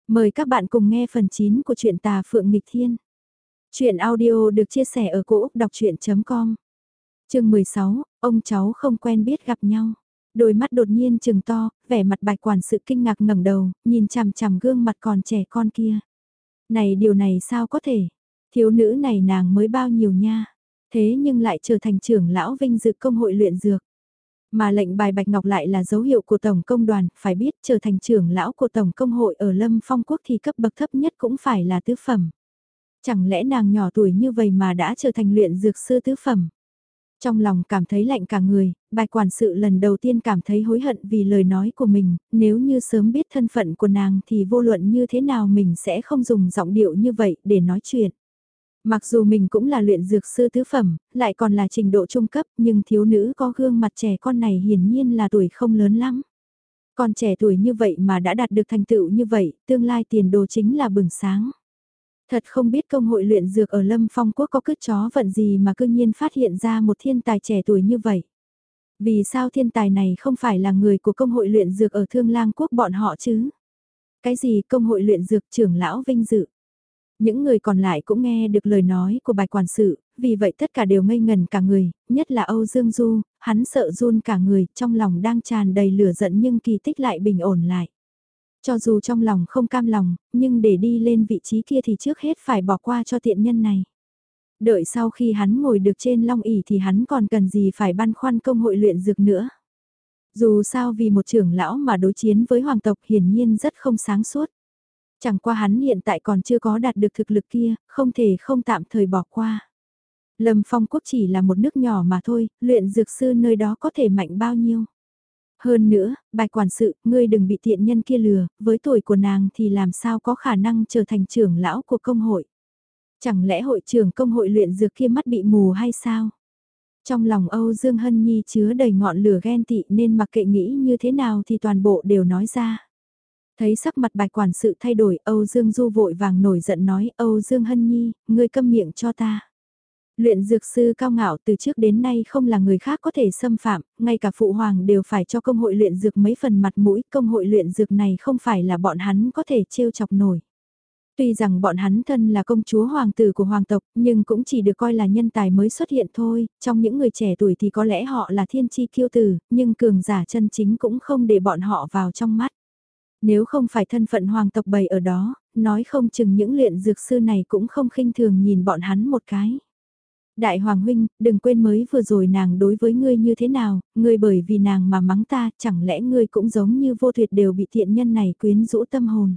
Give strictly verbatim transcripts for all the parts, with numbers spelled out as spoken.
Mời các bạn cùng nghe phần chín của truyện Tà Phượng Nghịch Thiên. Chuyện audio được chia sẻ ở cỗ đọc chuyện.com. Chương mười sáu, ông cháu không quen biết gặp nhau. Đôi mắt đột nhiên trừng to, vẻ mặt bạch quản sự kinh ngạc ngẩng đầu, nhìn chằm chằm gương mặt còn trẻ con kia. Này điều này sao có thể? Thiếu nữ này nàng mới bao nhiêu nha? Thế nhưng lại trở thành trưởng lão vinh dự công hội luyện dược. Mà lệnh bài bạch ngọc lại là dấu hiệu của Tổng công đoàn, phải biết trở thành trưởng lão của Tổng công hội ở Lâm Phong Quốc thì cấp bậc thấp nhất cũng phải là tứ phẩm. Chẳng lẽ nàng nhỏ tuổi như vậy mà đã trở thành luyện dược sư tứ phẩm? Trong lòng cảm thấy lạnh cả người, bạch quản sự lần đầu tiên cảm thấy hối hận vì lời nói của mình, nếu như sớm biết thân phận của nàng thì vô luận như thế nào mình sẽ không dùng giọng điệu như vậy để nói chuyện. Mặc dù mình cũng là luyện dược sư tứ phẩm, lại còn là trình độ trung cấp, nhưng thiếu nữ có gương mặt trẻ con này hiển nhiên là tuổi không lớn lắm. Còn trẻ tuổi như vậy mà đã đạt được thành tựu như vậy, tương lai tiền đồ chính là bừng sáng. Thật không biết công hội luyện dược ở Lâm Phong Quốc có cứt chó vận gì mà cư nhiên phát hiện ra một thiên tài trẻ tuổi như vậy. Vì sao thiên tài này không phải là người của công hội luyện dược ở Thương Lang Quốc bọn họ chứ? Cái gì công hội luyện dược trưởng lão vinh dự? Những người còn lại cũng nghe được lời nói của bạch quản sự, vì vậy tất cả đều ngây ngần cả người, nhất là Âu Dương Du, hắn sợ run cả người, trong lòng đang tràn đầy lửa giận nhưng kỳ tích lại bình ổn lại. Cho dù trong lòng không cam lòng, nhưng để đi lên vị trí kia thì trước hết phải bỏ qua cho tiện nhân này. Đợi sau khi hắn ngồi được trên long ỷ thì hắn còn cần gì phải băn khoăn công hội luyện dược nữa. Dù sao vì một trưởng lão mà đối chiến với hoàng tộc hiển nhiên rất không sáng suốt. Chẳng qua hắn hiện tại còn chưa có đạt được thực lực kia, không thể không tạm thời bỏ qua. Lâm Phong Quốc chỉ là một nước nhỏ mà thôi, luyện dược sư nơi đó có thể mạnh bao nhiêu. Hơn nữa, bạch quản sự, ngươi đừng bị tiện nhân kia lừa, với tuổi của nàng thì làm sao có khả năng trở thành trưởng lão của công hội. Chẳng lẽ hội trưởng công hội luyện dược kia mắt bị mù hay sao? Trong lòng Âu Dương Hân Nhi chứa đầy ngọn lửa ghen tị nên mặc kệ nghĩ như thế nào thì toàn bộ đều nói ra. Thấy sắc mặt bạch quản sự thay đổi, Âu Dương Du vội vàng nổi giận nói, Âu Dương Hân Nhi, ngươi câm miệng cho ta. Luyện dược sư cao ngạo từ trước đến nay không là người khác có thể xâm phạm, ngay cả phụ hoàng đều phải cho công hội luyện dược mấy phần mặt mũi, công hội luyện dược này không phải là bọn hắn có thể trêu chọc nổi. Tuy rằng bọn hắn thân là công chúa hoàng tử của hoàng tộc, nhưng cũng chỉ được coi là nhân tài mới xuất hiện thôi, trong những người trẻ tuổi thì có lẽ họ là thiên chi kiêu tử, nhưng cường giả chân chính cũng không để bọn họ vào trong mắt. Nếu không phải thân phận hoàng tộc bày ở đó, nói không chừng những luyện dược sư này cũng không khinh thường nhìn bọn hắn một cái. Đại hoàng huynh, đừng quên mới vừa rồi nàng đối với ngươi như thế nào, ngươi bởi vì nàng mà mắng ta, chẳng lẽ ngươi cũng giống như vô tuyệt đều bị thiện nhân này quyến rũ tâm hồn.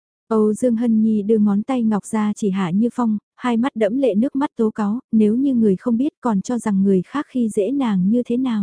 Âu Dương Hân Nhi đưa ngón tay ngọc ra chỉ Hạ Như Phong, hai mắt đẫm lệ nước mắt tố cáo, nếu như người không biết còn cho rằng người khác khi dễ nàng như thế nào.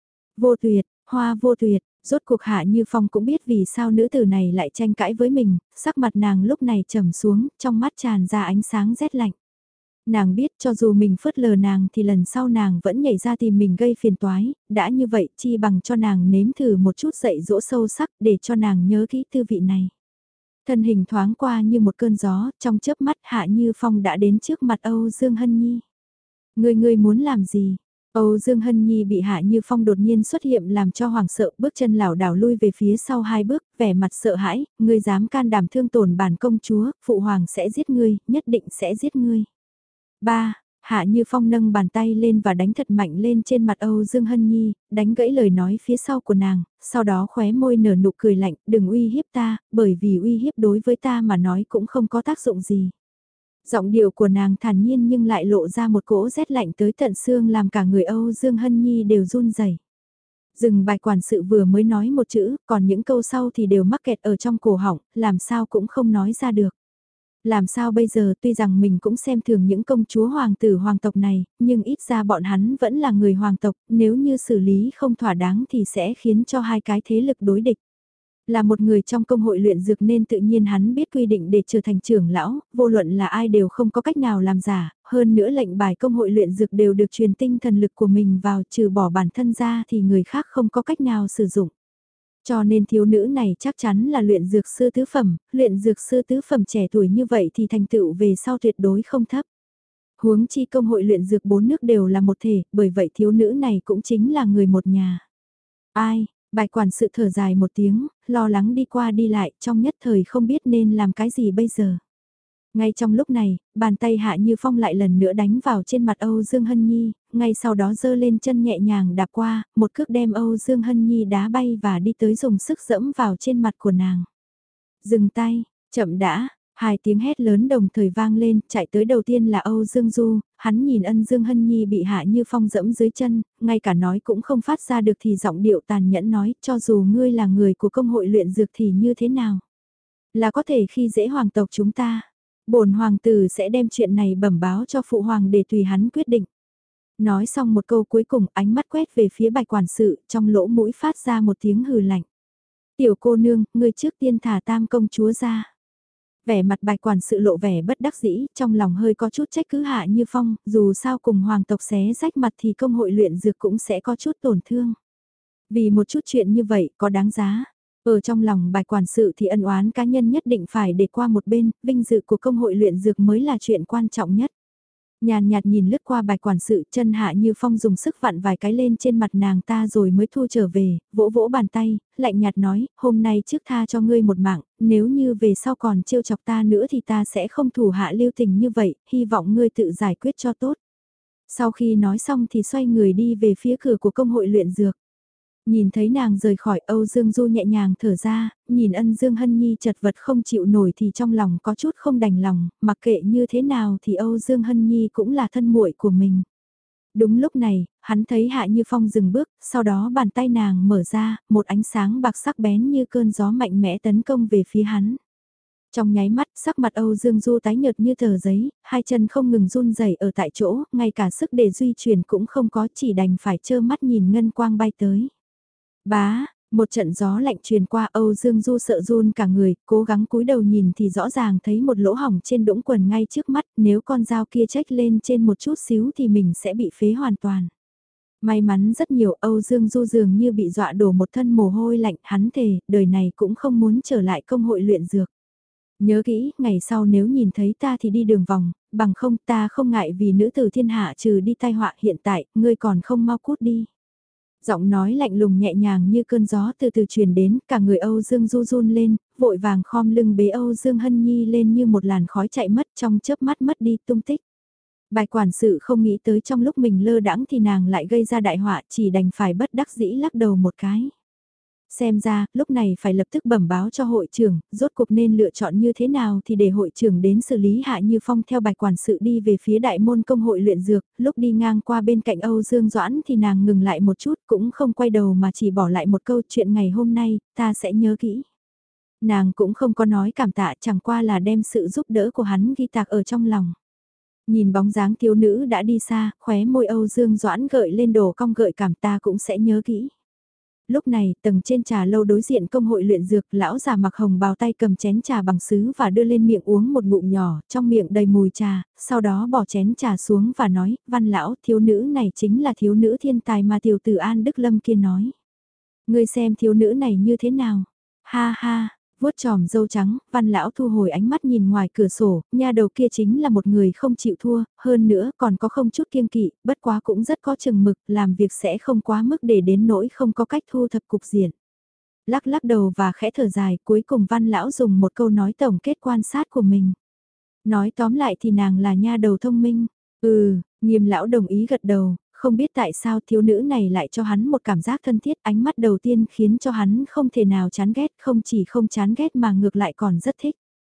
Vô tuyệt, hoa vô tuyệt. Rốt cuộc Hạ Như Phong cũng biết vì sao nữ tử này lại tranh cãi với mình, sắc mặt nàng lúc này trầm xuống, trong mắt tràn ra ánh sáng rét lạnh. Nàng biết cho dù mình phớt lờ nàng thì lần sau nàng vẫn nhảy ra tìm mình gây phiền toái, đã như vậy chi bằng cho nàng nếm thử một chút dạy dỗ sâu sắc để cho nàng nhớ kỹ tư vị này. Thân hình thoáng qua như một cơn gió, trong chớp mắt Hạ Như Phong đã đến trước mặt Âu Dương Hân Nhi. Người người muốn làm gì? Âu Dương Hân Nhi bị Hạ Như Phong đột nhiên xuất hiện làm cho hoảng sợ, bước chân lảo đảo lui về phía sau hai bước, vẻ mặt sợ hãi, ngươi dám can đảm thương tổn bản công chúa, phụ hoàng sẽ giết ngươi, nhất định sẽ giết ngươi. Ba, Hạ Như Phong nâng bàn tay lên và đánh thật mạnh lên trên mặt Âu Dương Hân Nhi, đánh gãy lời nói phía sau của nàng, sau đó khóe môi nở nụ cười lạnh, đừng uy hiếp ta, bởi vì uy hiếp đối với ta mà nói cũng không có tác dụng gì. Giọng điệu của nàng thản nhiên nhưng lại lộ ra một cỗ rét lạnh tới tận xương làm cả người Âu Dương Hân Nhi đều run rẩy. Dừng bài quản sự vừa mới nói một chữ, còn những câu sau thì đều mắc kẹt ở trong cổ họng, làm sao cũng không nói ra được. Làm sao bây giờ tuy rằng mình cũng xem thường những công chúa hoàng tử hoàng tộc này, nhưng ít ra bọn hắn vẫn là người hoàng tộc, nếu như xử lý không thỏa đáng thì sẽ khiến cho hai cái thế lực đối địch. Là một người trong công hội luyện dược nên tự nhiên hắn biết quy định để trở thành trưởng lão, vô luận là ai đều không có cách nào làm giả, hơn nữa lệnh bài công hội luyện dược đều được truyền tinh thần lực của mình vào trừ bỏ bản thân ra thì người khác không có cách nào sử dụng. Cho nên thiếu nữ này chắc chắn là luyện dược sư tứ phẩm, luyện dược sư tứ phẩm trẻ tuổi như vậy thì thành tựu về sau tuyệt đối không thấp. Huống chi công hội luyện dược bốn nước đều là một thể, bởi vậy thiếu nữ này cũng chính là người một nhà. Ai? Bài quản sự thở dài một tiếng, lo lắng đi qua đi lại, trong nhất thời không biết nên làm cái gì bây giờ. Ngay trong lúc này, bàn tay Hạ Như Phong lại lần nữa đánh vào trên mặt Âu Dương Hân Nhi, ngay sau đó giơ lên chân nhẹ nhàng đạp qua, một cước đem Âu Dương Hân Nhi đá bay và đi tới dùng sức dẫm vào trên mặt của nàng. Dừng tay, chậm đã, hai tiếng hét lớn đồng thời vang lên, chạy tới đầu tiên là Âu Dương Du, hắn nhìn Ân Dương Hân Nhi bị Hạ Như Phong dẫm dưới chân, ngay cả nói cũng không phát ra được thì giọng điệu tàn nhẫn nói, cho dù ngươi là người của công hội luyện dược thì như thế nào? Là có thể khi dễ hoàng tộc chúng ta. Bổn hoàng tử sẽ đem chuyện này bẩm báo cho phụ hoàng để tùy hắn quyết định. Nói xong một câu cuối cùng, ánh mắt quét về phía Bạch quản sự, trong lỗ mũi phát ra một tiếng hừ lạnh. Tiểu cô nương, ngươi trước tiên thả Tam công chúa ra. Vẻ mặt Bạch quản sự lộ vẻ bất đắc dĩ, trong lòng hơi có chút trách cứ Hạ Như Phong, dù sao cùng hoàng tộc xé rách mặt thì công hội luyện dược cũng sẽ có chút tổn thương. Vì một chút chuyện như vậy có đáng giá. Ở trong lòng Bạch quản sự thì ân oán cá nhân nhất định phải để qua một bên, vinh dự của công hội luyện dược mới là chuyện quan trọng nhất. Nhàn nhạt nhìn lướt qua Bạch quản sự, chân Hạ Như Phong dùng sức vặn vài cái lên trên mặt nàng ta rồi mới thu trở về, vỗ vỗ bàn tay, lạnh nhạt nói, hôm nay trước tha cho ngươi một mạng, nếu như về sau còn trêu chọc ta nữa thì ta sẽ không thủ hạ lưu tình như vậy, hy vọng ngươi tự giải quyết cho tốt. Sau khi nói xong thì xoay người đi về phía cửa của công hội luyện dược. Nhìn thấy nàng rời khỏi, Âu Dương Du nhẹ nhàng thở ra, nhìn Ân Dương Hân Nhi chật vật không chịu nổi thì trong lòng có chút không đành lòng, mặc kệ như thế nào thì Âu Dương Hân Nhi cũng là thân muội của mình. Đúng lúc này, hắn thấy Hạ Như Phong dừng bước, sau đó bàn tay nàng mở ra, một ánh sáng bạc sắc bén như cơn gió mạnh mẽ tấn công về phía hắn. Trong nháy mắt, sắc mặt Âu Dương Du tái nhợt như tờ giấy, hai chân không ngừng run rẩy ở tại chỗ, ngay cả sức để di chuyển cũng không có, chỉ đành phải trơ mắt nhìn ngân quang bay tới. Bá, một trận gió lạnh truyền qua, Âu Dương Du sợ run cả người, cố gắng cúi đầu nhìn thì rõ ràng thấy một lỗ hổng trên đũng quần ngay trước mắt, nếu con dao kia chếch lên trên một chút xíu thì mình sẽ bị phế hoàn toàn. May mắn rất nhiều, Âu Dương Du dường như bị dọa đổ một thân mồ hôi lạnh, hắn thề, đời này cũng không muốn trở lại công hội luyện dược. Nhớ kỹ, ngày sau nếu nhìn thấy ta thì đi đường vòng, bằng không ta không ngại vì nữ tử thiên hạ trừ đi tai họa, hiện tại, ngươi còn không mau cút đi. Giọng nói lạnh lùng nhẹ nhàng như cơn gió từ từ truyền đến, cả người Âu Dương Du run lên, vội vàng khom lưng bế Âu Dương Hân Nhi lên như một làn khói chạy mất, trong chớp mắt mất đi tung tích. Bài quản sự không nghĩ tới trong lúc mình lơ đãng thì nàng lại gây ra đại họa, chỉ đành phải bất đắc dĩ lắc đầu một cái. Xem ra, lúc này phải lập tức bẩm báo cho hội trưởng, rốt cuộc nên lựa chọn như thế nào thì để hội trưởng đến xử lý. Hạ Như Phong theo Bạch quản sự đi về phía đại môn công hội luyện dược, lúc đi ngang qua bên cạnh Âu Dương Doãn thì nàng ngừng lại một chút, cũng không quay đầu mà chỉ bỏ lại một câu, chuyện ngày hôm nay, ta sẽ nhớ kỹ. Nàng cũng không có nói cảm tạ, chẳng qua là đem sự giúp đỡ của hắn ghi tạc ở trong lòng. Nhìn bóng dáng thiếu nữ đã đi xa, khóe môi Âu Dương Doãn gợi lên đồ cong gợi cảm, ta cũng sẽ nhớ kỹ. Lúc này, tầng trên trà lâu đối diện công hội luyện dược, lão già mặc hồng bào tay cầm chén trà bằng sứ và đưa lên miệng uống một ngụm nhỏ, trong miệng đầy mùi trà, sau đó bỏ chén trà xuống và nói, văn lão, thiếu nữ này chính là thiếu nữ thiên tài mà tiểu tử An Đức Lâm kia nói. Ngươi xem thiếu nữ này như thế nào? Ha ha, vuốt tròm dâu trắng, văn lão thu hồi ánh mắt nhìn ngoài cửa sổ, nha đầu kia chính là một người không chịu thua, hơn nữa còn có không chút kiêng kỵ, bất quá cũng rất có chừng mực, làm việc sẽ không quá mức để đến nỗi không có cách thu thập cục diện. Lắc lắc đầu và khẽ thở dài, cuối cùng văn lão dùng một câu nói tổng kết quan sát của mình. Nói tóm lại thì nàng là nha đầu thông minh. Ừ, Nghiêm lão đồng ý gật đầu, không biết tại sao thiếu nữ này lại cho hắn một cảm giác thân thiết, ánh mắt đầu tiên khiến cho hắn không thể nào chán ghét, không chỉ không chán ghét mà ngược lại còn rất thích.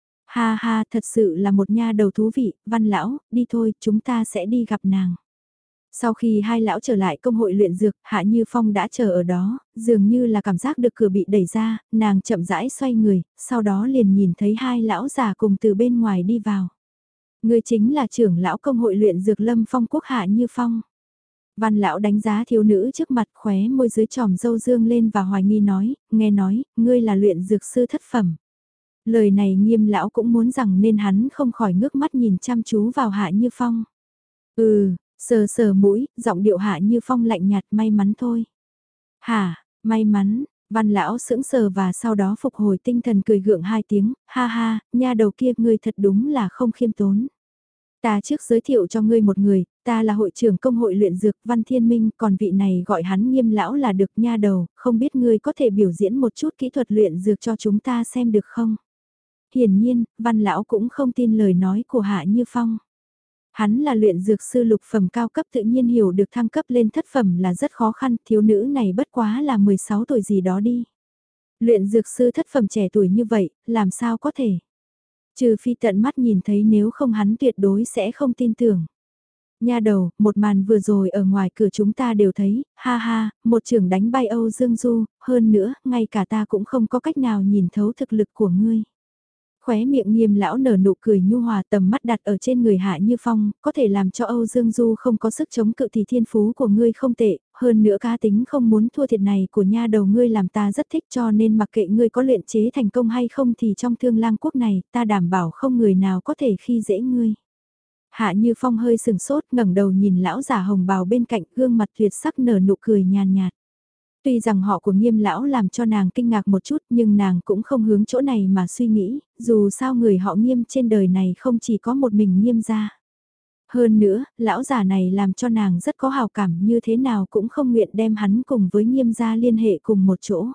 Ha ha, thật sự là một nha đầu thú vị, văn lão, đi thôi, chúng ta sẽ đi gặp nàng. Sau khi hai lão trở lại công hội luyện dược, Hạ Như Phong đã chờ ở đó, dường như là cảm giác được cửa bị đẩy ra, nàng chậm rãi xoay người, sau đó liền nhìn thấy hai lão già cùng từ bên ngoài đi vào. Người chính là trưởng lão công hội luyện dược Lâm Phong Quốc Hạ Như Phong. Văn lão đánh giá thiếu nữ trước mặt, khóe môi dưới tròm dâu dương lên và hoài nghi nói, nghe nói, ngươi là luyện dược sư thất phẩm. Lời này Nghiêm lão cũng muốn rằng nên hắn không khỏi ngước mắt nhìn chăm chú vào Hạ Như Phong. Ừ, sờ sờ mũi, giọng điệu Hạ Như Phong lạnh nhạt, may mắn thôi. Hả, may mắn, văn lão sững sờ và sau đó phục hồi tinh thần cười gượng hai tiếng, ha ha, nha đầu kia ngươi thật đúng là không khiêm tốn. Ta trước giới thiệu cho ngươi một người, ta là hội trưởng công hội luyện dược Văn Thiên Minh, còn vị này gọi hắn Nghiêm lão là được nha đầu, không biết ngươi có thể biểu diễn một chút kỹ thuật luyện dược cho chúng ta xem được không? Hiển nhiên, Văn lão cũng không tin lời nói của Hạ Như Phong. Hắn là luyện dược sư lục phẩm cao cấp tự nhiên hiểu được thăng cấp lên thất phẩm là rất khó khăn, thiếu nữ này bất quá là mười sáu tuổi gì đó đi. Luyện dược sư thất phẩm trẻ tuổi như vậy, làm sao có thể? Trừ phi tận mắt nhìn thấy, nếu không hắn tuyệt đối sẽ không tin tưởng. Nha đầu, một màn vừa rồi ở ngoài cửa chúng ta đều thấy, ha ha, một trường đánh bay Âu Dương Du, hơn nữa, ngay cả ta cũng không có cách nào nhìn thấu thực lực của ngươi. Khóe miệng Nghiêm lão nở nụ cười nhu hòa, tầm mắt đặt ở trên người Hạ Như Phong, có thể làm cho Âu Dương Du không có sức chống cự thì thiên phú của ngươi không tệ, hơn nữa cá tính không muốn thua thiệt này của nha đầu ngươi làm ta rất thích, cho nên mặc kệ ngươi có luyện chế thành công hay không thì trong Thương Lang quốc này, ta đảm bảo không người nào có thể khi dễ ngươi. Hạ Như Phong hơi sừng sốt, ngẩng đầu nhìn lão già hồng bào bên cạnh, gương mặt tuyệt sắc nở nụ cười nhàn nhạt. Tuy rằng họ của Nghiêm lão làm cho nàng kinh ngạc một chút, nhưng nàng cũng không hướng chỗ này mà suy nghĩ, dù sao người họ Nghiêm trên đời này không chỉ có một mình Nghiêm gia. Hơn nữa, lão già này làm cho nàng rất có hào cảm, như thế nào cũng không nguyện đem hắn cùng với Nghiêm gia liên hệ cùng một chỗ.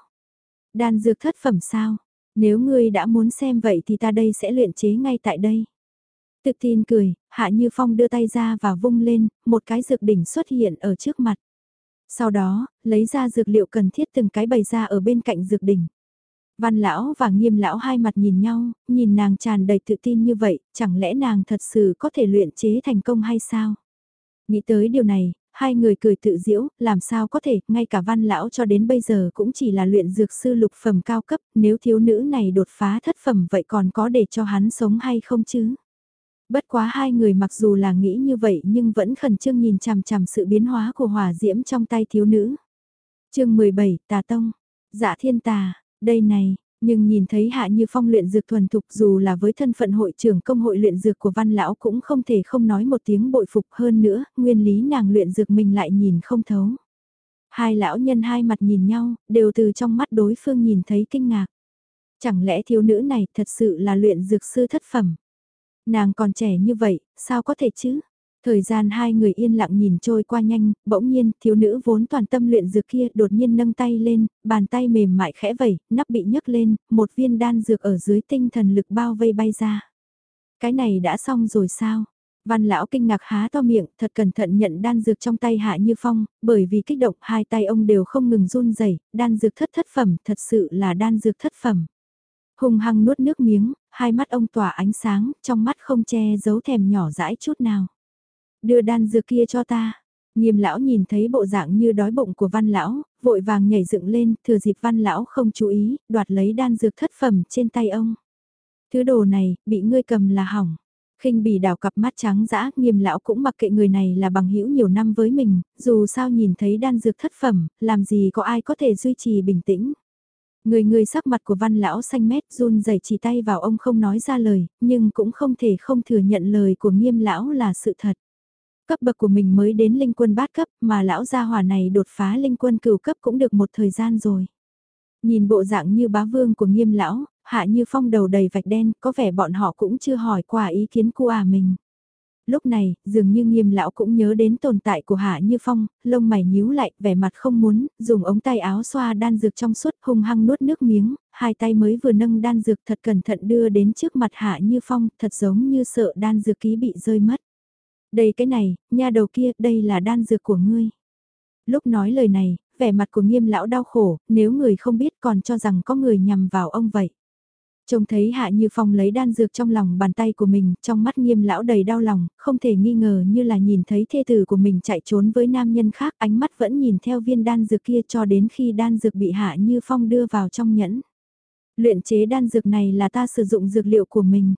Đan dược thất phẩm sao? Nếu ngươi đã muốn xem vậy thì ta đây sẽ luyện chế ngay tại đây. Tự tin cười, Hạ Như Phong đưa tay ra và vung lên, một cái dược đỉnh xuất hiện ở trước mặt. Sau đó, lấy ra dược liệu cần thiết từng cái bày ra ở bên cạnh dược đỉnh. Văn lão và Nghiêm lão hai mặt nhìn nhau, nhìn nàng tràn đầy tự tin như vậy, chẳng lẽ nàng thật sự có thể luyện chế thành công hay sao? Nghĩ tới điều này, hai người cười tự giễu, làm sao có thể, ngay cả Văn lão cho đến bây giờ cũng chỉ là luyện dược sư lục phẩm cao cấp, nếu thiếu nữ này đột phá thất phẩm vậy còn có để cho hắn sống hay không chứ? Bất quá hai người mặc dù là nghĩ như vậy nhưng vẫn khẩn trương nhìn chằm chằm sự biến hóa của hỏa diễm trong tay thiếu nữ. chương mười bảy, Tà Tông. Dạ thiên tà, đây này, nhưng nhìn thấy Hạ Như Phong luyện dược thuần thục, dù là với thân phận hội trưởng công hội luyện dược của Văn lão cũng không thể không nói một tiếng bội phục, hơn nữa, nguyên lý nàng luyện dược mình lại nhìn không thấu. Hai lão nhân hai mặt nhìn nhau, đều từ trong mắt đối phương nhìn thấy kinh ngạc. Chẳng lẽ thiếu nữ này thật sự là luyện dược sư thất phẩm? Nàng còn trẻ như vậy, sao có thể chứ? Thời gian hai người yên lặng nhìn trôi qua nhanh, bỗng nhiên, thiếu nữ vốn toàn tâm luyện dược kia đột nhiên nâng tay lên, bàn tay mềm mại khẽ vẩy, nắp bị nhấc lên, một viên đan dược ở dưới tinh thần lực bao vây bay ra. Cái này đã xong rồi sao? Văn lão kinh ngạc há to miệng, thật cẩn thận nhận đan dược trong tay Hạ Như Phong, bởi vì kích động hai tay ông đều không ngừng run rẩy, đan dược thất thất phẩm, thật sự là đan dược thất phẩm. Hùng hăng nuốt nước miếng, hai mắt ông tỏa ánh sáng, trong mắt không che giấu thèm nhỏ dãi chút nào. Đưa đan dược kia cho ta. Nghiêm lão nhìn thấy bộ dạng như đói bụng của Văn lão, vội vàng nhảy dựng lên, thừa dịp Văn lão không chú ý, đoạt lấy đan dược thất phẩm trên tay ông. Thứ đồ này, bị ngươi cầm là hỏng. Khinh bỉ đảo cặp mắt trắng dã, Nghiêm lão cũng mặc kệ người này là bằng hữu nhiều năm với mình, dù sao nhìn thấy đan dược thất phẩm, làm gì có ai có thể duy trì bình tĩnh. Người người sắc mặt của Văn lão xanh mét, run rẩy chỉ tay vào ông không nói ra lời, nhưng cũng không thể không thừa nhận lời của Nghiêm lão là sự thật. Cấp bậc của mình mới đến linh quân bát cấp, mà lão gia hỏa này đột phá linh quân cửu cấp cũng được một thời gian rồi. Nhìn bộ dạng như bá vương của Nghiêm lão, Hạ Như Phong đầu đầy vạch đen, có vẻ bọn họ cũng chưa hỏi qua ý kiến của à mình. Lúc này, dường như Nghiêm lão cũng nhớ đến tồn tại của Hạ Như Phong, lông mày nhíu lại, vẻ mặt không muốn, dùng ống tay áo xoa đan dược trong suốt, hung hăng nuốt nước miếng, hai tay mới vừa nâng đan dược thật cẩn thận đưa đến trước mặt Hạ Như Phong, thật giống như sợ đan dược ký bị rơi mất. Đây cái này, nha đầu kia, đây là đan dược của ngươi. Lúc nói lời này, vẻ mặt của Nghiêm lão đau khổ, nếu người không biết còn cho rằng có người nhằm vào ông vậy. Trông thấy Hạ Như Phong lấy đan dược trong lòng bàn tay của mình, trong mắt Nghiêm lão đầy đau lòng, không thể nghi ngờ như là nhìn thấy thê tử của mình chạy trốn với nam nhân khác, ánh mắt vẫn nhìn theo viên đan dược kia cho đến khi đan dược bị Hạ Như Phong đưa vào trong nhẫn. Luyện chế đan dược này là ta sử dụng dược liệu của mình.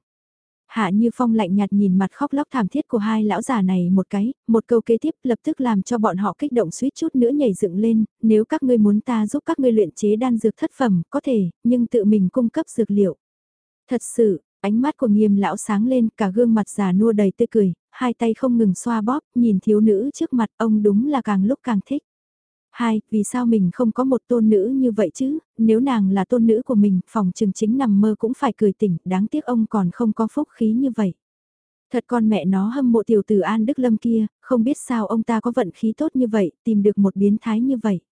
Hạ Như Phong lạnh nhạt nhìn mặt khóc lóc thảm thiết của hai lão già này một cái, một câu kế tiếp lập tức làm cho bọn họ kích động suýt chút nữa nhảy dựng lên, nếu các ngươi muốn ta giúp các ngươi luyện chế đan dược thất phẩm, có thể, nhưng tự mình cung cấp dược liệu. Thật sự, ánh mắt của Nghiêm lão sáng lên, cả gương mặt già nua đầy tươi cười, hai tay không ngừng xoa bóp, nhìn thiếu nữ trước mặt ông đúng là càng lúc càng thích. Hai, vì sao mình không có một tôn nữ như vậy chứ, nếu nàng là tôn nữ của mình, phòng trường chính nằm mơ cũng phải cười tỉnh, đáng tiếc ông còn không có phúc khí như vậy. Thật con mẹ nó hâm mộ tiểu tử An Đức Lâm kia, không biết sao ông ta có vận khí tốt như vậy, tìm được một biến thái như vậy.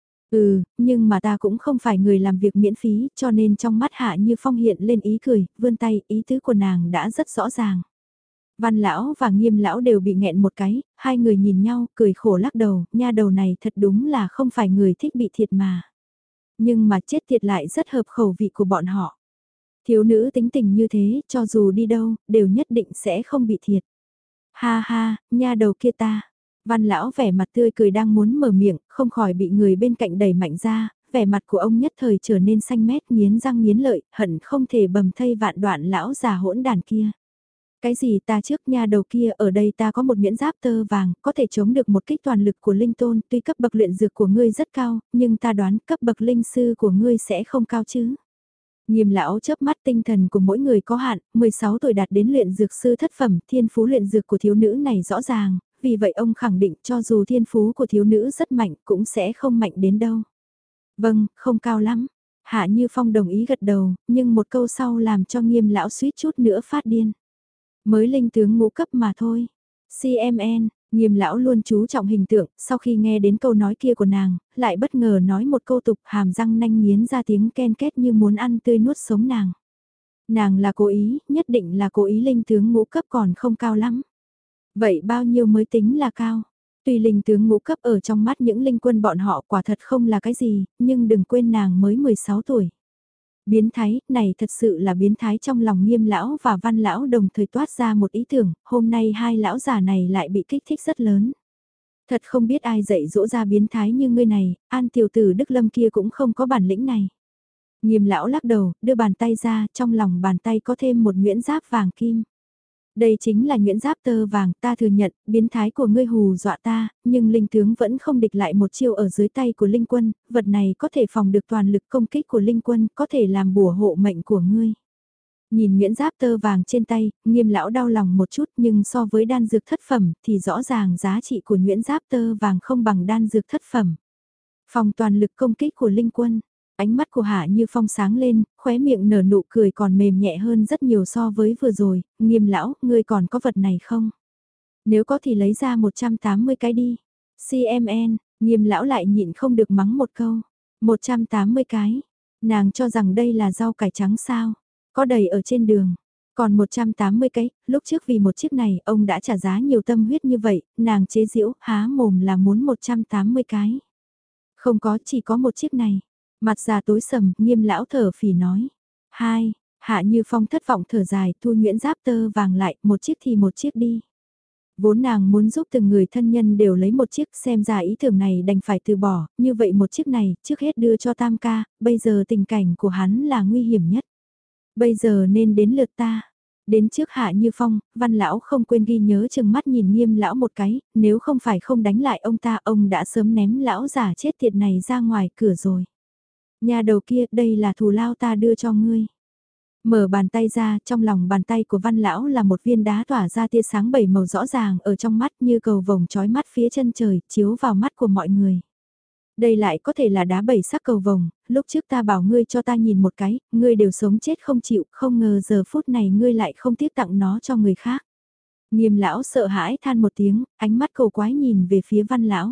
Ừ, nhưng mà ta cũng không phải người làm việc miễn phí, cho nên trong mắt Hạ Như Phong hiện lên ý cười, vươn tay, ý tứ của nàng đã rất rõ ràng. Văn lão và Nghiêm lão đều bị nghẹn một cái, hai người nhìn nhau, cười khổ lắc đầu, nha đầu này thật đúng là không phải người thích bị thiệt mà. Nhưng mà chết thiệt lại rất hợp khẩu vị của bọn họ. Thiếu nữ tính tình như thế, cho dù đi đâu, đều nhất định sẽ không bị thiệt. Ha ha, nha đầu kia ta. Văn lão vẻ mặt tươi cười đang muốn mở miệng, không khỏi bị người bên cạnh đẩy mạnh ra, vẻ mặt của ông nhất thời trở nên xanh mét nghiến răng nghiến lợi, hận không thể bầm thây vạn đoạn lão già hỗn đàn kia. Cái gì ta trước nha đầu kia, ở đây ta có một miễn giáp tơ vàng, có thể chống được một kích toàn lực của linh tôn, tuy cấp bậc luyện dược của ngươi rất cao, nhưng ta đoán cấp bậc linh sư của ngươi sẽ không cao chứ. Nghiêm lão chớp mắt, tinh thần của mỗi người có hạn, mười sáu tuổi đạt đến luyện dược sư thất phẩm, thiên phú luyện dược của thiếu nữ này rõ ràng, vì vậy ông khẳng định cho dù thiên phú của thiếu nữ rất mạnh cũng sẽ không mạnh đến đâu. Vâng, không cao lắm. Hạ Như Phong đồng ý gật đầu, nhưng một câu sau làm cho Nghiêm lão suýt chút nữa phát điên. Mới linh tướng ngũ cấp mà thôi. xê em en, Nghiêm lão luôn chú trọng hình tượng, sau khi nghe đến câu nói kia của nàng, lại bất ngờ nói một câu tục, hàm răng nanh nghiến ra tiếng ken két như muốn ăn tươi nuốt sống nàng. Nàng là cố ý, nhất định là cố ý, linh tướng ngũ cấp còn không cao lắm. Vậy bao nhiêu mới tính là cao? Tuy linh tướng ngũ cấp ở trong mắt những linh quân bọn họ quả thật không là cái gì, nhưng đừng quên nàng mới mười sáu tuổi. Biến thái, này thật sự là biến thái. Trong lòng Nghiêm lão và Văn lão đồng thời toát ra một ý tưởng, hôm nay hai lão già này lại bị kích thích rất lớn. Thật không biết ai dạy dỗ ra biến thái như ngươi này, An tiểu tử Đức Lâm kia cũng không có bản lĩnh này. Nghiêm lão lắc đầu, đưa bàn tay ra, trong lòng bàn tay có thêm một nhuyễn giáp vàng kim. Đây chính là nhuyễn giáp tơ vàng, ta thừa nhận, biến thái của ngươi hù dọa ta, nhưng linh tướng vẫn không địch lại một chiêu ở dưới tay của linh quân, vật này có thể phòng được toàn lực công kích của linh quân, có thể làm bùa hộ mệnh của ngươi. Nhìn nhuyễn giáp tơ vàng trên tay, Nghiêm lão đau lòng một chút, nhưng so với đan dược thất phẩm thì rõ ràng giá trị của nhuyễn giáp tơ vàng không bằng đan dược thất phẩm. Phòng toàn lực công kích của linh quân. Ánh mắt của Hạ Như Phong sáng lên, khóe miệng nở nụ cười còn mềm nhẹ hơn rất nhiều so với vừa rồi. Nghiêm lão, ngươi còn có vật này không? Nếu có thì lấy ra một trăm tám mươi cái đi. xê em en, Nghiêm lão lại nhịn không được mắng một câu. một trăm tám mươi cái. Nàng cho rằng đây là rau cải trắng sao? Có đầy ở trên đường. Còn một trăm tám mươi cái, lúc trước vì một chiếc này ông đã trả giá nhiều tâm huyết như vậy, nàng chế giễu, há mồm là muốn một trăm tám mươi cái. Không có, chỉ có một chiếc này. Mặt già tối sầm, Nghiêm lão thở phì nói. Hai, Hạ Như Phong thất vọng thở dài, thu nhuyễn giáp tơ vàng lại, một chiếc thì một chiếc đi. Vốn nàng muốn giúp từng người thân nhân đều lấy một chiếc, xem ra ý tưởng này đành phải từ bỏ, như vậy một chiếc này, trước hết đưa cho Tam ca, bây giờ tình cảnh của hắn là nguy hiểm nhất. Bây giờ nên đến lượt ta. Đến trước Hạ Như Phong, Văn lão không quên ghi nhớ chừng mắt nhìn Nghiêm lão một cái, nếu không phải không đánh lại ông ta, ông đã sớm ném lão giả chết tiệt này ra ngoài cửa rồi. Nhà đầu kia, đây là thù lao ta đưa cho ngươi. Mở bàn tay ra, trong lòng bàn tay của Văn lão là một viên đá tỏa ra tia sáng bảy màu rõ ràng ở trong mắt như cầu vồng trói mắt phía chân trời, chiếu vào mắt của mọi người. Đây lại có thể là đá bảy sắc cầu vồng, lúc trước ta bảo ngươi cho ta nhìn một cái, ngươi đều sống chết không chịu, không ngờ giờ phút này ngươi lại không tiếc tặng nó cho người khác. Nghiêm lão sợ hãi than một tiếng, ánh mắt cầu quái nhìn về phía Văn lão.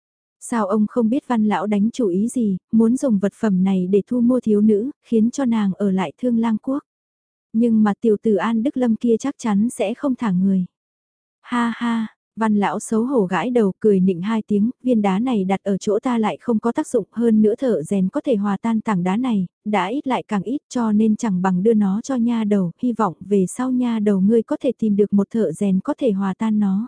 Sao ông không biết Văn lão đánh chủ ý gì, muốn dùng vật phẩm này để thu mua thiếu nữ, khiến cho nàng ở lại Thương Lang Quốc. Nhưng mà tiểu tử An Đức Lâm kia chắc chắn sẽ không thả người. Ha ha, Văn lão xấu hổ gãi đầu cười nịnh hai tiếng, viên đá này đặt ở chỗ ta lại không có tác dụng, hơn nữa thợ rèn có thể hòa tan tảng đá này, đã ít lại càng ít, cho nên chẳng bằng đưa nó cho nha đầu, hy vọng về sau nha đầu ngươi có thể tìm được một thợ rèn có thể hòa tan nó.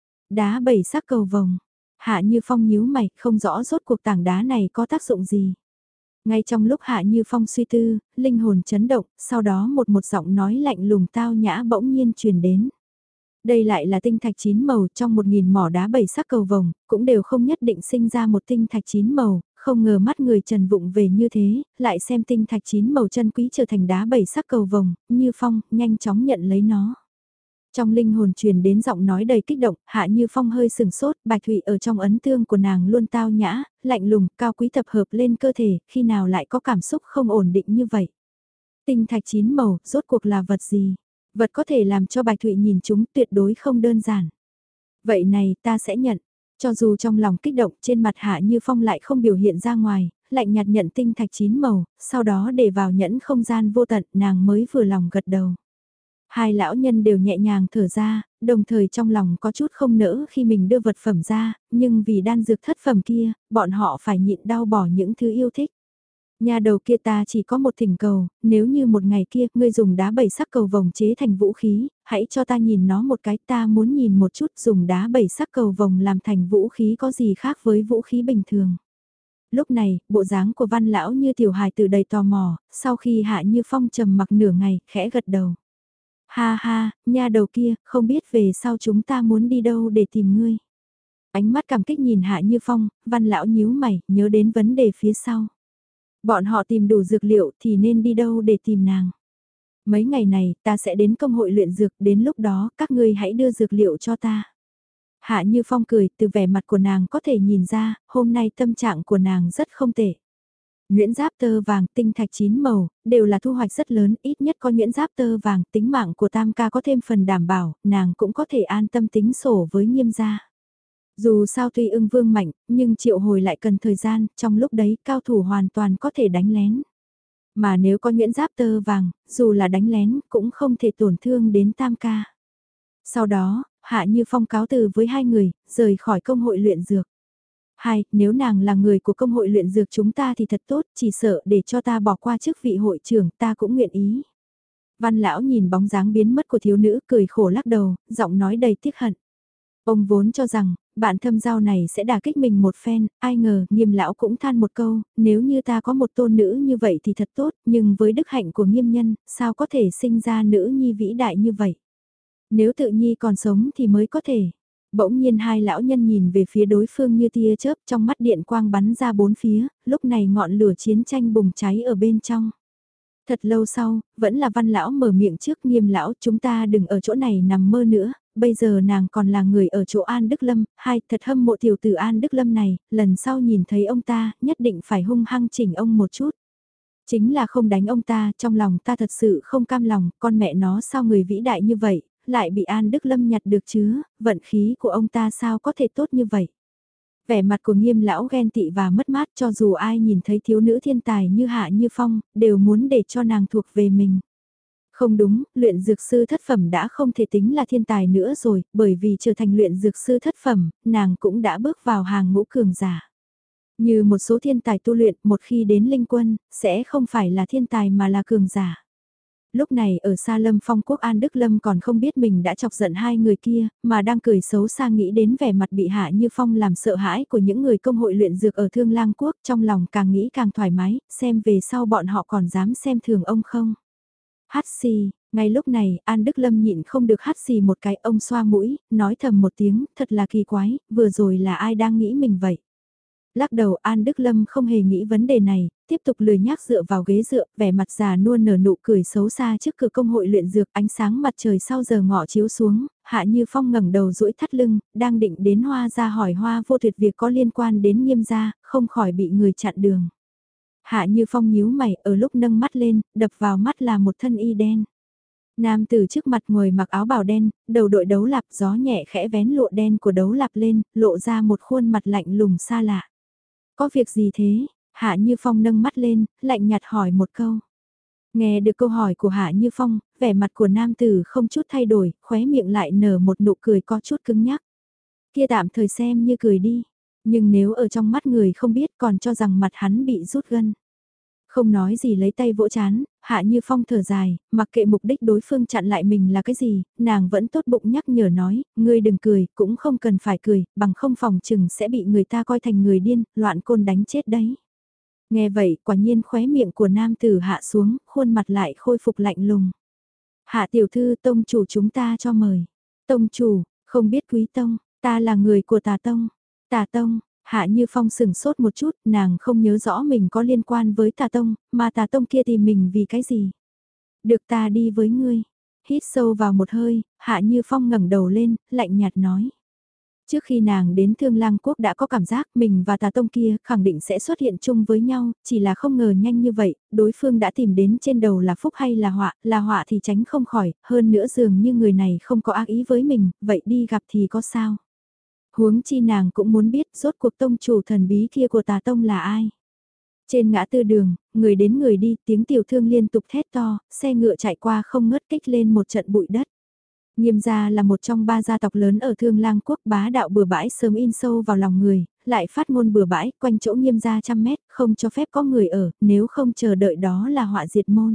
Đá bảy sắc cầu vồng. Hạ Như Phong nhíu mày, không rõ rốt cuộc tảng đá này có tác dụng gì. Ngay trong lúc Hạ Như Phong suy tư, linh hồn chấn động, sau đó một một giọng nói lạnh lùng tao nhã bỗng nhiên truyền đến. Đây lại là tinh thạch chín màu, trong một nghìn mỏ đá bảy sắc cầu vồng, cũng đều không nhất định sinh ra một tinh thạch chín màu, không ngờ mắt người Trần vụng về như thế, lại xem tinh thạch chín màu chân quý trở thành đá bảy sắc cầu vồng, Như Phong nhanh chóng nhận lấy nó. Trong linh hồn truyền đến giọng nói đầy kích động, Hạ Như Phong hơi sừng sốt, Bạch Thụy ở trong ấn tương của nàng luôn tao nhã, lạnh lùng, cao quý tập hợp lên cơ thể, khi nào lại có cảm xúc không ổn định như vậy. Tinh thạch chín màu, rốt cuộc là vật gì? Vật có thể làm cho Bạch Thụy nhìn chúng tuyệt đối không đơn giản. Vậy này ta sẽ nhận. Cho dù trong lòng kích động trên mặt Hạ Như Phong lại không biểu hiện ra ngoài, lạnh nhạt nhận tinh thạch chín màu, sau đó để vào nhẫn không gian vô tận nàng mới vừa lòng gật đầu. Hai lão nhân đều nhẹ nhàng thở ra, đồng thời trong lòng có chút không nỡ khi mình đưa vật phẩm ra, nhưng vì đan dược thất phẩm kia, bọn họ phải nhịn đau bỏ những thứ yêu thích. Nhà đầu kia ta chỉ có một thỉnh cầu, nếu như một ngày kia ngươi dùng đá bảy sắc cầu vồng chế thành vũ khí, hãy cho ta nhìn nó một cái, ta muốn nhìn một chút dùng đá bảy sắc cầu vồng làm thành vũ khí có gì khác với vũ khí bình thường. Lúc này, bộ dáng của văn lão như tiểu hài từ đầy tò mò, sau khi Hạ Như Phong trầm mặc nửa ngày, khẽ gật đầu. Ha ha, nha đầu kia, không biết về sau chúng ta muốn đi đâu để tìm ngươi. Ánh mắt cảm kích nhìn Hạ Như Phong, văn lão nhíu mày, nhớ đến vấn đề phía sau. Bọn họ tìm đủ dược liệu thì nên đi đâu để tìm nàng. Mấy ngày này ta sẽ đến công hội luyện dược, đến lúc đó các ngươi hãy đưa dược liệu cho ta. Hạ Như Phong cười, từ vẻ mặt của nàng có thể nhìn ra, hôm nay tâm trạng của nàng rất không tệ. Nhuyễn giáp tơ vàng, tinh thạch chín màu, đều là thu hoạch rất lớn, ít nhất có nhuyễn giáp tơ vàng, tính mạng của Tam ca có thêm phần đảm bảo, nàng cũng có thể an tâm tính sổ với Nghiêm gia. Dù sao tuy ưng vương mạnh, nhưng triệu hồi lại cần thời gian, trong lúc đấy cao thủ hoàn toàn có thể đánh lén. Mà nếu có nhuyễn giáp tơ vàng, dù là đánh lén cũng không thể tổn thương đến Tam ca. Sau đó, Hạ Như Phong cáo từ với hai người, rời khỏi công hội luyện dược. Hai, nếu nàng là người của công hội luyện dược chúng ta thì thật tốt, chỉ sợ để cho ta bỏ qua chức vị hội trưởng ta cũng nguyện ý. Văn lão nhìn bóng dáng biến mất của thiếu nữ cười khổ lắc đầu, giọng nói đầy tiếc hận. Ông vốn cho rằng, bạn thâm giao này sẽ đả kích mình một phen, ai ngờ Nghiêm lão cũng than một câu, nếu như ta có một tôn nữ như vậy thì thật tốt, nhưng với đức hạnh của Nghiêm nhân, sao có thể sinh ra nữ nhi vĩ đại như vậy. Nếu tự nhi còn sống thì mới có thể. Bỗng nhiên hai lão nhân nhìn về phía đối phương như tia chớp, trong mắt điện quang bắn ra bốn phía, lúc này ngọn lửa chiến tranh bùng cháy ở bên trong. Thật lâu sau, vẫn là văn lão mở miệng trước. Nghiêm lão, chúng ta đừng ở chỗ này nằm mơ nữa, bây giờ nàng còn là người ở chỗ An Đức Lâm, hai, thật hâm mộ tiểu tử An Đức Lâm này, lần sau nhìn thấy ông ta, nhất định phải hung hăng chỉnh ông một chút. Chính là không đánh ông ta, trong lòng ta thật sự không cam lòng, con mẹ nó sao người vĩ đại như vậy, lại bị An Đức Lâm nhặt được chứ, vận khí của ông ta sao có thể tốt như vậy. Vẻ mặt của Nghiêm lão ghen tị và mất mát, cho dù ai nhìn thấy thiếu nữ thiên tài như Hạ Như Phong, đều muốn để cho nàng thuộc về mình. Không đúng, luyện dược sư thất phẩm đã không thể tính là thiên tài nữa rồi, bởi vì trở thành luyện dược sư thất phẩm, nàng cũng đã bước vào hàng ngũ cường giả. Như một số thiên tài tu luyện, một khi đến linh quân, sẽ không phải là thiên tài mà là cường giả. Lúc này ở xa Lâm Phong quốc An Đức Lâm còn không biết mình đã chọc giận hai người kia, mà đang cười xấu xa nghĩ đến vẻ mặt bị Hạ Như Phong làm sợ hãi của những người công hội luyện dược ở Thương Lang quốc, trong lòng càng nghĩ càng thoải mái, xem về sau bọn họ còn dám xem thường ông không. Hát xì, ngay lúc này An Đức Lâm nhịn không được hát xì một cái, ông xoa mũi, nói thầm một tiếng, thật là kỳ quái, vừa rồi là ai đang nghĩ mình vậy. Lắc đầu An Đức Lâm không hề nghĩ vấn đề này, tiếp tục lười nhác dựa vào ghế dựa, vẻ mặt già nua nở nụ cười xấu xa trước cửa công hội luyện dược, ánh sáng mặt trời sau giờ ngọ chiếu xuống, Hạ Như Phong ngẩng đầu duỗi thắt lưng, đang định đến Hoa gia hỏi Hoa vô tuyệt việc có liên quan đến Nghiêm gia, không khỏi bị người chặn đường. Hạ Như Phong nhíu mày, ở lúc nâng mắt lên, đập vào mắt là một thân y đen. Nam tử trước mặt ngồi mặc áo bào đen, đầu đội đấu lạp, gió nhẹ khẽ vén lụa đen của đấu lạp lên, lộ ra một khuôn mặt lạnh lùng xa lạ. Có việc gì thế? Hạ Như Phong nâng mắt lên, lạnh nhạt hỏi một câu. Nghe được câu hỏi của Hạ Như Phong, vẻ mặt của nam tử không chút thay đổi, khóe miệng lại nở một nụ cười có chút cứng nhắc. Kia tạm thời xem như cười đi, nhưng nếu ở trong mắt người không biết còn cho rằng mặt hắn bị rút gân. Không nói gì lấy tay vỗ chán, Hạ Như Phong thở dài, mặc kệ mục đích đối phương chặn lại mình là cái gì, nàng vẫn tốt bụng nhắc nhở nói, ngươi đừng cười, cũng không cần phải cười, bằng không phòng chừng sẽ bị người ta coi thành người điên, loạn côn đánh chết đấy. Nghe vậy, quả nhiên khóe miệng của nam tử hạ xuống, khuôn mặt lại khôi phục lạnh lùng. Hạ tiểu thư tông chủ chúng ta cho mời. Tông chủ, không biết quý tông, ta là người của tà tông. Tà tông. Hạ Như Phong sừng sốt một chút, nàng không nhớ rõ mình có liên quan với tà tông, mà tà tông kia tìm mình vì cái gì. Được ta đi với ngươi. Hít sâu vào một hơi, Hạ Như Phong ngẩng đầu lên, lạnh nhạt nói. Trước khi nàng đến Thương Lang Quốc đã có cảm giác mình và tà tông kia khẳng định sẽ xuất hiện chung với nhau, chỉ là không ngờ nhanh như vậy, đối phương đã tìm đến trên đầu là phúc hay là họa, là họa thì tránh không khỏi, hơn nữa dường như người này không có ác ý với mình, vậy đi gặp thì có sao. Huống chi nàng cũng muốn biết rốt cuộc tông chủ thần bí kia của tà tông là ai. Trên ngã tư đường, người đến người đi, tiếng tiểu thương liên tục thét to, xe ngựa chạy qua không ngớt kích lên một trận bụi đất. Nghiêm gia là một trong ba gia tộc lớn ở Thương Lang Quốc, bá đạo bừa bãi sớm in sâu vào lòng người, lại phát ngôn bừa bãi, quanh chỗ Nghiêm gia trăm mét, không cho phép có người ở, nếu không chờ đợi đó là họa diệt môn.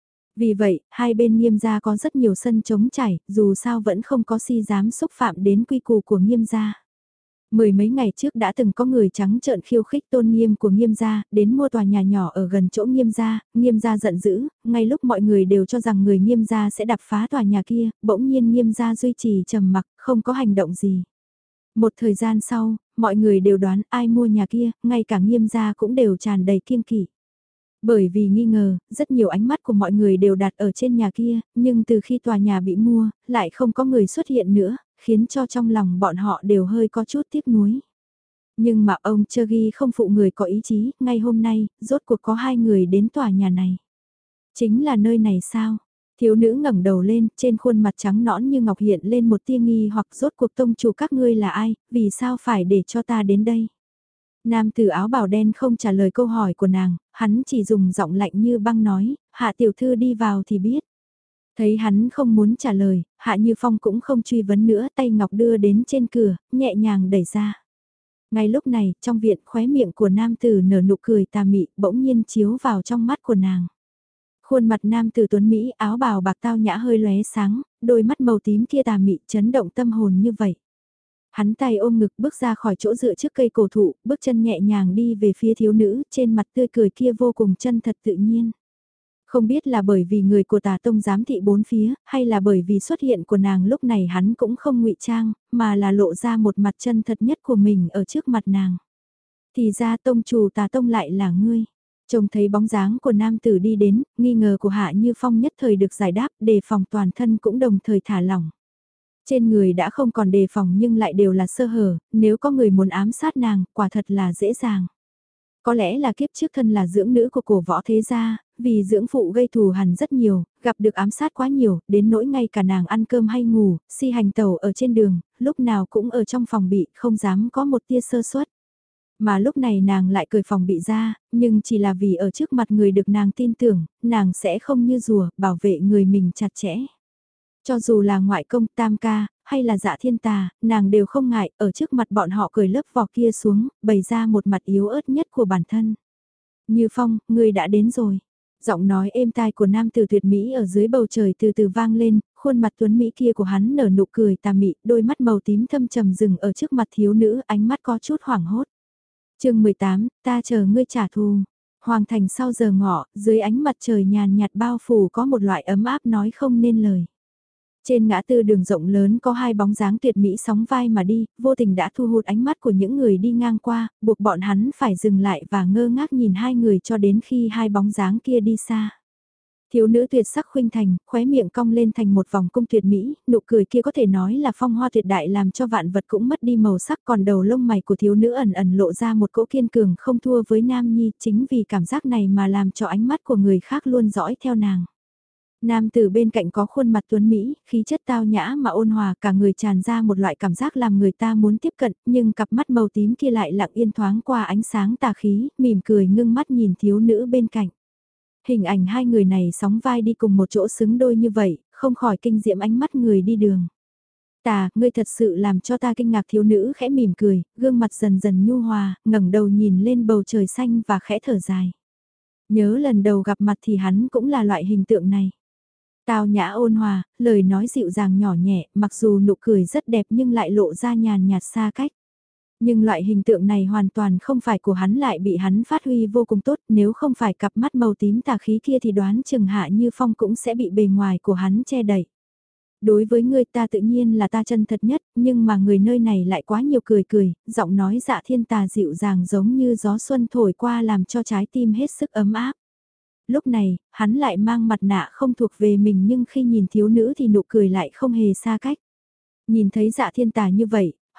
Vì vậy, hai bên Nghiêm gia có rất nhiều sân trống trải, dù sao vẫn không có si dám xúc phạm đến quy củ của Nghiêm gia. Mười mấy ngày trước đã từng có người trắng trợn khiêu khích tôn nghiêm của Nghiêm gia, đến mua tòa nhà nhỏ ở gần chỗ Nghiêm gia, Nghiêm gia giận dữ, ngay lúc mọi người đều cho rằng người Nghiêm gia sẽ đập phá tòa nhà kia, bỗng nhiên Nghiêm gia duy trì trầm mặc, không có hành động gì. Một thời gian sau, mọi người đều đoán ai mua nhà kia, ngay cả Nghiêm gia cũng đều tràn đầy kiêng kỵ. Bởi vì nghi ngờ, rất nhiều ánh mắt của mọi người đều đặt ở trên nhà kia, nhưng từ khi tòa nhà bị mua, lại không có người xuất hiện nữa, khiến cho trong lòng bọn họ đều hơi có chút tiếc nuối. Nhưng mà ông Chagi không phụ người có ý chí, ngay hôm nay, rốt cuộc có hai người đến tòa nhà này. Chính là nơi này sao? Thiếu nữ ngẩng đầu lên, trên khuôn mặt trắng nõn như ngọc hiện lên một tia nghi hoặc rốt cuộc tông chủ các ngươi là ai, vì sao phải để cho ta đến đây? Nam tử áo bào đen không trả lời câu hỏi của nàng, hắn chỉ dùng giọng lạnh như băng nói, hạ tiểu thư đi vào thì biết. Thấy hắn không muốn trả lời, Hạ Như Phong cũng không truy vấn nữa, tay ngọc đưa đến trên cửa, nhẹ nhàng đẩy ra. Ngay lúc này, trong viện khóe miệng của nam tử nở nụ cười tà mị, bỗng nhiên chiếu vào trong mắt của nàng. Khuôn mặt nam tử tuấn Mỹ áo bào bạc tao nhã hơi lóe sáng, đôi mắt màu tím kia tà mị chấn động tâm hồn như vậy. Hắn tay ôm ngực bước ra khỏi chỗ dựa trước cây cổ thụ, bước chân nhẹ nhàng đi về phía thiếu nữ, trên mặt tươi cười kia vô cùng chân thật tự nhiên. Không biết là bởi vì người của tà tông giám thị bốn phía, hay là bởi vì xuất hiện của nàng lúc này hắn cũng không ngụy trang, mà là lộ ra một mặt chân thật nhất của mình ở trước mặt nàng. Thì ra tông chủ tà tông lại là ngươi. Trông thấy bóng dáng của nam tử đi đến, nghi ngờ của Hạ Như Phong nhất thời được giải đáp, đề phòng toàn thân cũng đồng thời thả lỏng. Trên người đã không còn đề phòng nhưng lại đều là sơ hở, nếu có người muốn ám sát nàng, quả thật là dễ dàng. Có lẽ là kiếp trước thân là dưỡng nữ của cổ võ thế gia, vì dưỡng phụ gây thù hằn rất nhiều, gặp được ám sát quá nhiều, đến nỗi ngay cả nàng ăn cơm hay ngủ, si hành tẩu ở trên đường, lúc nào cũng ở trong phòng bị, không dám có một tia sơ suất. Mà lúc này nàng lại cười phòng bị ra, nhưng chỉ là vì ở trước mặt người được nàng tin tưởng, nàng sẽ không như rùa, bảo vệ người mình chặt chẽ. Cho dù là ngoại công tam ca, hay là dạ thiên tà, nàng đều không ngại, ở trước mặt bọn họ cười lớp vỏ kia xuống, bày ra một mặt yếu ớt nhất của bản thân. Như Phong, ngươi đã đến rồi. Giọng nói êm tai của nam tử tuyệt mỹ ở dưới bầu trời từ từ vang lên, khuôn mặt tuấn mỹ kia của hắn nở nụ cười tà mị, đôi mắt màu tím thâm trầm dừng ở trước mặt thiếu nữ, ánh mắt có chút hoảng hốt. Chương mười tám, ta chờ ngươi trả thù. Hoàng thành sau giờ ngọ, dưới ánh mặt trời nhàn nhạt bao phủ có một loại ấm áp nói không nên lời. Trên ngã tư đường rộng lớn có hai bóng dáng tuyệt mỹ sóng vai mà đi, vô tình đã thu hút ánh mắt của những người đi ngang qua, buộc bọn hắn phải dừng lại và ngơ ngác nhìn hai người cho đến khi hai bóng dáng kia đi xa. Thiếu nữ tuyệt sắc khuynh thành, khóe miệng cong lên thành một vòng cung tuyệt mỹ, nụ cười kia có thể nói là phong hoa tuyệt đại làm cho vạn vật cũng mất đi màu sắc, còn đầu lông mày của thiếu nữ ẩn ẩn lộ ra một cỗ kiên cường không thua với nam nhi, chính vì cảm giác này mà làm cho ánh mắt của người khác luôn dõi theo nàng. Nam tử bên cạnh có khuôn mặt tuấn Mỹ, khí chất tao nhã mà ôn hòa, cả người tràn ra một loại cảm giác làm người ta muốn tiếp cận, nhưng cặp mắt màu tím kia lại lặng yên thoáng qua ánh sáng tà khí, mỉm cười ngưng mắt nhìn thiếu nữ bên cạnh. Hình ảnh hai người này sóng vai đi cùng một chỗ xứng đôi như vậy, không khỏi kinh diễm ánh mắt người đi đường. Tà, ngươi thật sự làm cho ta kinh ngạc, thiếu nữ khẽ mỉm cười, gương mặt dần dần nhu hòa, ngẩng đầu nhìn lên bầu trời xanh và khẽ thở dài. Nhớ lần đầu gặp mặt thì hắn cũng là loại hình tượng này. Tao nhã ôn hòa, lời nói dịu dàng nhỏ nhẹ, mặc dù nụ cười rất đẹp nhưng lại lộ ra nhàn nhạt xa cách. Nhưng loại hình tượng này hoàn toàn không phải của hắn, lại bị hắn phát huy vô cùng tốt, nếu không phải cặp mắt màu tím tà khí kia thì đoán chừng Hạ Như Phong cũng sẽ bị bề ngoài của hắn che đậy. Đối với người ta tự nhiên là ta chân thật nhất, nhưng mà người nơi này lại quá nhiều cười cười, giọng nói Dạ Thiên Tà dịu dàng giống như gió xuân thổi qua làm cho trái tim hết sức ấm áp. Lúc này, hắn lại mang mặt nạ không thuộc về mình nhưng khi nhìn thiếu nữ thì nụ cười lại không hề xa cách. Nhìn thấy Dạ Thiên Tà như vậy,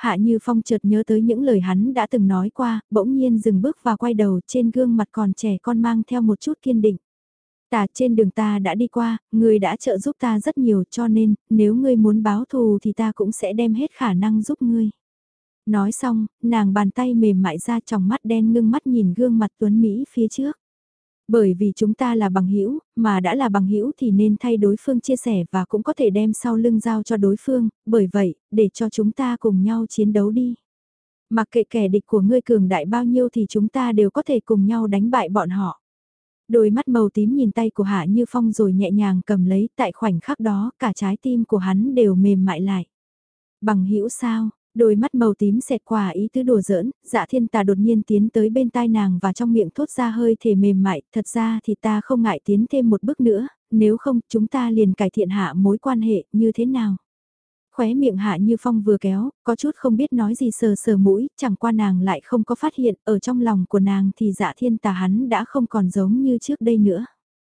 Hạ Như Phong chợt nhớ tới những lời hắn đã từng nói qua, bỗng nhiên dừng bước và quay đầu, trên gương mặt còn trẻ con mang theo một chút kiên định. Ta trên đường ta đã đi qua, ngươi đã trợ giúp ta rất nhiều cho nên, nếu ngươi muốn báo thù thì ta cũng sẽ đem hết khả năng giúp ngươi. Nói xong, nàng bàn tay mềm mại ra tròng mắt đen ngưng mắt nhìn gương mặt tuấn Mỹ phía trước. Bởi vì chúng ta là bằng hữu, mà đã là bằng hữu thì nên thay đối phương chia sẻ và cũng có thể đem sau lưng giao cho đối phương, bởi vậy, để cho chúng ta cùng nhau chiến đấu đi. Mặc kệ kẻ địch của ngươi cường đại bao nhiêu thì chúng ta đều có thể cùng nhau đánh bại bọn họ. Đôi mắt màu tím nhìn tay của Hạ Như Phong rồi nhẹ nhàng cầm lấy, tại khoảnh khắc đó cả trái tim của hắn đều mềm mại lại. Bằng hữu sao? Đôi mắt màu tím xẹt qua ý tứ đùa giỡn, Dạ Thiên Tà đột nhiên tiến tới bên tai nàng và trong miệng thốt ra hơi thể mềm mại, thật ra thì ta không ngại tiến thêm một bước nữa, nếu không chúng ta liền cải thiện hạ mối quan hệ như thế nào. Khóe miệng Hạ Như Phong vừa kéo, có chút không biết nói gì sờ sờ mũi, chẳng qua nàng lại không có phát hiện, ở trong lòng của nàng thì Dạ Thiên Tà hắn đã không còn giống như trước đây nữa.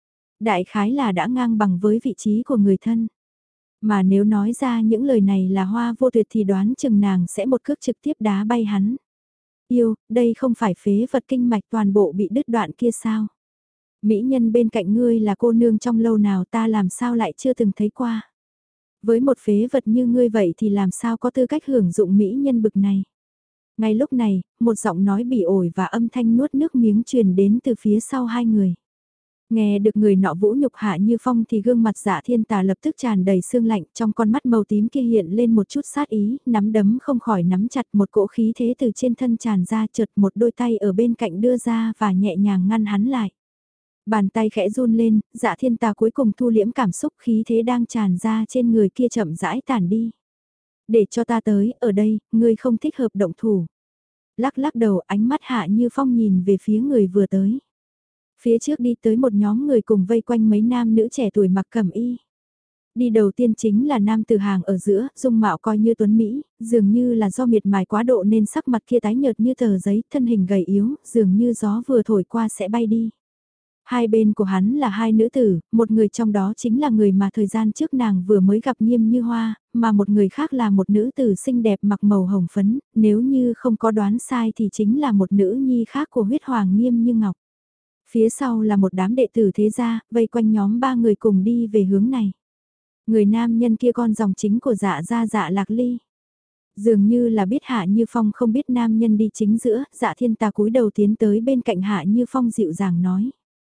Đại khái là đã ngang bằng với vị trí của người thân. Mà nếu nói ra những lời này là Hoa Vô Tuyệt thì đoán chừng nàng sẽ một cước trực tiếp đá bay hắn. Yêu, đây không phải phế vật kinh mạch toàn bộ bị đứt đoạn kia sao? Mỹ nhân bên cạnh ngươi là cô nương trong lâu nào ta làm sao lại chưa từng thấy qua? Với một phế vật như ngươi vậy thì làm sao có tư cách hưởng dụng mỹ nhân bực này? Ngay lúc này, một giọng nói bỉ ổi và âm thanh nuốt nước miếng truyền đến từ phía sau hai người. Nghe được người nọ vũ nhục Hạ Như Phong thì gương mặt Dạ Thiên Tà lập tức tràn đầy sương lạnh, trong con mắt màu tím kia hiện lên một chút sát ý, nắm đấm không khỏi nắm chặt, một cỗ khí thế từ trên thân tràn ra, chợt một đôi tay ở bên cạnh đưa ra và nhẹ nhàng ngăn hắn lại. Bàn tay khẽ run lên, Dạ Thiên Tà cuối cùng thu liễm cảm xúc, khí thế đang tràn ra trên người kia chậm rãi tản đi. Để cho ta tới, ở đây, ngươi không thích hợp động thủ. Lắc lắc đầu, ánh mắt Hạ Như Phong nhìn về phía người vừa tới. Phía trước đi tới một nhóm người cùng vây quanh mấy nam nữ trẻ tuổi mặc cẩm y. Đi đầu tiên chính là nam từ hàng ở giữa, dung mạo coi như tuấn Mỹ, dường như là do miệt mài quá độ nên sắc mặt kia tái nhợt như tờ giấy, thân hình gầy yếu, dường như gió vừa thổi qua sẽ bay đi. Hai bên của hắn là hai nữ tử, một người trong đó chính là người mà thời gian trước nàng vừa mới gặp Nghiêm Như Hoa, mà một người khác là một nữ tử xinh đẹp mặc màu hồng phấn, nếu như không có đoán sai thì chính là một nữ nhi khác của huyết hoàng Nghiêm Như Ngọc. Phía sau là một đám đệ tử thế gia, vây quanh nhóm ba người cùng đi về hướng này. Người nam nhân kia con dòng chính của Dạ gia Dạ Lạc Ly. Dường như là biết Hạ Như Phong không biết nam nhân đi chính giữa, Dạ Thiên Tà cúi đầu tiến tới bên cạnh Hạ Như Phong dịu dàng nói.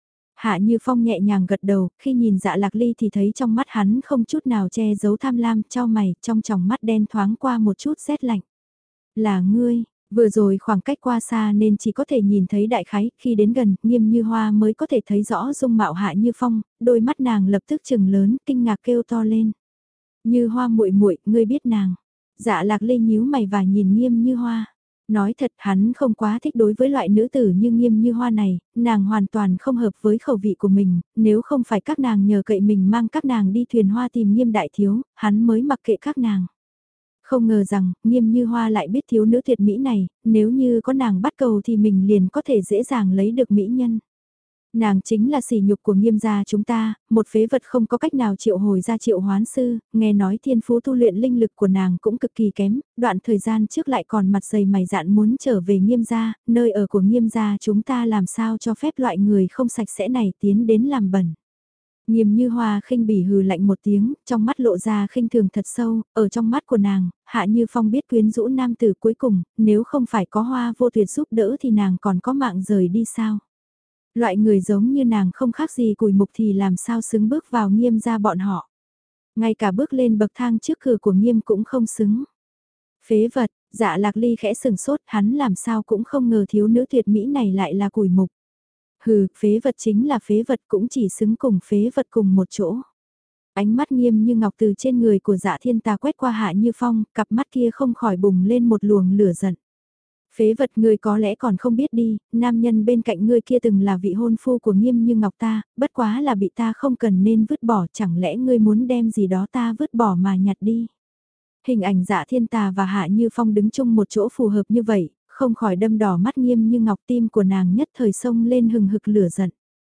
Hạ Như Phong nhẹ nhàng gật đầu, khi nhìn Dạ Lạc Ly thì thấy trong mắt hắn không chút nào che giấu tham lam, chau mày, trong tròng mắt đen thoáng qua một chút rét lạnh. Là ngươi. Vừa rồi khoảng cách qua xa nên chỉ có thể nhìn thấy đại khái, khi đến gần, Nghiêm Như Hoa mới có thể thấy rõ dung mạo Hạ Như Phong, đôi mắt nàng lập tức trừng lớn, kinh ngạc kêu to lên. Như Hoa muội muội, ngươi biết nàng. Dạ Lạc Ly nhíu mày và nhìn Nghiêm Như Hoa. Nói thật hắn không quá thích đối với loại nữ tử như Nghiêm Như Hoa này, nàng hoàn toàn không hợp với khẩu vị của mình, nếu không phải các nàng nhờ cậy mình mang các nàng đi thuyền hoa tìm Nghiêm đại thiếu, hắn mới mặc kệ các nàng. Không ngờ rằng, Nghiêm Như Hoa lại biết thiếu nữ tuyệt mỹ này, nếu như có nàng bắt cầu thì mình liền có thể dễ dàng lấy được mỹ nhân. Nàng chính là sỉ nhục của Nghiêm gia chúng ta, một phế vật không có cách nào triệu hồi ra triệu hoán sư, nghe nói thiên phú tu luyện linh lực của nàng cũng cực kỳ kém, đoạn thời gian trước lại còn mặt dày mày dạn muốn trở về Nghiêm gia, nơi ở của Nghiêm gia chúng ta làm sao cho phép loại người không sạch sẽ này tiến đến làm bẩn. Nghiêm Như Hoa khinh bỉ hừ lạnh một tiếng, trong mắt lộ ra khinh thường thật sâu, ở trong mắt của nàng, Hạ Như Phong biết quyến rũ nam tử cuối cùng, nếu không phải có Hoa Vô Tuyệt giúp đỡ thì nàng còn có mạng rời đi sao? Loại người giống như nàng không khác gì cùi mục thì làm sao xứng bước vào Nghiêm gia bọn họ. Ngay cả bước lên bậc thang trước cửa của Nghiêm cũng không xứng. Phế vật, Dạ Lạc Ly khẽ sừng sốt, hắn làm sao cũng không ngờ thiếu nữ tuyệt mỹ này lại là cùi mục. Hừ, phế vật chính là phế vật cũng chỉ xứng cùng phế vật cùng một chỗ. Ánh mắt Nghiêm Như Ngọc từ trên người của Dạ Thiên Tà quét qua Hạ Như Phong, cặp mắt kia không khỏi bùng lên một luồng lửa giận. Phế vật ngươi có lẽ còn không biết đi, nam nhân bên cạnh ngươi kia từng là vị hôn phu của Nghiêm Như Ngọc ta, bất quá là bị ta không cần nên vứt bỏ, chẳng lẽ ngươi muốn đem gì đó ta vứt bỏ mà nhặt đi. Hình ảnh Dạ Thiên Tà và Hạ Như Phong đứng chung một chỗ phù hợp như vậy, không khỏi đâm đỏ mắt Nghiêm Như Ngọc, tim của nàng nhất thời xông lên hừng hực lửa giận.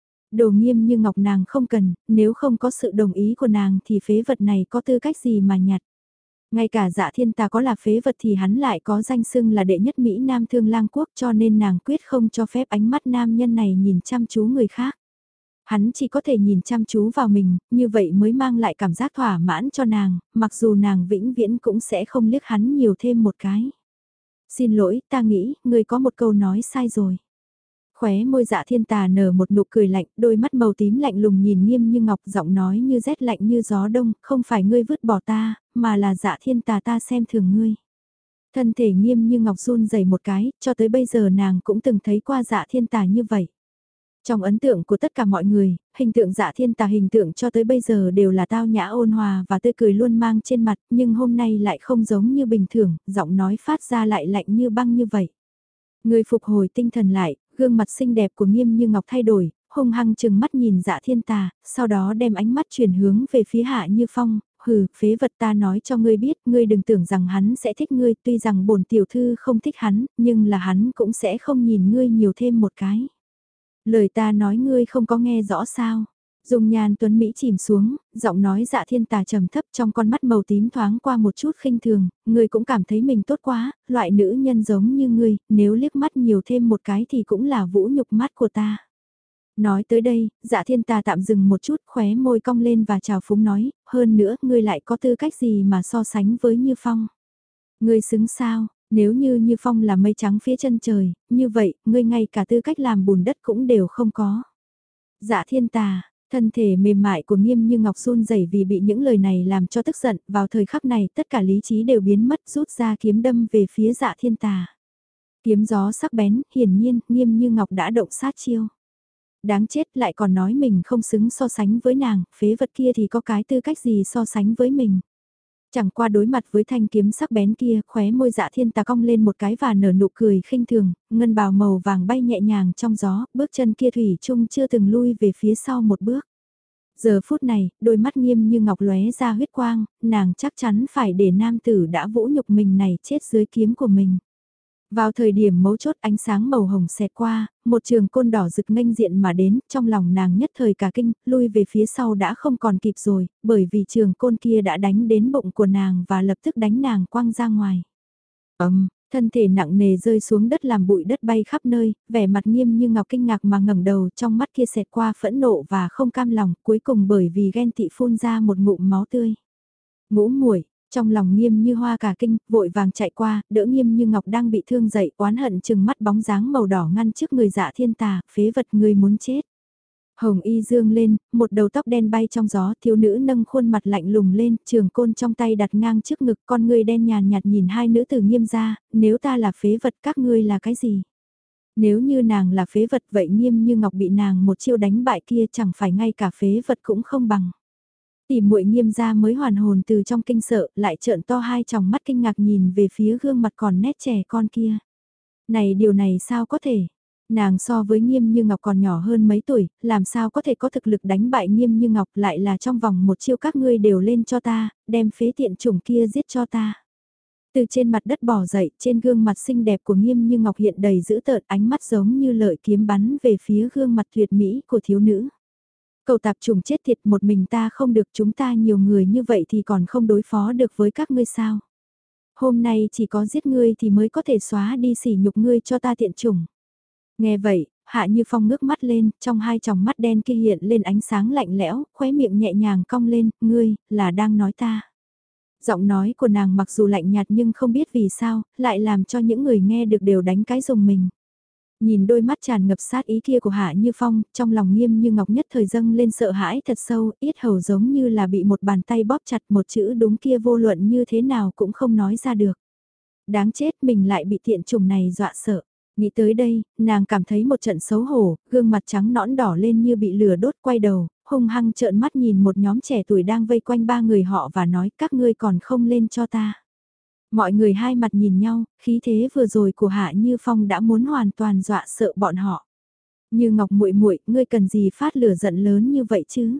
Đồ Nghiêm Như Ngọc nàng không cần, nếu không có sự đồng ý của nàng thì phế vật này có tư cách gì mà nhặt. Ngay cả Dạ Thiên Tà có là phế vật thì hắn lại có danh xưng là đệ nhất Mỹ Nam Thương Lang Quốc, cho nên nàng quyết không cho phép ánh mắt nam nhân này nhìn chăm chú người khác. Hắn chỉ có thể nhìn chăm chú vào mình, như vậy mới mang lại cảm giác thỏa mãn cho nàng, mặc dù nàng vĩnh viễn cũng sẽ không liếc hắn nhiều thêm một cái. Xin lỗi, ta nghĩ, ngươi có một câu nói sai rồi. Khóe môi Dạ Thiên Tà nở một nụ cười lạnh, đôi mắt màu tím lạnh lùng nhìn Nghiêm Như Ngọc, giọng nói như rét lạnh như gió đông, không phải ngươi vứt bỏ ta, mà là Dạ Thiên Tà ta xem thường ngươi. Thân thể Nghiêm Như Ngọc run rẩy một cái, cho tới bây giờ nàng cũng từng thấy qua Dạ Thiên Tà như vậy. Trong ấn tượng của tất cả mọi người, hình tượng Dạ Thiên Tà hình tượng cho tới bây giờ đều là tao nhã ôn hòa và tươi cười luôn mang trên mặt, nhưng hôm nay lại không giống như bình thường, giọng nói phát ra lại lạnh như băng như vậy. Người phục hồi tinh thần lại, gương mặt xinh đẹp của Nghiêm Như Ngọc thay đổi, hung hăng chừng mắt nhìn Dạ Thiên Tà, sau đó đem ánh mắt chuyển hướng về phía Hạ Như Phong, hừ, phế vật, ta nói cho ngươi biết, ngươi đừng tưởng rằng hắn sẽ thích ngươi, tuy rằng bổn tiểu thư không thích hắn, nhưng là hắn cũng sẽ không nhìn ngươi nhiều thêm một cái. Lời ta nói ngươi không có nghe rõ sao? Dung nhan tuấn Mỹ chìm xuống, giọng nói Dạ Thiên Tà trầm thấp, trong con mắt màu tím thoáng qua một chút khinh thường, ngươi cũng cảm thấy mình tốt quá, loại nữ nhân giống như ngươi, nếu liếc mắt nhiều thêm một cái thì cũng là vũ nhục mắt của ta. Nói tới đây, Dạ Thiên Tà tạm dừng một chút, khóe môi cong lên và chào phúng nói, hơn nữa, ngươi lại có tư cách gì mà so sánh với Như Phong? Ngươi xứng sao? Nếu như Như Phong là mây trắng phía chân trời, như vậy, ngươi ngay cả tư cách làm bùn đất cũng đều không có. Dạ Thiên Tà, thân thể mềm mại của Nghiêm Như Ngọc run rẩy vì bị những lời này làm cho tức giận, vào thời khắc này tất cả lý trí đều biến mất, rút ra kiếm đâm về phía Dạ Thiên Tà. Kiếm gió sắc bén, hiển nhiên, Nghiêm Như Ngọc đã động sát chiêu. Đáng chết, lại còn nói mình không xứng so sánh với nàng, phế vật kia thì có cái tư cách gì so sánh với mình. Chẳng qua đối mặt với thanh kiếm sắc bén kia, khóe môi Dạ Thiên Tà cong lên một cái và nở nụ cười khinh thường, ngân bào màu vàng bay nhẹ nhàng trong gió, bước chân kia thủy chung chưa từng lui về phía sau một bước. Giờ phút này, đôi mắt Nghiêm Như Ngọc lóe ra huyết quang, nàng chắc chắn phải để nam tử đã vũ nhục mình này chết dưới kiếm của mình. Vào thời điểm mấu chốt, ánh sáng màu hồng xẹt qua, một trường côn đỏ rực nghênh diện mà đến, trong lòng nàng nhất thời cả kinh, lui về phía sau đã không còn kịp rồi, bởi vì trường côn kia đã đánh đến bụng của nàng và lập tức đánh nàng quăng ra ngoài. Ầm, thân thể nặng nề rơi xuống đất làm bụi đất bay khắp nơi, vẻ mặt Nghiêm Như Ngọc kinh ngạc mà ngẩng đầu, trong mắt kia xẹt qua phẫn nộ và không cam lòng, cuối cùng bởi vì ghen tị phun ra một ngụm máu tươi. Ngũ muội. Trong lòng Nghiêm Như Hoa cả kinh, vội vàng chạy qua, đỡ Nghiêm Như Ngọc đang bị thương dậy, oán hận chừng mắt bóng dáng màu đỏ ngăn trước người Dạ Thiên Tà, phế vật người muốn chết. Hồng y dương lên, một đầu tóc đen bay trong gió, thiếu nữ nâng khuôn mặt lạnh lùng lên, trường côn trong tay đặt ngang trước ngực, con người đen nhàn nhạt nhìn hai nữ tử Nghiêm ra, nếu ta là phế vật các ngươi là cái gì? Nếu như nàng là phế vật vậy Nghiêm Như Ngọc bị nàng một chiêu đánh bại kia chẳng phải ngay cả phế vật cũng không bằng. Tỷ muội Nghiêm gia mới hoàn hồn từ trong kinh sợ, lại trợn to hai tròng mắt kinh ngạc nhìn về phía gương mặt còn nét trẻ con kia. Này điều này sao có thể? Nàng so với Nghiêm Như Ngọc còn nhỏ hơn mấy tuổi, làm sao có thể có thực lực đánh bại Nghiêm Như Ngọc, lại là trong vòng một chiêu các ngươi đều lên cho ta, đem phế tiện chủng kia giết cho ta. Từ trên mặt đất bò dậy, trên gương mặt xinh đẹp của Nghiêm Như Ngọc hiện đầy dữ tợn, ánh mắt giống như lợi kiếm bắn về phía gương mặt tuyệt mỹ của thiếu nữ. Cầu tạp trùng chết tiệt, một mình ta không được, chúng ta nhiều người như vậy thì còn không đối phó được với các ngươi sao. Hôm nay chỉ có giết ngươi thì mới có thể xóa đi sỉ nhục ngươi cho ta tiện chủng. Nghe vậy, Hạ Như Phong ngước mắt lên, trong hai tròng mắt đen kia hiện lên ánh sáng lạnh lẽo, khóe miệng nhẹ nhàng cong lên, ngươi, là đang nói ta. Giọng nói của nàng mặc dù lạnh nhạt nhưng không biết vì sao, lại làm cho những người nghe được đều đánh cái rùng mình. Nhìn đôi mắt tràn ngập sát ý kia của Hạ Như Phong, trong lòng Nghiêm Như Ngọc nhất thời dâng lên sợ hãi thật sâu, yết hầu giống như là bị một bàn tay bóp chặt, một chữ đúng kia vô luận như thế nào cũng không nói ra được. Đáng chết, mình lại bị tiện chủng này dọa sợ. Nghĩ tới đây, nàng cảm thấy một trận xấu hổ, gương mặt trắng nõn đỏ lên như bị lửa đốt, quay đầu, hung hăng trợn mắt nhìn một nhóm trẻ tuổi đang vây quanh ba người họ và nói các ngươi còn không lên cho ta. Mọi người hai mặt nhìn nhau, khí thế vừa rồi của Hạ Như Phong đã muốn hoàn toàn dọa sợ bọn họ. Như Ngọc muội muội, ngươi cần gì phát lửa giận lớn như vậy chứ?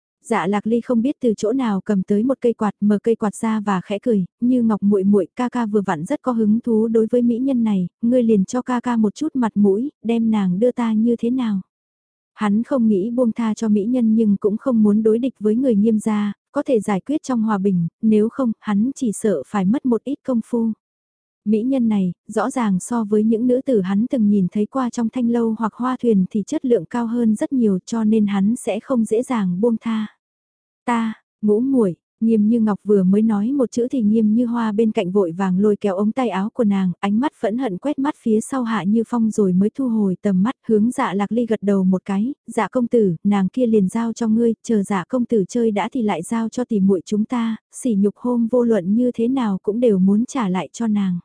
Dạ Lạc Ly không biết từ chỗ nào cầm tới một cây quạt, mở cây quạt ra và khẽ cười, Như Ngọc muội muội, ca ca vừa vặn rất có hứng thú đối với mỹ nhân này, ngươi liền cho ca ca một chút mặt mũi, đem nàng đưa ta như thế nào? Hắn không nghĩ buông tha cho mỹ nhân nhưng cũng không muốn đối địch với người Nghiêm gia, có thể giải quyết trong hòa bình, nếu không, hắn chỉ sợ phải mất một ít công phu. Mỹ nhân này, rõ ràng so với những nữ tử hắn từng nhìn thấy qua trong thanh lâu hoặc hoa thuyền thì chất lượng cao hơn rất nhiều cho nên hắn sẽ không dễ dàng buông tha. Ta, Ngũ muội, Nghiêm Như Ngọc vừa mới nói một chữ thì Nghiêm Như Hoa bên cạnh vội vàng lôi kéo ống tay áo của nàng, ánh mắt phẫn hận quét mắt phía sau Hạ Như Phong rồi mới thu hồi tầm mắt hướng Dạ Lạc Ly gật đầu một cái, Dạ công tử, nàng kia liền giao cho ngươi, chờ Dạ công tử chơi đã thì lại giao cho tỷ muội chúng ta, sỉ nhục hôm vô luận như thế nào cũng đều muốn trả lại cho nàng.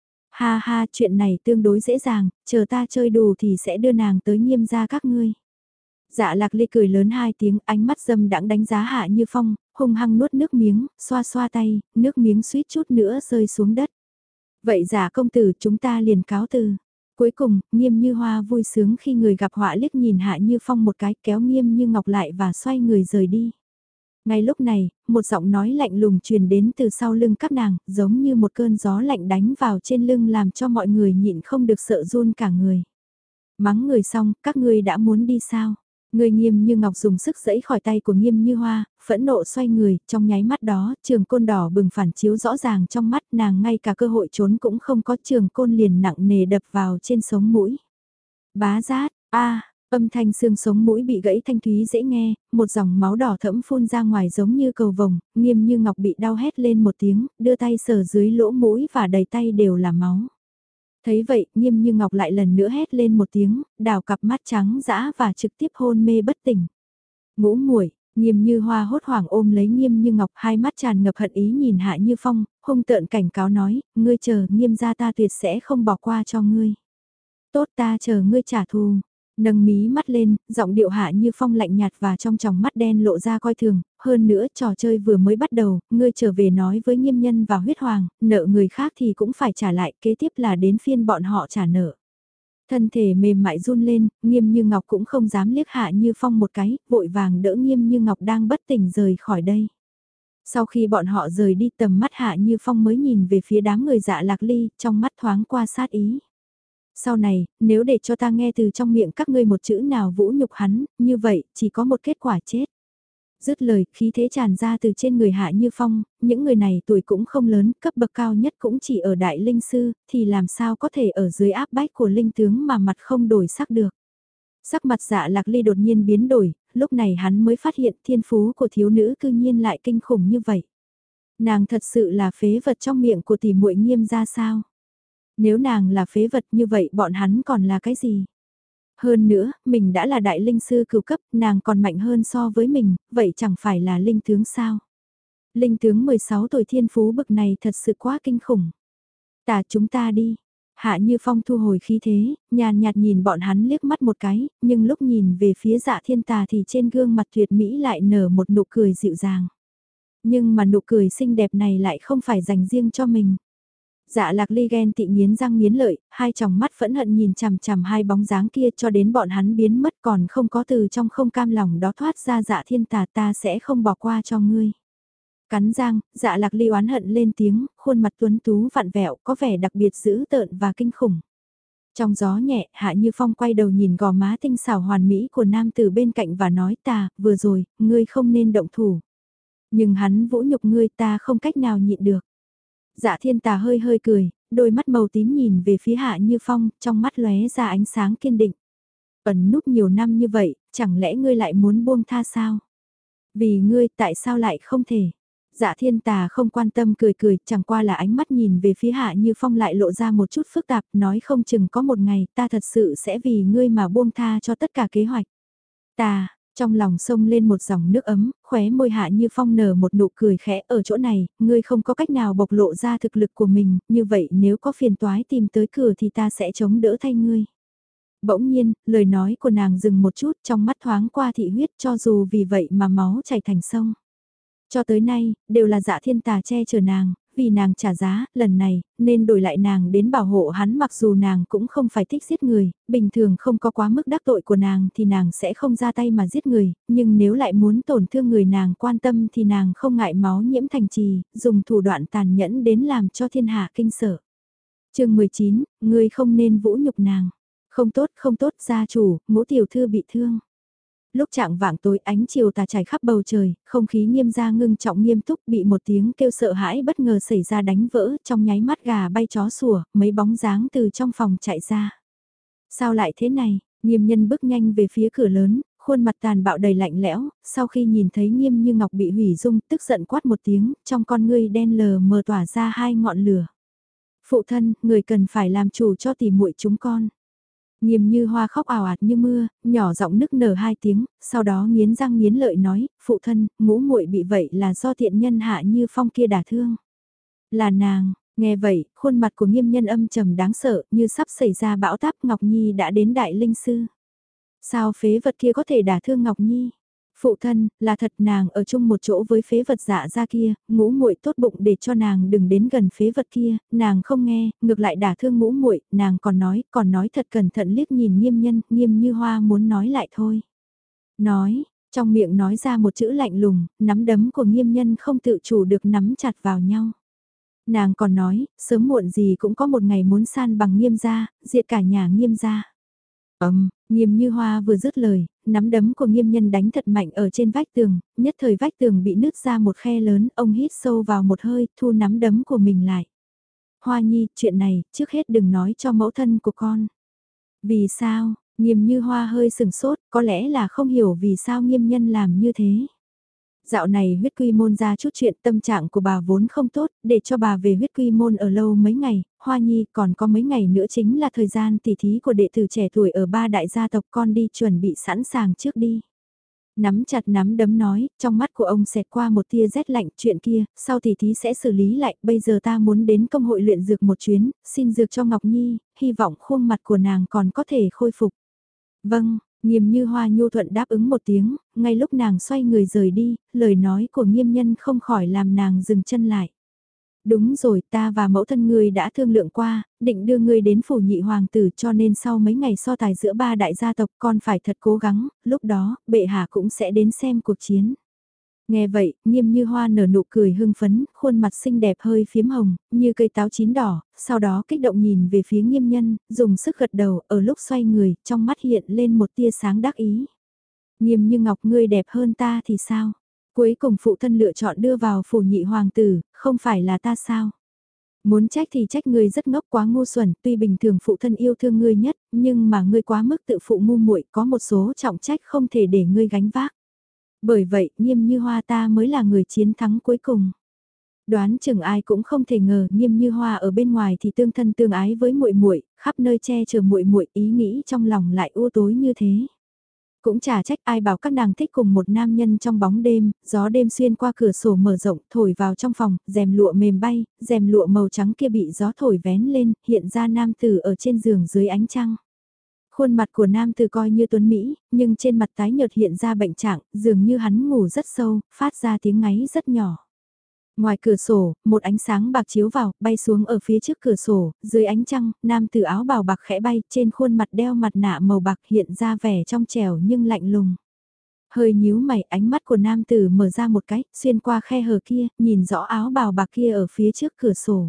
Ha ha, chuyện này tương đối dễ dàng, chờ ta chơi đủ thì sẽ đưa nàng tới Nghiêm gia các ngươi. Dạ Lạc Ly cười lớn hai tiếng, ánh mắt dâm đãng đánh giá Hạ Như Phong, hung hăng nuốt nước miếng, xoa xoa tay, nước miếng suýt chút nữa rơi xuống đất. Vậy Dạ công tử, chúng ta liền cáo từ. Cuối cùng, Nghiêm Như Hoa vui sướng khi người gặp họa liếc nhìn Hạ Như Phong một cái, kéo Nghiêm Như Ngọc lại và xoay người rời đi. Ngay lúc này, một giọng nói lạnh lùng truyền đến từ sau lưng các nàng, giống như một cơn gió lạnh đánh vào trên lưng làm cho mọi người nhịn không được sợ run cả người. Mắng người xong, các ngươi đã muốn đi sao? Người Nghiêm Như Ngọc dùng sức giãy khỏi tay của Nghiêm Như Hoa, phẫn nộ xoay người, trong nháy mắt đó, trường côn đỏ bừng phản chiếu rõ ràng trong mắt nàng, ngay cả cơ hội trốn cũng không có, trường côn liền nặng nề đập vào trên sống mũi. Bá rát, a âm thanh xương sống mũi bị gãy thanh thúy dễ nghe, một dòng máu đỏ thẫm phun ra ngoài giống như cầu vồng, Nghiêm Như Ngọc bị đau hét lên một tiếng, đưa tay sờ dưới lỗ mũi và đầy tay đều là máu. Thấy vậy, Nghiêm Như Ngọc lại lần nữa hét lên một tiếng, đào cặp mắt trắng dã và trực tiếp hôn mê bất tỉnh. Ngũ muội, Nghiêm Như Hoa hốt hoảng ôm lấy Nghiêm Như Ngọc, hai mắt tràn ngập hận ý nhìn Hạ Như Phong, hung tợn cảnh cáo nói, ngươi chờ, Nghiêm gia ta tuyệt sẽ không bỏ qua cho ngươi. Tốt, ta chờ ngươi trả thù. Nâng mí mắt lên, giọng điệu Hạ Như Phong lạnh nhạt và trong tròng mắt đen lộ ra coi thường, hơn nữa trò chơi vừa mới bắt đầu, ngươi trở về nói với Nghiêm nhân và huyết hoàng, nợ người khác thì cũng phải trả lại, kế tiếp là đến phiên bọn họ trả nợ. Thân thể mềm mại run lên, Nghiêm Như Ngọc cũng không dám liếc Hạ Như Phong một cái, vội vàng đỡ Nghiêm Như Ngọc đang bất tỉnh rời khỏi đây. Sau khi bọn họ rời đi, tầm mắt Hạ Như Phong mới nhìn về phía đám người Dạ Lạc Ly, trong mắt thoáng qua sát ý. Sau này, nếu để cho ta nghe từ trong miệng các ngươi một chữ nào vũ nhục hắn, như vậy, chỉ có một kết quả chết. Dứt lời, khí thế tràn ra từ trên người Hạ Như Phong, những người này tuổi cũng không lớn, cấp bậc cao nhất cũng chỉ ở đại linh sư, thì làm sao có thể ở dưới áp bách của linh tướng mà mặt không đổi sắc được. Sắc mặt Dạ Lạc Ly đột nhiên biến đổi, lúc này hắn mới phát hiện thiên phú của thiếu nữ cư nhiên lại kinh khủng như vậy. Nàng thật sự là phế vật trong miệng của tỷ muội Nghiêm ra sao? Nếu nàng là phế vật như vậy bọn hắn còn là cái gì? Hơn nữa, mình đã là đại linh sư cửu cấp, nàng còn mạnh hơn so với mình, vậy chẳng phải là linh tướng sao? Linh tướng mười sáu tuổi thiên phú bực này thật sự quá kinh khủng. Tả chúng ta đi. Hạ Như Phong thu hồi khí thế, nhàn nhạt nhìn bọn hắn liếc mắt một cái, nhưng lúc nhìn về phía Dạ Thiên Tà thì trên gương mặt tuyệt mỹ lại nở một nụ cười dịu dàng. Nhưng mà nụ cười xinh đẹp này lại không phải dành riêng cho mình. Dạ Lạc Ly ghen tị nghiến răng nghiến lợi, hai tròng mắt phẫn hận nhìn chằm chằm hai bóng dáng kia cho đến bọn hắn biến mất còn không có từ trong không cam lòng đó thoát ra Dạ Thiên Tà, ta sẽ không bỏ qua cho ngươi. Cắn răng, Dạ Lạc Ly oán hận lên tiếng, khuôn mặt tuấn tú vặn vẹo có vẻ đặc biệt dữ tợn và kinh khủng. Trong gió nhẹ, Hạ Như Phong quay đầu nhìn gò má tinh xảo hoàn mỹ của nam tử bên cạnh và nói, ta, vừa rồi, ngươi không nên động thủ. Nhưng hắn vũ nhục ngươi, ta không cách nào nhịn được. Dạ Thiên Tà hơi hơi cười, đôi mắt màu tím nhìn về phía Hạ Như Phong, trong mắt lóe ra ánh sáng kiên định. Ẩn núp nhiều năm như vậy, chẳng lẽ ngươi lại muốn buông tha sao? Vì ngươi, tại sao lại không thể? Dạ Thiên Tà không quan tâm cười cười, chẳng qua là ánh mắt nhìn về phía Hạ Như Phong lại lộ ra một chút phức tạp, nói không chừng có một ngày ta thật sự sẽ vì ngươi mà buông tha cho tất cả kế hoạch. Ta, trong lòng sông lên một dòng nước ấm, khóe môi Hạ Như Phong nở một nụ cười khẽ, ở chỗ này, ngươi không có cách nào bộc lộ ra thực lực của mình, như vậy nếu có phiền toái tìm tới cửa thì ta sẽ chống đỡ thay ngươi. Bỗng nhiên, lời nói của nàng dừng một chút, trong mắt thoáng qua thị huyết, cho dù vì vậy mà máu chảy thành sông. Cho tới nay, đều là Dạ Thiên Tà che chở nàng, vì nàng trả giá, lần này, nên đổi lại nàng đến bảo hộ hắn, mặc dù nàng cũng không phải thích giết người, bình thường không có quá mức đắc tội của nàng thì nàng sẽ không ra tay mà giết người, nhưng nếu lại muốn tổn thương người nàng quan tâm thì nàng không ngại máu nhiễm thành trì, dùng thủ đoạn tàn nhẫn đến làm cho thiên hạ kinh sợ. chương mười chín, ngươi không nên vũ nhục nàng. Không tốt, không tốt, gia chủ, Ngũ tiểu thư bị thương. Lúc trạng vạng tối ánh chiều tà trải khắp bầu trời, không khí nghiêm gia ngưng trọng nghiêm túc bị một tiếng kêu sợ hãi bất ngờ xảy ra đánh vỡ, trong nháy mắt gà bay chó sủa, mấy bóng dáng từ trong phòng chạy ra. Sao lại thế này? Nghiêm nhân bước nhanh về phía cửa lớn, khuôn mặt tàn bạo đầy lạnh lẽo, sau khi nhìn thấy Nghiêm Như Ngọc bị hủy dung, tức giận quát một tiếng, trong con ngươi đen lờ mờ tỏa ra hai ngọn lửa. Phụ thân, người cần phải làm chủ cho tỉ muội chúng con. Nghiêm Như Hoa khóc ào ạt như mưa, nhỏ giọng nức nở hai tiếng, sau đó nghiến răng nghiến lợi nói, phụ thân, ngũ muội bị vậy là do thiện nhân Hạ Như Phong kia đả thương. Là nàng, nghe vậy, khuôn mặt của Nghiêm nhân âm trầm đáng sợ, như sắp xảy ra bão táp. Ngọc Nhi đã đến đại linh sư. Sao phế vật kia có thể đả thương Ngọc Nhi? Phụ thân, là thật nàng ở chung một chỗ với phế vật dạ ra kia, ngũ muội tốt bụng để cho nàng đừng đến gần phế vật kia, nàng không nghe, ngược lại đả thương ngũ muội, nàng còn nói, còn nói thật cẩn thận liếc nhìn Nghiêm nhân, Nghiêm Như Hoa muốn nói lại thôi. Nói, trong miệng nói ra một chữ lạnh lùng, nắm đấm của Nghiêm nhân không tự chủ được nắm chặt vào nhau. Nàng còn nói, sớm muộn gì cũng có một ngày muốn san bằng Nghiêm gia, diệt cả nhà Nghiêm gia. Ầm, Nghiêm Như Hoa vừa dứt lời, nắm đấm của Nghiêm nhân đánh thật mạnh ở trên vách tường, nhất thời vách tường bị nứt ra một khe lớn, ông hít sâu vào một hơi, thu nắm đấm của mình lại. Hoa Nhi, chuyện này, trước hết đừng nói cho mẫu thân của con. Vì sao? Nghiêm Như Hoa hơi sừng sốt, có lẽ là không hiểu vì sao Nghiêm nhân làm như thế. Dạo này huyết quy môn ra chút chuyện, tâm trạng của bà vốn không tốt, để cho bà về huyết quy môn ở lâu mấy ngày, Hoa Nhi còn có mấy ngày nữa chính là thời gian tỉ thí của đệ tử trẻ tuổi ở ba đại gia tộc, con đi chuẩn bị sẵn sàng trước đi. Nắm chặt nắm đấm nói, trong mắt của ông xẹt qua một tia rét lạnh, chuyện kia, sau tỉ thí sẽ xử lý lại, bây giờ ta muốn đến công hội luyện dược một chuyến, xin dược cho Ngọc Nhi, hy vọng khuôn mặt của nàng còn có thể khôi phục. Vâng. Nghiêm Như Hoa nhu thuận đáp ứng một tiếng, ngay lúc nàng xoay người rời đi, lời nói của Nghiêm nhân không khỏi làm nàng dừng chân lại. Đúng rồi, ta và mẫu thân ngươi đã thương lượng qua, định đưa ngươi đến phủ nhị hoàng tử, cho nên sau mấy ngày so tài giữa ba đại gia tộc con phải thật cố gắng, lúc đó, bệ hạ cũng sẽ đến xem cuộc chiến. Nghe vậy, Nghiêm Như Hoa nở nụ cười hưng phấn, khuôn mặt xinh đẹp hơi phiếm hồng, như cây táo chín đỏ, sau đó kích động nhìn về phía Nghiêm nhân, dùng sức gật đầu, ở lúc xoay người, trong mắt hiện lên một tia sáng đắc ý. Nghiêm Như Ngọc, ngươi đẹp hơn ta thì sao? Cuối cùng phụ thân lựa chọn đưa vào phủ nhị hoàng tử, không phải là ta sao? Muốn trách thì trách ngươi rất ngốc quá ngu xuẩn, tuy bình thường phụ thân yêu thương ngươi nhất, nhưng mà ngươi quá mức tự phụ ngu muội, có một số trọng trách không thể để ngươi gánh vác. Bởi vậy, Nghiêm Như Hoa ta mới là người chiến thắng cuối cùng. Đoán chừng ai cũng không thể ngờ, Nghiêm Như Hoa ở bên ngoài thì tương thân tương ái với muội muội, khắp nơi che chở muội muội, ý nghĩ trong lòng lại u tối như thế. Cũng chả trách ai bảo các nàng thích cùng một nam nhân trong bóng đêm, gió đêm xuyên qua cửa sổ mở rộng, thổi vào trong phòng, rèm lụa mềm bay, rèm lụa màu trắng kia bị gió thổi vén lên, hiện ra nam tử ở trên giường dưới ánh trăng. Khuôn mặt của nam tử coi như tuấn Mỹ, nhưng trên mặt tái nhợt hiện ra bệnh trạng, dường như hắn ngủ rất sâu, phát ra tiếng ngáy rất nhỏ. Ngoài cửa sổ, một ánh sáng bạc chiếu vào, bay xuống ở phía trước cửa sổ, dưới ánh trăng, nam tử áo bào bạc khẽ bay, trên khuôn mặt đeo mặt nạ màu bạc hiện ra vẻ trong trẻo nhưng lạnh lùng. Hơi nhíu mày, ánh mắt của nam tử mở ra một cái, xuyên qua khe hở kia, nhìn rõ áo bào bạc kia ở phía trước cửa sổ.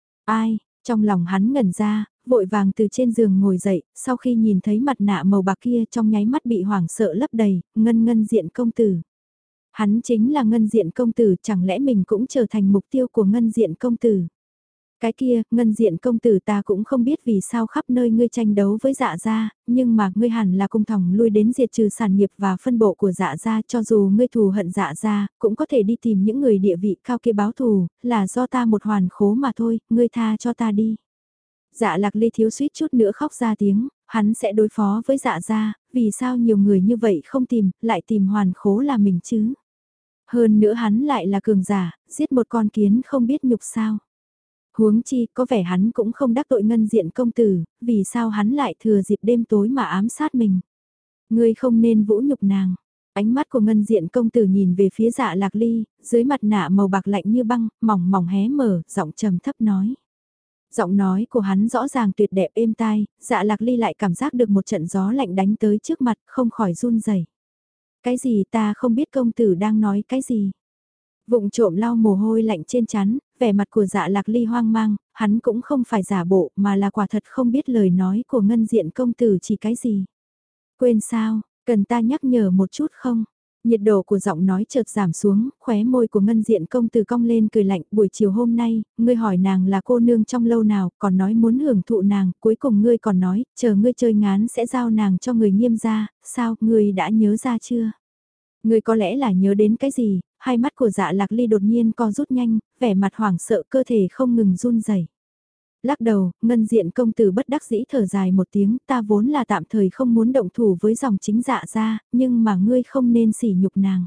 Ai? Trong lòng hắn ngẩn ra, vội vàng từ trên giường ngồi dậy, sau khi nhìn thấy mặt nạ màu bạc kia trong nháy mắt bị hoảng sợ lấp đầy, ngân ngân diện công tử. Hắn chính là ngân diện công tử, chẳng lẽ mình cũng trở thành mục tiêu của ngân diện công tử. Cái kia, ngân diện công tử ta cũng không biết vì sao khắp nơi ngươi tranh đấu với dạ gia, nhưng mà ngươi hẳn là cung thòng lui đến diệt trừ sản nghiệp và phân bộ của dạ gia, cho dù ngươi thù hận dạ gia, cũng có thể đi tìm những người địa vị cao kia báo thù, là do ta một hoàn khố mà thôi, ngươi tha cho ta đi. Dạ Lạc Ly thiếu suýt chút nữa khóc ra tiếng, hắn sẽ đối phó với dạ gia, vì sao nhiều người như vậy không tìm, lại tìm hoàn khố là mình chứ. Hơn nữa hắn lại là cường giả, giết một con kiến không biết nhục sao. Huống chi, có vẻ hắn cũng không đắc tội ngân diện công tử, vì sao hắn lại thừa dịp đêm tối mà ám sát mình. Ngươi không nên vũ nhục nàng. Ánh mắt của ngân diện công tử nhìn về phía Dạ Lạc Ly, dưới mặt nạ màu bạc lạnh như băng, mỏng mỏng hé mở, giọng trầm thấp nói. Giọng nói của hắn rõ ràng tuyệt đẹp êm tai, Dạ Lạc Ly lại cảm giác được một trận gió lạnh đánh tới trước mặt, không khỏi run rẩy. Cái gì, ta không biết công tử đang nói cái gì. Vụng trộm lau mồ hôi lạnh trên trán, vẻ mặt của Dạ Lạc Ly hoang mang, hắn cũng không phải giả bộ mà là quả thật không biết lời nói của ngân diện công tử chỉ cái gì. Quên sao, Cần ta nhắc nhở một chút không? Nhiệt độ của giọng nói chợt giảm xuống, khóe môi của ngân diện công tử cong lên cười lạnh, buổi chiều hôm nay, ngươi hỏi nàng là cô nương trong lâu nào, còn nói muốn hưởng thụ nàng, cuối cùng ngươi còn nói, chờ ngươi chơi ngán sẽ giao nàng cho người Nghiêm gia, sao, ngươi đã nhớ ra chưa? Ngươi có lẽ là nhớ đến cái gì, hai mắt của dạ lạc ly đột nhiên co rút nhanh, vẻ mặt hoảng sợ cơ thể không ngừng run rẩy. Lắc đầu, ngân diện công tử bất đắc dĩ thở dài một tiếng, ta vốn là tạm thời không muốn động thủ với dòng chính dạ ra, nhưng mà ngươi không nên sỉ nhục nàng.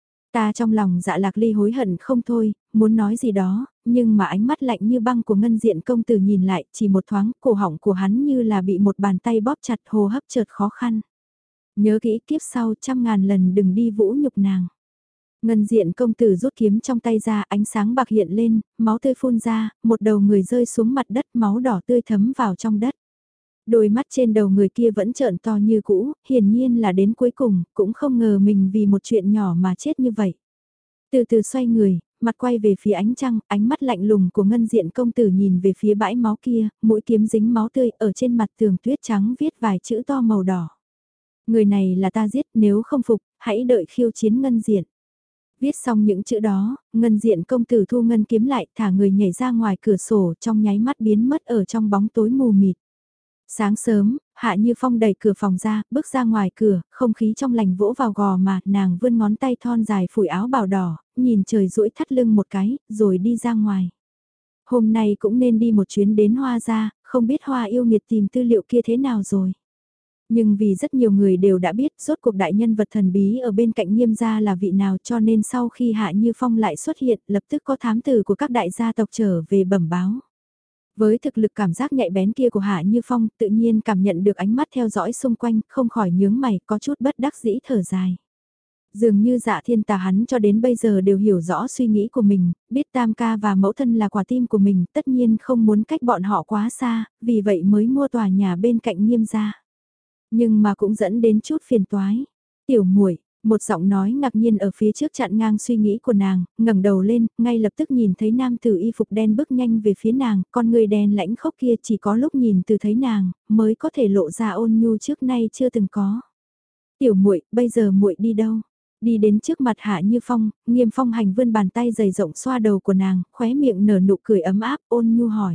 Ta trong lòng dạ lạc ly hối hận không thôi, muốn nói gì đó, nhưng mà ánh mắt lạnh như băng của ngân diện công tử nhìn lại, chỉ một thoáng, cổ họng của hắn như là bị một bàn tay bóp chặt, hô hấp chợt khó khăn. Nhớ kỹ kiếp sau trăm ngàn lần đừng đi vũ nhục nàng. Ngân diện công tử rút kiếm trong tay ra, ánh sáng bạc hiện lên, máu tươi phun ra, một đầu người rơi xuống mặt đất, máu đỏ tươi thấm vào trong đất. Đôi mắt trên đầu người kia vẫn trợn to như cũ, hiển nhiên là đến cuối cùng, cũng không ngờ mình vì một chuyện nhỏ mà chết như vậy. Từ từ xoay người, mặt quay về phía ánh trăng, ánh mắt lạnh lùng của ngân diện công tử nhìn về phía bãi máu kia, mũi kiếm dính máu tươi ở trên mặt tường tuyết trắng viết vài chữ to màu đỏ. Người này là ta giết, nếu không phục, hãy đợi khiêu chiến ngân diện. Viết xong những chữ đó, ngân diện công tử thu ngân kiếm lại, thả người nhảy ra ngoài cửa sổ, trong nháy mắt biến mất ở trong bóng tối mù mịt. Sáng sớm, Hạ Như Phong đẩy cửa phòng ra, bước ra ngoài cửa, không khí trong lành vỗ vào gò mà, nàng vươn ngón tay thon dài phủi áo bào đỏ, nhìn trời duỗi thắt lưng một cái, rồi đi ra ngoài. Hôm nay cũng nên đi một chuyến đến Hoa gia, không biết Hoa yêu nghiệt tìm tư liệu kia thế nào rồi. Nhưng vì rất nhiều người đều đã biết rốt cuộc đại nhân vật thần bí ở bên cạnh Nghiêm gia là vị nào, cho nên sau khi Hạ Như Phong lại xuất hiện, lập tức có thám tử của các đại gia tộc trở về bẩm báo. Với thực lực cảm giác nhạy bén kia của Hạ Như Phong, tự nhiên cảm nhận được ánh mắt theo dõi xung quanh, không khỏi nhướng mày, có chút bất đắc dĩ thở dài. Dường như Dạ Thiên Tà hắn cho đến bây giờ đều hiểu rõ suy nghĩ của mình, biết Tam ca và mẫu thân là quả tim của mình, tất nhiên không muốn cách bọn họ quá xa, vì vậy mới mua tòa nhà bên cạnh Nghiêm gia. Nhưng mà cũng dẫn đến chút phiền toái. Tiểu muội, một giọng nói ngạc nhiên ở phía trước chặn ngang suy nghĩ của nàng, ngẩng đầu lên, ngay lập tức nhìn thấy nam tử y phục đen bước nhanh về phía nàng, con người đen lãnh khốc kia chỉ có lúc nhìn từ thấy nàng, mới có thể lộ ra ôn nhu trước nay chưa từng có. Tiểu muội, bây giờ muội đi đâu? Đi đến trước mặt Hạ Như Phong, Nghiêm Phong hành vươn bàn tay dày rộng xoa đầu của nàng, khóe miệng nở nụ cười ấm áp, ôn nhu hỏi.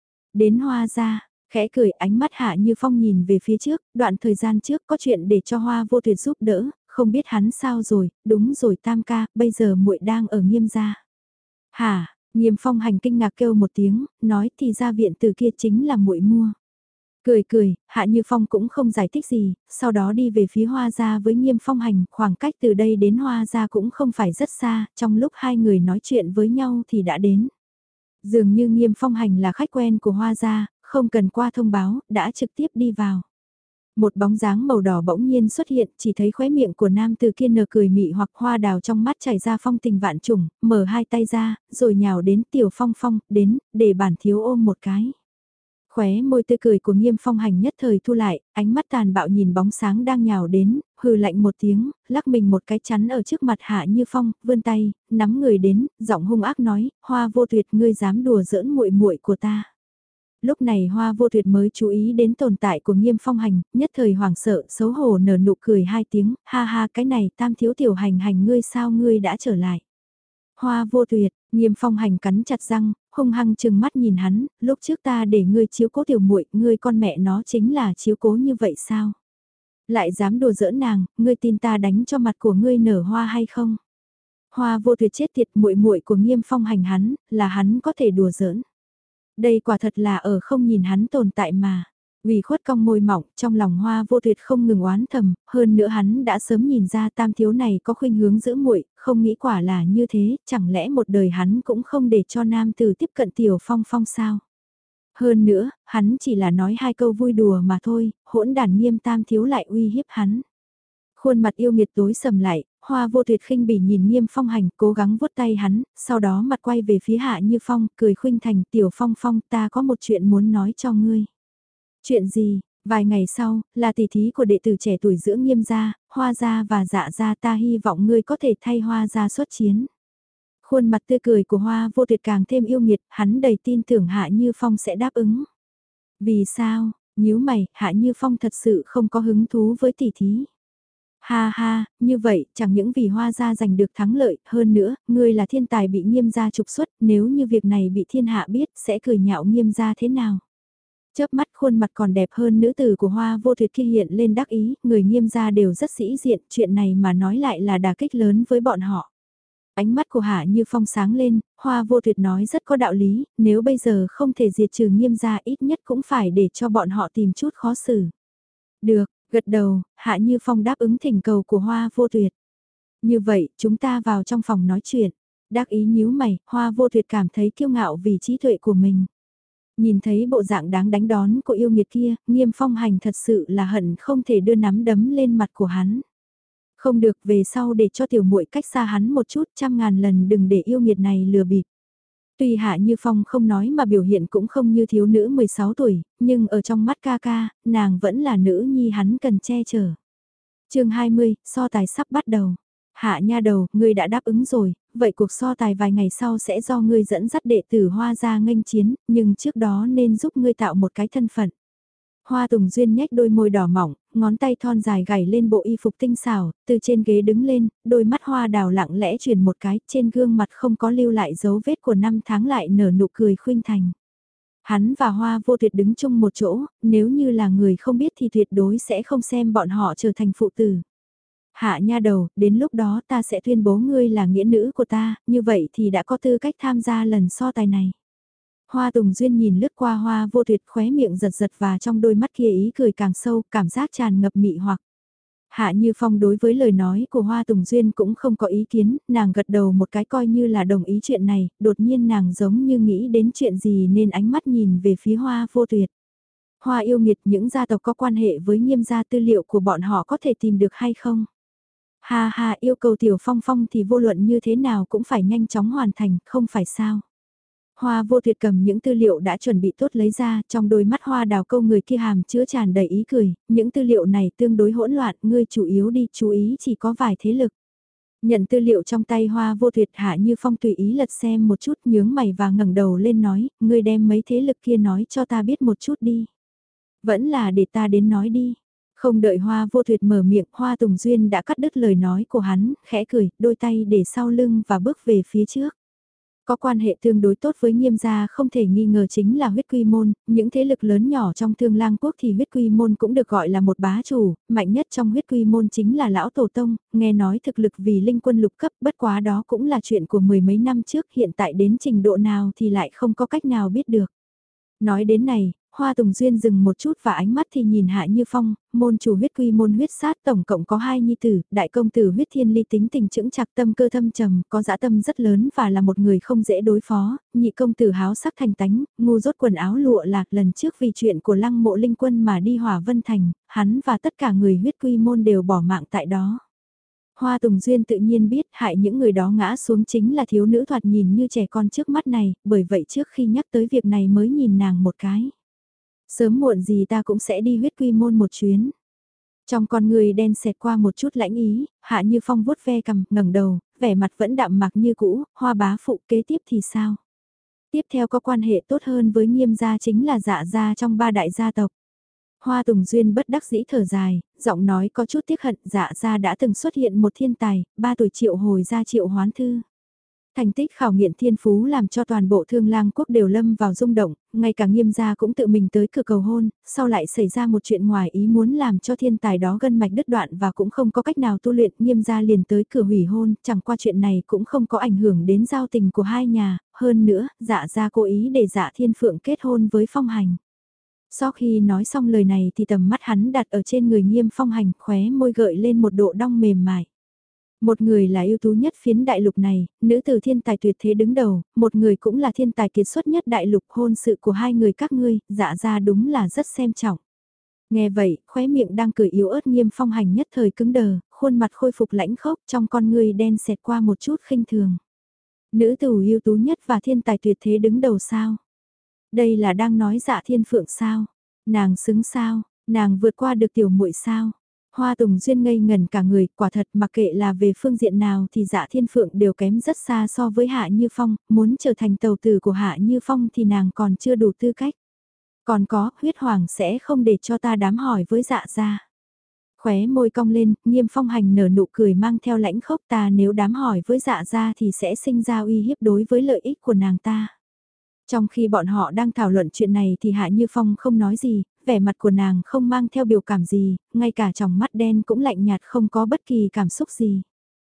Đến Hoa gia. Khẽ cười ánh mắt Hạ Như Phong nhìn về phía trước, đoạn thời gian trước có chuyện để cho Hoa Vô Tuyệt giúp đỡ, không biết hắn sao rồi, đúng rồi Tam ca, bây giờ muội đang ở Nghiêm gia. Hả, Nghiêm Phong hành kinh ngạc kêu một tiếng, nói thì ra viện từ kia chính là muội mua. Cười cười, Hạ Như Phong cũng không giải thích gì, sau đó đi về phía Hoa gia với Nghiêm Phong hành, khoảng cách từ đây đến Hoa gia cũng không phải rất xa, trong lúc hai người nói chuyện với nhau thì đã đến. Dường như Nghiêm Phong hành là khách quen của Hoa gia, không cần qua thông báo, đã trực tiếp đi vào. Một bóng dáng màu đỏ bỗng nhiên xuất hiện, chỉ thấy khóe miệng của nam từ kia nở cười mị hoặc hoa đào trong mắt chảy ra phong tình vạn trùng, mở hai tay ra, rồi nhào đến Tiểu Phong Phong, đến, để bản thiếu ôm một cái. Khóe môi tươi cười của Nghiêm Phong hành nhất thời thu lại, ánh mắt tàn bạo nhìn bóng sáng đang nhào đến, hừ lạnh một tiếng, lắc mình một cái chắn ở trước mặt Hạ Như Phong, vươn tay, nắm người đến, giọng hung ác nói, Hoa Vô Tuyệt ngươi dám đùa giỡn muội muội của ta. Lúc này Hoa Vô Tuyệt mới chú ý đến tồn tại của Nghiêm Phong hành, nhất thời hoảng sợ, xấu hổ nở nụ cười hai tiếng, ha ha cái này Tam thiếu tiểu hành hành ngươi sao ngươi đã trở lại. Hoa Vô Tuyệt, Nghiêm Phong hành cắn chặt răng, hung hăng chừng mắt nhìn hắn, lúc trước ta để ngươi chiếu cố tiểu muội, ngươi con mẹ nó chính là chiếu cố như vậy sao? Lại dám đùa giỡn nàng, ngươi tin ta đánh cho mặt của ngươi nở hoa hay không? Hoa Vô Tuyệt chết tiệt, muội muội của Nghiêm Phong hành hắn, là hắn có thể đùa giỡn. Đây quả thật là ở không nhìn hắn tồn tại mà. Ủy khuất cong môi mỏng, trong lòng Hoa Vô Tuyệt không ngừng oán thầm, hơn nữa hắn đã sớm nhìn ra tam thiếu này có khuynh hướng giữ muội, không nghĩ quả là như thế, chẳng lẽ một đời hắn cũng không để cho nam tử tiếp cận Tiểu Phong Phong sao? Hơn nữa, hắn chỉ là nói hai câu vui đùa mà thôi, hỗn đản Nghiêm tam thiếu lại uy hiếp hắn. Khuôn mặt yêu nghiệt tối sầm lại, Hoa Vô Tuyệt khinh bỉ nhìn Nghiêm Phong hành, cố gắng vuốt tay hắn, sau đó mặt quay về phía Hạ Như Phong, cười khuynh thành, Tiểu Phong Phong, ta có một chuyện muốn nói cho ngươi. Chuyện gì? Vài ngày sau, là tỷ thí của đệ tử trẻ tuổi giữa Nghiêm gia, Hoa gia và Dạ gia, ta hy vọng ngươi có thể thay Hoa gia xuất chiến. Khuôn mặt tươi cười của Hoa Vô Tuyệt càng thêm yêu nghiệt, hắn đầy tin tưởng Hạ Như Phong sẽ đáp ứng. Vì sao? Nhíu mày, Hạ Như Phong thật sự không có hứng thú với tỷ thí. Ha ha, như vậy chẳng những vì Hoa gia giành được thắng lợi, hơn nữa, ngươi là thiên tài bị Nghiêm gia trục xuất, nếu như việc này bị thiên hạ biết sẽ cười nhạo Nghiêm gia thế nào. Chớp mắt khuôn mặt còn đẹp hơn nữ tử của Hoa Vô Tuyệt kia hiện lên đắc ý, người Nghiêm gia đều rất sĩ diện, chuyện này mà nói lại là đả kích lớn với bọn họ. Ánh mắt của Hạ Như Phong sáng lên, Hoa Vô Tuyệt nói rất có đạo lý, nếu bây giờ không thể diệt trừ Nghiêm gia ít nhất cũng phải để cho bọn họ tìm chút khó xử. Được, gật đầu, Hạ Như Phong đáp ứng thỉnh cầu của Hoa Vô Tuyệt. Như vậy, chúng ta vào trong phòng nói chuyện. Đắc ý nhíu mày, Hoa Vô Tuyệt cảm thấy kiêu ngạo vì trí tuệ của mình. Nhìn thấy bộ dạng đáng đánh đón của yêu nghiệt kia, Nghiêm Phong Hành thật sự là hận không thể đưa nắm đấm lên mặt của hắn. Không được, về sau để cho tiểu muội cách xa hắn một chút, trăm ngàn lần đừng để yêu nghiệt này lừa bịp. Tuy Hạ Như Phong không nói mà biểu hiện cũng không như thiếu nữ mười sáu tuổi, nhưng ở trong mắt ca ca, nàng vẫn là nữ nhi hắn cần che chở. chương hai mươi, so tài sắp bắt đầu. Hạ nha đầu, ngươi đã đáp ứng rồi, vậy cuộc so tài vài ngày sau sẽ do ngươi dẫn dắt đệ tử Hoa ra nghênh chiến, nhưng trước đó nên giúp ngươi tạo một cái thân phận. Hoa Tùng Duyên nhếch đôi môi đỏ mỏng, ngón tay thon dài gảy lên bộ y phục tinh xảo, từ trên ghế đứng lên, đôi mắt hoa đào lặng lẽ chuyển một cái, trên gương mặt không có lưu lại dấu vết của năm tháng lại nở nụ cười khuynh thành. Hắn và Hoa Vô Tuyệt đứng chung một chỗ, nếu như là người không biết thì tuyệt đối sẽ không xem bọn họ trở thành phụ tử. Hạ nha đầu, đến lúc đó ta sẽ tuyên bố ngươi là nghĩa nữ của ta, như vậy thì đã có tư cách tham gia lần so tài này. Hoa Tùng Duyên nhìn lướt qua Hoa Vô Tuyệt, khóe miệng giật giật và trong đôi mắt kia ý cười càng sâu, cảm giác tràn ngập mị hoặc. Hạ Như Phong đối với lời nói của Hoa Tùng Duyên cũng không có ý kiến, nàng gật đầu một cái coi như là đồng ý chuyện này, đột nhiên nàng giống như nghĩ đến chuyện gì nên ánh mắt nhìn về phía Hoa Vô Tuyệt. Hoa yêu nghiệt, những gia tộc có quan hệ với Nghiêm gia, tư liệu của bọn họ có thể tìm được hay không? Ha ha, yêu cầu Tiểu Phong Phong thì vô luận như thế nào cũng phải nhanh chóng hoàn thành, không phải sao? Hoa Vô Tuyệt cầm những tư liệu đã chuẩn bị tốt lấy ra, trong đôi mắt hoa đào câu người kia hàm chứa tràn đầy ý cười, những tư liệu này tương đối hỗn loạn, ngươi chủ yếu đi chú ý chỉ có vài thế lực. Nhận tư liệu trong tay Hoa Vô Tuyệt, Hạ Như Phong tùy ý lật xem một chút, nhướng mày và ngẩng đầu lên nói, ngươi đem mấy thế lực kia nói cho ta biết một chút đi. Vẫn là để ta đến nói đi. Không đợi Hoa Vô Tuyệt mở miệng, Hoa Tùng Duyên đã cắt đứt lời nói của hắn, khẽ cười, đôi tay để sau lưng và bước về phía trước. Có quan hệ tương đối tốt với Nghiêm gia không thể nghi ngờ chính là huyết quy môn, những thế lực lớn nhỏ trong Thương Lang quốc thì huyết quy môn cũng được gọi là một bá chủ, mạnh nhất trong huyết quy môn chính là lão tổ tông, nghe nói thực lực vì linh quân lục cấp, bất quá đó cũng là chuyện của mười mấy năm trước, hiện tại đến trình độ nào thì lại không có cách nào biết được. Nói đến này, Hoa Tùng Duyên dừng một chút và ánh mắt thì nhìn Hạ Như Phong, môn chủ huyết quy môn huyết sát tổng cộng có hai nhi tử, đại công tử huyết thiên ly tính tình chững chạc, tâm cơ thâm trầm, có dã tâm rất lớn và là một người không dễ đối phó, nhị công tử háo sắc thành tánh, ngu dốt quần áo lụa lạc, lần trước vì chuyện của lăng mộ linh quân mà đi Hỏa Vân Thành, hắn và tất cả người huyết quy môn đều bỏ mạng tại đó. Hoa Tùng Duyên tự nhiên biết hại những người đó ngã xuống chính là thiếu nữ thoạt nhìn như trẻ con trước mắt này, bởi vậy trước khi nhắc tới việc này mới nhìn nàng một cái. Sớm muộn gì ta cũng sẽ đi huyết quy môn một chuyến. Trong con người đen xẹt qua một chút lãnh ý, Hạ Như Phong vuốt ve cằm, ngẩng đầu, vẻ mặt vẫn đạm mặc như cũ, Hoa bá phụ kế tiếp thì sao? Tiếp theo có quan hệ tốt hơn với Nghiêm gia chính là Dạ gia trong ba đại gia tộc. Hoa Tùng Duyên bất đắc dĩ thở dài, giọng nói có chút tiếc hận, Dạ gia đã từng xuất hiện một thiên tài, ba tuổi triệu hồi ra Triệu Hoán Thư. Thành tích khảo nghiệm thiên phú làm cho toàn bộ Thương Lang quốc đều lâm vào rung động, ngay cả Nghiêm gia cũng tự mình tới cửa cầu hôn, sau lại xảy ra một chuyện ngoài ý muốn làm cho thiên tài đó gân mạch đứt đoạn và cũng không có cách nào tu luyện, Nghiêm gia liền tới cửa hủy hôn, chẳng qua chuyện này cũng không có ảnh hưởng đến giao tình của hai nhà, hơn nữa, Dạ gia cố ý để Dạ Thiên Phượng kết hôn với Phong Hành. Sau khi nói xong lời này thì tầm mắt hắn đặt ở trên người Nghiêm Phong Hành, khóe môi gợi lên một độ đong mềm mại. Một người là ưu tú nhất phiến đại lục này, nữ tử thiên tài tuyệt thế đứng đầu, một người cũng là thiên tài kiệt xuất nhất đại lục, hôn sự của hai người các ngươi, dạ ra đúng là rất xem trọng. Nghe vậy, khóe miệng đang cười yếu ớt Nghiêm Phong Hành nhất thời cứng đờ, khuôn mặt khôi phục lãnh khốc, trong con ngươi đen xẹt qua một chút khinh thường. Nữ tử ưu tú nhất và thiên tài tuyệt thế đứng đầu sao? Đây là đang nói Dạ Thiên Phượng sao? Nàng xứng sao? Nàng vượt qua được tiểu muội sao? Hoa Tùng Duyên ngây ngần cả người, quả thật mặc kệ là về phương diện nào thì Dạ Thiên Phượng đều kém rất xa so với Hạ Như Phong, muốn trở thành tàu tử của Hạ Như Phong thì nàng còn chưa đủ tư cách. Còn có, huyết hoàng sẽ không để cho ta đám hỏi với Dạ gia. Khóe môi cong lên, Nghiêm Phong Hành nở nụ cười mang theo lãnh khốc, ta nếu đám hỏi với Dạ gia thì sẽ sinh ra uy hiếp đối với lợi ích của nàng ta. Trong khi bọn họ đang thảo luận chuyện này thì Hạ Như Phong không nói gì, vẻ mặt của nàng không mang theo biểu cảm gì, ngay cả tròng mắt đen cũng lạnh nhạt không có bất kỳ cảm xúc gì.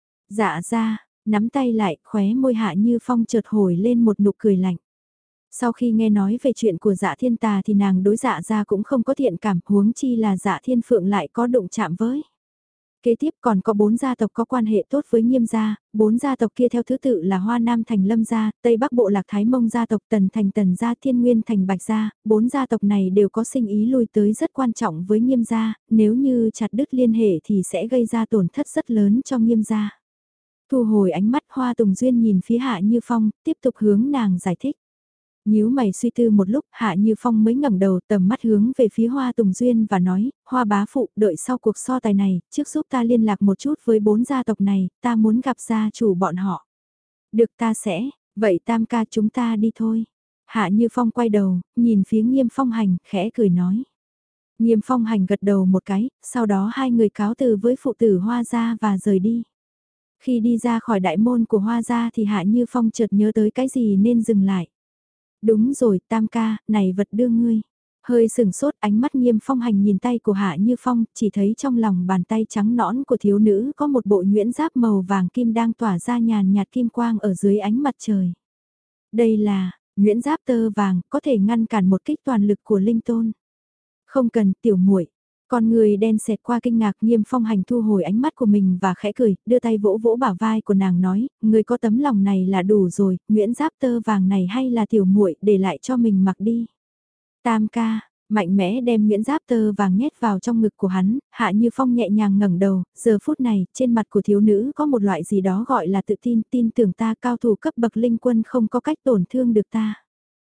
Dạ gia, nắm tay lại, khóe môi Hạ Như Phong chợt hồi lên một nụ cười lạnh. Sau khi nghe nói về chuyện của Dạ Thiên Tà thì nàng đối Dạ gia cũng không có thiện cảm, huống chi là Dạ Thiên Phượng lại có đụng chạm với. Kế tiếp còn có bốn gia tộc có quan hệ tốt với Nghiêm gia, bốn gia tộc kia theo thứ tự là Hoa Nam thành Lâm gia, Tây Bắc bộ Lạc Thái Mông gia tộc, Tần thành Tần gia, Thiên Nguyên thành Bạch gia, bốn gia tộc này đều có sinh ý lui tới rất quan trọng với Nghiêm gia, nếu như chặt đứt liên hệ thì sẽ gây ra tổn thất rất lớn cho Nghiêm gia. Thu hồi ánh mắt, Hoa Tùng Duyên nhìn phía Hạ Như Phong, tiếp tục hướng nàng giải thích. Nhíu mày suy tư một lúc, Hạ Như Phong mới ngẩng đầu, tầm mắt hướng về phía Hoa Tùng Duyên và nói, Hoa bá phụ, đợi sau cuộc so tài này, trước giúp ta liên lạc một chút với bốn gia tộc này, ta muốn gặp gia chủ bọn họ. Được, ta sẽ, vậy Tam ca chúng ta đi thôi. Hạ Như Phong quay đầu, nhìn phía Nghiêm Phong Hành, khẽ cười nói. Nghiêm Phong Hành gật đầu một cái, sau đó hai người cáo từ với phụ tử Hoa gia và rời đi. Khi đi ra khỏi đại môn của Hoa gia thì Hạ Như Phong chợt nhớ tới cái gì nên dừng lại. Đúng rồi, Tam ca, này vật đưa ngươi. Hơi sừng sốt, ánh mắt Nghiêm Phong Hành nhìn tay của Hạ Như Phong, chỉ thấy trong lòng bàn tay trắng nõn của thiếu nữ có một bộ nhuyễn giáp màu vàng kim đang tỏa ra nhàn nhạt kim quang ở dưới ánh mặt trời. Đây là, nhuyễn giáp tơ vàng, có thể ngăn cản một kích toàn lực của linh tôn. Không cần, tiểu muội. Con người đen xẹt qua kinh ngạc, Nghiêm Phong Hành thu hồi ánh mắt của mình và khẽ cười, đưa tay vỗ vỗ bả vai của nàng nói, người có tấm lòng này là đủ rồi, nhuyễn giáp tơ vàng này hay là tiểu muội để lại cho mình mặc đi. Tam ca, mạnh mẽ đem nhuyễn giáp tơ vàng nhét vào trong ngực của hắn, Hạ Như Phong nhẹ nhàng ngẩng đầu, giờ phút này, trên mặt của thiếu nữ có một loại gì đó gọi là tự tin, tin tưởng ta cao thủ cấp bậc linh quân không có cách tổn thương được ta.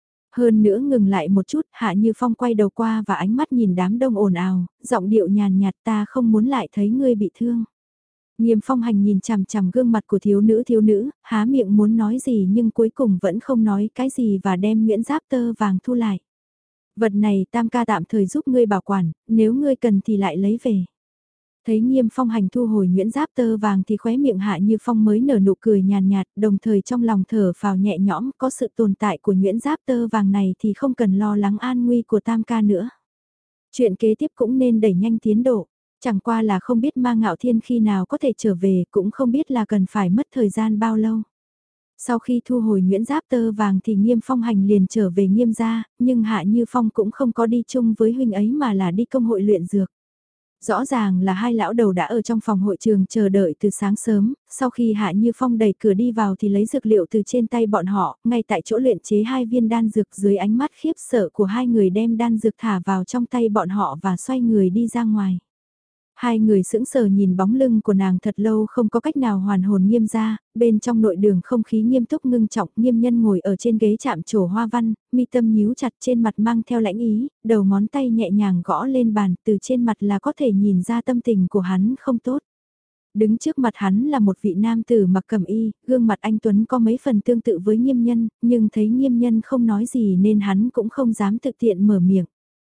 Hơn nữa ngừng lại một chút, Hạ Như Phong quay đầu qua và ánh mắt nhìn đám đông ồn ào, giọng điệu nhàn nhạt, ta không muốn lại thấy ngươi bị thương. Nghiêm Phong Hành nhìn chằm chằm gương mặt của thiếu nữ thiếu nữ, há miệng muốn nói gì nhưng cuối cùng vẫn không nói cái gì và đem nhuyễn giáp tơ vàng thu lại. Vật này Tam ca tạm thời giúp ngươi bảo quản, nếu ngươi cần thì lại lấy về. Thấy Nghiêm Phong Hành thu hồi nhuyễn giáp tơ vàng thì khóe miệng Hạ Như Phong mới nở nụ cười nhàn nhạt, đồng thời trong lòng thở phào nhẹ nhõm, có sự tồn tại của nhuyễn giáp tơ vàng này thì không cần lo lắng an nguy của Tam ca nữa. Chuyện kế tiếp cũng nên đẩy nhanh tiến độ, chẳng qua là không biết Ma Ngạo Thiên khi nào có thể trở về, cũng không biết là cần phải mất thời gian bao lâu. Sau khi thu hồi nhuyễn giáp tơ vàng thì Nghiêm Phong Hành liền trở về Nghiêm gia, nhưng Hạ Như Phong cũng không có đi chung với huynh ấy mà là đi công hội luyện dược. Rõ ràng là hai lão đầu đã ở trong phòng hội trường chờ đợi từ sáng sớm, sau khi Hạ Như Phong đẩy cửa đi vào thì lấy dược liệu từ trên tay bọn họ, ngay tại chỗ luyện chế hai viên đan dược dưới ánh mắt khiếp sợ của hai người đem đan dược thả vào trong tay bọn họ và xoay người đi ra ngoài. Hai người sững sờ nhìn bóng lưng của nàng thật lâu không có cách nào hoàn hồn Nghiêm ra, bên trong nội đường không khí nghiêm túc ngưng trọng, Nghiêm nhân ngồi ở trên ghế chạm trổ hoa văn, mi tâm nhíu chặt trên mặt mang theo lãnh ý, đầu ngón tay nhẹ nhàng gõ lên bàn, từ trên mặt là có thể nhìn ra tâm tình của hắn không tốt. Đứng trước mặt hắn là một vị nam tử mặc cẩm y, gương mặt anh Tuấn có mấy phần tương tự với Nghiêm nhân, nhưng thấy Nghiêm nhân không nói gì nên hắn cũng không dám tự tiện mở miệng.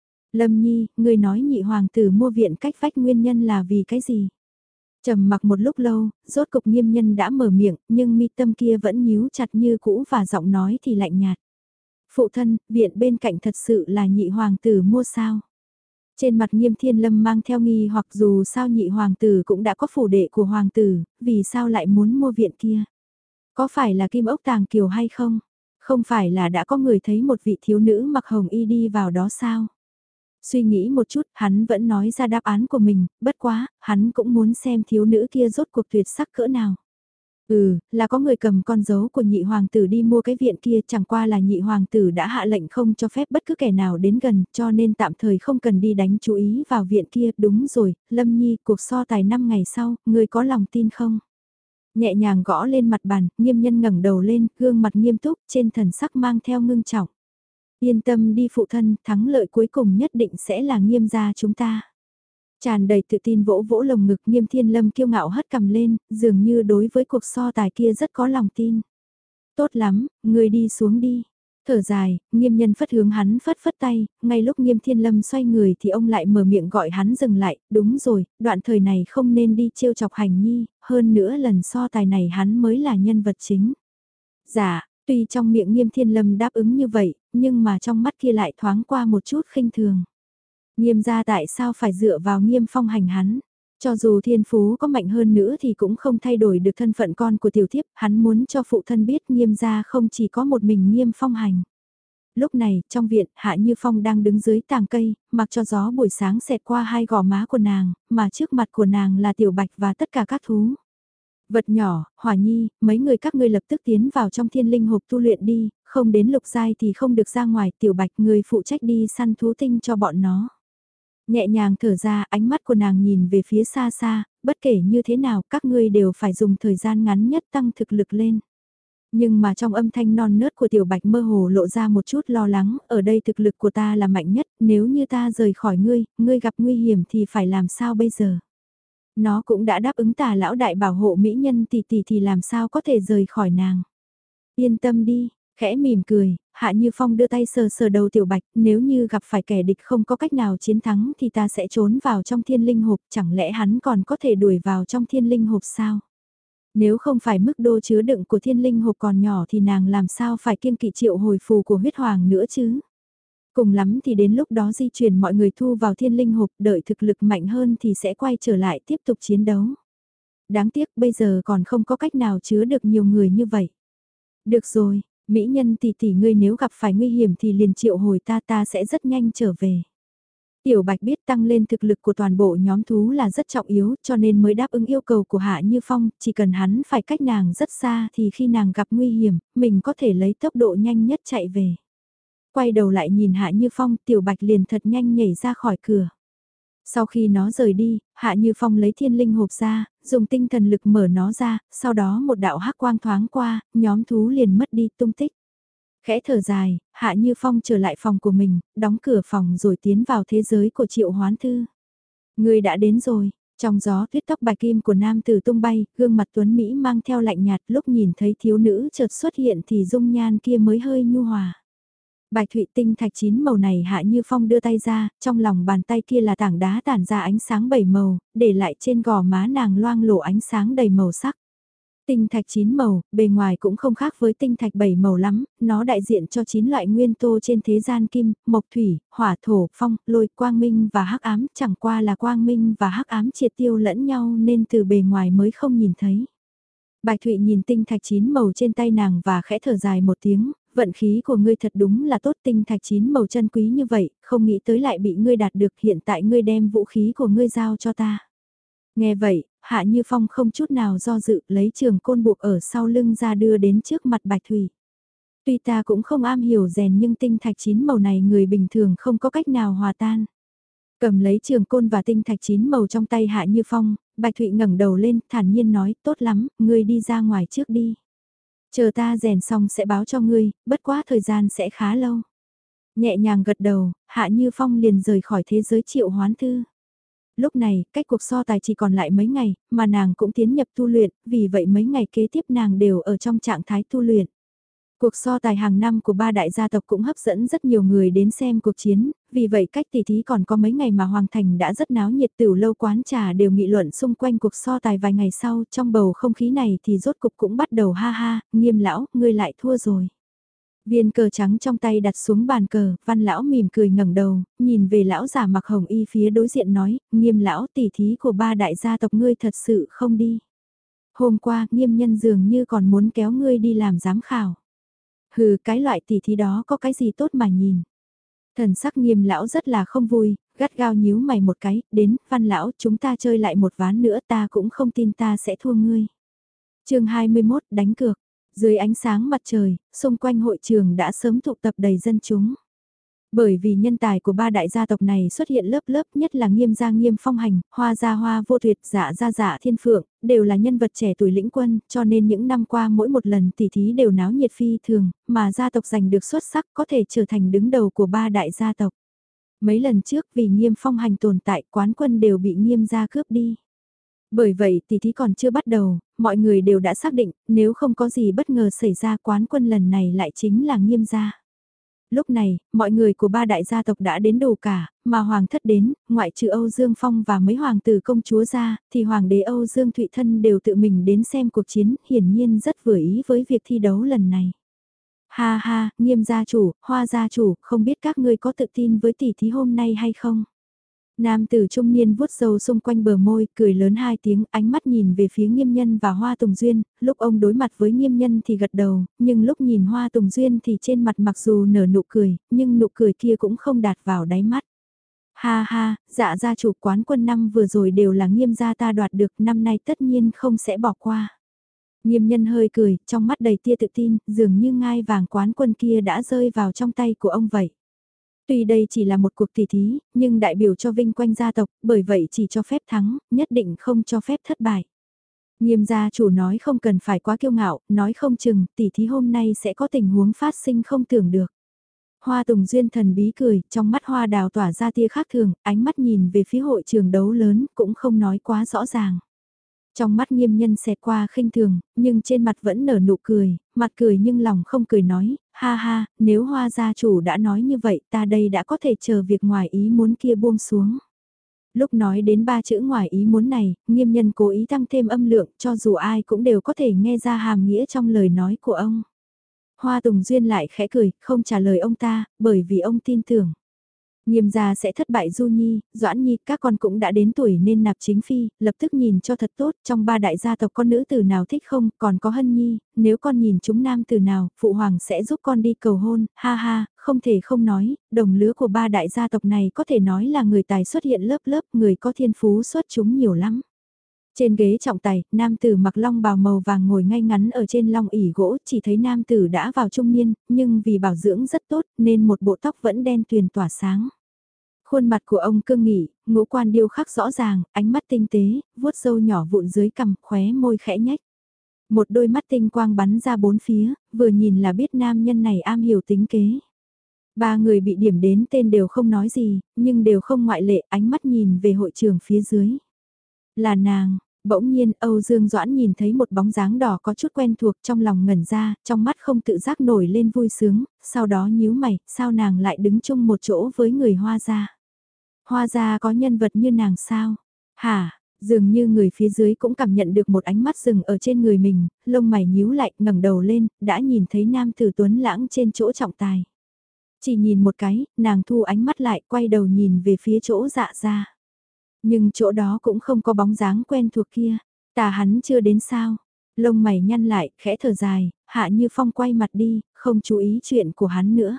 Lâm Nhi, người nói nhị hoàng tử mua viện cách vách nguyên nhân là vì cái gì? Trầm mặc một lúc lâu, rốt cục Nghiêm nhân đã mở miệng, nhưng mi tâm kia vẫn nhíu chặt như cũ và giọng nói thì lạnh nhạt. Phụ thân, viện bên cạnh thật sự là nhị hoàng tử mua sao? Trên mặt Nghiêm Thiên Lâm mang theo nghi hoặc dù sao nhị hoàng tử cũng đã có phủ đệ của hoàng tử, vì sao lại muốn mua viện kia? Có phải là kim ốc tàng kiều hay không? Không phải là đã có người thấy một vị thiếu nữ mặc hồng y đi vào đó sao? Suy nghĩ một chút, hắn vẫn nói ra đáp án của mình, bất quá, hắn cũng muốn xem thiếu nữ kia rốt cuộc tuyệt sắc cỡ nào. Ừ, là có người cầm con dấu của nhị hoàng tử đi mua cái viện kia, chẳng qua là nhị hoàng tử đã hạ lệnh không cho phép bất cứ kẻ nào đến gần, cho nên tạm thời không cần đi đánh chú ý vào viện kia. Đúng rồi, Lâm Nhi, cuộc so tài năm ngày sau, ngươi có lòng tin không? Nhẹ nhàng gõ lên mặt bàn, Nghiêm nhân ngẩng đầu lên, gương mặt nghiêm túc, trên thần sắc mang theo ngưng trọng. Yên tâm đi phụ thân, thắng lợi cuối cùng nhất định sẽ là Nghiêm gia chúng ta. Tràn đầy tự tin vỗ vỗ lồng ngực, Nghiêm Thiên Lâm kiêu ngạo hất cằm lên, dường như đối với cuộc so tài kia rất có lòng tin. Tốt lắm, người đi xuống đi. Thở dài, Nghiêm Nhân phất hướng hắn phất phất tay, ngay lúc Nghiêm Thiên Lâm xoay người thì ông lại mở miệng gọi hắn dừng lại, đúng rồi, đoạn thời này không nên đi trêu chọc Hành Nhi, hơn nữa lần so tài này hắn mới là nhân vật chính. Dạ, tuy trong miệng Nghiêm Thiên Lâm đáp ứng như vậy, nhưng mà trong mắt kia lại thoáng qua một chút khinh thường. Nghiêm gia tại sao phải dựa vào Nghiêm Phong hành hắn? Cho dù thiên phú có mạnh hơn nữa thì cũng không thay đổi được thân phận con của tiểu thiếp, hắn muốn cho phụ thân biết Nghiêm gia không chỉ có một mình Nghiêm Phong hành. Lúc này, trong viện, Hạ Như Phong đang đứng dưới tàng cây, mặc cho gió buổi sáng xẹt qua hai gò má của nàng, mà trước mặt của nàng là tiểu bạch và tất cả các thú. Vật nhỏ, Hỏa Nhi, mấy người các ngươi lập tức tiến vào trong thiên linh hộp tu luyện đi, không đến lục giai thì không được ra ngoài, tiểu bạch người phụ trách đi săn thú tinh cho bọn nó. Nhẹ nhàng thở ra, ánh mắt của nàng nhìn về phía xa xa, bất kể như thế nào các ngươi đều phải dùng thời gian ngắn nhất tăng thực lực lên. Nhưng mà trong âm thanh non nớt của tiểu bạch mơ hồ lộ ra một chút lo lắng, ở đây thực lực của ta là mạnh nhất, nếu như ta rời khỏi ngươi, ngươi gặp nguy hiểm thì phải làm sao bây giờ? Nó cũng đã đáp ứng Tả lão đại bảo hộ mỹ nhân tỷ tỷ thì làm sao có thể rời khỏi nàng. Yên tâm đi, khẽ mỉm cười, Hạ Như Phong đưa tay sờ sờ đầu tiểu bạch, nếu như gặp phải kẻ địch không có cách nào chiến thắng thì ta sẽ trốn vào trong thiên linh hộp, chẳng lẽ hắn còn có thể đuổi vào trong thiên linh hộp sao? Nếu không phải mức đô chứa đựng của thiên linh hộp còn nhỏ thì nàng làm sao phải kiêng kỵ triệu hồi phù của huyết hoàng nữa chứ? Cùng lắm thì đến lúc đó di chuyển mọi người thu vào thiên linh hộp, đợi thực lực mạnh hơn thì sẽ quay trở lại tiếp tục chiến đấu. Đáng tiếc bây giờ còn không có cách nào chứa được nhiều người như vậy. Được rồi, mỹ nhân tỷ tỷ ngươi nếu gặp phải nguy hiểm thì liền triệu hồi ta ta sẽ rất nhanh trở về. Tiểu Bạch biết tăng lên thực lực của toàn bộ nhóm thú là rất trọng yếu cho nên mới đáp ứng yêu cầu của Hạ Như Phong, chỉ cần hắn phải cách nàng rất xa thì khi nàng gặp nguy hiểm, mình có thể lấy tốc độ nhanh nhất chạy về. Quay đầu lại nhìn Hạ Như Phong, Tiểu Bạch liền thật nhanh nhảy ra khỏi cửa. Sau khi nó rời đi, Hạ Như Phong lấy thiên linh hộp ra, dùng tinh thần lực mở nó ra, sau đó một đạo hắc quang thoáng qua, nhóm thú liền mất đi tung tích. Khẽ thở dài, Hạ Như Phong trở lại phòng của mình, đóng cửa phòng rồi tiến vào thế giới của Triệu Hoán Thư. Người đã đến rồi, trong gió tuyết tóc bạch kim của nam tử tung bay, gương mặt tuấn Mỹ mang theo lạnh nhạt, lúc nhìn thấy thiếu nữ chợt xuất hiện thì dung nhan kia mới hơi nhu hòa. Bạch thụy tinh thạch chín màu này Hạ Như Phong đưa tay ra, trong lòng bàn tay kia là tảng đá tản ra ánh sáng bảy màu, để lại trên gò má nàng loang lổ ánh sáng đầy màu sắc. Tinh thạch chín màu, bề ngoài cũng không khác với tinh thạch bảy màu lắm, nó đại diện cho chín loại nguyên tố trên thế gian kim, mộc thủy, hỏa thổ, phong, lôi, quang minh và hắc ám, chẳng qua là quang minh và hắc ám triệt tiêu lẫn nhau nên từ bề ngoài mới không nhìn thấy. Bạch Thụy nhìn tinh thạch chín màu trên tay nàng và khẽ thở dài một tiếng, vận khí của ngươi thật đúng là tốt, tinh thạch chín màu chân quý như vậy, không nghĩ tới lại bị ngươi đạt được, hiện tại ngươi đem vũ khí của ngươi giao cho ta. Nghe vậy, Hạ Như Phong không chút nào do dự, lấy trường côn buộc ở sau lưng ra đưa đến trước mặt Bạch Thụy. Tuy ta cũng không am hiểu rèn nhưng tinh thạch chín màu này người bình thường không có cách nào hòa tan. Cầm lấy trường côn và tinh thạch chín màu trong tay Hạ Như Phong, Bạch Thụy ngẩng đầu lên, thản nhiên nói, tốt lắm, ngươi đi ra ngoài trước đi. Chờ ta rèn xong sẽ báo cho ngươi, bất quá thời gian sẽ khá lâu. Nhẹ nhàng gật đầu, Hạ Như Phong liền rời khỏi thế giới Triệu Hoán Thư. Lúc này, cách cuộc so tài chỉ còn lại mấy ngày, mà nàng cũng tiến nhập tu luyện, vì vậy mấy ngày kế tiếp nàng đều ở trong trạng thái tu luyện. Cuộc so tài hàng năm của ba đại gia tộc cũng hấp dẫn rất nhiều người đến xem cuộc chiến, vì vậy cách tỷ thí còn có mấy ngày mà Hoàng Thành đã rất náo nhiệt, tiểu lâu quán trà đều nghị luận xung quanh cuộc so tài vài ngày sau, trong bầu không khí này thì rốt cục cũng bắt đầu ha ha, Nghiêm lão, ngươi lại thua rồi. Viên cờ trắng trong tay đặt xuống bàn cờ, Văn lão mỉm cười ngẩng đầu, nhìn về lão giả mặc hồng y phía đối diện nói, Nghiêm lão, tỷ thí của ba đại gia tộc ngươi thật sự không đi. Hôm qua, Nghiêm nhân dường như còn muốn kéo ngươi đi làm giám khảo. Hừ, cái loại tỷ thí đó có cái gì tốt mà nhìn. Thần sắc Nghiêm lão rất là không vui, gắt gao nhíu mày một cái, đến, Văn lão, chúng ta chơi lại một ván nữa, ta cũng không tin ta sẽ thua ngươi. Chương hai mươi mốt, đánh cược. Dưới ánh sáng mặt trời, xung quanh hội trường đã sớm tụ tập đầy dân chúng. Bởi vì nhân tài của ba đại gia tộc này xuất hiện lớp lớp, nhất là Nghiêm gia Nghiêm Phong Hành, Hoa gia Hoa Vô Tuyệt, Dạ gia Dạ Thiên Phượng, đều là nhân vật trẻ tuổi lĩnh quân, cho nên những năm qua mỗi một lần tỷ thí đều náo nhiệt phi thường, mà gia tộc giành được xuất sắc có thể trở thành đứng đầu của ba đại gia tộc. Mấy lần trước vì Nghiêm Phong Hành tồn tại, quán quân đều bị Nghiêm gia cướp đi. Bởi vậy tỷ thí còn chưa bắt đầu, mọi người đều đã xác định, nếu không có gì bất ngờ xảy ra, quán quân lần này lại chính là Nghiêm gia. Lúc này, mọi người của ba đại gia tộc đã đến đủ cả, mà hoàng thất đến, ngoại trừ Âu Dương Phong và mấy hoàng tử công chúa ra, thì hoàng đế Âu Dương Thụy Thân đều tự mình đến xem cuộc chiến, hiển nhiên rất vừa ý với việc thi đấu lần này. Ha ha, Nghiêm gia chủ, Hoa gia chủ, không biết các ngươi có tự tin với tỷ thí hôm nay hay không? Nam tử trung niên vuốt râu xung quanh bờ môi, cười lớn hai tiếng, ánh mắt nhìn về phía Nghiêm Nhân và Hoa Tùng Duyên, lúc ông đối mặt với Nghiêm Nhân thì gật đầu, nhưng lúc nhìn Hoa Tùng Duyên thì trên mặt mặc dù nở nụ cười, nhưng nụ cười kia cũng không đạt vào đáy mắt. Ha ha, dạ gia chủ quán quân năm vừa rồi đều là Nghiêm gia ta đoạt được, năm nay tất nhiên không sẽ bỏ qua. Nghiêm Nhân hơi cười, trong mắt đầy tia tự tin, dường như ngai vàng quán quân kia đã rơi vào trong tay của ông vậy. Tuy đây chỉ là một cuộc tỷ thí, nhưng đại biểu cho vinh quanh gia tộc, bởi vậy chỉ cho phép thắng, nhất định không cho phép thất bại. Nghiêm gia chủ nói không cần phải quá kiêu ngạo, nói không chừng, tỷ thí hôm nay sẽ có tình huống phát sinh không tưởng được. Hoa Tùng Duyên thần bí cười, trong mắt hoa đào tỏa ra tia khác thường, ánh mắt nhìn về phía hội trường đấu lớn, cũng không nói quá rõ ràng. Trong mắt Nghiêm Nhân xẹt qua khinh thường, nhưng trên mặt vẫn nở nụ cười, mặt cười nhưng lòng không cười nói, ha ha, nếu Hoa gia chủ đã nói như vậy ta đây đã có thể chờ việc ngoài ý muốn kia buông xuống. Lúc nói đến ba chữ ngoài ý muốn này, Nghiêm Nhân cố ý tăng thêm âm lượng cho dù ai cũng đều có thể nghe ra hàm nghĩa trong lời nói của ông. Hoa Tùng Duyên lại khẽ cười, không trả lời ông ta, bởi vì ông tin tưởng. Nghiêm gia sẽ thất bại Du Nhi, Doãn Nhi, các con cũng đã đến tuổi nên nạp chính phi, lập tức nhìn cho thật tốt, trong ba đại gia tộc con nữ tử nào thích không, còn có Hân Nhi, nếu con nhìn chúng nam tử nào, phụ hoàng sẽ giúp con đi cầu hôn, ha ha, không thể không nói, đồng lứa của ba đại gia tộc này có thể nói là người tài xuất hiện lớp lớp, người có thiên phú xuất chúng nhiều lắm. Trên ghế trọng tài, nam tử mặc long bào màu vàng ngồi ngay ngắn ở trên long ỷ gỗ, chỉ thấy nam tử đã vào trung niên, nhưng vì bảo dưỡng rất tốt nên một bộ tóc vẫn đen tuyền tỏa sáng. Khuôn mặt của ông cương nghị, ngũ quan điêu khắc rõ ràng, ánh mắt tinh tế, vuốt râu nhỏ vụn dưới cằm, khóe môi khẽ nhách. Một đôi mắt tinh quang bắn ra bốn phía, vừa nhìn là biết nam nhân này am hiểu tính kế. Ba người bị điểm đến tên đều không nói gì, nhưng đều không ngoại lệ, ánh mắt nhìn về hội trường phía dưới. Là nàng, bỗng nhiên Âu Dương Doãn nhìn thấy một bóng dáng đỏ có chút quen thuộc trong lòng ngẩn ra, trong mắt không tự giác nổi lên vui sướng, sau đó nhíu mày, sao nàng lại đứng chung một chỗ với người Hoa gia? Hoa gia có nhân vật như nàng sao? Hả? Dường như người phía dưới cũng cảm nhận được một ánh mắt rừng ở trên người mình, lông mày nhíu lại, ngẩng đầu lên, đã nhìn thấy nam tử tuấn lãng trên chỗ trọng tài. Chỉ nhìn một cái, nàng thu ánh mắt lại, quay đầu nhìn về phía chỗ dạ gia. Nhưng chỗ đó cũng không có bóng dáng quen thuộc kia, tà hắn chưa đến sao? Lông mày nhăn lại, khẽ thở dài, Hạ Như Phong quay mặt đi, không chú ý chuyện của hắn nữa.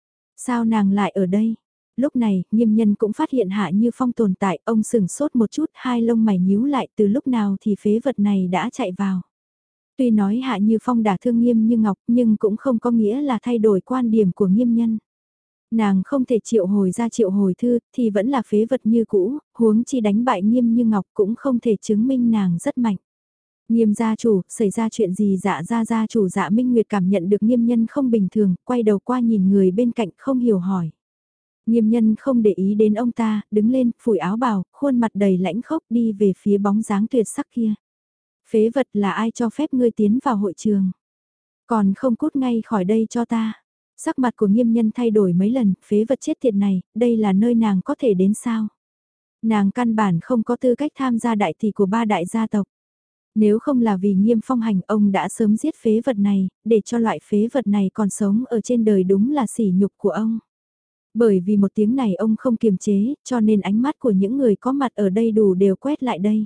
Sao nàng lại ở đây? Lúc này, Nghiêm Nhân cũng phát hiện Hạ Như Phong tồn tại, ông sừng sốt một chút, hai lông mày nhíu lại, từ lúc nào thì phế vật này đã chạy vào. Tuy nói Hạ Như Phong đả thương Nghiêm Như Ngọc, nhưng cũng không có nghĩa là thay đổi quan điểm của Nghiêm Nhân. Nàng không thể triệu hồi ra triệu hồi thư, thì vẫn là phế vật như cũ, huống chi đánh bại Nghiêm Như Ngọc cũng không thể chứng minh nàng rất mạnh. Nghiêm gia chủ, xảy ra chuyện gì? Dạ gia gia chủ Dạ Minh Nguyệt cảm nhận được Nghiêm Nhân không bình thường, quay đầu qua nhìn người bên cạnh không hiểu hỏi. Nghiêm Nhân không để ý đến ông ta, đứng lên, phủi áo bào, khuôn mặt đầy lãnh khốc đi về phía bóng dáng tuyệt sắc kia. Phế vật, là ai cho phép ngươi tiến vào hội trường? Còn không cút ngay khỏi đây cho ta. Sắc mặt của Nghiêm Nhân thay đổi mấy lần, phế vật chết tiệt này, đây là nơi nàng có thể đến sao? Nàng căn bản không có tư cách tham gia đại tỷ của ba đại gia tộc. Nếu không là vì Nghiêm Phong hành, ông đã sớm giết phế vật này, để cho loại phế vật này còn sống ở trên đời, đúng là sỉ nhục của ông. Bởi vì một tiếng này ông không kiềm chế, cho nên ánh mắt của những người có mặt ở đây đủ đều quét lại đây.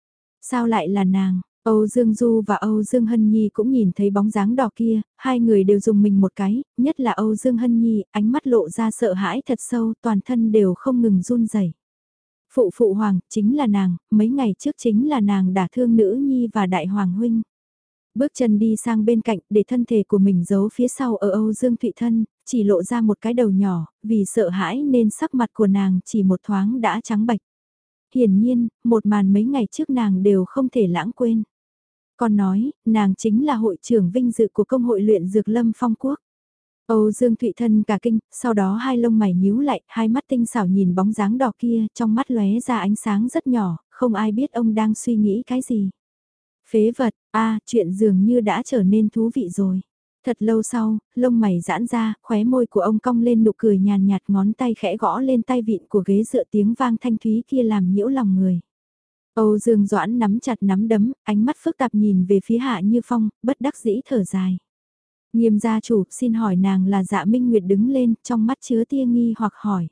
Sao lại là nàng? Âu Dương Du và Âu Dương Hân Nhi cũng nhìn thấy bóng dáng đỏ kia, hai người đều dùng mình một cái, nhất là Âu Dương Hân Nhi, ánh mắt lộ ra sợ hãi thật sâu, toàn thân đều không ngừng run rẩy. Phụ phụ hoàng, chính là nàng, mấy ngày trước chính là nàng đả thương nữ nhi và đại hoàng huynh. Bước chân đi sang bên cạnh để thân thể của mình giấu phía sau ở Âu Dương Thụy thân, chỉ lộ ra một cái đầu nhỏ, vì sợ hãi nên sắc mặt của nàng chỉ một thoáng đã trắng bệch. Hiển nhiên, một màn mấy ngày trước nàng đều không thể lãng quên. Còn nói, nàng chính là hội trưởng vinh dự của công hội luyện dược Lâm Phong Quốc. Âu Dương Thụy thân cả kinh, sau đó hai lông mày nhíu lại, hai mắt tinh xảo nhìn bóng dáng đỏ kia, trong mắt lóe ra ánh sáng rất nhỏ, không ai biết ông đang suy nghĩ cái gì. Phế vật, a chuyện dường như đã trở nên thú vị rồi. Thật lâu sau, lông mày giãn ra, khóe môi của ông cong lên nụ cười nhàn nhạt, ngón tay khẽ gõ lên tay vịn của ghế dựa, tiếng vang thanh thúy kia làm nhiễu lòng người. Âu Dương Doãn nắm chặt nắm đấm, ánh mắt phức tạp nhìn về phía Hạ Như Phong, bất đắc dĩ thở dài. Nghiêm gia chủ, xin hỏi nàng là Dạ Minh Nguyệt đứng lên, trong mắt chứa tia nghi hoặc hỏi.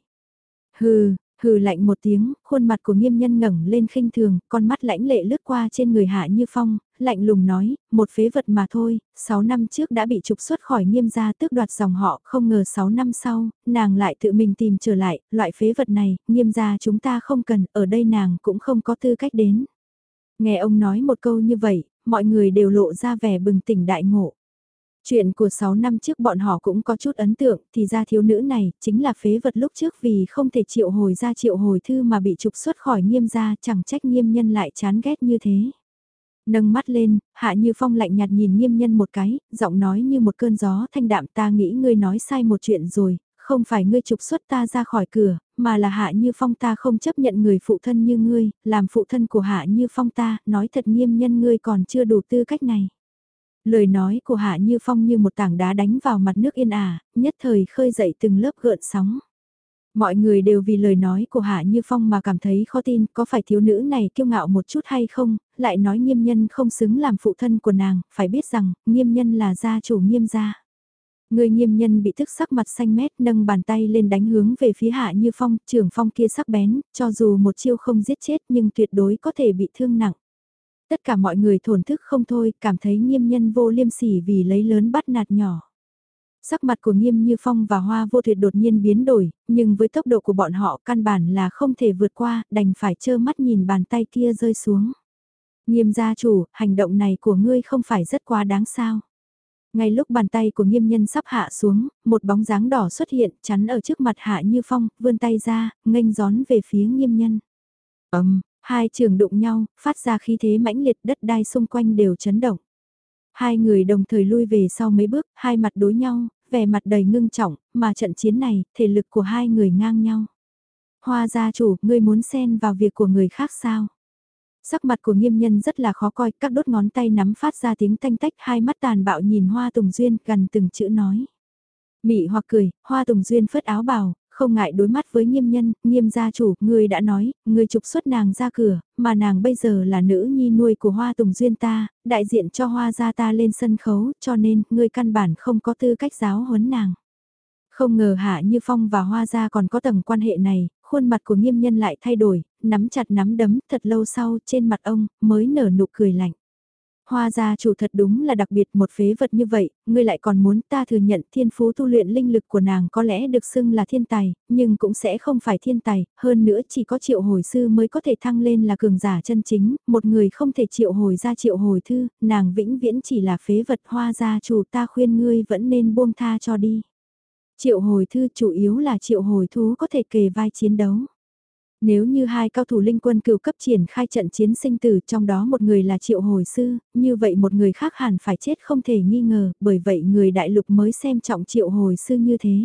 Hừ, hừ lạnh một tiếng, khuôn mặt của Nghiêm Nhân ngẩng lên khinh thường, con mắt lãnh lệ lướt qua trên người Hạ Như Phong, lạnh lùng nói, một phế vật mà thôi, sáu năm trước đã bị trục xuất khỏi Nghiêm gia tước đoạt dòng họ, không ngờ sáu năm sau, nàng lại tự mình tìm trở lại, loại phế vật này, Nghiêm gia chúng ta không cần, ở đây nàng cũng không có tư cách đến. Nghe ông nói một câu như vậy, mọi người đều lộ ra vẻ bừng tỉnh đại ngộ. Chuyện của sáu năm trước bọn họ cũng có chút ấn tượng, thì ra thiếu nữ này chính là phế vật lúc trước vì không thể triệu hồi ra triệu hồi thư mà bị trục xuất khỏi Nghiêm gia, chẳng trách Nghiêm Nhân lại chán ghét như thế. Nâng mắt lên, Hạ Như Phong lạnh nhạt nhìn Nghiêm Nhân một cái, giọng nói như một cơn gió thanh đạm, ta nghĩ ngươi nói sai một chuyện rồi, không phải ngươi trục xuất ta ra khỏi cửa, mà là Hạ Như Phong ta không chấp nhận người phụ thân như ngươi, làm phụ thân của Hạ Như Phong ta, nói thật Nghiêm Nhân ngươi còn chưa đủ tư cách này. Lời nói của Hạ Như Phong như một tảng đá đánh vào mặt nước yên ả, nhất thời khơi dậy từng lớp gợn sóng. Mọi người đều vì lời nói của Hạ Như Phong mà cảm thấy khó tin, có phải thiếu nữ này kiêu ngạo một chút hay không, lại nói Nghiêm Nhân không xứng làm phụ thân của nàng, phải biết rằng, Nghiêm Nhân là gia chủ Nghiêm gia. Người Nghiêm Nhân bị tức sắc mặt xanh mét, nâng bàn tay lên đánh hướng về phía Hạ Như Phong, trường phong kia sắc bén, cho dù một chiêu không giết chết nhưng tuyệt đối có thể bị thương nặng. Tất cả mọi người thổn thức không thôi, cảm thấy Nghiêm Nhân vô liêm sỉ vì lấy lớn bắt nạt nhỏ. Sắc mặt của Nghiêm Như Phong và Hoa Vô Tuyệt đột nhiên biến đổi, nhưng với tốc độ của bọn họ căn bản là không thể vượt qua, đành phải trơ mắt nhìn bàn tay kia rơi xuống. Nghiêm gia chủ, hành động này của ngươi không phải rất quá đáng sao. Ngay lúc bàn tay của Nghiêm Nhân sắp hạ xuống, một bóng dáng đỏ xuất hiện chắn ở trước mặt Hạ Như Phong, vươn tay ra, nghênh gión về phía Nghiêm Nhân. Ầm, hai trường đụng nhau, phát ra khí thế mãnh liệt, đất đai xung quanh đều chấn động. Hai người đồng thời lui về sau mấy bước, hai mặt đối nhau, vẻ mặt đầy ngưng trọng, mà trận chiến này, thể lực của hai người ngang nhau. Hoa gia chủ, ngươi muốn xen vào việc của người khác sao? Sắc mặt của Nghiêm Nhân rất là khó coi, các đốt ngón tay nắm phát ra tiếng tanh tách, hai mắt tàn bạo nhìn Hoa Tùng Duyên, gần từng chữ nói. Mị hoặc cười, Hoa Tùng Duyên phất áo bào, không ngại đối mắt với Nghiêm Nhân, Nghiêm gia chủ, ngươi đã nói, ngươi trục xuất nàng ra cửa, mà nàng bây giờ là nữ nhi nuôi của Hoa Tùng Duyên ta, đại diện cho Hoa gia ta lên sân khấu, cho nên, ngươi căn bản không có tư cách giáo huấn nàng. Không ngờ Hạ Như Phong và Hoa gia còn có tầng quan hệ này, khuôn mặt của Nghiêm Nhân lại thay đổi, nắm chặt nắm đấm, thật lâu sau, trên mặt ông, mới nở nụ cười lạnh. Hoa gia chủ thật đúng là đặc biệt, một phế vật như vậy, ngươi lại còn muốn ta thừa nhận thiên phú tu luyện linh lực của nàng có lẽ được xưng là thiên tài, nhưng cũng sẽ không phải thiên tài, hơn nữa chỉ có triệu hồi sư mới có thể thăng lên là cường giả chân chính, một người không thể triệu hồi ra triệu hồi thư, nàng vĩnh viễn chỉ là phế vật. Hoa gia chủ, ta khuyên ngươi vẫn nên buông tha cho đi. Triệu hồi thư chủ yếu là triệu hồi thú có thể kề vai chiến đấu. Nếu như hai cao thủ linh quân cửu cấp triển khai trận chiến sinh tử, trong đó một người là triệu hồi sư, như vậy một người khác hẳn phải chết không thể nghi ngờ, bởi vậy người đại lục mới xem trọng triệu hồi sư như thế.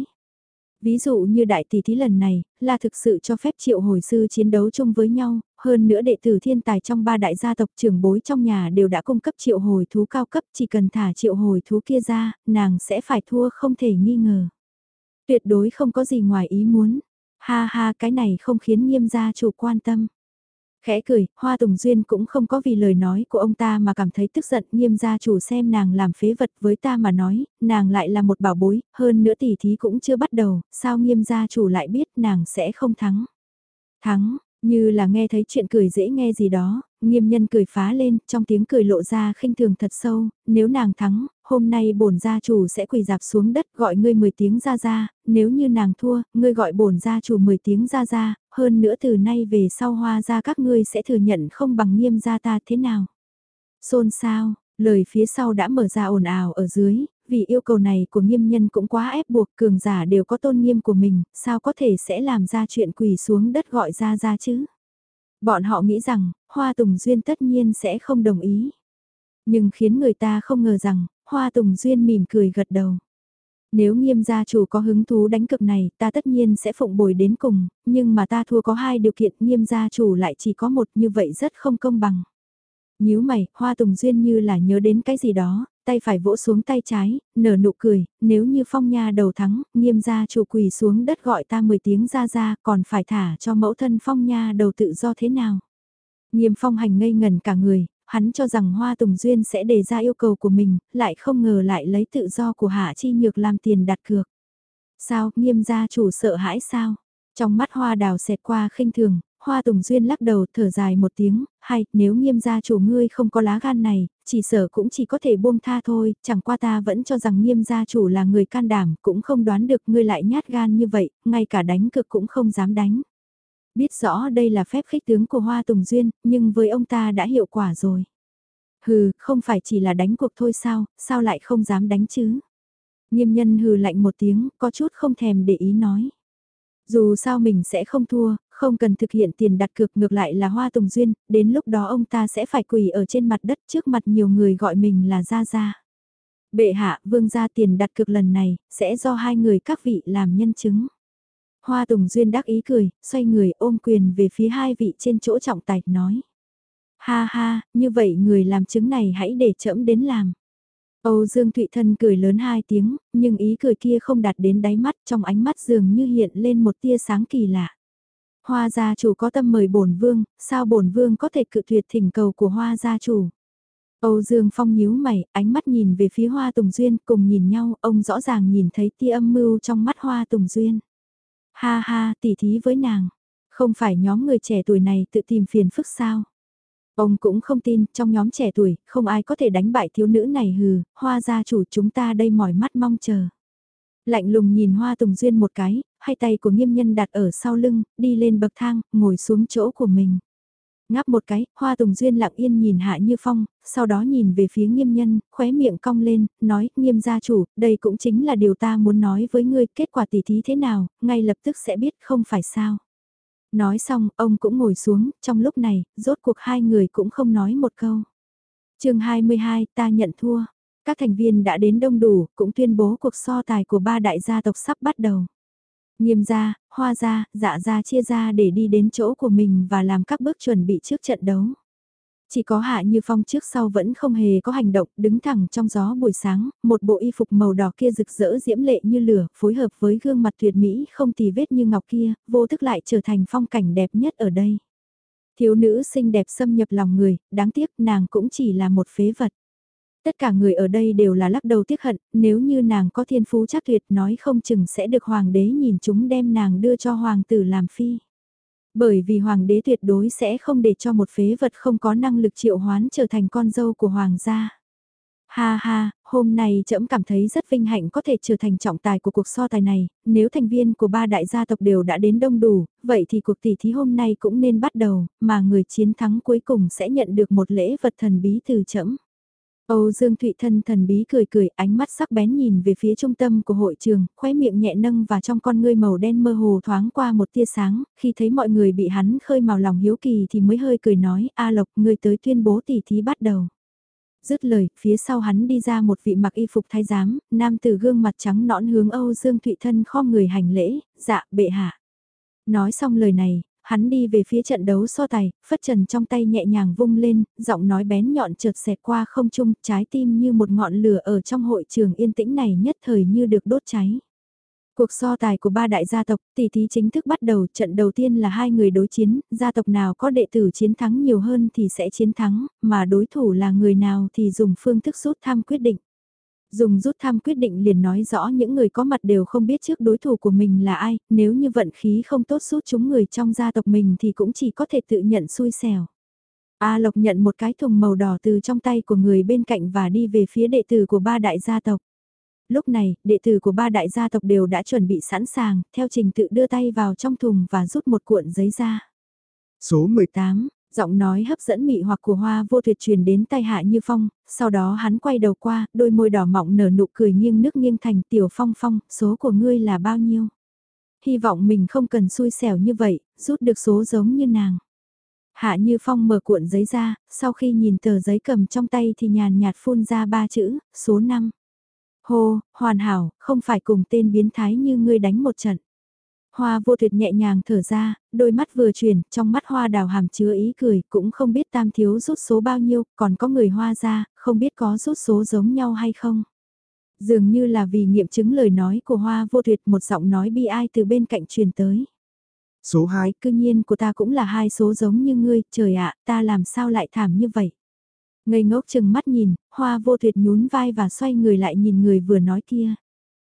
Ví dụ như đại tỷ thí lần này, là thực sự cho phép triệu hồi sư chiến đấu chung với nhau, hơn nữa đệ tử thiên tài trong ba đại gia tộc trưởng bối trong nhà đều đã cung cấp triệu hồi thú cao cấp, chỉ cần thả triệu hồi thú kia ra, nàng sẽ phải thua không thể nghi ngờ. Tuyệt đối không có gì ngoài ý muốn. Ha ha, cái này không khiến Nghiêm gia chủ quan tâm. Khẽ cười, Hoa Tùng Duyên cũng không có vì lời nói của ông ta mà cảm thấy tức giận. Nghiêm gia chủ xem nàng làm phế vật, với ta mà nói, nàng lại là một bảo bối, hơn nữa tỷ thí cũng chưa bắt đầu, sao Nghiêm gia chủ lại biết nàng sẽ không thắng. Thắng, như là nghe thấy chuyện cười dễ nghe gì đó, Nghiêm Nhân cười phá lên, trong tiếng cười lộ ra khinh thường thật sâu, nếu nàng thắng, hôm nay bổn gia chủ sẽ quỳ dạp xuống đất gọi ngươi mười tiếng ra ra, nếu như nàng thua, ngươi gọi bổn gia chủ mười tiếng ra ra, hơn nữa từ nay về sau Hoa gia các ngươi sẽ thừa nhận không bằng Nghiêm gia ta thế nào. Xôn xao, lời phía sau đã mở ra ồn ào ở dưới, vì yêu cầu này của Nghiêm Nhân cũng quá ép buộc, cường giả đều có tôn nghiêm của mình, sao có thể sẽ làm ra chuyện quỳ xuống đất gọi ra ra chứ. Bọn họ nghĩ rằng, Hoa Tùng Duyên tất nhiên sẽ không đồng ý. Nhưng khiến người ta không ngờ rằng, Hoa Tùng Duyên mỉm cười gật đầu. Nếu Nghiêm gia chủ có hứng thú đánh cực này, ta tất nhiên sẽ phụng bồi đến cùng, nhưng mà ta thua có hai điều kiện, Nghiêm gia chủ lại chỉ có một, như vậy rất không công bằng. Nhíu mày, Hoa Tùng Duyên như là nhớ đến cái gì đó, tay phải vỗ xuống tay trái, nở nụ cười, nếu như Phong nha đầu thắng, Nghiêm gia chủ quỳ xuống đất gọi ta mười tiếng ra ra, còn phải thả cho mẫu thân Phong nha đầu tự do thế nào. Nghiêm Phong hành ngây ngẩn cả người, hắn cho rằng Hoa Tùng Duyên sẽ đề ra yêu cầu của mình, lại không ngờ lại lấy tự do của Hạ Chi Nhược làm tiền đặt cược. Sao, Nghiêm gia chủ sợ hãi sao? Trong mắt Hoa Đào xẹt qua khinh thường, Hoa Tùng Duyên lắc đầu thở dài một tiếng, hay, nếu Nghiêm gia chủ ngươi không có lá gan này, chỉ sợ cũng chỉ có thể buông tha thôi, chẳng qua ta vẫn cho rằng Nghiêm gia chủ là người can đảm, cũng không đoán được ngươi lại nhát gan như vậy, ngay cả đánh cược cũng không dám đánh. Biết rõ đây là phép khích tướng của Hoa Tùng Duyên, nhưng với ông ta đã hiệu quả rồi. Hừ, không phải chỉ là đánh cuộc thôi sao, sao lại không dám đánh chứ? Nghiêm nhân hừ lạnh một tiếng, có chút không thèm để ý nói. Dù sao mình sẽ không thua, không cần thực hiện tiền đặt cược, ngược lại là Hoa Tùng Duyên, đến lúc đó ông ta sẽ phải quỳ ở trên mặt đất trước mặt nhiều người gọi mình là Gia Gia. Bệ hạ, vương gia, tiền đặt cược lần này, sẽ do hai người các vị làm nhân chứng. Hoa Tùng Duyên đắc ý cười, xoay người ôm quyền về phía hai vị trên chỗ trọng tài, nói. Ha ha, như vậy người làm chứng này hãy để trẫm đến làm. Âu Dương Thụy Thân cười lớn hai tiếng, nhưng ý cười kia không đạt đến đáy mắt, trong ánh mắt dường như hiện lên một tia sáng kỳ lạ. Hoa gia chủ có tâm mời bổn vương, sao bổn vương có thể cự tuyệt thỉnh cầu của Hoa gia chủ? Âu Dương Phong nhíu mày, ánh mắt nhìn về phía Hoa Tùng Duyên, cùng nhìn nhau, ông rõ ràng nhìn thấy tia âm mưu trong mắt Hoa Tùng Duyên. Ha ha, tỉ thí với nàng, không phải nhóm người trẻ tuổi này tự tìm phiền phức sao? Ông cũng không tin, trong nhóm trẻ tuổi, không ai có thể đánh bại thiếu nữ này hừ, Hoa gia chủ chúng ta đây mỏi mắt mong chờ. Lạnh lùng nhìn Hoa Tùng Duyên một cái, hai tay của Nghiêm nhân đặt ở sau lưng, đi lên bậc thang, ngồi xuống chỗ của mình. Ngáp một cái, Hoa Tùng Duyên lặng yên nhìn Hạ Như Phong, sau đó nhìn về phía Nghiêm nhân, khóe miệng cong lên, nói, Nghiêm gia chủ, đây cũng chính là điều ta muốn nói với ngươi, kết quả tỉ thí thế nào, ngay lập tức sẽ biết không phải sao. Nói xong, ông cũng ngồi xuống, trong lúc này, rốt cuộc hai người cũng không nói một câu. chương hai mươi hai, ta nhận thua. Các thành viên đã đến đông đủ, cũng tuyên bố cuộc so tài của ba đại gia tộc sắp bắt đầu. Nghiêm gia, Hoa gia, Dạ gia chia ra để đi đến chỗ của mình và làm các bước chuẩn bị trước trận đấu. Chỉ có Hạ Như Phong trước sau vẫn không hề có hành động, đứng thẳng trong gió buổi sáng, một bộ y phục màu đỏ kia rực rỡ diễm lệ như lửa, phối hợp với gương mặt tuyệt mỹ không tì vết như ngọc kia, vô thức lại trở thành phong cảnh đẹp nhất ở đây. Thiếu nữ xinh đẹp xâm nhập lòng người, đáng tiếc nàng cũng chỉ là một phế vật. Tất cả người ở đây đều là lắc đầu tiếc hận, nếu như nàng có thiên phú chắc tuyệt nói không chừng sẽ được hoàng đế nhìn chúng đem nàng đưa cho hoàng tử làm phi. Bởi vì hoàng đế tuyệt đối sẽ không để cho một phế vật không có năng lực triệu hoán trở thành con dâu của hoàng gia. Ha ha, hôm nay trẫm cảm thấy rất vinh hạnh có thể trở thành trọng tài của cuộc so tài này, nếu thành viên của ba đại gia tộc đều đã đến đông đủ, vậy thì cuộc tỷ thí hôm nay cũng nên bắt đầu, mà người chiến thắng cuối cùng sẽ nhận được một lễ vật thần bí từ trẫm. Âu Dương Thụy Thân thần bí cười cười, ánh mắt sắc bén nhìn về phía trung tâm của hội trường, khóe miệng nhẹ nâng và trong con ngươi màu đen mơ hồ thoáng qua một tia sáng, khi thấy mọi người bị hắn khơi mào lòng hiếu kỳ thì mới hơi cười nói, A Lộc, ngươi tới tuyên bố tỷ thí bắt đầu. Dứt lời, phía sau hắn đi ra một vị mặc y phục thái giám, nam tử gương mặt trắng nõn hướng Âu Dương Thụy Thân khom người hành lễ, dạ, bệ hạ. Nói xong lời này, hắn đi về phía trận đấu so tài, phất trần trong tay nhẹ nhàng vung lên, giọng nói bén nhọn chợt xẹt qua không trung, trái tim như một ngọn lửa ở trong hội trường yên tĩnh này nhất thời như được đốt cháy. Cuộc so tài của ba đại gia tộc, tỷ thí chính thức bắt đầu, trận đầu tiên là hai người đối chiến, gia tộc nào có đệ tử chiến thắng nhiều hơn thì sẽ chiến thắng, mà đối thủ là người nào thì dùng phương thức rút thăm quyết định. Dùng rút thăm quyết định liền nói rõ những người có mặt đều không biết trước đối thủ của mình là ai, nếu như vận khí không tốt rút chúng người trong gia tộc mình thì cũng chỉ có thể tự nhận xui xẻo. A Lộc nhận một cái thùng màu đỏ từ trong tay của người bên cạnh và đi về phía đệ tử của ba đại gia tộc. Lúc này, đệ tử của ba đại gia tộc đều đã chuẩn bị sẵn sàng, theo trình tự đưa tay vào trong thùng và rút một cuộn giấy ra. Số mười tám, giọng nói hấp dẫn mị hoặc của Hoa Vô Tuyệt truyền đến tai Hạ Như Phong, sau đó hắn quay đầu qua, đôi môi đỏ mọng nở nụ cười nghiêng nước nghiêng thành, Tiểu Phong Phong, số của ngươi là bao nhiêu? Hy vọng mình không cần xui xẻo như vậy, rút được số giống như nàng. Hạ Như Phong mở cuộn giấy ra, sau khi nhìn tờ giấy cầm trong tay thì nhàn nhạt phun ra ba chữ, số năm. Hô, hoàn hảo, không phải cùng tên biến thái như ngươi đánh một trận. Hoa vô tuyệt nhẹ nhàng thở ra, đôi mắt vừa chuyển, trong mắt hoa đào hàm chứa ý cười, cũng không biết tam thiếu rút số bao nhiêu, còn có người hoa ra, không biết có rút số giống nhau hay không. Dường như là vì nghiệm chứng lời nói của hoa vô tuyệt, một giọng nói bi ai từ bên cạnh truyền tới. Số hai, cư nhiên của ta cũng là hai số giống như ngươi, trời ạ, ta làm sao lại thảm như vậy. Ngây ngốc chừng mắt nhìn, hoa vô tuyệt nhún vai và xoay người lại nhìn người vừa nói kia.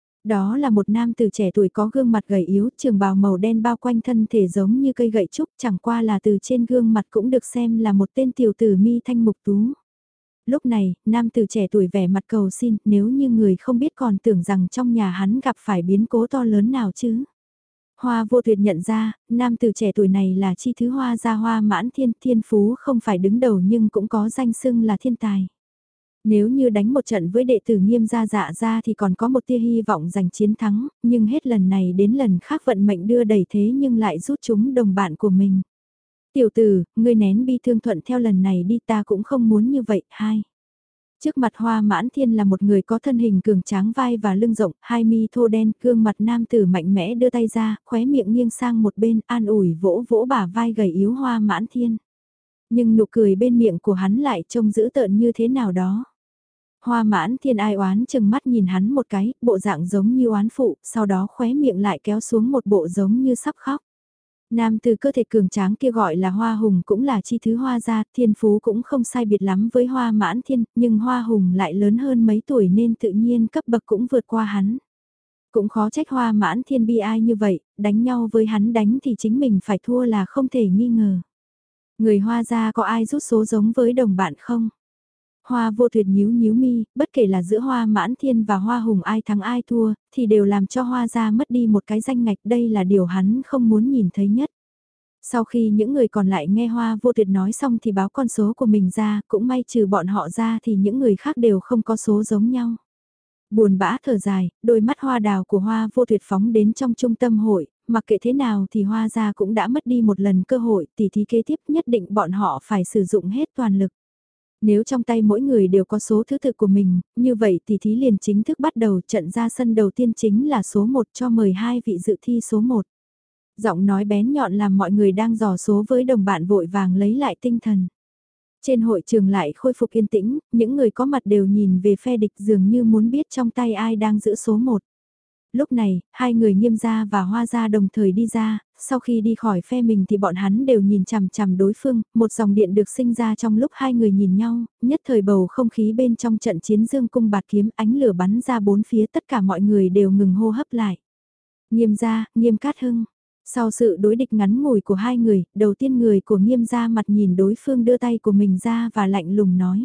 Đó là một nam tử trẻ tuổi có gương mặt gầy yếu, trường bào màu đen bao quanh thân thể giống như cây gậy trúc, chẳng qua là từ trên gương mặt cũng được xem là một tên tiểu tử mi thanh mục tú. Lúc này, nam tử trẻ tuổi vẻ mặt cầu xin, nếu như người không biết còn tưởng rằng trong nhà hắn gặp phải biến cố to lớn nào chứ. Hoa vô tuyệt nhận ra, nam tử trẻ tuổi này là chi thứ hoa gia hoa mãn thiên, thiên phú không phải đứng đầu nhưng cũng có danh xưng là thiên tài. Nếu như đánh một trận với đệ tử nghiêm gia dạ ra thì còn có một tia hy vọng giành chiến thắng, nhưng hết lần này đến lần khác vận mệnh đưa đẩy thế nhưng lại rút chúng đồng bạn của mình. Tiểu tử, ngươi nén bi thương thuận theo lần này đi, ta cũng không muốn như vậy. Hai. Trước mặt hoa mãn thiên là một người có thân hình cường tráng vai và lưng rộng, hai mi thô đen, gương mặt nam tử mạnh mẽ đưa tay ra, khóe miệng nghiêng sang một bên, an ủi vỗ vỗ bả vai gầy yếu hoa mãn thiên. Nhưng nụ cười bên miệng của hắn lại trông dữ tợn như thế nào đó. Hoa mãn thiên ai oán chừng mắt nhìn hắn một cái, bộ dạng giống như oán phụ, sau đó khóe miệng lại kéo xuống một bộ giống như sắp khóc. Nam từ cơ thể cường tráng kia gọi là hoa hùng cũng là chi thứ hoa gia, thiên phú cũng không sai biệt lắm với hoa mãn thiên, nhưng hoa hùng lại lớn hơn mấy tuổi nên tự nhiên cấp bậc cũng vượt qua hắn. Cũng khó trách hoa mãn thiên bi ai như vậy, đánh nhau với hắn đánh thì chính mình phải thua là không thể nghi ngờ. Người hoa gia có ai rút số giống với đồng bạn không? Hoa vô tuyệt nhíu nhíu mi, bất kể là giữa hoa mãn thiên và hoa hùng ai thắng ai thua, thì đều làm cho hoa gia mất đi một cái danh ngạch, đây là điều hắn không muốn nhìn thấy nhất. Sau khi những người còn lại nghe hoa vô tuyệt nói xong thì báo con số của mình ra, cũng may trừ bọn họ ra thì những người khác đều không có số giống nhau. Buồn bã thở dài, đôi mắt hoa đào của hoa vô tuyệt phóng đến trong trung tâm hội, mặc kệ thế nào thì hoa gia cũng đã mất đi một lần cơ hội, tỉ thí kế tiếp nhất định bọn họ phải sử dụng hết toàn lực. Nếu trong tay mỗi người đều có số thứ tự của mình, như vậy thì thí liền chính thức bắt đầu, trận ra sân đầu tiên chính là số một, cho mời hai vị dự thi số một. Giọng nói bén nhọn làm mọi người đang dò số với đồng bạn vội vàng lấy lại tinh thần. Trên hội trường lại khôi phục yên tĩnh, những người có mặt đều nhìn về phe địch dường như muốn biết trong tay ai đang giữ số một. Lúc này, hai người nghiêm gia và hoa gia đồng thời đi ra, sau khi đi khỏi phe mình thì bọn hắn đều nhìn chằm chằm đối phương, một dòng điện được sinh ra trong lúc hai người nhìn nhau, nhất thời bầu không khí bên trong trận chiến dương cung bạt kiếm, ánh lửa bắn ra bốn phía, tất cả mọi người đều ngừng hô hấp lại. Nghiêm gia, Nghiêm Cát Hưng. Sau sự đối địch ngắn ngủi của hai người, đầu tiên người của Nghiêm gia mặt nhìn đối phương đưa tay của mình ra và lạnh lùng nói.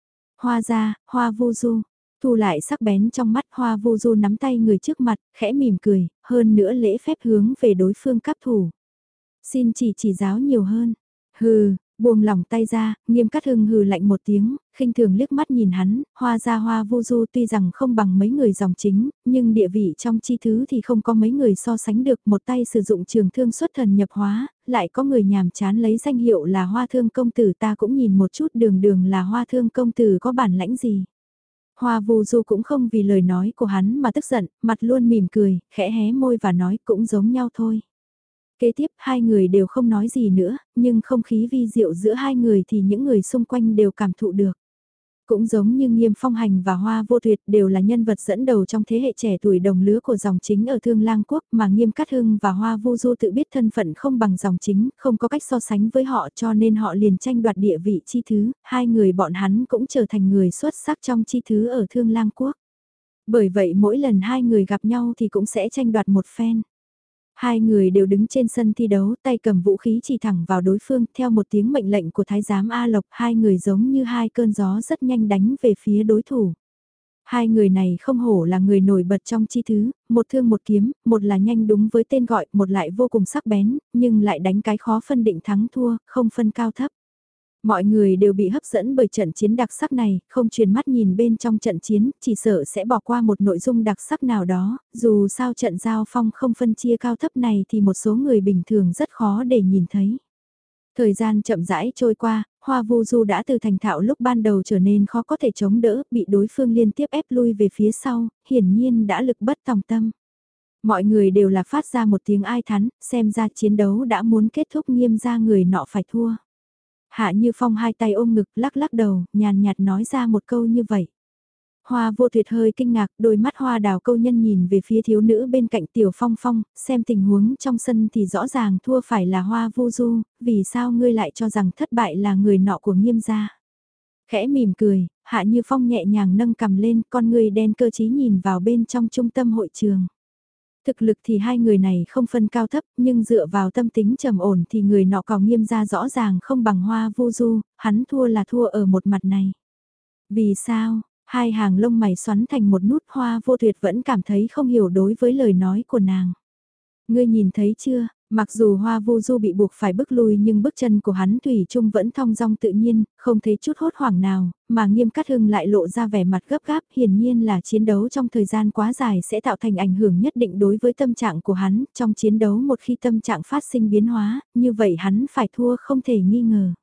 Hoa gia, Hoa Vu Du. Thu lại sắc bén trong mắt, Hoa Vu Du nắm tay người trước mặt, khẽ mỉm cười, hơn nữa lễ phép hướng về đối phương cáp thủ. Xin chỉ chỉ giáo nhiều hơn. Hừ, buông lỏng tay ra, Nghiêm Cát Hưng hừ lạnh một tiếng, khinh thường liếc mắt nhìn hắn, Hoa gia Hoa Vu Du tuy rằng không bằng mấy người dòng chính, nhưng địa vị trong chi thứ thì không có mấy người so sánh được, một tay sử dụng trường thương xuất thần nhập hóa, lại có người nhàm chán lấy danh hiệu là Hoa Thương công tử, ta cũng nhìn một chút đường đường là Hoa Thương công tử có bản lãnh gì. Hoa Vu Du cũng không vì lời nói của hắn mà tức giận, mặt luôn mỉm cười, khẽ hé môi và nói cũng giống nhau thôi. Kế tiếp hai người đều không nói gì nữa, nhưng không khí vi diệu giữa hai người thì những người xung quanh đều cảm thụ được. Cũng giống như Nghiêm Phong Hành và Hoa Vô Tuyệt đều là nhân vật dẫn đầu trong thế hệ trẻ tuổi đồng lứa của dòng chính ở Thương Lang Quốc, mà Nghiêm Cát Hưng và Hoa Vu Du tự biết thân phận không bằng dòng chính, không có cách so sánh với họ cho nên họ liền tranh đoạt địa vị chi thứ, hai người bọn hắn cũng trở thành người xuất sắc trong chi thứ ở Thương Lang Quốc. Bởi vậy mỗi lần hai người gặp nhau thì cũng sẽ tranh đoạt một phen. Hai người đều đứng trên sân thi đấu, tay cầm vũ khí chỉ thẳng vào đối phương, theo một tiếng mệnh lệnh của Thái giám A Lộc, hai người giống như hai cơn gió rất nhanh đánh về phía đối thủ. Hai người này không hổ là người nổi bật trong chi thứ, một thương một kiếm, một là nhanh đúng với tên gọi, một lại vô cùng sắc bén, nhưng lại đánh cái khó phân định thắng thua, không phân cao thấp. Mọi người đều bị hấp dẫn bởi trận chiến đặc sắc này, không truyền mắt nhìn bên trong trận chiến, chỉ sợ sẽ bỏ qua một nội dung đặc sắc nào đó, dù sao trận giao phong không phân chia cao thấp này thì một số người bình thường rất khó để nhìn thấy. Thời gian chậm rãi trôi qua, Hoa Vu Du đã từ thành thạo lúc ban đầu trở nên khó có thể chống đỡ, bị đối phương liên tiếp ép lui về phía sau, hiển nhiên đã lực bất tòng tâm. Mọi người đều là phát ra một tiếng ai thán, xem ra chiến đấu đã muốn kết thúc Nghiêm gia người nọ phải thua. Hạ Như Phong hai tay ôm ngực lắc lắc đầu, nhàn nhạt nói ra một câu như vậy. Hoa Vô Tuyệt hơi kinh ngạc, đôi mắt hoa đào câu nhân nhìn về phía thiếu nữ bên cạnh Tiểu Phong Phong, xem tình huống trong sân thì rõ ràng thua phải là Hoa Vô Du, vì sao ngươi lại cho rằng thất bại là người nọ của Nghiêm gia. Khẽ mỉm cười, Hạ Như Phong nhẹ nhàng nâng cầm lên, con người đen cơ trí nhìn vào bên trong trung tâm hội trường. Thực lực thì hai người này không phân cao thấp, nhưng dựa vào tâm tính trầm ổn thì người nọ cào Nghiêm gia rõ ràng không bằng Hoa Vô Du, hắn thua là thua ở một mặt này. Vì sao? Hai hàng lông mày xoắn thành một nút, Hoa Vô Tuyệt vẫn cảm thấy không hiểu đối với lời nói của nàng. Ngươi nhìn thấy chưa, mặc dù Hoa Vô Du bị buộc phải bước lui nhưng bước chân của hắn thủy chung vẫn thong dong tự nhiên, không thấy chút hốt hoảng nào, mà Nghiêm Cát Hưng lại lộ ra vẻ mặt gấp gáp, hiển nhiên là chiến đấu trong thời gian quá dài sẽ tạo thành ảnh hưởng nhất định đối với tâm trạng của hắn, trong chiến đấu một khi tâm trạng phát sinh biến hóa, như vậy hắn phải thua không thể nghi ngờ.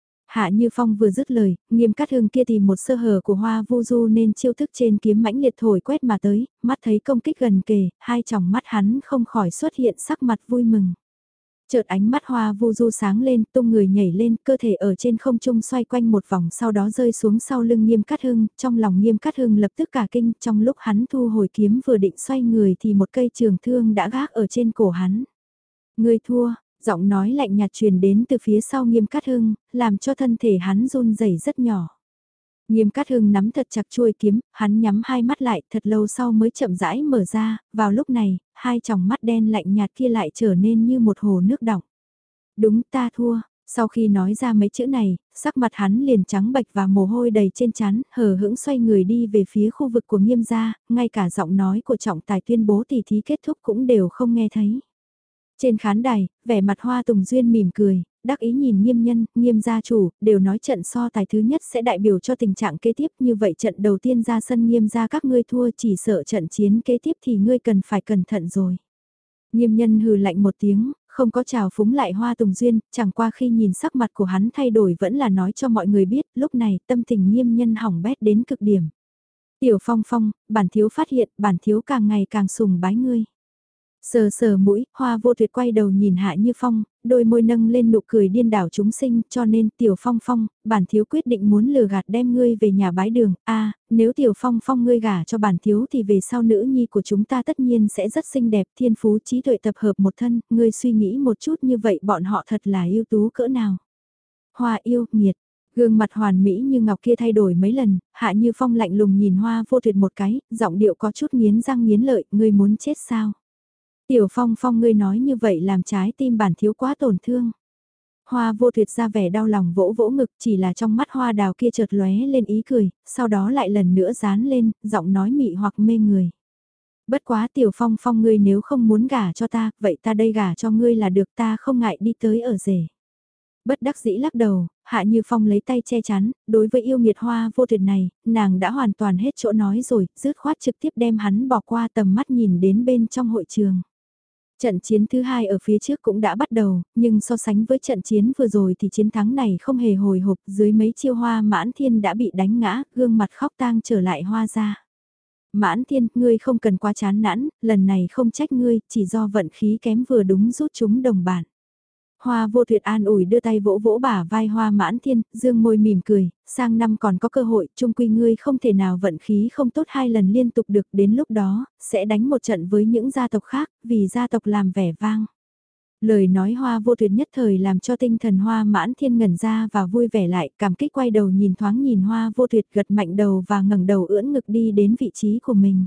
Hạ Như Phong vừa dứt lời, Nghiêm Cát Hưng kia tìm một sơ hở của Hoa Vô Du nên chiêu thức trên kiếm mãnh liệt thổi quét mà tới, mắt thấy công kích gần kề, hai tròng mắt hắn không khỏi xuất hiện sắc mặt vui mừng. Chợt ánh mắt Hoa Vô Du sáng lên, tung người nhảy lên, cơ thể ở trên không trung xoay quanh một vòng sau đó rơi xuống sau lưng Nghiêm Cát Hưng, trong lòng Nghiêm Cát Hưng lập tức cả kinh, trong lúc hắn thu hồi kiếm vừa định xoay người thì một cây trường thương đã gác ở trên cổ hắn. Ngươi thua. Giọng nói lạnh nhạt truyền đến từ phía sau Nghiêm Cát Hưng, làm cho thân thể hắn run rẩy rất nhỏ. Nghiêm Cát Hưng nắm thật chặt chuôi kiếm, hắn nhắm hai mắt lại thật lâu sau mới chậm rãi mở ra, vào lúc này, hai tròng mắt đen lạnh nhạt kia lại trở nên như một hồ nước đọng. Đúng ta thua, sau khi nói ra mấy chữ này, sắc mặt hắn liền trắng bệch và mồ hôi đầy trên trán, hờ hững xoay người đi về phía khu vực của Nghiêm gia, ngay cả giọng nói của trọng tài tuyên bố tỷ thí kết thúc cũng đều không nghe thấy. Trên khán đài, vẻ mặt Hoa Tùng Duyên mỉm cười, đắc ý nhìn Nghiêm nhân, Nghiêm gia chủ, đều nói trận so tài thứ nhất sẽ đại biểu cho tình trạng kế tiếp, như vậy trận đầu tiên ra sân Nghiêm gia các ngươi thua, chỉ sợ trận chiến kế tiếp thì ngươi cần phải cẩn thận rồi. Nghiêm nhân hừ lạnh một tiếng, không có chào phúng lại Hoa Tùng Duyên, chẳng qua khi nhìn sắc mặt của hắn thay đổi vẫn là nói cho mọi người biết, lúc này tâm tình Nghiêm nhân hỏng bét đến cực điểm. Tiểu Phong Phong, bản thiếu phát hiện, bản thiếu càng ngày càng sùng bái ngươi. Sờ sờ mũi, Hoa Vô Tuyệt quay đầu nhìn Hạ Như Phong, đôi môi nâng lên nụ cười điên đảo chúng sinh, cho nên Tiểu Phong Phong, bản thiếu quyết định muốn lừa gạt đem ngươi về nhà bái đường, a nếu Tiểu Phong Phong ngươi gả cho bản thiếu thì về sau nữ nhi của chúng ta tất nhiên sẽ rất xinh đẹp, thiên phú trí tuệ tập hợp một thân, ngươi suy nghĩ một chút như vậy bọn họ thật là ưu tú cỡ nào. Hoa yêu, nghiệt. Gương mặt hoàn mỹ như ngọc kia thay đổi mấy lần, Hạ Như Phong lạnh lùng nhìn Hoa Vô Tuyệt một cái, giọng điệu có chút nghiến răng nghiến lợi, ngươi muốn chết sao? Tiểu Phong Phong ngươi nói như vậy làm trái tim bản thiếu quá tổn thương. Hoa Vô Tuyệt ra vẻ đau lòng vỗ vỗ ngực, chỉ là trong mắt hoa đào kia chợt lóe lên ý cười, sau đó lại lần nữa dán lên, giọng nói mị hoặc mê người. Bất quá Tiểu Phong Phong ngươi nếu không muốn gả cho ta, vậy ta đây gả cho ngươi là được, ta không ngại đi tới ở rể. Bất đắc dĩ lắc đầu, Hạ Như Phong lấy tay che chắn, đối với yêu nghiệt Hoa Vô Tuyệt này, nàng đã hoàn toàn hết chỗ nói rồi, dứt khoát trực tiếp đem hắn bỏ qua tầm mắt nhìn đến bên trong hội trường. Trận chiến thứ hai ở phía trước cũng đã bắt đầu, nhưng so sánh với trận chiến vừa rồi thì chiến thắng này không hề hồi hộp, dưới mấy chiêu Hoa Mãn Thiên đã bị đánh ngã, gương mặt khóc tang trở lại Hoa ra. Mãn Thiên, ngươi không cần quá chán nản, lần này không trách ngươi, chỉ do vận khí kém vừa đúng rút chúng đồng bản. Hoa Vô Tuyệt an ủi đưa tay vỗ vỗ bả vai Hoa Mãn Thiên, dương môi mỉm cười, sang năm còn có cơ hội, chung quy ngươi không thể nào vận khí không tốt hai lần liên tục được, đến lúc đó, sẽ đánh một trận với những gia tộc khác, vì gia tộc làm vẻ vang. Lời nói Hoa Vô Tuyệt nhất thời làm cho tinh thần Hoa Mãn Thiên ngẩn ra và vui vẻ lại, cảm kích quay đầu nhìn thoáng nhìn Hoa Vô Tuyệt gật mạnh đầu và ngẩng đầu ưỡn ngực đi đến vị trí của mình.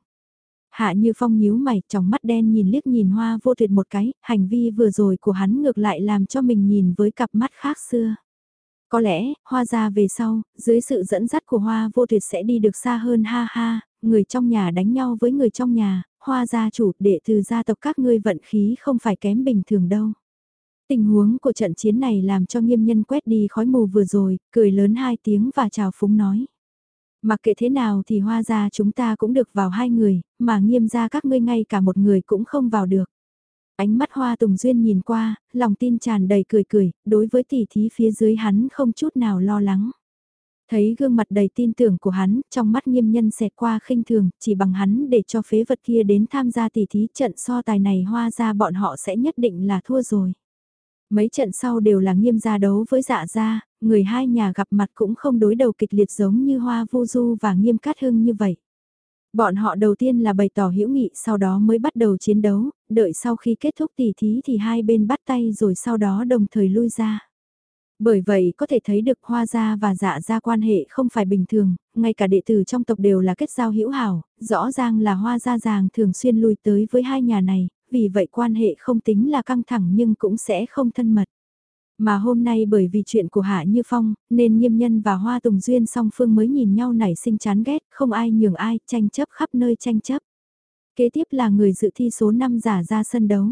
Hạ Như Phong nhíu mày, trong mắt đen nhìn liếc nhìn Hoa Vô Tuyệt một cái, hành vi vừa rồi của hắn ngược lại làm cho mình nhìn với cặp mắt khác xưa. Có lẽ, Hoa ra về sau, dưới sự dẫn dắt của Hoa Vô Tuyệt sẽ đi được xa hơn ha ha, người trong nhà đánh nhau với người trong nhà, Hoa gia chủ, đệ từ gia tộc các ngươi vận khí không phải kém bình thường đâu. Tình huống của trận chiến này làm cho Nghiêm nhân quét đi khói mù vừa rồi, cười lớn hai tiếng và chào phúng nói. Mặc kệ thế nào thì Hoa gia chúng ta cũng được vào hai người, mà Nghiêm gia các ngươi ngay cả một người cũng không vào được. Ánh mắt Hoa Tùng Duyên nhìn qua, lòng tin tràn đầy cười cười, đối với tỷ thí phía dưới hắn không chút nào lo lắng. Thấy gương mặt đầy tin tưởng của hắn, trong mắt Nghiêm Nhân xẹt qua khinh thường, chỉ bằng hắn để cho phế vật kia đến tham gia tỷ thí trận so tài này Hoa gia bọn họ sẽ nhất định là thua rồi. Mấy trận sau đều là Nghiêm gia đấu với Dạ gia, người hai nhà gặp mặt cũng không đối đầu kịch liệt giống như Hoa Vu Du và Nghiêm Cát Hưng như vậy. Bọn họ đầu tiên là bày tỏ hữu nghị, sau đó mới bắt đầu chiến đấu, đợi sau khi kết thúc tỷ thí thì hai bên bắt tay rồi sau đó đồng thời lui ra. Bởi vậy có thể thấy được Hoa gia và Dạ gia quan hệ không phải bình thường, ngay cả đệ tử trong tộc đều là kết giao hữu hảo, rõ ràng là Hoa gia giàng thường xuyên lui tới với hai nhà này, vì vậy quan hệ không tính là căng thẳng nhưng cũng sẽ không thân mật. Mà hôm nay bởi vì chuyện của Hạ Như Phong, nên Nghiêm Nhân và Hoa Tùng Duyên song phương mới nhìn nhau nảy sinh chán ghét, không ai nhường ai, tranh chấp khắp nơi tranh chấp. Kế tiếp là người dự thi số năm giả ra sân đấu.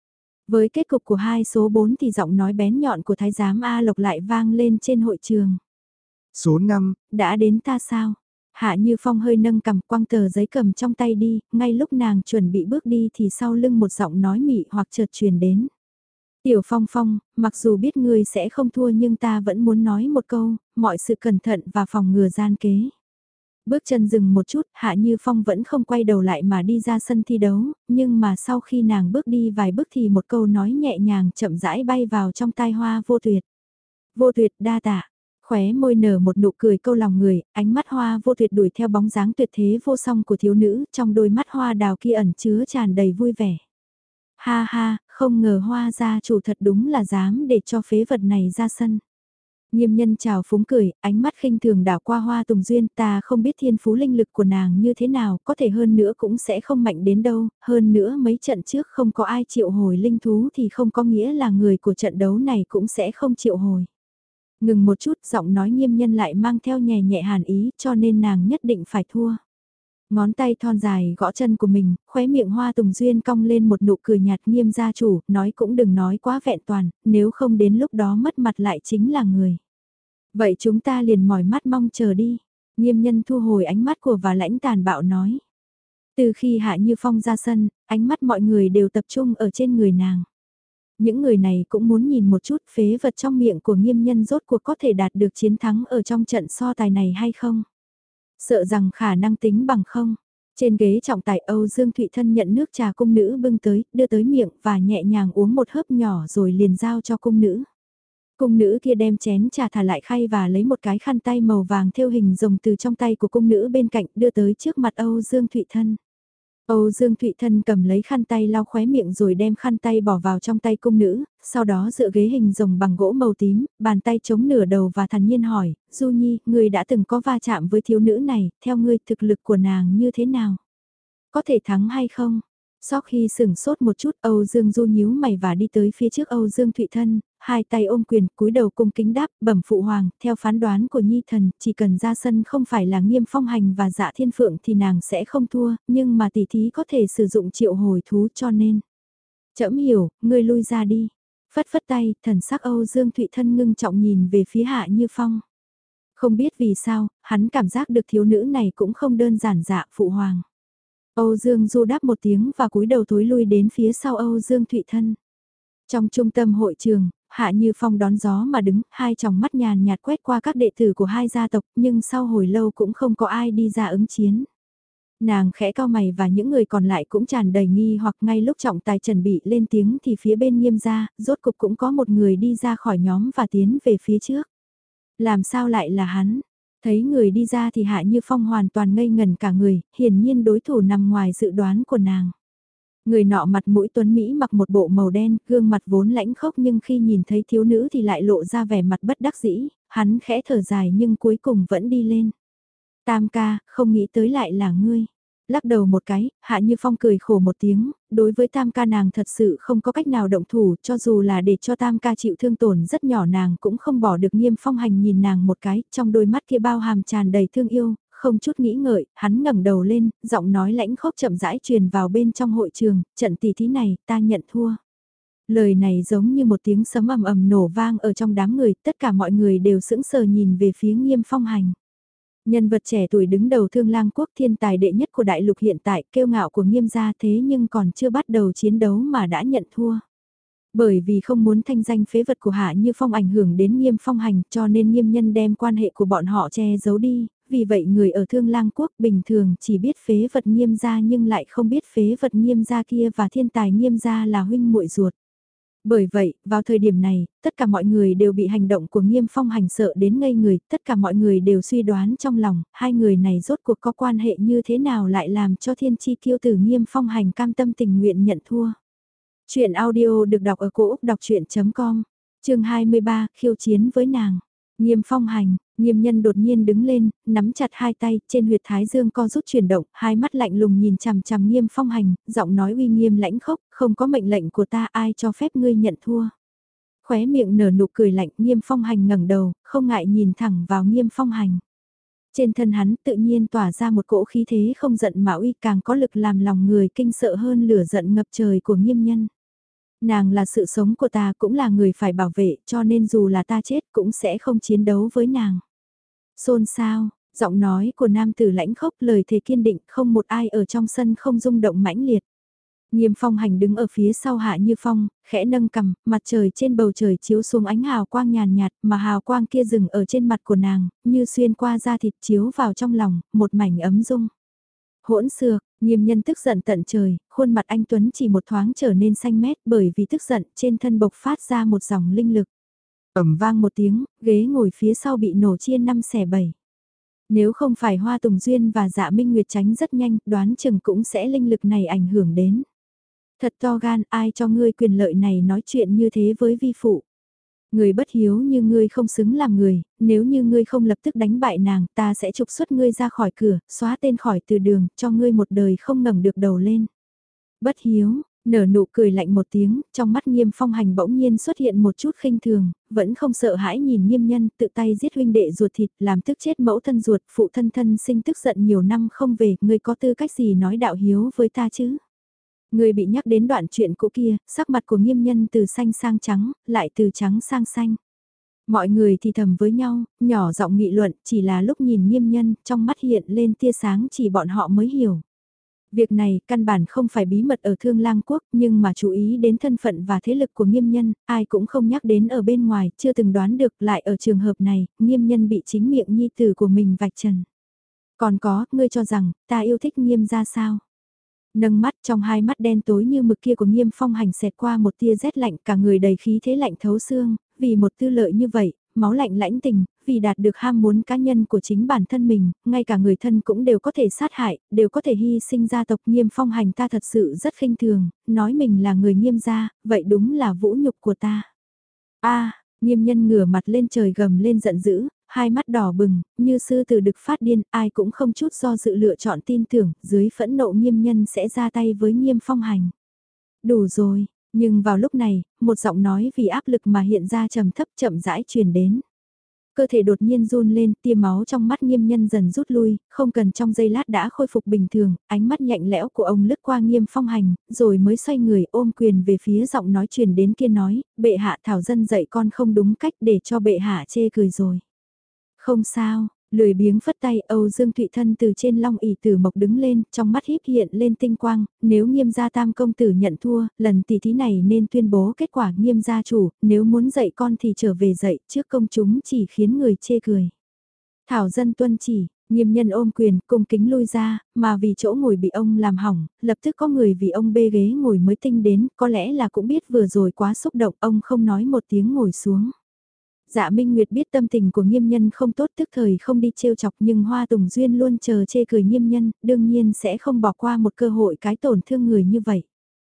Với kết cục của hai số bốn thì giọng nói bén nhọn của Thái giám A Lộc lại vang lên trên hội trường. Số năm, đã đến ta sao? Hạ Như Phong hơi nâng cầm quăng tờ giấy cầm trong tay đi, ngay lúc nàng chuẩn bị bước đi thì sau lưng một giọng nói mị hoặc chợt truyền đến. Tiểu Phong Phong, mặc dù biết ngươi sẽ không thua nhưng ta vẫn muốn nói một câu, mọi sự cẩn thận và phòng ngừa gian kế. Bước chân dừng một chút, Hạ Như Phong vẫn không quay đầu lại mà đi ra sân thi đấu, nhưng mà sau khi nàng bước đi vài bước thì một câu nói nhẹ nhàng chậm rãi bay vào trong tai Hoa Vô Tuyệt. Vô Tuyệt đa tạ, khóe môi nở một nụ cười câu lòng người, ánh mắt Hoa Vô Tuyệt đuổi theo bóng dáng tuyệt thế vô song của thiếu nữ, trong đôi mắt hoa đào kia ẩn chứa tràn đầy vui vẻ. Ha ha, không ngờ Hoa gia chủ thật đúng là dám để cho phế vật này ra sân. Nghiêm Nhân chào phúng cười, ánh mắt khinh thường đảo qua Hoa Tùng Duyên, ta không biết thiên phú linh lực của nàng như thế nào, có thể hơn nữa cũng sẽ không mạnh đến đâu, hơn nữa mấy trận trước không có ai triệu hồi linh thú thì không có nghĩa là người của trận đấu này cũng sẽ không triệu hồi. Ngừng một chút, giọng nói Nghiêm Nhân lại mang theo nhẹ nhẹ hàn ý, cho nên nàng nhất định phải thua. Ngón tay thon dài gõ chân của mình, khóe miệng Hoa Tùng Duyên cong lên một nụ cười nhạt. Nghiêm gia chủ, nói cũng đừng nói quá vẹn toàn, nếu không đến lúc đó mất mặt lại chính là người. Vậy chúng ta liền mỏi mắt mong chờ đi. Nghiêm Nhân thu hồi ánh mắt của và lãnh tàn bạo nói. Từ khi Hạ Như Phong ra sân, ánh mắt mọi người đều tập trung ở trên người nàng. Những người này cũng muốn nhìn một chút phế vật trong miệng của Nghiêm Nhân rốt cuộc có thể đạt được chiến thắng ở trong trận so tài này hay không. Sợ rằng khả năng tính bằng không. Trên ghế trọng tài Âu Dương Thụy Thân nhận nước trà cung nữ bưng tới, đưa tới miệng và nhẹ nhàng uống một hớp nhỏ rồi liền giao cho cung nữ. Cung nữ kia đem chén trà thả lại khay và lấy một cái khăn tay màu vàng thêu hình rồng từ trong tay của cung nữ bên cạnh đưa tới trước mặt Âu Dương Thụy Thân. Âu Dương Thụy Thân cầm lấy khăn tay lau khóe miệng rồi đem khăn tay bỏ vào trong tay cung nữ, sau đó dựa ghế hình rồng bằng gỗ màu tím, bàn tay chống nửa đầu và thản nhiên hỏi, Du Nhi, ngươi đã từng có va chạm với thiếu nữ này, theo ngươi thực lực của nàng như thế nào? Có thể thắng hay không? Sau khi sửng sốt một chút Âu Dương Du nhíu mày và đi tới phía trước Âu Dương Thụy Thân, hai tay ôm quyền, cúi đầu cung kính đáp, bẩm phụ hoàng, theo phán đoán của Nhi thần, chỉ cần ra sân không phải là Nghiêm Phong Hành và Dạ Thiên Phượng thì nàng sẽ không thua, nhưng mà tỷ thí có thể sử dụng triệu hồi thú cho nên. Trẫm hiểu, ngươi lui ra đi. Phất phất tay, thần sắc Âu Dương Thụy Thân ngưng trọng nhìn về phía Hạ Như Phong. Không biết vì sao, hắn cảm giác được thiếu nữ này cũng không đơn giản dạ phụ hoàng. Âu Dương Du đáp một tiếng và cúi đầu thối lui đến phía sau Âu Dương Thụy Thân. Trong trung tâm hội trường, Hạ Như Phong đón gió mà đứng, hai tròng mắt nhàn nhạt quét qua các đệ tử của hai gia tộc, nhưng sau hồi lâu cũng không có ai đi ra ứng chiến. Nàng khẽ cao mày và những người còn lại cũng tràn đầy nghi hoặc ngay lúc trọng tài chuẩn bị lên tiếng thì phía bên Nghiêm gia, rốt cục cũng có một người đi ra khỏi nhóm và tiến về phía trước. Làm sao lại là hắn? Thấy người đi ra thì Hạ Như Phong hoàn toàn ngây ngẩn cả người, hiển nhiên đối thủ nằm ngoài dự đoán của nàng. Người nọ mặt mũi tuấn Mỹ mặc một bộ màu đen, gương mặt vốn lãnh khốc nhưng khi nhìn thấy thiếu nữ thì lại lộ ra vẻ mặt bất đắc dĩ, hắn khẽ thở dài nhưng cuối cùng vẫn đi lên. Tam ca, không nghĩ tới lại là ngươi. Lắc đầu một cái, Hạ Như Phong cười khổ một tiếng, đối với tam ca nàng thật sự không có cách nào động thủ, cho dù là để cho tam ca chịu thương tổn rất nhỏ nàng cũng không bỏ được. Nghiêm Phong Hành nhìn nàng một cái, trong đôi mắt kia bao hàm tràn đầy thương yêu, không chút nghĩ ngợi, hắn ngẩng đầu lên, giọng nói lãnh khốc chậm rãi truyền vào bên trong hội trường, trận tỷ thí này, ta nhận thua. Lời này giống như một tiếng sấm ầm ầm nổ vang ở trong đám người, tất cả mọi người đều sững sờ nhìn về phía Nghiêm Phong Hành. Nhân vật trẻ tuổi đứng đầu Thương Lang Quốc, thiên tài đệ nhất của đại lục hiện tại, kiêu ngạo của Nghiêm gia, thế nhưng còn chưa bắt đầu chiến đấu mà đã nhận thua. Bởi vì không muốn thanh danh phế vật của Hạ Như Phong ảnh hưởng đến Nghiêm Phong Hành cho nên Nghiêm nhân đem quan hệ của bọn họ che giấu đi, vì vậy người ở Thương Lang Quốc bình thường chỉ biết phế vật Nghiêm gia nhưng lại không biết phế vật Nghiêm gia kia và thiên tài Nghiêm gia là huynh muội ruột. Bởi vậy, vào thời điểm này, tất cả mọi người đều bị hành động của Nghiêm Phong Hành sợ đến ngây người, tất cả mọi người đều suy đoán trong lòng, hai người này rốt cuộc có quan hệ như thế nào lại làm cho thiên chi kiêu tử Nghiêm Phong Hành cam tâm tình nguyện nhận thua. Chuyện audio được đọc ở cổ Úc đọc chuyện.com, chương hai mươi ba, khiêu chiến với nàng. Nghiêm Phong Hành, Nghiêm nhân đột nhiên đứng lên, nắm chặt hai tay, trên huyệt thái dương co rút chuyển động, hai mắt lạnh lùng nhìn chằm chằm Nghiêm Phong Hành, giọng nói uy nghiêm lãnh khốc, không có mệnh lệnh của ta ai cho phép ngươi nhận thua. Khóe miệng nở nụ cười lạnh, Nghiêm Phong Hành ngẩng đầu, không ngại nhìn thẳng vào Nghiêm Phong Hành. Trên thân hắn tự nhiên tỏa ra một cỗ khí thế không giận mà uy, càng có lực làm lòng người kinh sợ hơn lửa giận ngập trời của Nghiêm nhân. Nàng là sự sống của ta, cũng là người phải bảo vệ, cho nên dù là ta chết cũng sẽ không chiến đấu với nàng. Xôn xao, giọng nói của nam tử lãnh khốc, lời thề kiên định, không một ai ở trong sân không rung động mãnh liệt. Nghiêm Phong Hành đứng ở phía sau Hạ Như Phong, khẽ nâng cằm, mặt trời trên bầu trời chiếu xuống ánh hào quang nhàn nhạt, mà hào quang kia dừng ở trên mặt của nàng, như xuyên qua da thịt chiếu vào trong lòng, một mảnh ấm dung. Hỗn xược, Nghiêm nhân tức giận tận trời, khuôn mặt anh Tuấn chỉ một thoáng trở nên xanh mét bởi vì tức giận trên thân bộc phát ra một dòng linh lực. Ẩm vang một tiếng, ghế ngồi phía sau bị nổ chia năm xẻ bảy. Nếu không phải Hoa Tùng Duyên và Dạ Minh Nguyệt tránh rất nhanh, đoán chừng cũng sẽ linh lực này ảnh hưởng đến. Thật to gan, ai cho ngươi quyền lợi này nói chuyện như thế với vi phụ. Người bất hiếu như ngươi không xứng làm người, nếu như ngươi không lập tức đánh bại nàng, ta sẽ trục xuất ngươi ra khỏi cửa, xóa tên khỏi từ đường, cho ngươi một đời không ngẩng được đầu lên. Bất hiếu, nở nụ cười lạnh một tiếng, trong mắt Nghiêm Phong Hành bỗng nhiên xuất hiện một chút khinh thường, vẫn không sợ hãi nhìn Nghiêm nhân, tự tay giết huynh đệ ruột thịt, làm tức chết mẫu thân ruột, phụ thân thân sinh tức giận nhiều năm không về, ngươi có tư cách gì nói đạo hiếu với ta chứ? Người bị nhắc đến đoạn chuyện cũ kia, sắc mặt của Nghiêm nhân từ xanh sang trắng, lại từ trắng sang xanh. Mọi người thì thầm với nhau, nhỏ giọng nghị luận, chỉ là lúc nhìn Nghiêm nhân, trong mắt hiện lên tia sáng chỉ bọn họ mới hiểu. Việc này căn bản không phải bí mật ở Thương Lang Quốc, nhưng mà chú ý đến thân phận và thế lực của Nghiêm nhân, ai cũng không nhắc đến ở bên ngoài, chưa từng đoán được lại ở trường hợp này, Nghiêm nhân bị chính miệng nhi tử của mình vạch trần. Còn có, ngươi cho rằng, ta yêu thích Nghiêm ra sao? Nâng mắt, trong hai mắt đen tối như mực kia của Nghiêm Phong Hành xẹt qua một tia rét lạnh, cả người đầy khí thế lạnh thấu xương, vì một tư lợi như vậy, máu lạnh lãnh tình, vì đạt được ham muốn cá nhân của chính bản thân mình, ngay cả người thân cũng đều có thể sát hại, đều có thể hy sinh gia tộc. Nghiêm Phong Hành ta thật sự rất khinh thường, nói mình là người Nghiêm gia, vậy đúng là vũ nhục của ta. A, Nghiêm nhân ngửa mặt lên trời gầm lên giận dữ, hai mắt đỏ bừng, như sư tử đực phát điên, ai cũng không chút do dự lựa chọn tin tưởng, dưới phẫn nộ Nghiêm nhân sẽ ra tay với Nghiêm Phong Hành. Đủ rồi, nhưng vào lúc này, một giọng nói vì áp lực mà hiện ra trầm thấp chậm rãi truyền đến. Cơ thể đột nhiên run lên, tia máu trong mắt Nghiêm nhân dần rút lui, không cần trong giây lát đã khôi phục bình thường, ánh mắt nhạnh lẽo của ông lướt qua Nghiêm Phong Hành, rồi mới xoay người ôm quyền về phía giọng nói truyền đến kia nói, bệ hạ thảo dân dạy con không đúng cách để cho bệ hạ chê cười rồi. Không sao, lười biếng phất tay, Âu Dương Thụy Thân từ trên long ỷ tử mộc đứng lên, trong mắt híp hiện lên tinh quang, nếu Nghiêm gia tam công tử nhận thua, lần tỷ thí này nên tuyên bố kết quả. Nghiêm gia chủ, nếu muốn dạy con thì trở về dạy, trước công chúng chỉ khiến người chê cười. Thảo dân tuân chỉ, Nghiêm nhân ôm quyền, cung kính lui ra, mà vì chỗ ngồi bị ông làm hỏng, lập tức có người vì ông bê ghế ngồi mới tinh đến, có lẽ là cũng biết vừa rồi quá xúc động, ông không nói một tiếng ngồi xuống. Dạ Minh Nguyệt biết tâm tình của Nghiêm nhân không tốt, tức thời không đi trêu chọc, nhưng Hoa Tùng Duyên luôn chờ chê cười Nghiêm nhân, đương nhiên sẽ không bỏ qua một cơ hội cái tổn thương người như vậy.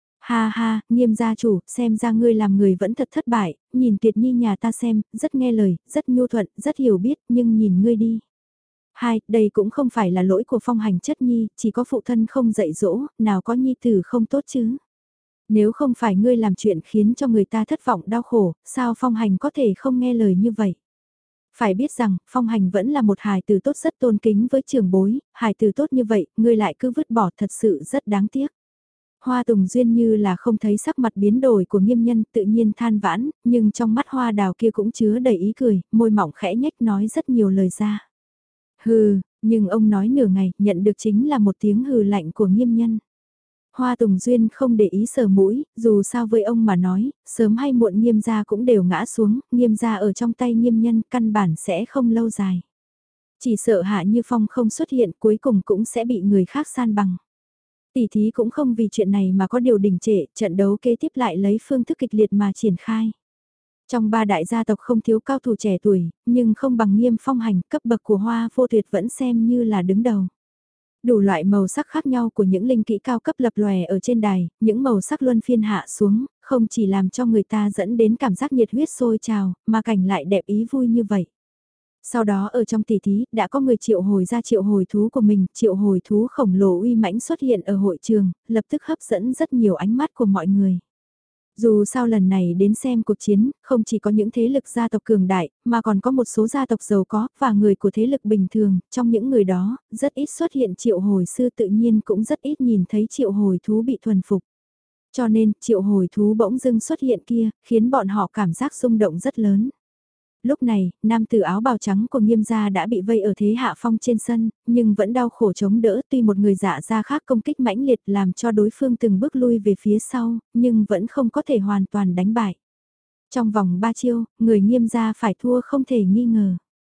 Ha ha, Nghiêm gia chủ, xem ra ngươi làm người vẫn thật thất bại, nhìn Tuyệt Nhi nhà ta xem, rất nghe lời, rất nhu thuận, rất hiểu biết, nhưng nhìn ngươi đi. Hai, đây cũng không phải là lỗi của Phong Hành chất nhi, chỉ có phụ thân không dạy dỗ, nào có nhi tử không tốt chứ. Nếu không phải ngươi làm chuyện khiến cho người ta thất vọng đau khổ, sao Phong Hành có thể không nghe lời như vậy? Phải biết rằng, Phong Hành vẫn là một hài tử tốt rất tôn kính với trưởng bối, hài tử tốt như vậy, ngươi lại cứ vứt bỏ thật sự rất đáng tiếc. Hoa Tùng Duyên như là không thấy sắc mặt biến đổi của Nghiêm nhân tự nhiên than vãn, nhưng trong mắt hoa đào kia cũng chứa đầy ý cười, môi mỏng khẽ nhếch nói rất nhiều lời ra. Hừ, nhưng ông nói nửa ngày, nhận được chính là một tiếng hừ lạnh của Nghiêm nhân. Hoa Tùng Duyên không để ý sờ mũi, dù sao với ông mà nói, sớm hay muộn Nghiêm gia cũng đều ngã xuống, Nghiêm gia ở trong tay Nghiêm nhân căn bản sẽ không lâu dài. Chỉ sợ Hạ Như Phong không xuất hiện cuối cùng cũng sẽ bị người khác san bằng. Tỷ thí cũng không vì chuyện này mà có điều đình trệ, trận đấu kế tiếp lại lấy phương thức kịch liệt mà triển khai. Trong ba đại gia tộc không thiếu cao thủ trẻ tuổi, nhưng không bằng Nghiêm Phong hành, cấp bậc của Hoa Vô Tuyệt vẫn xem như là đứng đầu. Đủ loại màu sắc khác nhau của những linh kỹ cao cấp lập lòe ở trên đài, những màu sắc luân phiên hạ xuống, không chỉ làm cho người ta dẫn đến cảm giác nhiệt huyết sôi trào, mà cảnh lại đẹp ý vui như vậy. Sau đó ở trong tỷ thí, đã có người triệu hồi ra triệu hồi thú của mình, triệu hồi thú khổng lồ uy mãnh xuất hiện ở hội trường, lập tức hấp dẫn rất nhiều ánh mắt của mọi người. Dù sao lần này đến xem cuộc chiến, không chỉ có những thế lực gia tộc cường đại, mà còn có một số gia tộc giàu có, và người của thế lực bình thường, trong những người đó, rất ít xuất hiện triệu hồi sư tự nhiên cũng rất ít nhìn thấy triệu hồi thú bị thuần phục. Cho nên, triệu hồi thú bỗng dưng xuất hiện kia, khiến bọn họ cảm giác rung động rất lớn. Lúc này, nam tử áo bào trắng của Nghiêm gia đã bị vây ở thế hạ phong trên sân, nhưng vẫn đau khổ chống đỡ tuy một người dạ gia khác công kích mãnh liệt làm cho đối phương từng bước lui về phía sau, nhưng vẫn không có thể hoàn toàn đánh bại. Trong vòng ba chiêu, người Nghiêm gia phải thua không thể nghi ngờ.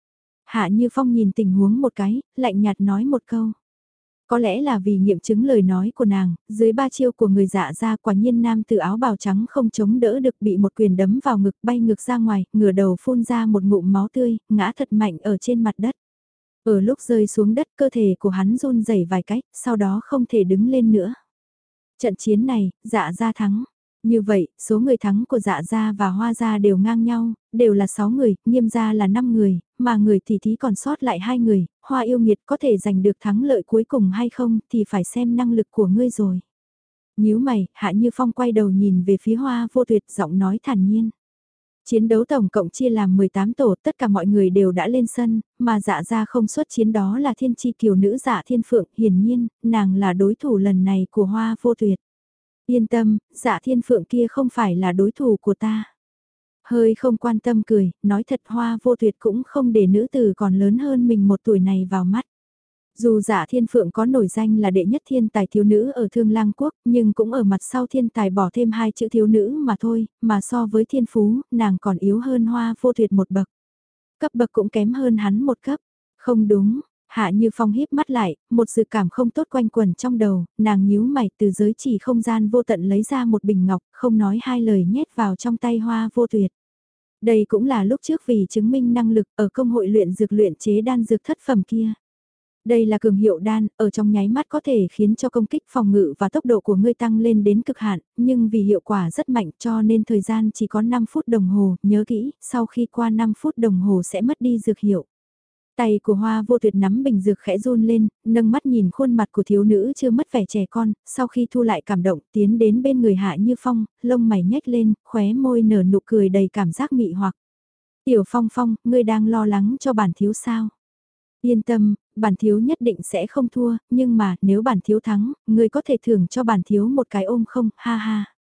Hạ Như Phong nhìn tình huống một cái, lạnh nhạt nói một câu. Có lẽ là vì nghiệm chứng lời nói của nàng, dưới ba chiêu của người dạ ra quả nhiên nam tử áo bào trắng không chống đỡ được bị một quyền đấm vào ngực bay ngược ra ngoài, ngửa đầu phun ra một ngụm máu tươi, ngã thật mạnh ở trên mặt đất. Ở lúc rơi xuống đất cơ thể của hắn run rẩy vài cách, sau đó không thể đứng lên nữa. Trận chiến này, dạ ra thắng. Như vậy, số người thắng của dạ gia và hoa gia đều ngang nhau, đều là sáu người, Nghiêm gia là năm người, mà người tỷ thí còn sót lại hai người, hoa yêu nghiệt có thể giành được thắng lợi cuối cùng hay không thì phải xem năng lực của ngươi rồi. Nhíu mày, Hạ Như Phong quay đầu nhìn về phía Hoa Vô Tuyệt, giọng nói thản nhiên. Chiến đấu tổng cộng chia làm mười tám tổ, tất cả mọi người đều đã lên sân, mà dạ gia không xuất chiến đó là thiên chi kiều nữ dạ thiên phượng, hiển nhiên, nàng là đối thủ lần này của Hoa Vô Tuyệt. Yên tâm, dạ thiên phượng kia không phải là đối thủ của ta. Hơi không quan tâm cười, nói thật Hoa Vô Tuyệt cũng không để nữ tử còn lớn hơn mình một tuổi này vào mắt. Dù dạ thiên phượng có nổi danh là đệ nhất thiên tài thiếu nữ ở Thương Lang Quốc, nhưng cũng ở mặt sau thiên tài bỏ thêm hai chữ thiếu nữ mà thôi, mà so với thiên phú, nàng còn yếu hơn Hoa Vô Tuyệt một bậc. Cấp bậc cũng kém hơn hắn một cấp. Không đúng, Hạ Như Phong híp mắt lại, một dự cảm không tốt quanh quẩn trong đầu, nàng nhíu mày từ giới chỉ không gian vô tận lấy ra một bình ngọc, không nói hai lời nhét vào trong tay Hoa Vô Tuyệt. Đây cũng là lúc trước vì chứng minh năng lực ở công hội luyện dược luyện chế đan dược thất phẩm kia. Đây là cường hiệu đan, ở trong nháy mắt có thể khiến cho công kích phòng ngự và tốc độ của ngươi tăng lên đến cực hạn, nhưng vì hiệu quả rất mạnh cho nên thời gian chỉ có năm phút đồng hồ, nhớ kỹ, sau khi qua năm phút đồng hồ sẽ mất đi dược hiệu. Tay của Hoa Vô Tuyệt nắm bình dược khẽ run lên, nâng mắt nhìn khuôn mặt của thiếu nữ chưa mất vẻ trẻ con, sau khi thu lại cảm động tiến đến bên người Hạ Như Phong, lông mày nhếch lên, khóe môi nở nụ cười đầy cảm giác mị hoặc. Tiểu Phong Phong, ngươi đang lo lắng cho bản thiếu sao? Yên tâm, bản thiếu nhất định sẽ không thua, nhưng mà nếu bản thiếu thắng, ngươi có thể thưởng cho bản thiếu một cái ôm không, ha ha.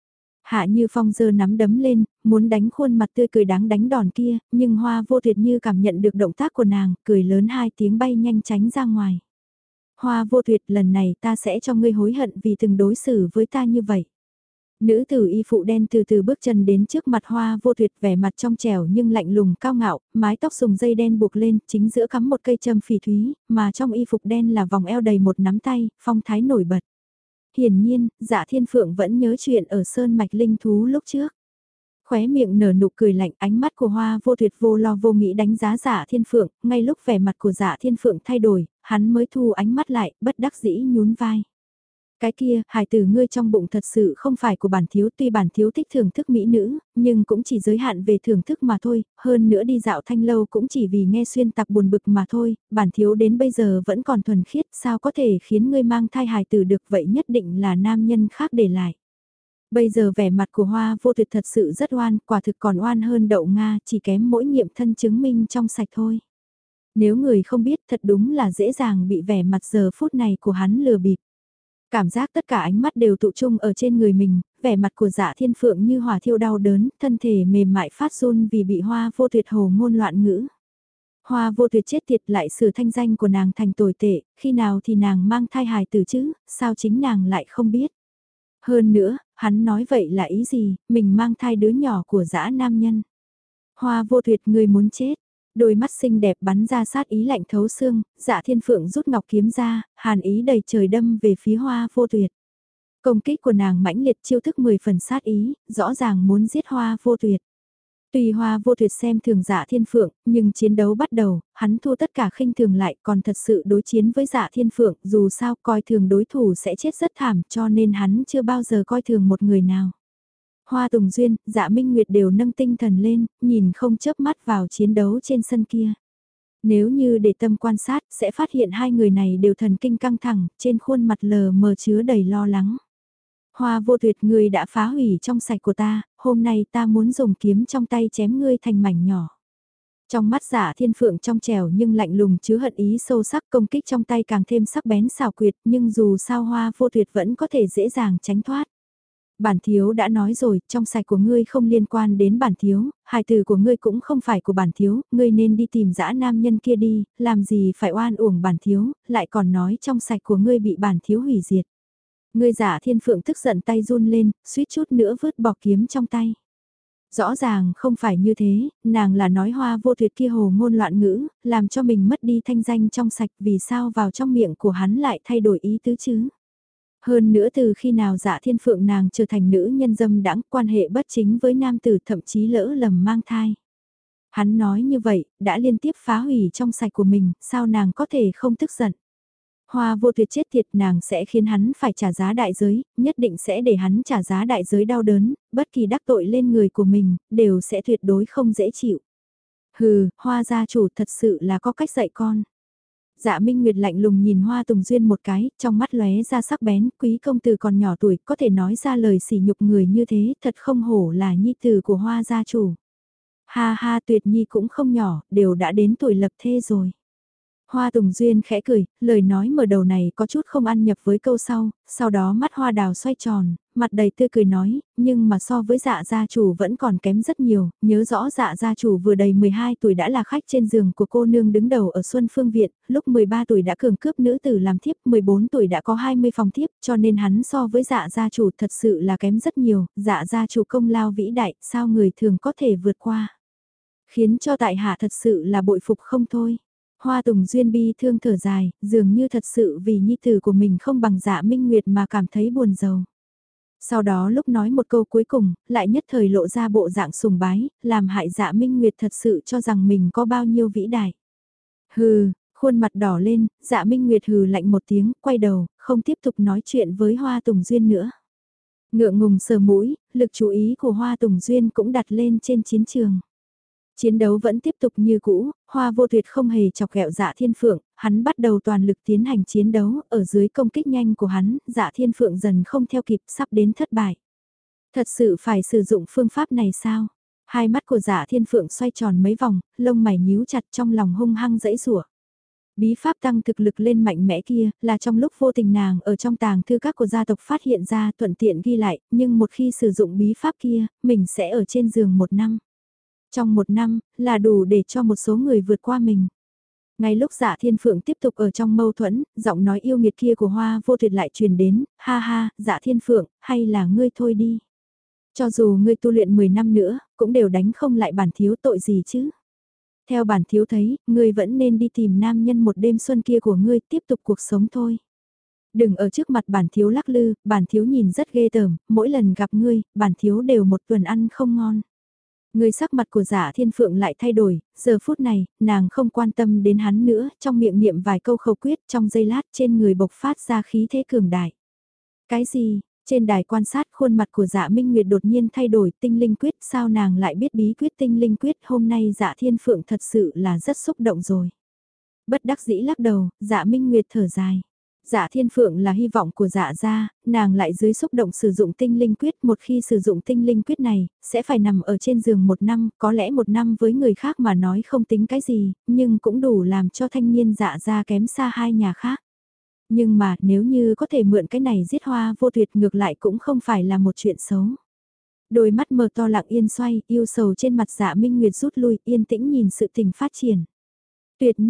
Hạ Như Phong giơ nắm đấm lên, muốn đánh khuôn mặt tươi cười đáng đánh đòn kia, nhưng Hoa Vô Tuyệt như cảm nhận được động tác của nàng, cười lớn hai tiếng bay nhanh tránh ra ngoài. Hoa Vô Tuyệt, lần này ta sẽ cho ngươi hối hận vì từng đối xử với ta như vậy. Nữ tử y phụ đen từ từ bước chân đến trước mặt Hoa Vô Tuyệt, vẻ mặt trong trẻo nhưng lạnh lùng cao ngạo, mái tóc dùng dây đen buộc lên, chính giữa cắm một cây châm phỉ thúy, mà trong y phục đen là vòng eo đầy một nắm tay, phong thái nổi bật. Hiển nhiên, Dạ Thiên Phượng vẫn nhớ chuyện ở Sơn Mạch Linh Thú lúc trước. Khóe miệng nở nụ cười lạnh, ánh mắt của Hoa Vô Tuyệt vô lo vô nghĩ đánh giá Dạ Thiên Phượng, ngay lúc vẻ mặt của Dạ Thiên Phượng thay đổi, hắn mới thu ánh mắt lại, bất đắc dĩ nhún vai. Cái kia, hài tử ngươi trong bụng thật sự không phải của bản thiếu, tuy bản thiếu thích thưởng thức mỹ nữ, nhưng cũng chỉ giới hạn về thưởng thức mà thôi, hơn nữa đi dạo thanh lâu cũng chỉ vì nghe xuyên tạc buồn bực mà thôi, bản thiếu đến bây giờ vẫn còn thuần khiết, sao có thể khiến ngươi mang thai hài tử được, vậy nhất định là nam nhân khác để lại. Bây giờ vẻ mặt của Hoa Vô Tuyệt thật sự rất oan, quả thực còn oan hơn đậu Nga, chỉ kém mỗi nghiệm thân chứng minh trong sạch thôi. Nếu người không biết thật đúng là dễ dàng bị vẻ mặt giờ phút này của hắn lừa bịp. Cảm giác tất cả ánh mắt đều tụ trung ở trên người mình, vẻ mặt của Dạ Thiên Phượng như hỏa thiêu đau đớn, thân thể mềm mại phát run vì bị Hoa Vô Tuyệt hồ ngôn loạn ngữ. Hoa Vô Tuyệt chết tiệt lại sửa thanh danh của nàng thành tồi tệ, khi nào thì nàng mang thai hài tử chứ, sao chính nàng lại không biết. Hơn nữa, hắn nói vậy là ý gì, mình mang thai đứa nhỏ của dã nam nhân. Hoa vô tuyệt người muốn chết. Đôi mắt xinh đẹp bắn ra sát ý lạnh thấu xương, Dạ Thiên Phượng rút ngọc kiếm ra, hàn ý đầy trời đâm về phía hoa vô tuyệt. Công kích của nàng mãnh liệt chiêu thức mười phần sát ý, rõ ràng muốn giết hoa vô tuyệt. Tuy hoa vô tuyệt xem thường Dạ Thiên Phượng, nhưng chiến đấu bắt đầu, hắn thua tất cả khinh thường lại còn thật sự đối chiến với Dạ Thiên Phượng, dù sao coi thường đối thủ sẽ chết rất thảm cho nên hắn chưa bao giờ coi thường một người nào. Hoa Tùng Duyên, Dạ Minh Nguyệt đều nâng tinh thần lên, nhìn không chớp mắt vào chiến đấu trên sân kia. Nếu như để tâm quan sát, sẽ phát hiện hai người này đều thần kinh căng thẳng, trên khuôn mặt lờ mờ chứa đầy lo lắng. Hoa vô tuyệt, ngươi đã phá hủy trong sạch của ta, hôm nay ta muốn dùng kiếm trong tay chém ngươi thành mảnh nhỏ. Trong mắt Dạ Thiên Phượng trong trẻo nhưng lạnh lùng chứa hận ý sâu sắc, công kích trong tay càng thêm sắc bén xảo quyệt, nhưng dù sao hoa vô tuyệt vẫn có thể dễ dàng tránh thoát. Bản thiếu đã nói rồi, trong sạch của ngươi không liên quan đến bản thiếu, hài từ của ngươi cũng không phải của bản thiếu, ngươi nên đi tìm dã nam nhân kia đi, làm gì phải oan uổng bản thiếu, lại còn nói trong sạch của ngươi bị bản thiếu hủy diệt. Ngươi Dạ Thiên Phượng tức giận tay run lên, suýt chút nữa vứt bỏ kiếm trong tay. Rõ ràng không phải như thế, nàng là nói hoa vô tuyệt kia hồ ngôn loạn ngữ, làm cho mình mất đi thanh danh trong sạch, vì sao vào trong miệng của hắn lại thay đổi ý tứ chứ. Hơn nữa từ khi nào Dạ Thiên Phượng nàng trở thành nữ nhân dâm đãng, quan hệ bất chính với nam tử, thậm chí lỡ lầm mang thai. Hắn nói như vậy, đã liên tiếp phá hủy trong sạch của mình, sao nàng có thể không tức giận. Hoa vô tuyệt chết tiệt, nàng sẽ khiến hắn phải trả giá đại giới, nhất định sẽ để hắn trả giá đại giới đau đớn, bất kỳ đắc tội lên người của mình, đều sẽ tuyệt đối không dễ chịu. Hừ, hoa gia chủ thật sự là có cách dạy con. Dạ Minh Nguyệt lạnh lùng nhìn Hoa Tùng Duyên một cái, trong mắt lóe ra sắc bén, quý công tử còn nhỏ tuổi, có thể nói ra lời sỉ nhục người như thế, thật không hổ là nhi tử của Hoa gia chủ. Ha ha, Tuyệt Nhi cũng không nhỏ, đều đã đến tuổi lập thê rồi. Hoa Tùng Duyên khẽ cười, lời nói mở đầu này có chút không ăn nhập với câu sau, sau đó mắt hoa đào xoay tròn, mặt đầy tươi cười nói, nhưng mà so với Dạ gia chủ vẫn còn kém rất nhiều, nhớ rõ Dạ gia chủ vừa đầy mười hai tuổi đã là khách trên giường của cô nương đứng đầu ở Xuân Phương Viện, lúc mười ba tuổi đã cường cướp nữ tử làm thiếp, mười bốn tuổi đã có hai mươi phòng thiếp, cho nên hắn so với Dạ gia chủ thật sự là kém rất nhiều, Dạ gia chủ công lao vĩ đại, sao người thường có thể vượt qua. Khiến cho tại hạ thật sự là bội phục không thôi. Hoa Tùng Duyên bi thương thở dài, dường như thật sự vì nhi tử của mình không bằng Dạ Minh Nguyệt mà cảm thấy buồn rầu. Sau đó lúc nói một câu cuối cùng, lại nhất thời lộ ra bộ dạng sùng bái, làm hại Dạ Minh Nguyệt thật sự cho rằng mình có bao nhiêu vĩ đại. Hừ, khuôn mặt đỏ lên, Dạ Minh Nguyệt hừ lạnh một tiếng, quay đầu, không tiếp tục nói chuyện với Hoa Tùng Duyên nữa. Ngượng ngùng sờ mũi, lực chú ý của Hoa Tùng Duyên cũng đặt lên trên chiến trường. Chiến đấu vẫn tiếp tục như cũ, Hoa vô tuyệt không hề chọc ghẹo Dạ Thiên Phượng, hắn bắt đầu toàn lực tiến hành chiến đấu, ở dưới công kích nhanh của hắn, Dạ Thiên Phượng dần không theo kịp, sắp đến thất bại. Thật sự phải sử dụng phương pháp này sao? Hai mắt của Dạ Thiên Phượng xoay tròn mấy vòng, lông mày nhíu chặt, trong lòng hung hăng dẫy rủa. Bí pháp tăng thực lực lên mạnh mẽ kia, là trong lúc vô tình nàng ở trong tàng thư các của gia tộc phát hiện ra, thuận tiện ghi lại, nhưng một khi sử dụng bí pháp kia, mình sẽ ở trên giường một năm. Trong một năm, là đủ để cho một số người vượt qua mình. Ngay lúc Dạ Thiên Phượng tiếp tục ở trong mâu thuẫn, giọng nói yêu nghiệt kia của Hoa vô tuyệt lại truyền đến, ha ha, Dạ Thiên Phượng, hay là ngươi thôi đi. Cho dù ngươi tu luyện mười năm nữa, cũng đều đánh không lại bản thiếu, tội gì chứ. Theo bản thiếu thấy, ngươi vẫn nên đi tìm nam nhân một đêm xuân kia của ngươi, tiếp tục cuộc sống thôi. Đừng ở trước mặt bản thiếu lắc lư, bản thiếu nhìn rất ghê tởm, mỗi lần gặp ngươi, bản thiếu đều một tuần ăn không ngon. Người sắc mặt của Dạ Thiên Phượng lại thay đổi, giờ phút này, nàng không quan tâm đến hắn nữa, trong miệng niệm vài câu khẩu quyết, trong giây lát trên người bộc phát ra khí thế cường đại. Cái gì? Trên đài quan sát khuôn mặt của Dạ Minh Nguyệt đột nhiên thay đổi, tinh linh quyết, sao nàng lại biết bí quyết tinh linh quyết, hôm nay Dạ Thiên Phượng thật sự là rất xúc động rồi. Bất đắc dĩ lắc đầu, Dạ Minh Nguyệt thở dài. Dạ Thiên Phượng là hy vọng của Dạ gia, nàng lại dưới xúc động sử dụng tinh linh quyết, một khi sử dụng tinh linh quyết này, sẽ phải nằm ở trên giường một năm, có lẽ một năm với người khác mà nói không tính cái gì, nhưng cũng đủ làm cho thanh niên Dạ gia kém xa hai nhà khác. Nhưng mà nếu như có thể mượn cái này giết Hoa vô tuyệt ngược lại cũng không phải là một chuyện xấu. Đôi mắt mờ to lặng yên xoay, yêu sầu trên mặt Dạ Minh Nguyệt rút lui, yên tĩnh nhìn sự tình phát triển. Tuyệt Nhi,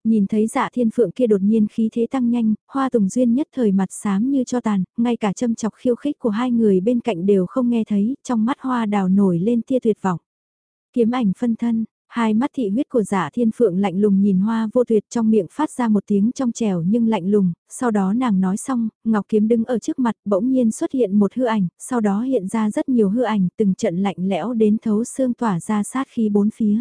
Nhìn thấy Dạ Thiên Phượng kia đột nhiên khí thế tăng nhanh, Hoa Tùng Duyên nhất thời mặt xám như cho tàn, ngay cả châm chọc khiêu khích của hai người bên cạnh đều không nghe thấy, trong mắt Hoa Đào nổi lên tia tuyệt vọng. Kiếm ảnh phân thân, hai mắt thị huyết của Dạ Thiên Phượng lạnh lùng nhìn Hoa Vô Tuyệt, trong miệng phát ra một tiếng trong trẻo nhưng lạnh lùng, sau đó nàng nói xong, Ngọc Kiếm đứng ở trước mặt bỗng nhiên xuất hiện một hư ảnh, sau đó hiện ra rất nhiều hư ảnh, từng trận lạnh lẽo đến thấu xương tỏa ra sát khí bốn phía.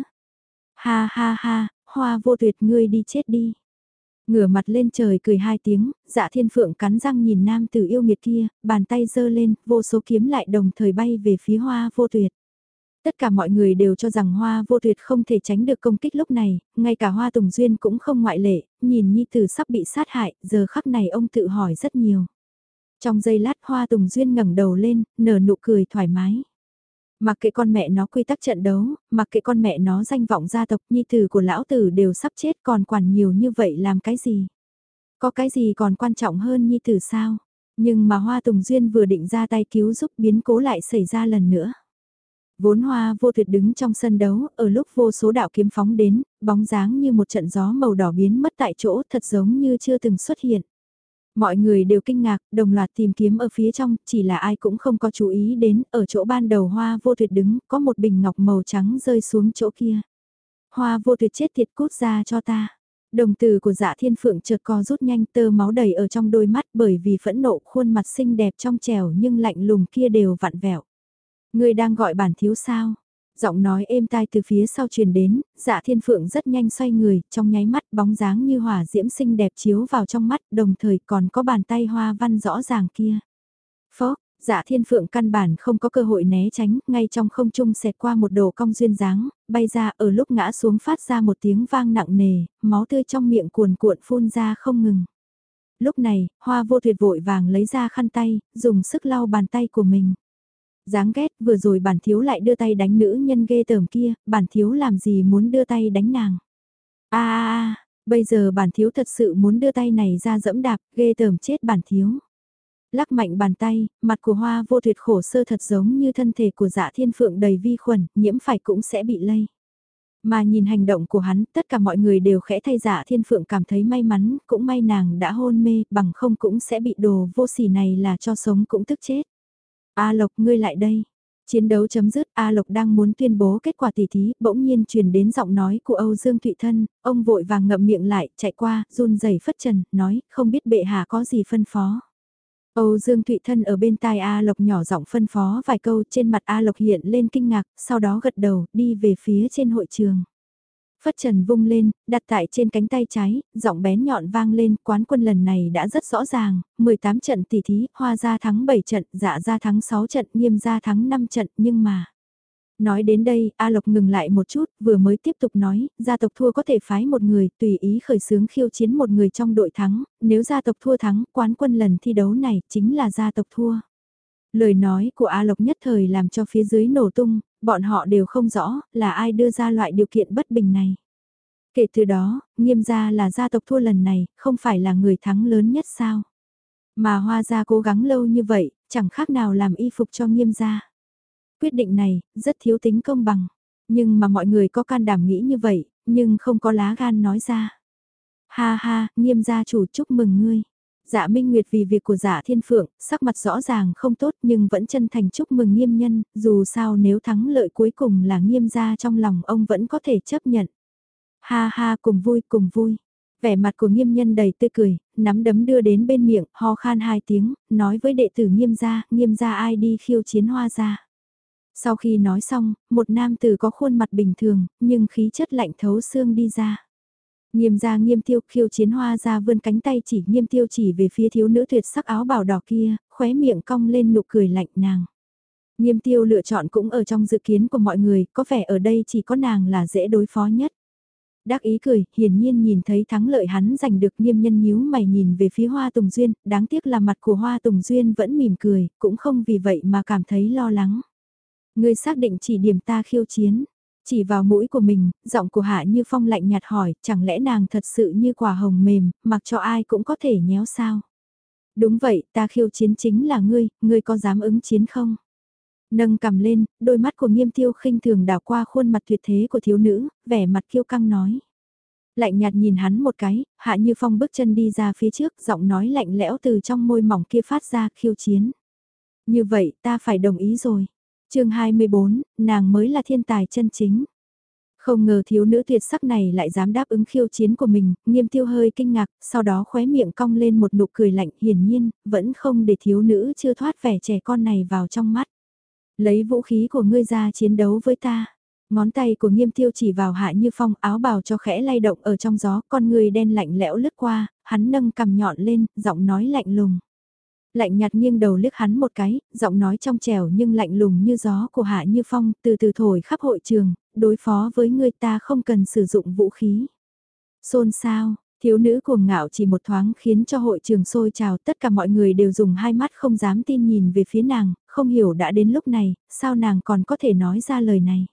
Ha ha ha, Hoa Vô Tuyệt ngươi đi chết đi. Ngửa mặt lên trời cười hai tiếng, Dạ Thiên Phượng cắn răng nhìn nam tử yêu nghiệt kia, bàn tay giơ lên, vô số kiếm lại đồng thời bay về phía Hoa Vô Tuyệt. Tất cả mọi người đều cho rằng Hoa Vô Tuyệt không thể tránh được công kích lúc này, ngay cả Hoa Tùng Duyên cũng không ngoại lệ, nhìn Nhi Tử sắp bị sát hại, giờ khắc này ông tự hỏi rất nhiều. Trong giây lát Hoa Tùng Duyên ngẩng đầu lên, nở nụ cười thoải mái. Mặc kệ con mẹ nó quy tắc trận đấu, mặc kệ con mẹ nó danh vọng gia tộc, Nhi Tử của lão tử đều sắp chết, còn quản nhiều như vậy làm cái gì? Có cái gì còn quan trọng hơn Nhi Tử sao? Nhưng mà Hoa Tùng Duyên vừa định ra tay cứu giúp, biến cố lại xảy ra lần nữa. Vốn Hoa Vô Tuyệt đứng trong sân đấu, ở lúc vô số đạo kiếm phóng đến, bóng dáng như một trận gió màu đỏ biến mất tại chỗ, thật giống như chưa từng xuất hiện. Mọi người đều kinh ngạc, đồng loạt tìm kiếm ở phía trong, chỉ là ai cũng không có chú ý đến, ở chỗ ban đầu Hoa Vô Tuyệt đứng, có một bình ngọc màu trắng rơi xuống chỗ kia. Hoa Vô Tuyệt chết tiệt, cút ra cho ta. Đồng tử của Dạ Thiên Phượng chợt co rút nhanh, tơ máu đầy ở trong đôi mắt, bởi vì phẫn nộ, khuôn mặt xinh đẹp trong trẻo nhưng lạnh lùng kia đều vặn vẹo. Ngươi đang gọi bản thiếu sao? Giọng nói êm tai từ phía sau truyền đến, Dạ Thiên Phượng rất nhanh xoay người, trong nháy mắt bóng dáng như hỏa diễm xinh đẹp chiếu vào trong mắt, đồng thời còn có bàn tay hoa văn rõ ràng kia. Phó, Dạ Thiên Phượng căn bản không có cơ hội né tránh, ngay trong không trung xẹt qua một đồ cong duyên dáng, bay ra, ở lúc ngã xuống phát ra một tiếng vang nặng nề, máu tươi trong miệng cuồn cuộn phun ra không ngừng. Lúc này, Hoa Vô Tuyệt vội vàng lấy ra khăn tay, dùng sức lau bàn tay của mình. Dáng ghét, vừa rồi bản thiếu lại đưa tay đánh nữ nhân ghê tởm kia, bản thiếu làm gì muốn đưa tay đánh nàng. a a a bây giờ bản thiếu thật sự muốn đưa tay này ra dẫm đạp, ghê tởm chết bản thiếu. Lắc mạnh bàn tay, mặt của Hoa Vô Tuyệt khổ sơ thật giống như thân thể của Dạ Thiên Phượng đầy vi khuẩn, nhiễm phải cũng sẽ bị lây. Mà nhìn hành động của hắn, tất cả mọi người đều khẽ thay Dạ Thiên Phượng cảm thấy may mắn, cũng may nàng đã hôn mê, bằng không cũng sẽ bị đồ vô sỉ này là cho sống cũng tức chết. A Lộc ngươi lại đây. Chiến đấu chấm dứt, A Lộc đang muốn tuyên bố kết quả tỉ thí, bỗng nhiên truyền đến giọng nói của Âu Dương Thụy Thân, ông vội vàng ngậm miệng lại, chạy qua, run rẩy phất trần, nói, không biết bệ hạ có gì phân phó. Âu Dương Thụy Thân ở bên tai A Lộc nhỏ giọng phân phó vài câu, trên mặt A Lộc hiện lên kinh ngạc, sau đó gật đầu, đi về phía trên hội trường. Phất trần vung lên, đặt tại trên cánh tay trái, giọng bén nhọn vang lên, quán quân lần này đã rất rõ ràng, mười tám trận tỷ thí, Hoa gia thắng bảy trận, Dạ gia thắng sáu trận, Nghiêm gia thắng năm trận, nhưng mà... Nói đến đây, A Lộc ngừng lại một chút, vừa mới tiếp tục nói, gia tộc thua có thể phái một người, tùy ý khởi xướng khiêu chiến một người trong đội thắng, nếu gia tộc thua thắng, quán quân lần thi đấu này chính là gia tộc thua. Lời nói của A Lộc nhất thời làm cho phía dưới nổ tung, bọn họ đều không rõ là ai đưa ra loại điều kiện bất bình này. Kể từ đó, Nghiêm gia là gia tộc thua lần này, không phải là người thắng lớn nhất sao. Mà Hoa gia cố gắng lâu như vậy, chẳng khác nào làm y phục cho Nghiêm gia. Quyết định này, rất thiếu tính công bằng. Nhưng mà mọi người có can đảm nghĩ như vậy, nhưng không có lá gan nói ra. Ha ha, Nghiêm gia chủ chúc mừng ngươi. Dạ Minh Nguyệt vì việc của Dạ Thiên Phượng, sắc mặt rõ ràng không tốt nhưng vẫn chân thành chúc mừng Nghiêm nhân, dù sao nếu thắng lợi cuối cùng là Nghiêm gia trong lòng ông vẫn có thể chấp nhận. Ha ha, cùng vui cùng vui. Vẻ mặt của Nghiêm nhân đầy tươi cười, nắm đấm đưa đến bên miệng, ho khan hai tiếng, nói với đệ tử Nghiêm gia, Nghiêm gia ai đi khiêu chiến Hoa gia. Sau khi nói xong, một nam tử có khuôn mặt bình thường, nhưng khí chất lạnh thấu xương đi ra. Nghiêm gia Nghiêm tiêu khiêu chiến Hoa gia vươn cánh tay chỉ Nghiêm tiêu chỉ về phía thiếu nữ tuyệt sắc áo bào đỏ kia, khóe miệng cong lên nụ cười lạnh nàng. Nghiêm tiêu lựa chọn cũng ở trong dự kiến của mọi người, có vẻ ở đây chỉ có nàng là dễ đối phó nhất. Đắc ý cười, hiển nhiên nhìn thấy thắng lợi hắn giành được. Nghiêm nhân nhíu mày nhìn về phía Hoa Tùng Duyên, đáng tiếc là mặt của Hoa Tùng Duyên vẫn mỉm cười, cũng không vì vậy mà cảm thấy lo lắng. Ngươi xác định chỉ điểm ta khiêu chiến, chỉ vào mũi của mình, giọng của Hạ Như Phong lạnh nhạt hỏi, chẳng lẽ nàng thật sự như quả hồng mềm, mặc cho ai cũng có thể nhéo sao? Đúng vậy, ta khiêu chiến chính là ngươi, ngươi có dám ứng chiến không? Nâng cầm lên, đôi mắt của Nghiêm tiêu khinh thường đảo qua khuôn mặt tuyệt thế của thiếu nữ, vẻ mặt kiêu căng nói. Lạnh nhạt nhìn hắn một cái, Hạ Như Phong bước chân đi ra phía trước, giọng nói lạnh lẽo từ trong môi mỏng kia phát ra khiêu chiến. Như vậy ta phải đồng ý rồi. chương hai mươi bốn, nàng mới là thiên tài chân chính. Không ngờ thiếu nữ tuyệt sắc này lại dám đáp ứng khiêu chiến của mình, Nghiêm Tiêu hơi kinh ngạc, sau đó khóe miệng cong lên một nụ cười lạnh, hiển nhiên, vẫn không để thiếu nữ chưa thoát vẻ trẻ con này vào trong mắt. Lấy vũ khí của ngươi ra chiến đấu với ta. Ngón tay của Nghiêm Tiêu chỉ vào Hạ Như Phong, áo bào cho khẽ lay động ở trong gió, con người đen lạnh lẽo lướt qua, hắn nâng cằm nhọn lên, giọng nói lạnh lùng. Lạnh nhạt nghiêng đầu liếc hắn một cái, giọng nói trong trẻo nhưng lạnh lùng như gió của Hạ Như Phong, từ từ thổi khắp hội trường, đối phó với ngươi ta không cần sử dụng vũ khí. Xôn xao, thiếu nữ cuồng ngạo chỉ một thoáng khiến cho hội trường sôi trào, tất cả mọi người đều dùng hai mắt không dám tin nhìn về phía nàng, không hiểu đã đến lúc này, sao nàng còn có thể nói ra lời này.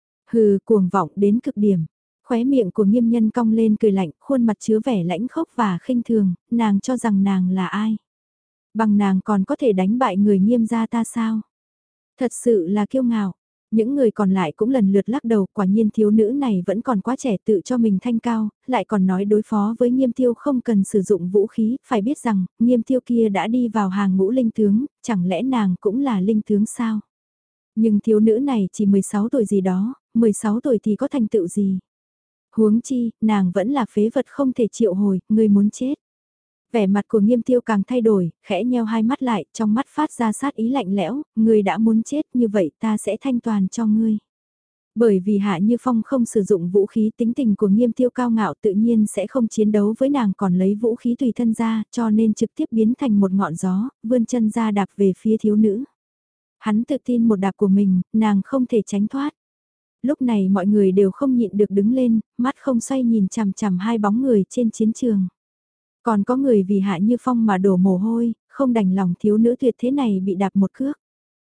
Hừ, cuồng vọng đến cực điểm. Khóe miệng của Nghiêm Nhân cong lên cười lạnh, khuôn mặt chứa vẻ lãnh khốc và khinh thường, nàng cho rằng nàng là ai? Bằng nàng còn có thể đánh bại người Nghiêm gia ta sao? Thật sự là kiêu ngạo. Những người còn lại cũng lần lượt lắc đầu, quả nhiên thiếu nữ này vẫn còn quá trẻ tự cho mình thanh cao, lại còn nói đối phó với Nghiêm Tiêu không cần sử dụng vũ khí, phải biết rằng, Nghiêm Tiêu kia đã đi vào hàng ngũ linh tướng, chẳng lẽ nàng cũng là linh tướng sao? Nhưng thiếu nữ này chỉ mười sáu tuổi gì đó, mười sáu tuổi thì có thành tựu gì? Huống chi, nàng vẫn là phế vật không thể triệu hồi, người muốn chết. Vẻ mặt của Nghiêm Tiêu càng thay đổi, khẽ nheo hai mắt lại, trong mắt phát ra sát ý lạnh lẽo, người đã muốn chết như vậy ta sẽ thanh toàn cho ngươi. Bởi vì Hạ Như Phong không sử dụng vũ khí, tính tình của Nghiêm Tiêu cao ngạo tự nhiên sẽ không chiến đấu với nàng, còn lấy vũ khí tùy thân ra, cho nên trực tiếp biến thành một ngọn gió, vươn chân ra đạp về phía thiếu nữ. Hắn tự tin một đạp của mình, nàng không thể tránh thoát. Lúc này mọi người đều không nhịn được đứng lên, mắt không xoay nhìn chằm chằm hai bóng người trên chiến trường. Còn có người vì Hạ Như Phong mà đổ mồ hôi, không đành lòng thiếu nữ tuyệt thế này bị đạp một cước.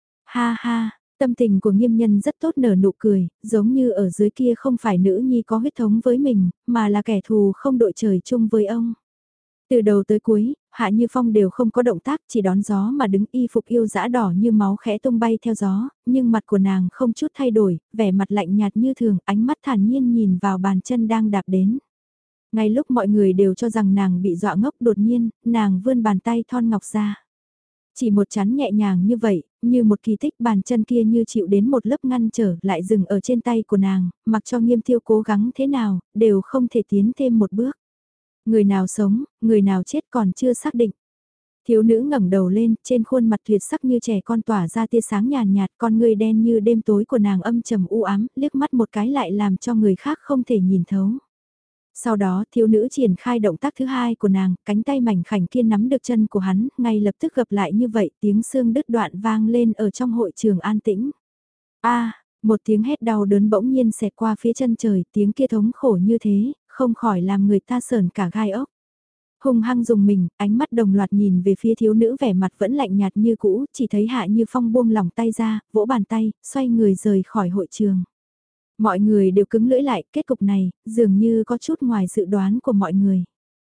Ha ha, tâm tình của Nghiêm Nhân rất tốt, nở nụ cười, giống như ở dưới kia không phải nữ nhi có huyết thống với mình, mà là kẻ thù không đội trời chung với ông. Từ đầu tới cuối, Hạ Như Phong đều không có động tác, chỉ đón gió mà đứng, y phục yêu dã đỏ như máu khẽ tung bay theo gió, nhưng mặt của nàng không chút thay đổi, vẻ mặt lạnh nhạt như thường, ánh mắt thản nhiên nhìn vào bàn chân đang đạp đến. Ngay lúc mọi người đều cho rằng nàng bị dọa ngốc, đột nhiên, nàng vươn bàn tay thon ngọc ra. Chỉ một chán nhẹ nhàng như vậy, như một kỳ tích, bàn chân kia như chịu đến một lớp ngăn trở, lại dừng ở trên tay của nàng, mặc cho Nghiêm Tiêu cố gắng thế nào, đều không thể tiến thêm một bước. Người nào sống, người nào chết còn chưa xác định. Thiếu nữ ngẩng đầu lên, trên khuôn mặt tuyệt sắc như trẻ con tỏa ra tia sáng nhàn nhạt, con người đen như đêm tối của nàng âm trầm u ám, liếc mắt một cái lại làm cho người khác không thể nhìn thấu. Sau đó thiếu nữ triển khai động tác thứ hai của nàng, cánh tay mảnh khảnh kia nắm được chân của hắn, ngay lập tức gặp lại như vậy, tiếng xương đứt đoạn vang lên ở trong hội trường an tĩnh. A, một tiếng hét đau đớn bỗng nhiên xẹt qua phía chân trời, tiếng kia thống khổ như thế, không khỏi làm người ta sờn cả gai ốc. Hùng hăng dùng mình, ánh mắt đồng loạt nhìn về phía thiếu nữ, vẻ mặt vẫn lạnh nhạt như cũ, chỉ thấy Hạ Như Phong buông lỏng tay ra, vỗ bàn tay, xoay người rời khỏi hội trường. Mọi người đều cứng lưỡi lại, kết cục này, dường như có chút ngoài dự đoán của mọi người.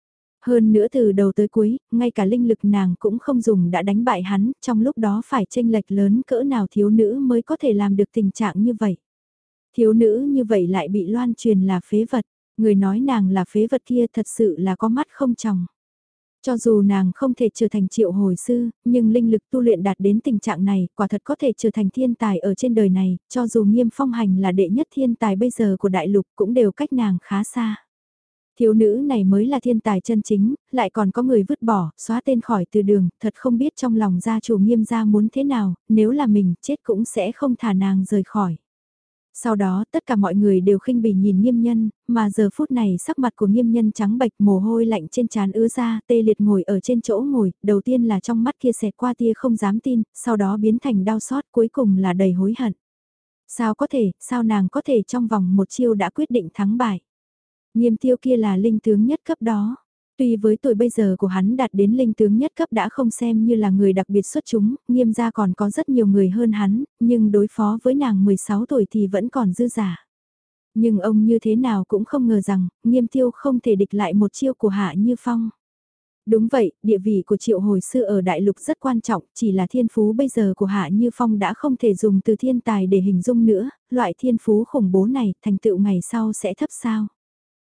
Hơn nữa từ đầu tới cuối, ngay cả linh lực nàng cũng không dùng đã đánh bại hắn, trong lúc đó phải chênh lệch lớn cỡ nào thiếu nữ mới có thể làm được tình trạng như vậy. Thiếu nữ như vậy lại bị loan truyền là phế vật, người nói nàng là phế vật kia thật sự là có mắt không tròng. Cho dù nàng không thể trở thành triệu hồi sư, nhưng linh lực tu luyện đạt đến tình trạng này, quả thật có thể trở thành thiên tài ở trên đời này, cho dù Nghiêm Phong Hành là đệ nhất thiên tài bây giờ của đại lục cũng đều cách nàng khá xa. Thiếu nữ này mới là thiên tài chân chính, lại còn có người vứt bỏ, xóa tên khỏi từ đường, thật không biết trong lòng gia chủ Nghiêm gia muốn thế nào, nếu là mình chết cũng sẽ không thả nàng rời khỏi. Sau đó tất cả mọi người đều khinh bỉ nhìn Nghiêm Nhân, mà giờ phút này sắc mặt của Nghiêm Nhân trắng bệch, mồ hôi lạnh trên trán ứa ra, tê liệt ngồi ở trên chỗ ngồi, đầu tiên là trong mắt kia xẹt qua tia không dám tin, sau đó biến thành đau xót, cuối cùng là đầy hối hận. Sao có thể, sao nàng có thể trong vòng một chiêu đã quyết định thắng bại. Nghiêm Tiêu kia là linh tướng nhất cấp đó. Tuy với tuổi bây giờ của hắn đạt đến linh tướng nhất cấp đã không xem như là người đặc biệt xuất chúng, Nghiêm gia còn có rất nhiều người hơn hắn, nhưng đối phó với nàng mười sáu tuổi thì vẫn còn dư giả. Nhưng ông như thế nào cũng không ngờ rằng, Nghiêm Tiêu không thể địch lại một chiêu của Hạ Như Phong. Đúng vậy, địa vị của triệu hồi sư ở đại lục rất quan trọng, chỉ là thiên phú bây giờ của Hạ Như Phong đã không thể dùng từ thiên tài để hình dung nữa, loại thiên phú khủng bố này thành tựu ngày sau sẽ thấp sao.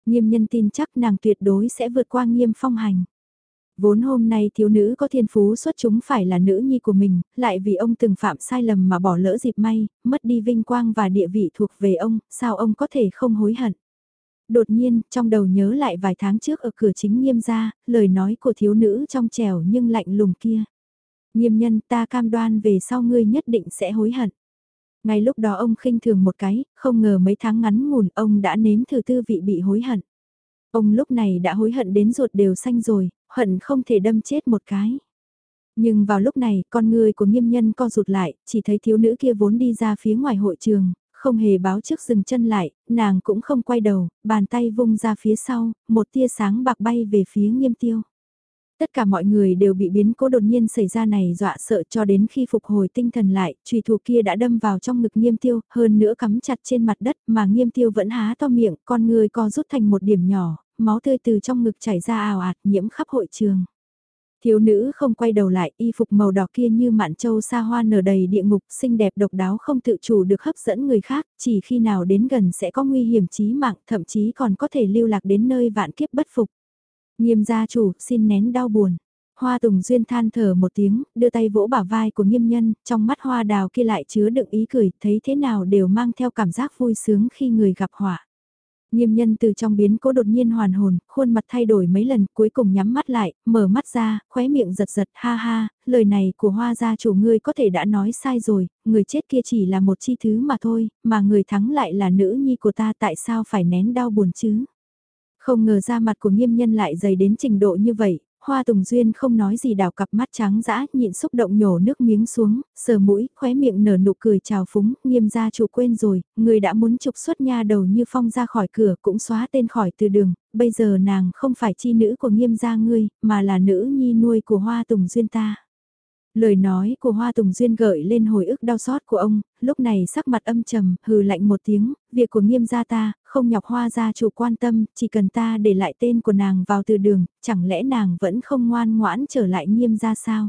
Nghiêm nhân tin chắc nàng tuyệt đối sẽ vượt qua Nghiêm Phong hành. Vốn hôm nay thiếu nữ có thiên phú xuất chúng phải là nữ nhi của mình, lại vì ông từng phạm sai lầm mà bỏ lỡ dịp may, mất đi vinh quang và địa vị thuộc về ông, sao ông có thể không hối hận. Đột nhiên, trong đầu nhớ lại vài tháng trước ở cửa chính Nghiêm gia, lời nói của thiếu nữ trong trẻo nhưng lạnh lùng kia. Nghiêm nhân, ta cam đoan về sau ngươi nhất định sẽ hối hận. Ngay lúc đó ông khinh thường một cái, không ngờ mấy tháng ngắn ngủn ông đã nếm thử tư vị bị hối hận. Ông lúc này đã hối hận đến ruột đều xanh rồi, hận không thể đâm chết một cái. Nhưng vào lúc này, con người của Nghiêm nhân co rụt lại, chỉ thấy thiếu nữ kia vốn đi ra phía ngoài hội trường, không hề báo trước dừng chân lại, nàng cũng không quay đầu, bàn tay vung ra phía sau, một tia sáng bạc bay về phía Nghiêm Tiêu. Tất cả mọi người đều bị biến cố đột nhiên xảy ra này dọa sợ cho đến khi phục hồi tinh thần lại, chùy thủ kia đã đâm vào trong ngực Nghiêm Tiêu, hơn nữa cắm chặt trên mặt đất mà Nghiêm Tiêu vẫn há to miệng, con người co rút thành một điểm nhỏ, máu tươi từ trong ngực chảy ra ào ạt nhiễm khắp hội trường. Thiếu nữ không quay đầu lại, y phục màu đỏ kia như mạn châu xa hoa nở đầy địa ngục, xinh đẹp độc đáo không tự chủ được hấp dẫn người khác, chỉ khi nào đến gần sẽ có nguy hiểm chí mạng, thậm chí còn có thể lưu lạc đến nơi vạn kiếp bất phục. Nghiêm gia chủ, xin nén đau buồn. Hoa Tùng Duyên than thở một tiếng, đưa tay vỗ bả vai của Nghiêm nhân, trong mắt hoa đào kia lại chứa đựng ý cười, thấy thế nào đều mang theo cảm giác vui sướng khi người gặp họa. Nghiêm nhân từ trong biến cố đột nhiên hoàn hồn, khuôn mặt thay đổi mấy lần, cuối cùng nhắm mắt lại, mở mắt ra, khóe miệng giật giật, ha ha, lời này của hoa gia chủ ngươi có thể đã nói sai rồi, người chết kia chỉ là một chi thứ mà thôi, mà người thắng lại là nữ nhi của ta, tại sao phải nén đau buồn chứ? Không ngờ da mặt của Nghiêm nhân lại dày đến trình độ như vậy, Hoa Tùng Duyên không nói gì, đào cặp mắt trắng dã, nhịn xúc động nhổ nước miếng xuống, sờ mũi, khóe miệng nở nụ cười chào phúng, Nghiêm gia chủ quên rồi, người đã muốn trục xuất nha đầu Như Phong ra khỏi cửa cũng xóa tên khỏi từ đường, bây giờ nàng không phải chi nữ của Nghiêm gia ngươi, mà là nữ nhi nuôi của Hoa Tùng Duyên ta. Lời nói của Hoa Tùng Duyên gợi lên hồi ức đau xót của ông, lúc này sắc mặt âm trầm, hừ lạnh một tiếng, việc của Nghiêm gia ta, không nhọc Hoa gia chủ quan tâm, chỉ cần ta để lại tên của nàng vào từ đường, chẳng lẽ nàng vẫn không ngoan ngoãn trở lại Nghiêm gia sao?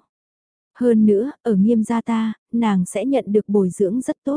Hơn nữa, ở Nghiêm gia ta, nàng sẽ nhận được bồi dưỡng rất tốt.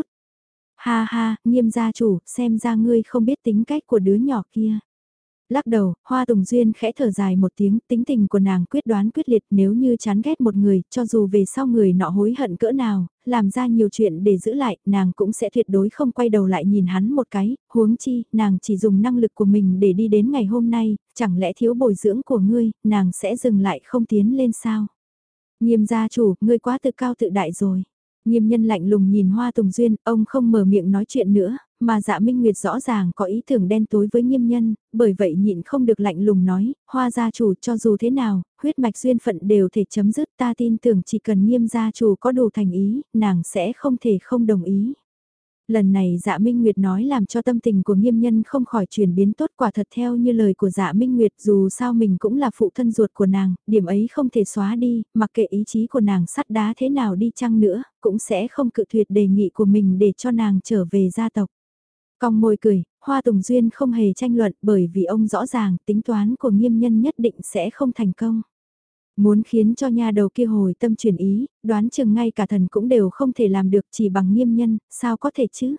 Ha ha, Nghiêm gia chủ, xem ra ngươi không biết tính cách của đứa nhỏ kia. Lắc đầu, Hoa Tùng Duyên khẽ thở dài một tiếng, tính tình của nàng quyết đoán quyết liệt, nếu như chán ghét một người, cho dù về sau người nọ hối hận cỡ nào, làm ra nhiều chuyện để giữ lại, nàng cũng sẽ tuyệt đối không quay đầu lại nhìn hắn một cái, huống chi, nàng chỉ dùng năng lực của mình để đi đến ngày hôm nay, chẳng lẽ thiếu bồi dưỡng của ngươi, nàng sẽ dừng lại không tiến lên sao? Nghiêm gia chủ, ngươi quá tự cao tự đại rồi. Nghiêm nhân lạnh lùng nhìn Hoa Tùng Duyên, ông không mở miệng nói chuyện nữa, mà Dạ Minh Nguyệt rõ ràng có ý tưởng đen tối với Nghiêm nhân, bởi vậy nhịn không được lạnh lùng nói, Hoa gia chủ cho dù thế nào, huyết mạch duyên phận đều thể chấm dứt, ta tin tưởng chỉ cần Nghiêm gia chủ có đủ thành ý, nàng sẽ không thể không đồng ý. Lần này Dạ Minh Nguyệt nói làm cho tâm tình của Nghiêm nhân không khỏi chuyển biến tốt, quả thật theo như lời của Dạ Minh Nguyệt, dù sao mình cũng là phụ thân ruột của nàng, điểm ấy không thể xóa đi, mặc kệ ý chí của nàng sắt đá thế nào đi chăng nữa, cũng sẽ không cự tuyệt đề nghị của mình để cho nàng trở về gia tộc. Cong môi cười, Hoa Tùng Duyên không hề tranh luận, bởi vì ông rõ ràng tính toán của Nghiêm nhân nhất định sẽ không thành công. Muốn khiến cho nha đầu kia hồi tâm chuyển ý, đoán chừng ngay cả thần cũng đều không thể làm được, chỉ bằng Nghiêm nhân, sao có thể chứ?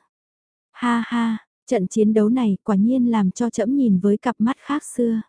Ha ha, trận chiến đấu này quả nhiên làm cho trẫm nhìn với cặp mắt khác xưa.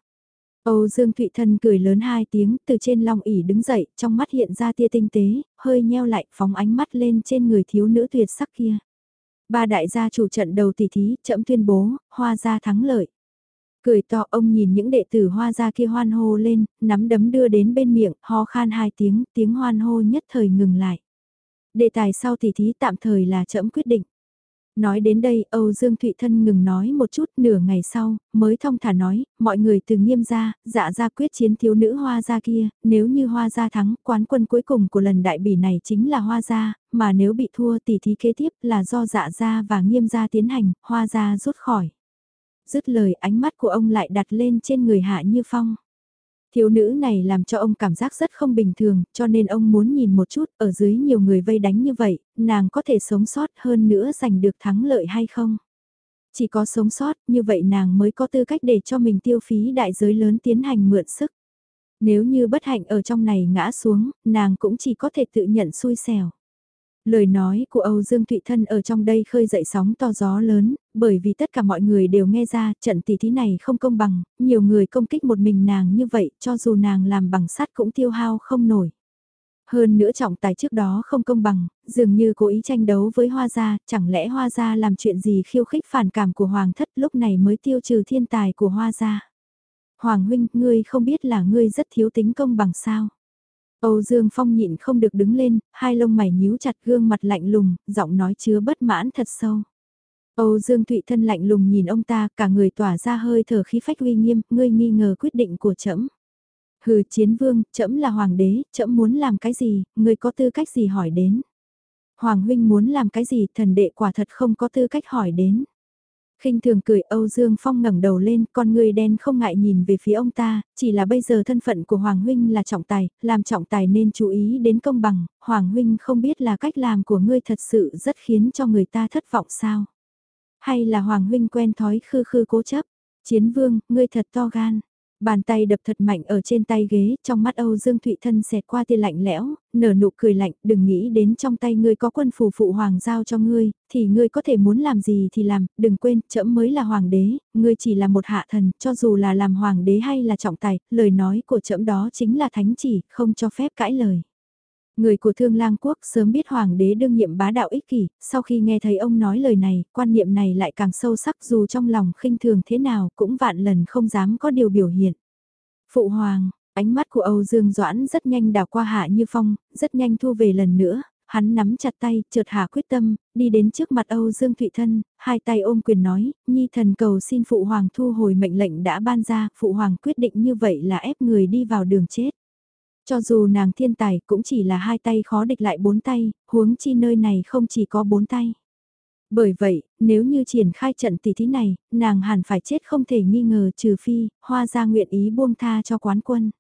Âu Dương Thụy Thân cười lớn hai tiếng, từ trên long ỷ đứng dậy, trong mắt hiện ra tia tinh tế, hơi nheo lại, phóng ánh mắt lên trên người thiếu nữ tuyệt sắc kia. Ba đại gia chủ trận đầu tỷ thí, trẫm tuyên bố, Hoa gia thắng lợi. Cười to, ông nhìn những đệ tử Hoa gia kia hoan hô lên, nắm đấm đưa đến bên miệng, ho khan hai tiếng, tiếng hoan hô nhất thời ngừng lại. Đề tài sau tỷ thí tạm thời là trẫm quyết định. Nói đến đây, Âu Dương Thụy Thân ngừng nói một chút, nửa ngày sau, mới thong thả nói, mọi người từ Nghiêm gia, Dạ gia quyết chiến thiếu nữ Hoa gia kia, nếu như Hoa gia thắng, quán quân cuối cùng của lần đại bỉ này chính là Hoa gia, mà nếu bị thua tỷ thí kế tiếp là do Dạ gia và Nghiêm gia tiến hành, Hoa gia rút khỏi. Dứt lời, ánh mắt của ông lại đặt lên trên người Hạ Như Phong. Thiếu nữ này làm cho ông cảm giác rất không bình thường, cho nên ông muốn nhìn một chút, ở dưới nhiều người vây đánh như vậy, nàng có thể sống sót hơn nữa giành được thắng lợi hay không? Chỉ có sống sót, như vậy nàng mới có tư cách để cho mình tiêu phí đại giới lớn tiến hành mượn sức. Nếu như bất hạnh ở trong này ngã xuống, nàng cũng chỉ có thể tự nhận xui xẻo. Lời nói của Âu Dương Thụy Thân ở trong đây khơi dậy sóng to gió lớn, bởi vì tất cả mọi người đều nghe ra trận tỷ thí này không công bằng, nhiều người công kích một mình nàng như vậy cho dù nàng làm bằng sắt cũng tiêu hao không nổi. Hơn nữa trọng tài trước đó không công bằng, dường như cố ý tranh đấu với Hoa Gia, chẳng lẽ Hoa Gia làm chuyện gì khiêu khích phản cảm của Hoàng thất lúc này mới tiêu trừ thiên tài của Hoa Gia. Hoàng huynh, ngươi không biết là ngươi rất thiếu tính công bằng sao? Âu Dương Phong nhịn không được đứng lên, hai lông mày nhíu chặt gương mặt lạnh lùng, giọng nói chứa bất mãn thật sâu. Âu Dương Thụy Thân lạnh lùng nhìn ông ta, cả người tỏa ra hơi thở khí phách uy nghiêm, ngươi nghi ngờ quyết định của trẫm. Hừ, Chiến Vương, trẫm là hoàng đế, trẫm muốn làm cái gì, ngươi có tư cách gì hỏi đến. Hoàng huynh muốn làm cái gì, thần đệ quả thật không có tư cách hỏi đến. Khinh thường cười, Âu Dương Phong ngẩng đầu lên, con người đen không ngại nhìn về phía ông ta, chỉ là bây giờ thân phận của Hoàng huynh là trọng tài, làm trọng tài nên chú ý đến công bằng, Hoàng huynh không biết là cách làm của ngươi thật sự rất khiến cho người ta thất vọng sao? Hay là Hoàng huynh quen thói khư khư cố chấp? Chiến Vương, ngươi thật to gan. Bàn tay đập thật mạnh ở trên tay ghế, trong mắt Âu Dương Thụy Thân xẹt qua tia lạnh lẽo, nở nụ cười lạnh, đừng nghĩ đến trong tay ngươi có quân phù phụ hoàng giao cho ngươi, thì ngươi có thể muốn làm gì thì làm, đừng quên, trẫm mới là hoàng đế, ngươi chỉ là một hạ thần, cho dù là làm hoàng đế hay là trọng tài, lời nói của trẫm đó chính là thánh chỉ, không cho phép cãi lời. Người của Thương Lang Quốc sớm biết Hoàng đế đương nhiệm bá đạo ích kỷ, sau khi nghe thấy ông nói lời này, quan niệm này lại càng sâu sắc dù trong lòng khinh thường thế nào cũng vạn lần không dám có điều biểu hiện. Phụ Hoàng, ánh mắt của Âu Dương Doãn rất nhanh đảo qua Hạ Như Phong, rất nhanh thu về lần nữa, hắn nắm chặt tay, chợt hạ quyết tâm, đi đến trước mặt Âu Dương Thụy Thân, hai tay ôm quyền nói, Nhi thần cầu xin Phụ Hoàng thu hồi mệnh lệnh đã ban ra, Phụ Hoàng quyết định như vậy là ép người đi vào đường chết. Cho dù nàng thiên tài cũng chỉ là hai tay khó địch lại bốn tay, huống chi nơi này không chỉ có bốn tay. Bởi vậy, nếu như triển khai trận tỷ thí này, nàng hẳn phải chết không thể nghi ngờ trừ phi, Hoa Gia nguyện ý buông tha cho quán quân.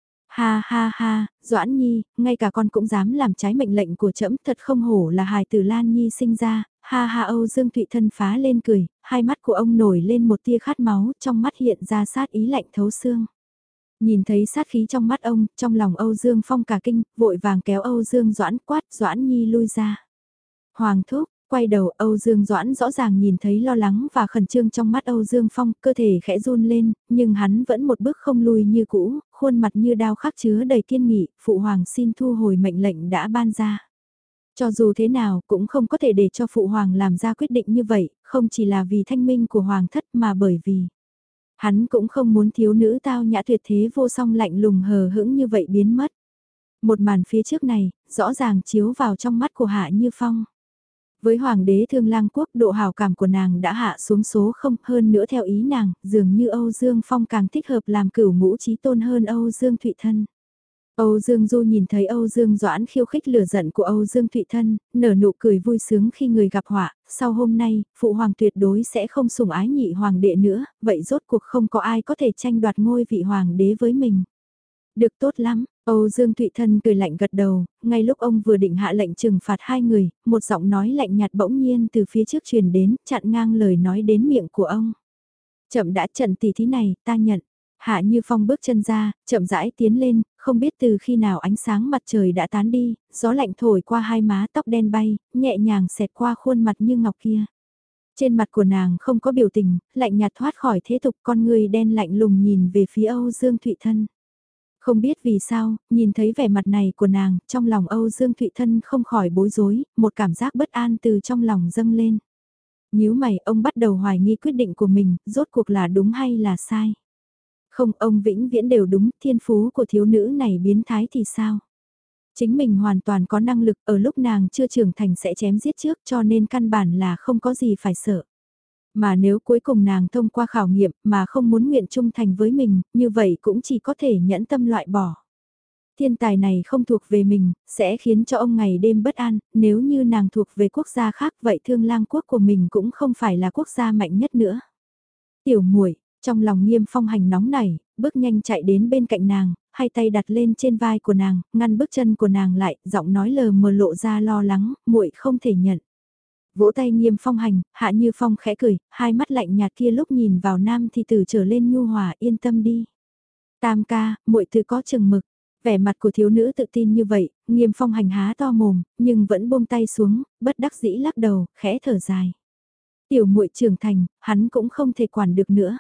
Ha ha ha, Doãn Nhi, ngay cả con cũng dám làm trái mệnh lệnh của trẫm, thật không hổ là hài tử Lan Nhi sinh ra. Ha ha, Âu Dương Thụy Thân phá lên cười, hai mắt của ông nổi lên một tia khát máu, trong mắt hiện ra sát ý lạnh thấu xương. Nhìn thấy sát khí trong mắt ông, trong lòng Âu Dương Phong cả kinh, vội vàng kéo Âu Dương Doãn quát Doãn Nhi lui ra. Hoàng thúc, quay đầu Âu Dương Doãn rõ ràng nhìn thấy lo lắng và khẩn trương trong mắt Âu Dương Phong, cơ thể khẽ run lên, nhưng hắn vẫn một bước không lùi như cũ, khuôn mặt như đao khắc chứa đầy kiên nghị, Phụ Hoàng xin thu hồi mệnh lệnh đã ban ra. Cho dù thế nào cũng không có thể để cho Phụ Hoàng làm ra quyết định như vậy, không chỉ là vì thanh minh của Hoàng thất mà bởi vì hắn cũng không muốn thiếu nữ tao nhã tuyệt thế vô song lạnh lùng hờ hững như vậy biến mất. Một màn phía trước này, rõ ràng chiếu vào trong mắt của Hạ Như Phong. Với Hoàng đế Thương Lang Quốc độ hào cảm của nàng đã hạ xuống số không hơn nữa theo ý nàng, dường như Âu Dương Phong càng thích hợp làm cửu ngũ chí tôn hơn Âu Dương Thụy Thân. Âu Dương Du nhìn thấy Âu Dương Doãn khiêu khích lửa giận của Âu Dương Thụy Thân, nở nụ cười vui sướng khi người gặp họa, sau hôm nay, Phụ Hoàng tuyệt đối sẽ không sủng ái nhị Hoàng đệ nữa, vậy rốt cuộc không có ai có thể tranh đoạt ngôi vị Hoàng đế với mình. Được tốt lắm, Âu Dương Thụy Thân cười lạnh gật đầu, ngay lúc ông vừa định hạ lệnh trừng phạt hai người, một giọng nói lạnh nhạt bỗng nhiên từ phía trước truyền đến, chặn ngang lời nói đến miệng của ông. Chậm đã, trận tỷ thí này, ta nhận. Hạ Như Phong bước chân ra, chậm rãi tiến lên, không biết từ khi nào ánh sáng mặt trời đã tán đi, gió lạnh thổi qua hai má tóc đen bay, nhẹ nhàng xẹt qua khuôn mặt như ngọc kia. Trên mặt của nàng không có biểu tình, lạnh nhạt thoát khỏi thế tục, con người đen lạnh lùng nhìn về phía Âu Dương Thụy Thân. Không biết vì sao, nhìn thấy vẻ mặt này của nàng, trong lòng Âu Dương Thụy Thân không khỏi bối rối, một cảm giác bất an từ trong lòng dâng lên. Nhíu mày, ông bắt đầu hoài nghi quyết định của mình, rốt cuộc là đúng hay là sai. Không, ông vĩnh viễn đều đúng, thiên phú của thiếu nữ này biến thái thì sao? Chính mình hoàn toàn có năng lực, ở lúc nàng chưa trưởng thành sẽ chém giết trước cho nên căn bản là không có gì phải sợ. Mà nếu cuối cùng nàng thông qua khảo nghiệm mà không muốn nguyện trung thành với mình, như vậy cũng chỉ có thể nhẫn tâm loại bỏ. Thiên tài này không thuộc về mình, sẽ khiến cho ông ngày đêm bất an, nếu như nàng thuộc về quốc gia khác vậy Thương Lang Quốc của mình cũng không phải là quốc gia mạnh nhất nữa. Tiểu muội, trong lòng Nghiêm Phong hành nóng nảy, bước nhanh chạy đến bên cạnh nàng, hai tay đặt lên trên vai của nàng, ngăn bước chân của nàng lại, giọng nói lờ mờ lộ ra lo lắng, muội không thể nhận. Vỗ tay Nghiêm Phong hành, Hạ Như Phong khẽ cười, hai mắt lạnh nhạt kia lúc nhìn vào nam thì từ trở lên nhu hòa, yên tâm đi. Tam ca, muội từ có chừng mực. Vẻ mặt của thiếu nữ tự tin như vậy, Nghiêm Phong hành há to mồm, nhưng vẫn buông tay xuống, bất đắc dĩ lắc đầu, khẽ thở dài. Tiểu muội trưởng thành, hắn cũng không thể quản được nữa.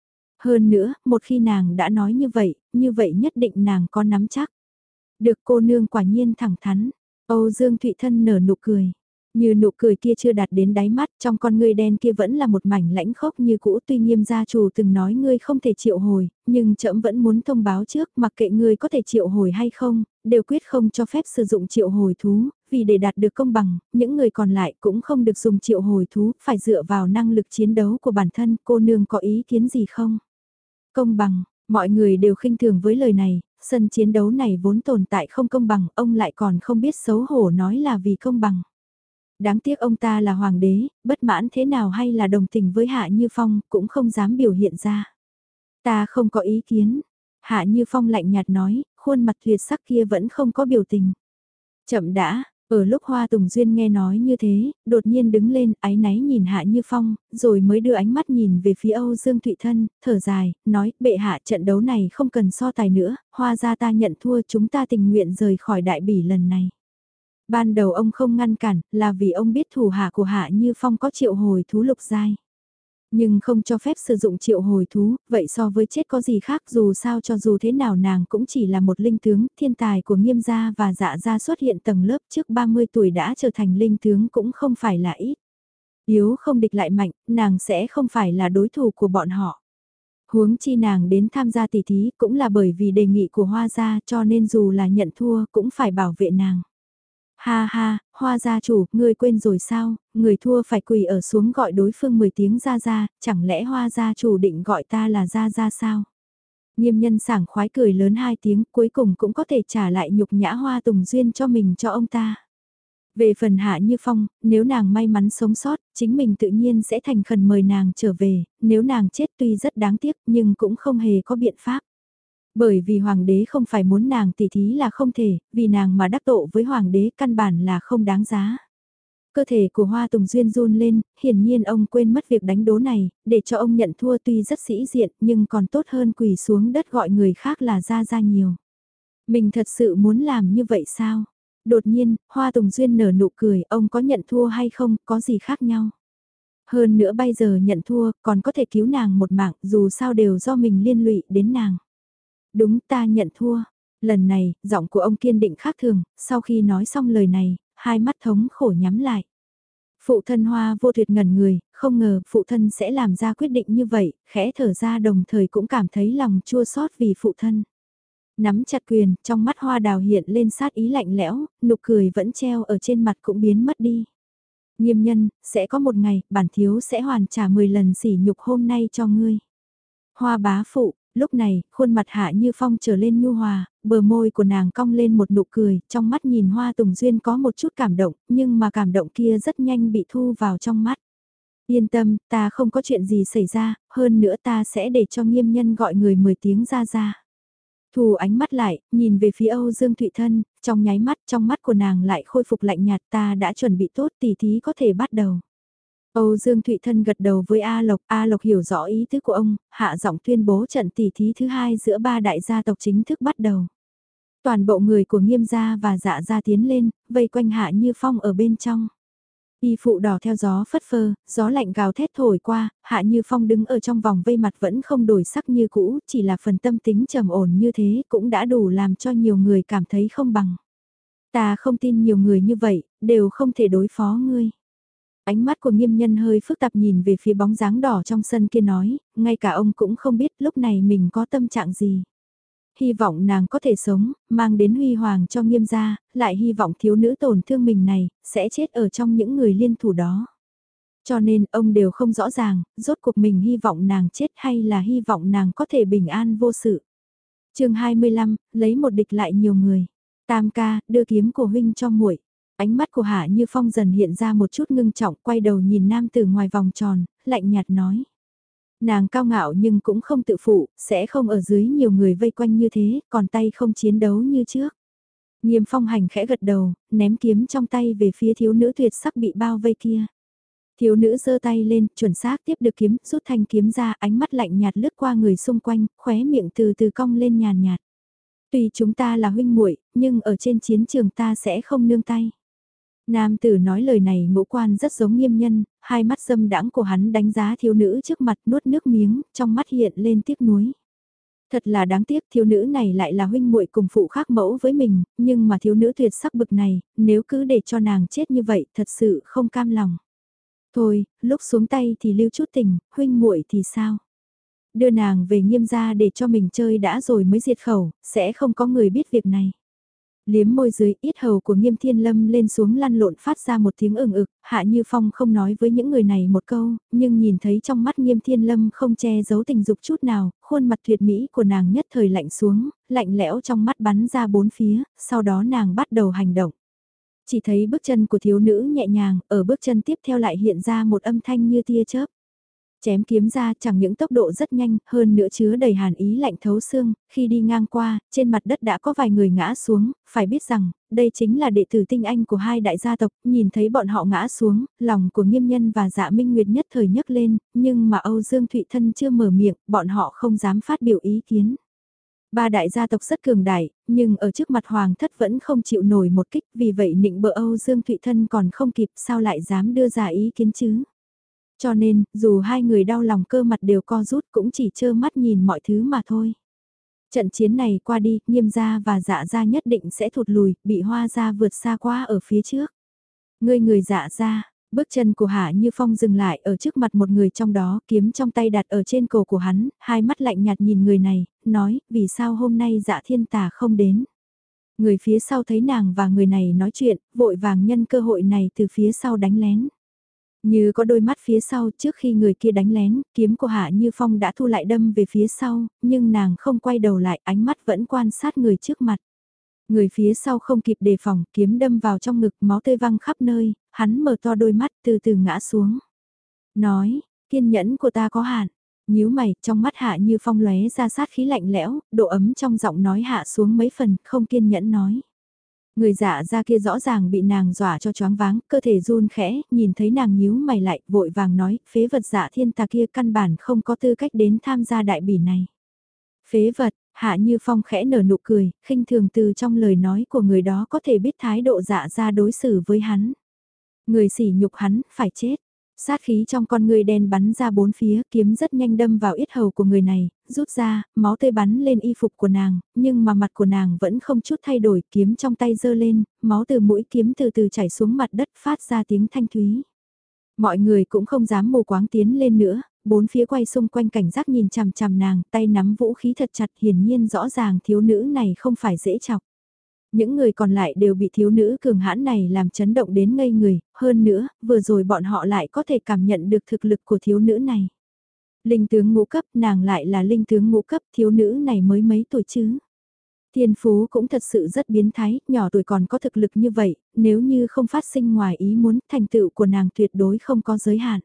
Hơn nữa, một khi nàng đã nói như vậy, như vậy nhất định nàng có nắm chắc. Được cô nương quả nhiên thẳng thắn, Âu Dương Thụy Thân nở nụ cười. Như nụ cười kia chưa đạt đến đáy mắt, trong con ngươi đen kia vẫn là một mảnh lãnh khốc như cũ. Tuy Nghiêm gia chủ từng nói ngươi không thể triệu hồi, nhưng trẫm vẫn muốn thông báo trước, mặc kệ ngươi có thể triệu hồi hay không, đều quyết không cho phép sử dụng triệu hồi thú, vì để đạt được công bằng, những người còn lại cũng không được dùng triệu hồi thú, phải dựa vào năng lực chiến đấu của bản thân. Cô nương có ý kiến gì không? Công bằng, mọi người đều khinh thường với lời này, sân chiến đấu này vốn tồn tại không công bằng, ông lại còn không biết xấu hổ nói là vì công bằng. Đáng tiếc ông ta là hoàng đế, bất mãn thế nào hay là đồng tình với Hạ Như Phong, cũng không dám biểu hiện ra. Ta không có ý kiến. Hạ Như Phong lạnh nhạt nói, khuôn mặt tuyệt sắc kia vẫn không có biểu tình. Chậm đã, ở lúc Hoa Tùng Duyên nghe nói như thế, đột nhiên đứng lên, áy náy nhìn Hạ Như Phong, rồi mới đưa ánh mắt nhìn về phía Âu Dương Thụy Thân, thở dài, nói, bệ hạ trận đấu này không cần so tài nữa, Hoa gia ta nhận thua, chúng ta tình nguyện rời khỏi đại bỉ lần này. Ban đầu ông không ngăn cản, là vì ông biết thủ hạ của Hạ Như Phong có triệu hồi thú lục giai. Nhưng không cho phép sử dụng triệu hồi thú, vậy so với chết có gì khác, dù sao cho dù thế nào nàng cũng chỉ là một linh tướng, thiên tài của Nghiêm gia và Dạ gia xuất hiện tầng lớp trước ba mươi tuổi đã trở thành linh tướng cũng không phải là ít. Yếu không địch lại mạnh, nàng sẽ không phải là đối thủ của bọn họ. Huống chi nàng đến tham gia tỷ thí cũng là bởi vì đề nghị của Hoa gia, cho nên dù là nhận thua cũng phải bảo vệ nàng. Ha ha, Hoa gia chủ, ngươi quên rồi sao, người thua phải quỳ ở xuống gọi đối phương mười tiếng ra ra, chẳng lẽ Hoa gia chủ định gọi ta là ra ra sao? Nghiêm nhân sảng khoái cười lớn hai tiếng, cuối cùng cũng có thể trả lại nhục nhã Hoa Tùng Duyên cho mình cho ông ta. Về phần Hạ Như Phong, nếu nàng may mắn sống sót, chính mình tự nhiên sẽ thành khẩn mời nàng trở về, nếu nàng chết tuy rất đáng tiếc nhưng cũng không hề có biện pháp. Bởi vì hoàng đế không phải muốn nàng tỉ thí là không thể, vì nàng mà đắc tội với hoàng đế căn bản là không đáng giá. Cơ thể của Hoa Tùng Duyên run lên, hiển nhiên ông quên mất việc đánh đố này, để cho ông nhận thua tuy rất sĩ diện nhưng còn tốt hơn quỳ xuống đất gọi người khác là ra ra nhiều. Mình thật sự muốn làm như vậy sao? Đột nhiên, Hoa Tùng Duyên nở nụ cười, ông có nhận thua hay không, có gì khác nhau? Hơn nữa bây giờ nhận thua, còn có thể cứu nàng một mạng, dù sao đều do mình liên lụy đến nàng. Đúng, ta nhận thua. Lần này, giọng của ông kiên định khác thường, sau khi nói xong lời này, hai mắt thống khổ nhắm lại. Phụ thân Hoa Vô Tuyệt ngẩn người, không ngờ phụ thân sẽ làm ra quyết định như vậy, khẽ thở ra đồng thời cũng cảm thấy lòng chua xót vì phụ thân. Nắm chặt quyền, trong mắt Hoa Đào hiện lên sát ý lạnh lẽo, nụ cười vẫn treo ở trên mặt cũng biến mất đi. Nghiêm nhân, sẽ có một ngày, bản thiếu sẽ hoàn trả mười lần sỉ nhục hôm nay cho ngươi. Hoa bá phụ, lúc này, khuôn mặt Hạ Như Phong trở lên nhu hòa, bờ môi của nàng cong lên một nụ cười, trong mắt nhìn Hoa Tùng Duyên có một chút cảm động, nhưng mà cảm động kia rất nhanh bị thu vào trong mắt. Yên tâm, ta không có chuyện gì xảy ra, hơn nữa ta sẽ để cho nghiêm nhân gọi người mười tiếng ra ra. Thu ánh mắt lại, nhìn về phía Âu Dương Thụy Thân, trong nháy mắt, trong mắt của nàng lại khôi phục lạnh nhạt, ta đã chuẩn bị tốt, tỷ thí có thể bắt đầu. Âu Dương Thụy Thân gật đầu với A Lộc, A Lộc hiểu rõ ý tứ của ông, hạ giọng tuyên bố trận tỷ thí thứ hai giữa ba đại gia tộc chính thức bắt đầu. Toàn bộ người của Nghiêm gia và Dạ gia tiến lên, vây quanh Hạ Như Phong ở bên trong. Y phụ đỏ theo gió phất phơ, gió lạnh gào thét thổi qua, Hạ Như Phong đứng ở trong vòng vây mặt vẫn không đổi sắc như cũ, chỉ là phần tâm tính trầm ổn như thế cũng đã đủ làm cho nhiều người cảm thấy không bằng. Ta không tin nhiều người như vậy, đều không thể đối phó ngươi. Ánh mắt của Nghiêm nhân hơi phức tạp nhìn về phía bóng dáng đỏ trong sân kia nói, ngay cả ông cũng không biết lúc này mình có tâm trạng gì. Hy vọng nàng có thể sống, mang đến huy hoàng cho Nghiêm gia, lại hy vọng thiếu nữ tổn thương mình này, sẽ chết ở trong những người liên thủ đó. Cho nên ông đều không rõ ràng, rốt cuộc mình hy vọng nàng chết hay là hy vọng nàng có thể bình an vô sự. chương hai mươi lăm, lấy một địch lại nhiều người. Tam ca, đưa kiếm của huynh cho muội. Ánh mắt của Hạ Như Phong dần hiện ra một chút ngưng trọng, quay đầu nhìn nam từ ngoài vòng tròn, lạnh nhạt nói. Nàng cao ngạo nhưng cũng không tự phụ, sẽ không ở dưới nhiều người vây quanh như thế, còn tay không chiến đấu như trước. Nghiêm Phong hành khẽ gật đầu, ném kiếm trong tay về phía thiếu nữ tuyệt sắc bị bao vây kia. Thiếu nữ giơ tay lên, chuẩn xác tiếp được kiếm, rút thanh kiếm ra, ánh mắt lạnh nhạt lướt qua người xung quanh, khóe miệng từ từ cong lên nhàn nhạt. Tuy chúng ta là huynh muội, nhưng ở trên chiến trường ta sẽ không nương tay. Nam tử nói lời này ngũ quan rất giống Nghiêm Nhân, hai mắt dâm đãng của hắn đánh giá thiếu nữ trước mặt nuốt nước miếng, trong mắt hiện lên tiếc nuối. Thật là đáng tiếc thiếu nữ này lại là huynh muội cùng phụ khác mẫu với mình, nhưng mà thiếu nữ tuyệt sắc bực này, nếu cứ để cho nàng chết như vậy thật sự không cam lòng. Thôi, lúc xuống tay thì lưu chút tình, huynh muội thì sao? Đưa nàng về Nghiêm gia để cho mình chơi đã rồi mới diệt khẩu, sẽ không có người biết việc này. Liếm môi dưới, yết hầu của Nghiêm Thiên Lâm lên xuống lăn lộn phát ra một tiếng ửng ực, Hạ Như Phong không nói với những người này một câu, nhưng nhìn thấy trong mắt Nghiêm Thiên Lâm không che giấu tình dục chút nào, khuôn mặt tuyệt mỹ của nàng nhất thời lạnh xuống, lạnh lẽo trong mắt bắn ra bốn phía, sau đó nàng bắt đầu hành động. Chỉ thấy bước chân của thiếu nữ nhẹ nhàng, ở bước chân tiếp theo lại hiện ra một âm thanh như tia chớp. Chém kiếm ra chẳng những tốc độ rất nhanh, hơn nữa chứa đầy hàn ý lạnh thấu xương, khi đi ngang qua, trên mặt đất đã có vài người ngã xuống, phải biết rằng, đây chính là đệ tử tinh anh của hai đại gia tộc, nhìn thấy bọn họ ngã xuống, lòng của Nghiêm Nhân và Dạ Minh Nguyệt nhất thời nhấc lên, nhưng mà Âu Dương Thụy Thân chưa mở miệng, bọn họ không dám phát biểu ý kiến. Ba đại gia tộc rất cường đại, nhưng ở trước mặt Hoàng thất vẫn không chịu nổi một kích, vì vậy nịnh bợ Âu Dương Thụy Thân còn không kịp sao lại dám đưa ra ý kiến chứ. Cho nên, dù hai người đau lòng cơ mặt đều co rút cũng chỉ trơ mắt nhìn mọi thứ mà thôi. Trận chiến này qua đi, Nghiêm gia và Dạ gia nhất định sẽ thụt lùi, bị Hoa gia vượt xa quá ở phía trước. Người người Dạ gia, bước chân của Hạ Như Phong dừng lại ở trước mặt một người trong đó, kiếm trong tay đặt ở trên cổ của hắn, hai mắt lạnh nhạt nhìn người này, nói, vì sao hôm nay Dạ Thiên Tà không đến. Người phía sau thấy nàng và người này nói chuyện, vội vàng nhân cơ hội này từ phía sau đánh lén. Như có đôi mắt phía sau trước khi người kia đánh lén, kiếm của Hạ Như Phong đã thu lại đâm về phía sau, nhưng nàng không quay đầu lại, ánh mắt vẫn quan sát người trước mặt. Người phía sau không kịp đề phòng, kiếm đâm vào trong ngực, máu tươi văng khắp nơi, hắn mở to đôi mắt từ từ ngã xuống. Nói, kiên nhẫn của ta có hạn, nhíu mày, trong mắt Hạ Như Phong lóe ra sát khí lạnh lẽo, độ ấm trong giọng nói hạ xuống mấy phần, không kiên nhẫn nói. Người Dạ gia kia rõ ràng bị nàng dọa cho choáng váng, cơ thể run khẽ, nhìn thấy nàng nhíu mày lại, vội vàng nói, phế vật Dạ Thiên Tà kia căn bản không có tư cách đến tham gia đại bỉ này. Phế vật, Hạ Như Phong khẽ nở nụ cười, khinh thường từ trong lời nói của người đó có thể biết thái độ Dạ gia đối xử với hắn. Người sỉ nhục hắn, phải chết. Sát khí trong con người đen bắn ra bốn phía, kiếm rất nhanh đâm vào yết hầu của người này, rút ra, máu tươi bắn lên y phục của nàng, nhưng mà mặt của nàng vẫn không chút thay đổi, kiếm trong tay giơ lên, máu từ mũi kiếm từ từ chảy xuống mặt đất phát ra tiếng thanh thúy. Mọi người cũng không dám mù quáng tiến lên nữa, bốn phía quay xung quanh cảnh giác nhìn chằm chằm nàng, tay nắm vũ khí thật chặt, hiển nhiên rõ ràng thiếu nữ này không phải dễ chọc. Những người còn lại đều bị thiếu nữ cường hãn này làm chấn động đến ngây người, hơn nữa, vừa rồi bọn họ lại có thể cảm nhận được thực lực của thiếu nữ này. Linh tướng ngũ cấp, nàng lại là linh tướng ngũ cấp, thiếu nữ này mới mấy tuổi chứ. Thiên phú cũng thật sự rất biến thái, nhỏ tuổi còn có thực lực như vậy, nếu như không phát sinh ngoài ý muốn, thành tựu của nàng tuyệt đối không có giới hạn.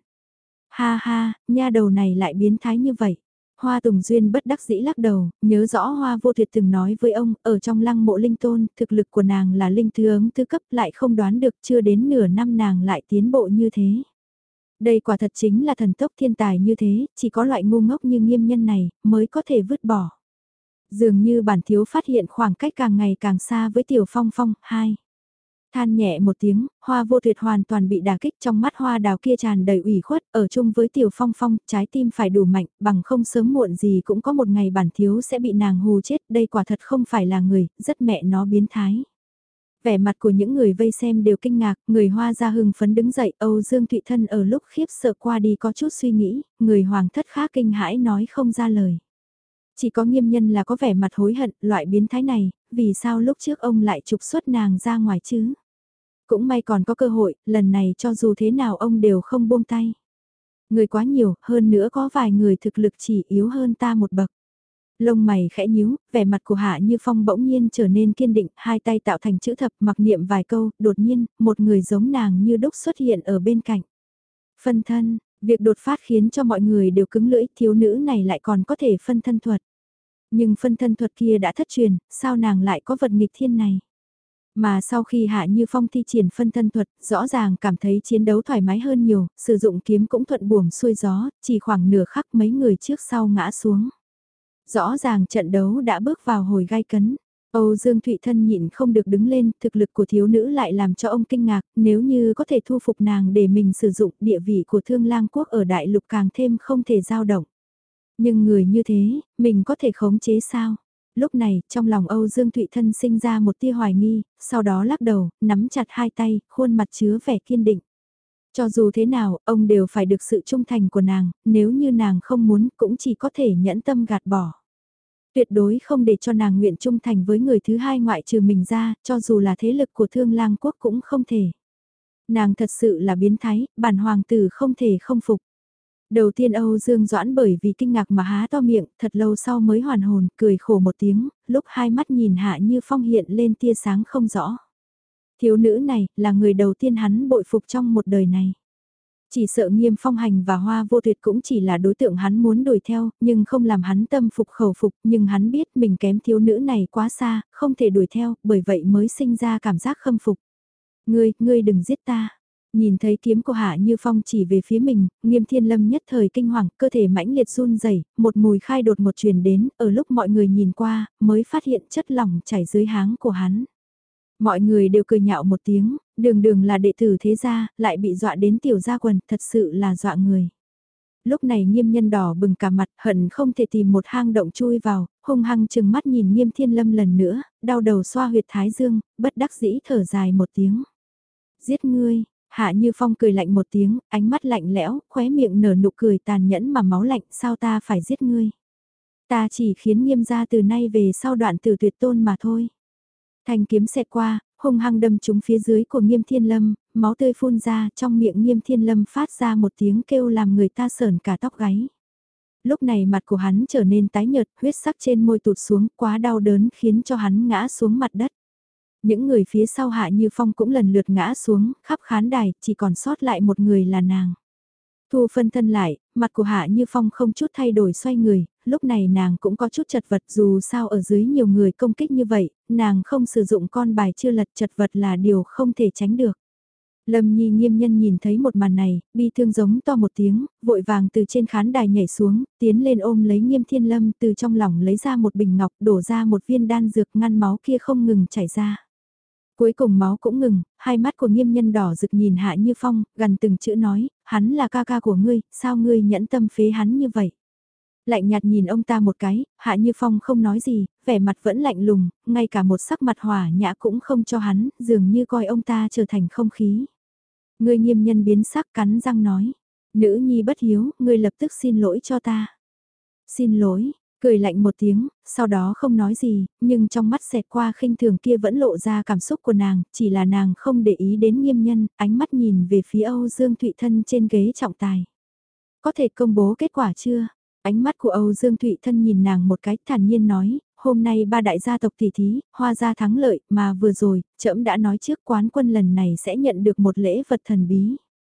Ha ha, nha đầu này lại biến thái như vậy. Hoa Tùng Duyên bất đắc dĩ lắc đầu, nhớ rõ Hoa Vô Tuyệt từng nói với ông, ở trong lăng mộ linh tôn, thực lực của nàng là linh thứ ứng tư cấp lại không đoán được chưa đến nửa năm nàng lại tiến bộ như thế. Đây quả thật chính là thần tốc thiên tài như thế, chỉ có loại ngu ngốc như Nghiêm Nhân này mới có thể vứt bỏ. Dường như bản thiếu phát hiện khoảng cách càng ngày càng xa với Tiểu Phong Phong, hai. Than nhẹ một tiếng, Hoa Vô Tuyệt hoàn toàn bị đả kích, trong mắt hoa đào kia tràn đầy ủy khuất, ở chung với Tiểu Phong Phong, trái tim phải đủ mạnh, bằng không sớm muộn gì cũng có một ngày bản thiếu sẽ bị nàng hù chết, đây quả thật không phải là người, rất mẹ nó biến thái. Vẻ mặt của những người vây xem đều kinh ngạc, người hoa ra hưng phấn đứng dậy, Âu Dương Thụy Thân ở lúc khiếp sợ qua đi có chút suy nghĩ, người hoàng thất khác kinh hãi nói không ra lời. Chỉ có Nghiêm Nhân là có vẻ mặt hối hận, loại biến thái này, vì sao lúc trước ông lại trục xuất nàng ra ngoài chứ? Cũng may còn có cơ hội, lần này cho dù thế nào ông đều không buông tay. Người quá nhiều, hơn nữa có vài người thực lực chỉ yếu hơn ta một bậc. Lông mày khẽ nhíu, vẻ mặt của Hạ Như Phong bỗng nhiên trở nên kiên định, hai tay tạo thành chữ thập mặc niệm vài câu, đột nhiên, một người giống nàng như đúc xuất hiện ở bên cạnh. Phân thân, việc đột phát khiến cho mọi người đều cứng lưỡi, thiếu nữ này lại còn có thể phân thân thuật. Nhưng phân thân thuật kia đã thất truyền, sao nàng lại có vật nghịch thiên này? Mà sau khi Hạ Như Phong thi triển phân thân thuật, rõ ràng cảm thấy chiến đấu thoải mái hơn nhiều, sử dụng kiếm cũng thuận buồm xuôi gió, chỉ khoảng nửa khắc mấy người trước sau ngã xuống. Rõ ràng trận đấu đã bước vào hồi gai cấn. Âu Dương Thụy Thân nhịn không được đứng lên, thực lực của thiếu nữ lại làm cho ông kinh ngạc, nếu như có thể thu phục nàng để mình sử dụng địa vị của Thương Lang Quốc ở đại lục càng thêm không thể dao động. Nhưng người như thế, mình có thể khống chế sao? Lúc này, trong lòng Âu Dương Thụy Thân sinh ra một tia hoài nghi, sau đó lắc đầu, nắm chặt hai tay, khuôn mặt chứa vẻ kiên định. Cho dù thế nào, ông đều phải được sự trung thành của nàng, nếu như nàng không muốn cũng chỉ có thể nhẫn tâm gạt bỏ. Tuyệt đối không để cho nàng nguyện trung thành với người thứ hai ngoại trừ mình ra, cho dù là thế lực của Thương Lang Quốc cũng không thể. Nàng thật sự là biến thái, bản hoàng tử không thể không phục. Đầu tiên Âu Dương Doãn bởi vì kinh ngạc mà há to miệng, thật lâu sau mới hoàn hồn, cười khổ một tiếng, lúc hai mắt nhìn Hạ Như Phong hiện lên tia sáng không rõ. Thiếu nữ này, là người đầu tiên hắn bội phục trong một đời này. Chỉ sợ Nghiêm Phong Hành và Hoa Vô Tuyệt cũng chỉ là đối tượng hắn muốn đuổi theo, nhưng không làm hắn tâm phục khẩu phục, nhưng hắn biết mình kém thiếu nữ này quá xa, không thể đuổi theo, bởi vậy mới sinh ra cảm giác khâm phục. Ngươi, ngươi đừng giết ta. Nhìn thấy kiếm của Hạ Như Phong chỉ về phía mình, Nghiêm Thiên Lâm nhất thời kinh hoàng, cơ thể mãnh liệt run rẩy, một mùi khai đột một truyền đến, ở lúc mọi người nhìn qua, mới phát hiện chất lỏng chảy dưới háng của hắn. Mọi người đều cười nhạo một tiếng, đường đường là đệ tử thế gia, lại bị dọa đến tiểu gia quần, thật sự là dọa người. Lúc này Nghiêm Nhân đỏ bừng cả mặt, hận không thể tìm một hang động chui vào, hung hăng chừng mắt nhìn Nghiêm Thiên Lâm lần nữa, đau đầu xoa huyệt thái dương, bất đắc dĩ thở dài một tiếng. Giết ngươi, Hạ Như Phong cười lạnh một tiếng, ánh mắt lạnh lẽo, khóe miệng nở nụ cười tàn nhẫn mà máu lạnh, sao ta phải giết ngươi? Ta chỉ khiến Nghiêm gia từ nay về sau đoạn tử tuyệt tôn mà thôi. Thanh kiếm xẹt qua, hung hăng đâm trúng phía dưới của Nghiêm Thiên Lâm, máu tươi phun ra, trong miệng Nghiêm Thiên Lâm phát ra một tiếng kêu làm người ta sởn cả tóc gáy. Lúc này mặt của hắn trở nên tái nhợt, huyết sắc trên môi tụt xuống, quá đau đớn khiến cho hắn ngã xuống mặt đất. Những người phía sau Hạ Như Phong cũng lần lượt ngã xuống, khắp khán đài, chỉ còn sót lại một người là nàng. Thu phân thân lại, mặt của Hạ Như Phong không chút thay đổi xoay người, lúc này nàng cũng có chút chật vật dù sao ở dưới nhiều người công kích như vậy, nàng không sử dụng con bài chưa lật chật vật là điều không thể tránh được. Lâm Nhi Nghiêm Nhân nhìn thấy một màn này, bi thương giống to một tiếng, vội vàng từ trên khán đài nhảy xuống, tiến lên ôm lấy Nghiêm Thiên Lâm từ trong lòng lấy ra một bình ngọc đổ ra một viên đan dược ngăn máu kia không ngừng chảy ra. Cuối cùng máu cũng ngừng, hai mắt của Nghiêm Nhân đỏ rực nhìn Hạ Như Phong, gần từng chữ nói, hắn là ca ca của ngươi, sao ngươi nhẫn tâm phế hắn như vậy? Lạnh nhạt nhìn ông ta một cái, Hạ Như Phong không nói gì, vẻ mặt vẫn lạnh lùng, ngay cả một sắc mặt hỏa nhã cũng không cho hắn, dường như coi ông ta trở thành không khí. Ngươi Nghiêm Nhân biến sắc cắn răng nói, nữ nhi bất hiếu, ngươi lập tức xin lỗi cho ta. Xin lỗi, cười lạnh một tiếng, sau đó không nói gì, nhưng trong mắt xẹt qua khinh thường kia vẫn lộ ra cảm xúc của nàng, chỉ là nàng không để ý đến Nghiêm Nhân, ánh mắt nhìn về phía Âu Dương Thụy Thân trên ghế trọng tài. Có thể công bố kết quả chưa? Ánh mắt của Âu Dương Thụy Thân nhìn nàng một cái thản nhiên nói, hôm nay ba đại gia tộc tỷ thí, Hoa gia thắng lợi, mà vừa rồi, trẫm đã nói trước quán quân lần này sẽ nhận được một lễ vật thần bí.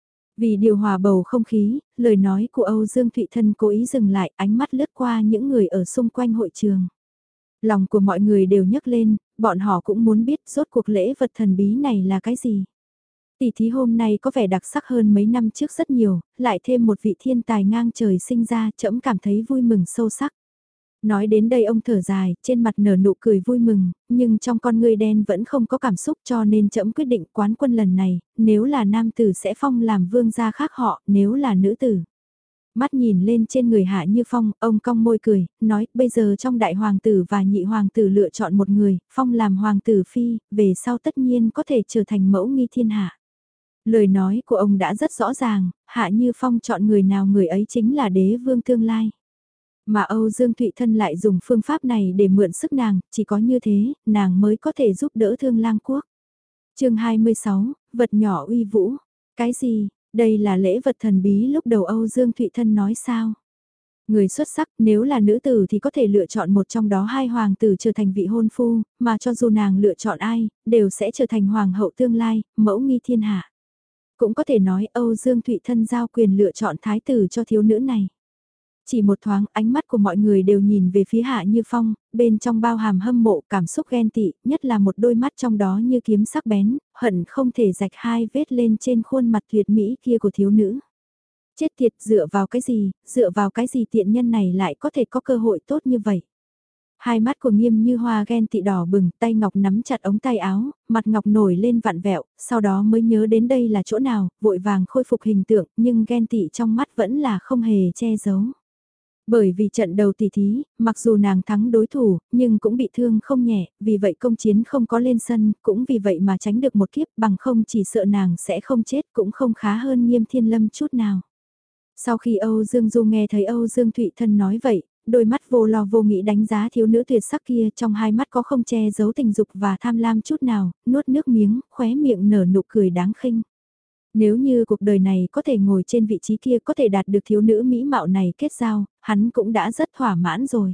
Vì điều hòa bầu không khí, lời nói của Âu Dương Thụy Thân cố ý dừng lại, ánh mắt lướt qua những người ở xung quanh hội trường. Lòng của mọi người đều nhấc lên, bọn họ cũng muốn biết rốt cuộc lễ vật thần bí này là cái gì. Tỷ thí hôm nay có vẻ đặc sắc hơn mấy năm trước rất nhiều, lại thêm một vị thiên tài ngang trời sinh ra, trẫm cảm thấy vui mừng sâu sắc. Nói đến đây ông thở dài, trên mặt nở nụ cười vui mừng, nhưng trong con ngươi đen vẫn không có cảm xúc cho nên trẫm quyết định quán quân lần này, nếu là nam tử sẽ phong làm vương gia khác họ, nếu là nữ tử. Mắt nhìn lên trên người Hạ Như Phong, ông cong môi cười, nói bây giờ trong đại hoàng tử và nhị hoàng tử lựa chọn một người, phong làm hoàng tử phi, về sau tất nhiên có thể trở thành mẫu nghi thiên hạ. Lời nói của ông đã rất rõ ràng, Hạ Như Phong chọn người nào người ấy chính là đế vương tương lai. Mà Âu Dương Thụy Thân lại dùng phương pháp này để mượn sức nàng, chỉ có như thế, nàng mới có thể giúp đỡ Thương Lang Quốc. chương hai mươi sáu, vật nhỏ uy vũ. Cái gì, đây là lễ vật thần bí lúc đầu Âu Dương Thụy Thân nói sao? Người xuất sắc nếu là nữ tử thì có thể lựa chọn một trong đó hai hoàng tử trở thành vị hôn phu, mà cho dù nàng lựa chọn ai, đều sẽ trở thành hoàng hậu tương lai, mẫu nghi thiên hạ. Cũng có thể nói Âu Dương Thụy Thân giao quyền lựa chọn thái tử cho thiếu nữ này. Chỉ một thoáng ánh mắt của mọi người đều nhìn về phía Hạ Như Phong, bên trong bao hàm hâm mộ cảm xúc ghen tị, nhất là một đôi mắt trong đó như kiếm sắc bén, hận không thể rạch hai vết lên trên khuôn mặt tuyệt mỹ kia của thiếu nữ. Chết tiệt, dựa vào cái gì, dựa vào cái gì tiện nhân này lại có thể có cơ hội tốt như vậy. Hai mắt của Nghiêm Như Hoa ghen tị đỏ bừng, tay ngọc nắm chặt ống tay áo, mặt ngọc nổi lên vặn vẹo, sau đó mới nhớ đến đây là chỗ nào, vội vàng khôi phục hình tượng, nhưng ghen tị trong mắt vẫn là không hề che giấu. Bởi vì trận đầu tỷ thí, mặc dù nàng thắng đối thủ, nhưng cũng bị thương không nhẹ, vì vậy công chiến không có lên sân, cũng vì vậy mà tránh được một kiếp, bằng không chỉ sợ nàng sẽ không chết, cũng không khá hơn Nghiêm Thiên Lâm chút nào. Sau khi Âu Dương Du nghe thấy Âu Dương Thụy Thân nói vậy, đôi mắt vô lo vô nghĩ đánh giá thiếu nữ tuyệt sắc kia, trong hai mắt có không che giấu tình dục và tham lam chút nào, nuốt nước miếng, khóe miệng nở nụ cười đáng khinh. Nếu như cuộc đời này có thể ngồi trên vị trí kia, có thể đạt được thiếu nữ mỹ mạo này kết giao, hắn cũng đã rất thỏa mãn rồi.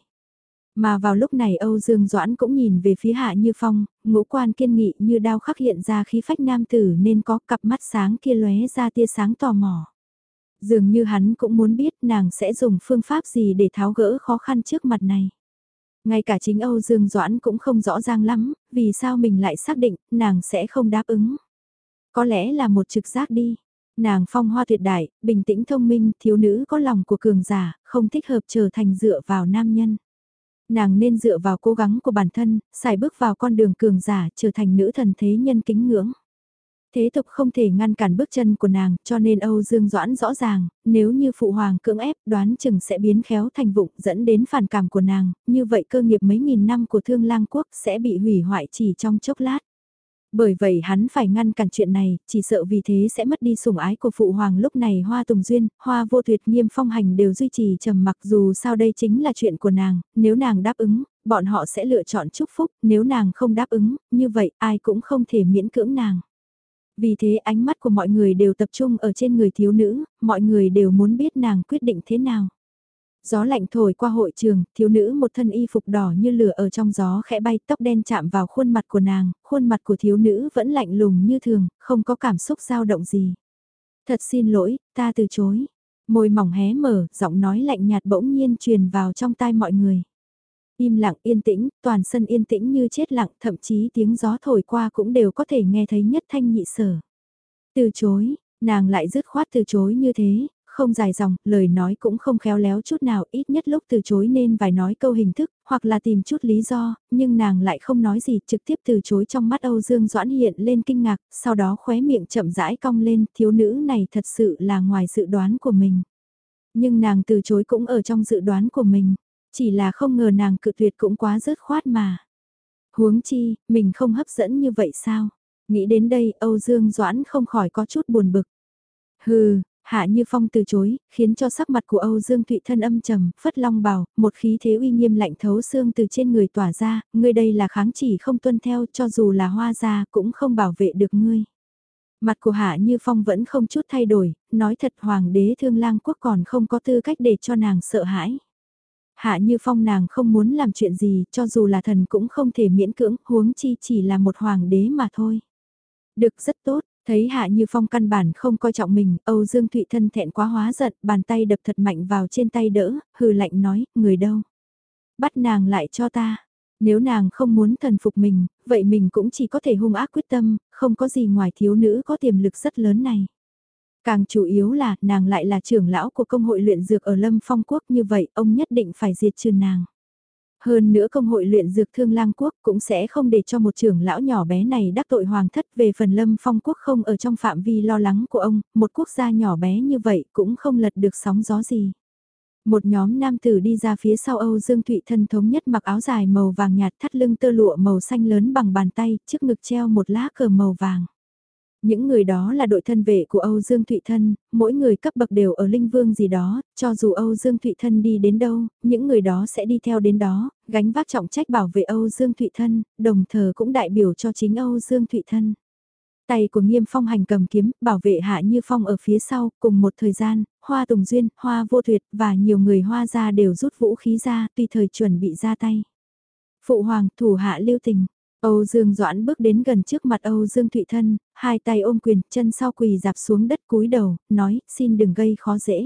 Mà vào lúc này Âu Dương Doãn cũng nhìn về phía Hạ Như Phong, ngũ quan kiên nghị như đao khắc hiện ra khí phách nam tử nên có cặp mắt sáng kia lóe ra tia sáng tò mò. Dường như hắn cũng muốn biết nàng sẽ dùng phương pháp gì để tháo gỡ khó khăn trước mặt này. Ngay cả chính Âu Dương Doãn cũng không rõ ràng lắm, vì sao mình lại xác định nàng sẽ không đáp ứng. Có lẽ là một trực giác đi. Nàng phong hoa tuyệt đại, bình tĩnh thông minh, thiếu nữ có lòng của cường giả, không thích hợp trở thành dựa vào nam nhân. Nàng nên dựa vào cố gắng của bản thân, xài bước vào con đường cường giả, trở thành nữ thần thế nhân kính ngưỡng. Thế tục không thể ngăn cản bước chân của nàng, cho nên Âu Dương Doãn rõ ràng, nếu như phụ hoàng cưỡng ép đoán chừng sẽ biến khéo thành vụng dẫn đến phản cảm của nàng, như vậy cơ nghiệp mấy nghìn năm của Thương Lang Quốc sẽ bị hủy hoại chỉ trong chốc lát. Bởi vậy hắn phải ngăn cản chuyện này, chỉ sợ vì thế sẽ mất đi sủng ái của phụ hoàng. Lúc này Hoa Tùng Duyên, Hoa Vô Tuyệt, Nghiêm Phong Hành đều duy trì trầm mặc, dù sao đây chính là chuyện của nàng, nếu nàng đáp ứng, bọn họ sẽ lựa chọn chúc phúc, nếu nàng không đáp ứng, như vậy ai cũng không thể miễn cưỡng nàng. Vì thế ánh mắt của mọi người đều tập trung ở trên người thiếu nữ, mọi người đều muốn biết nàng quyết định thế nào. Gió lạnh thổi qua hội trường, thiếu nữ một thân y phục đỏ như lửa ở trong gió khẽ bay, tóc đen chạm vào khuôn mặt của nàng, khuôn mặt của thiếu nữ vẫn lạnh lùng như thường, không có cảm xúc dao động gì. Thật xin lỗi, ta từ chối. Môi mỏng hé mở, giọng nói lạnh nhạt bỗng nhiên truyền vào trong tai mọi người. Im lặng yên tĩnh, toàn sân yên tĩnh như chết lặng, thậm chí tiếng gió thổi qua cũng đều có thể nghe thấy nhất thanh nhị sở. Từ chối, nàng lại dứt khoát từ chối như thế, không dài dòng, lời nói cũng không khéo léo chút nào, ít nhất lúc từ chối nên vài nói câu hình thức, hoặc là tìm chút lý do, nhưng nàng lại không nói gì, trực tiếp từ chối. Trong mắt Âu Dương Doãn hiện lên kinh ngạc, sau đó khóe miệng chậm rãi cong lên, thiếu nữ này thật sự là ngoài dự đoán của mình. Nhưng nàng từ chối cũng ở trong dự đoán của mình, chỉ là không ngờ nàng cự tuyệt cũng quá dứt khoát mà. Huống chi, mình không hấp dẫn như vậy sao? Nghĩ đến đây, Âu Dương Doãn không khỏi có chút buồn bực. Hừ, Hạ Như Phong từ chối, khiến cho sắc mặt của Âu Dương Thụy thân âm trầm, phất long bào, một khí thế uy nghiêm lạnh thấu xương từ trên người tỏa ra, ngươi đây là kháng chỉ không tuân theo, cho dù là hoa gia cũng không bảo vệ được ngươi. Mặt của Hạ Như Phong vẫn không chút thay đổi, nói thật hoàng đế Thương Lang Quốc còn không có tư cách để cho nàng sợ hãi. Hạ Như Phong nàng không muốn làm chuyện gì, cho dù là thần cũng không thể miễn cưỡng, huống chi chỉ là một hoàng đế mà thôi. Được, rất tốt, thấy Hạ Như Phong căn bản không coi trọng mình, Âu Dương Thụy thân thẹn quá hóa giận, bàn tay đập thật mạnh vào trên tay đỡ, hừ lạnh nói, người đâu? Bắt nàng lại cho ta. Nếu nàng không muốn thần phục mình, vậy mình cũng chỉ có thể hung ác quyết tâm, không có gì ngoài thiếu nữ có tiềm lực rất lớn này. Càng chủ yếu là, nàng lại là trưởng lão của công hội luyện dược ở Lâm Phong Quốc, như vậy, ông nhất định phải diệt trừ nàng. Hơn nữa công hội luyện dược Thương Lang Quốc cũng sẽ không để cho một trưởng lão nhỏ bé này đắc tội hoàng thất. Về phần Lâm Phong Quốc không ở trong phạm vi lo lắng của ông, một quốc gia nhỏ bé như vậy cũng không lật được sóng gió gì. Một nhóm nam tử đi ra phía sau Âu Dương Thụy thân thống nhất mặc áo dài màu vàng nhạt, thắt lưng tơ lụa màu xanh lớn bằng bàn tay, trước ngực treo một lá cờ màu vàng. Những người đó là đội thân vệ của Âu Dương Thụy Thân, mỗi người cấp bậc đều ở linh vương gì đó, cho dù Âu Dương Thụy Thân đi đến đâu, những người đó sẽ đi theo đến đó, gánh vác trọng trách bảo vệ Âu Dương Thụy Thân, đồng thời cũng đại biểu cho chính Âu Dương Thụy Thân. Tay của Nghiêm Phong Hành cầm kiếm, bảo vệ Hạ Như Phong ở phía sau, cùng một thời gian, Hoa Tùng Duyên, Hoa Vô Tuyệt và nhiều người Hoa gia đều rút vũ khí ra, tùy thời chuẩn bị ra tay. Phụ hoàng, thủ hạ lưu tình. Âu Dương Doãn bước đến gần trước mặt Âu Dương Thụy Thân, hai tay ôm quyền, chân sau quỳ dạp xuống đất cúi đầu, nói, xin đừng gây khó dễ.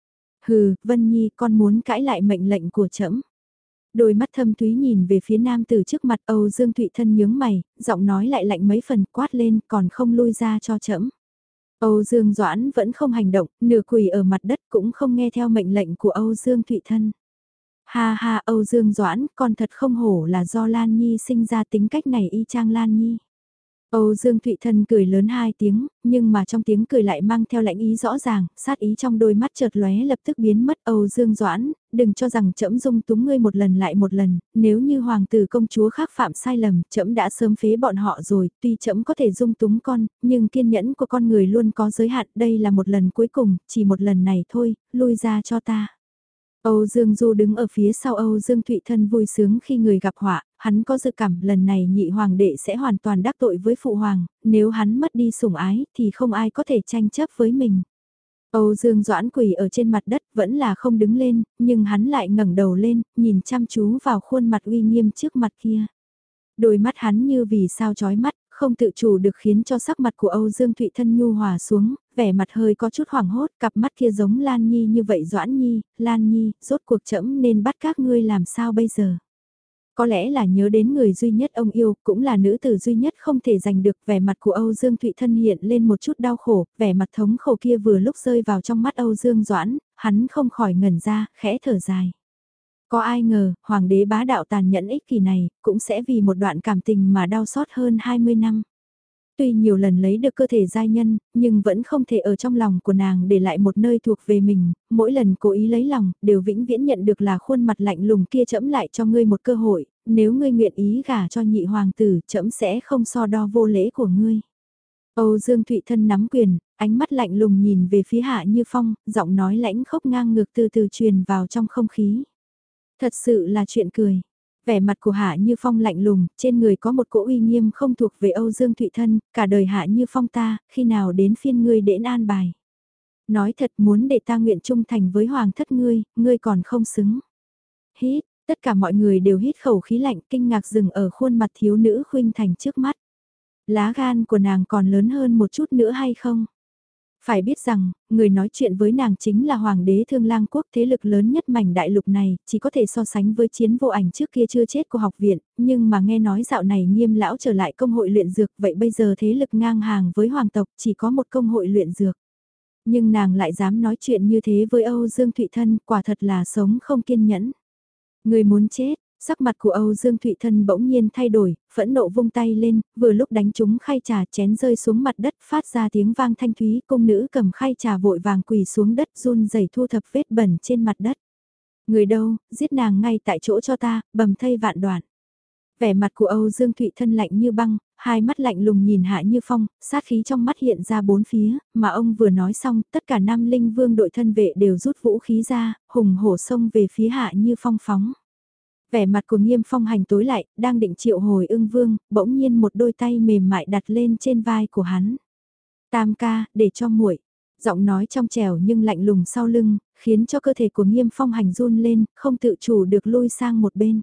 Hừ, Vân Nhi, con muốn cãi lại mệnh lệnh của trẫm. Đôi mắt thâm thúy nhìn về phía nam tử trước mặt Âu Dương Thụy Thân nhướng mày, giọng nói lại lạnh mấy phần, quát lên, còn không lui ra cho trẫm. Âu Dương Doãn vẫn không hành động, nửa quỳ ở mặt đất cũng không nghe theo mệnh lệnh của Âu Dương Thụy Thân. Ha ha, Âu Dương Doãn, con thật không hổ là do Lan Nhi sinh ra, tính cách này y chang Lan Nhi. Âu Dương Thụy Thân cười lớn hai tiếng, nhưng mà trong tiếng cười lại mang theo lãnh ý rõ ràng, sát ý trong đôi mắt chợt lóe lập tức biến mất. Âu Dương Doãn, đừng cho rằng trẫm dung túng ngươi một lần lại một lần, nếu như hoàng tử công chúa khác phạm sai lầm, trẫm đã sớm phế bọn họ rồi, tuy trẫm có thể dung túng con, nhưng kiên nhẫn của con người luôn có giới hạn, đây là một lần cuối cùng, chỉ một lần này thôi, lui ra cho ta. Âu Dương Du đứng ở phía sau Âu Dương Thụy Thân vui sướng khi người gặp họa, hắn có dự cảm lần này nhị hoàng đệ sẽ hoàn toàn đắc tội với phụ hoàng, nếu hắn mất đi sủng ái thì không ai có thể tranh chấp với mình. Âu Dương Doãn quỳ ở trên mặt đất vẫn là không đứng lên, nhưng hắn lại ngẩng đầu lên, nhìn chăm chú vào khuôn mặt uy nghiêm trước mặt kia. Đôi mắt hắn như vì sao chói mắt, không tự chủ được khiến cho sắc mặt của Âu Dương Thụy Thân nhu hòa xuống, vẻ mặt hơi có chút hoảng hốt, cặp mắt kia giống Lan Nhi như vậy. Doãn Nhi, Lan Nhi, rốt cuộc trẫm nên bắt các ngươi làm sao bây giờ? Có lẽ là nhớ đến người duy nhất ông yêu, cũng là nữ tử duy nhất không thể giành được. Vẻ mặt của Âu Dương Thụy Thân hiện lên một chút đau khổ, vẻ mặt thống khổ kia vừa lúc rơi vào trong mắt Âu Dương Doãn, hắn không khỏi ngẩn ra, khẽ thở dài. Có ai ngờ, hoàng đế bá đạo tàn nhẫn ích kỷ này, cũng sẽ vì một đoạn cảm tình mà đau xót hơn hai mươi năm. Tuy nhiều lần lấy được cơ thể giai nhân, nhưng vẫn không thể ở trong lòng của nàng để lại một nơi thuộc về mình, mỗi lần cố ý lấy lòng, đều vĩnh viễn nhận được là khuôn mặt lạnh lùng kia. Trẫm lại cho ngươi một cơ hội, nếu ngươi nguyện ý gả cho nhị hoàng tử, trẫm sẽ không so đo vô lễ của ngươi. Âu Dương Thụy Thân nắm quyền, ánh mắt lạnh lùng nhìn về phía Hạ Như Phong, giọng nói lãnh khốc ngang ngược từ từ truyền vào trong không khí. Thật sự là chuyện cười. Vẻ mặt của Hạ Như Phong lạnh lùng, trên người có một cỗ uy nghiêm không thuộc về Âu Dương Thụy Thân, cả đời Hạ Như Phong ta, khi nào đến phiên ngươi đến an bài. Nói thật, muốn để ta nguyện trung thành với hoàng thất ngươi, ngươi còn không xứng. Hít, tất cả mọi người đều hít khẩu khí lạnh, kinh ngạc dừng ở khuôn mặt thiếu nữ khuynh thành trước mắt. Lá gan của nàng còn lớn hơn một chút nữa hay không? Phải biết rằng, người nói chuyện với nàng chính là Hoàng đế Thương Lang Quốc, thế lực lớn nhất mảnh đại lục này, chỉ có thể so sánh với Chiến Vô Ảnh trước kia chưa chết của học viện, nhưng mà nghe nói dạo này Nghiêm lão trở lại công hội luyện dược, vậy bây giờ thế lực ngang hàng với hoàng tộc chỉ có một công hội luyện dược. Nhưng nàng lại dám nói chuyện như thế với Âu Dương Thụy Thân, quả thật là sống không kiên nhẫn. Người muốn chết. Sắc mặt của Âu Dương Thụy Thân bỗng nhiên thay đổi, phẫn nộ vung tay lên, vừa lúc đánh trúng khay trà, chén rơi xuống mặt đất, phát ra tiếng vang thanh thúy. Cung nữ cầm khay trà vội vàng quỳ xuống đất, run rẩy thu thập vết bẩn trên mặt đất. Người đâu, giết nàng ngay tại chỗ cho ta, bầm thây vạn đoạn. Vẻ mặt của Âu Dương Thụy Thân lạnh như băng, hai mắt lạnh lùng nhìn Hạ Như Phong, sát khí trong mắt hiện ra bốn phía, mà ông vừa nói xong, tất cả Nam Linh Vương đội thân vệ đều rút vũ khí ra, hùng hổ xông về phía Hạ Như Phong phóng. Vẻ mặt của Nghiêm Phong hành tối lại, đang định triệu hồi Ưng Vương, bỗng nhiên một đôi tay mềm mại đặt lên trên vai của hắn. Tam ca, để cho muội. Giọng nói trong trẻo nhưng lạnh lùng sau lưng, khiến cho cơ thể của Nghiêm Phong hành run lên, không tự chủ được lui sang một bên.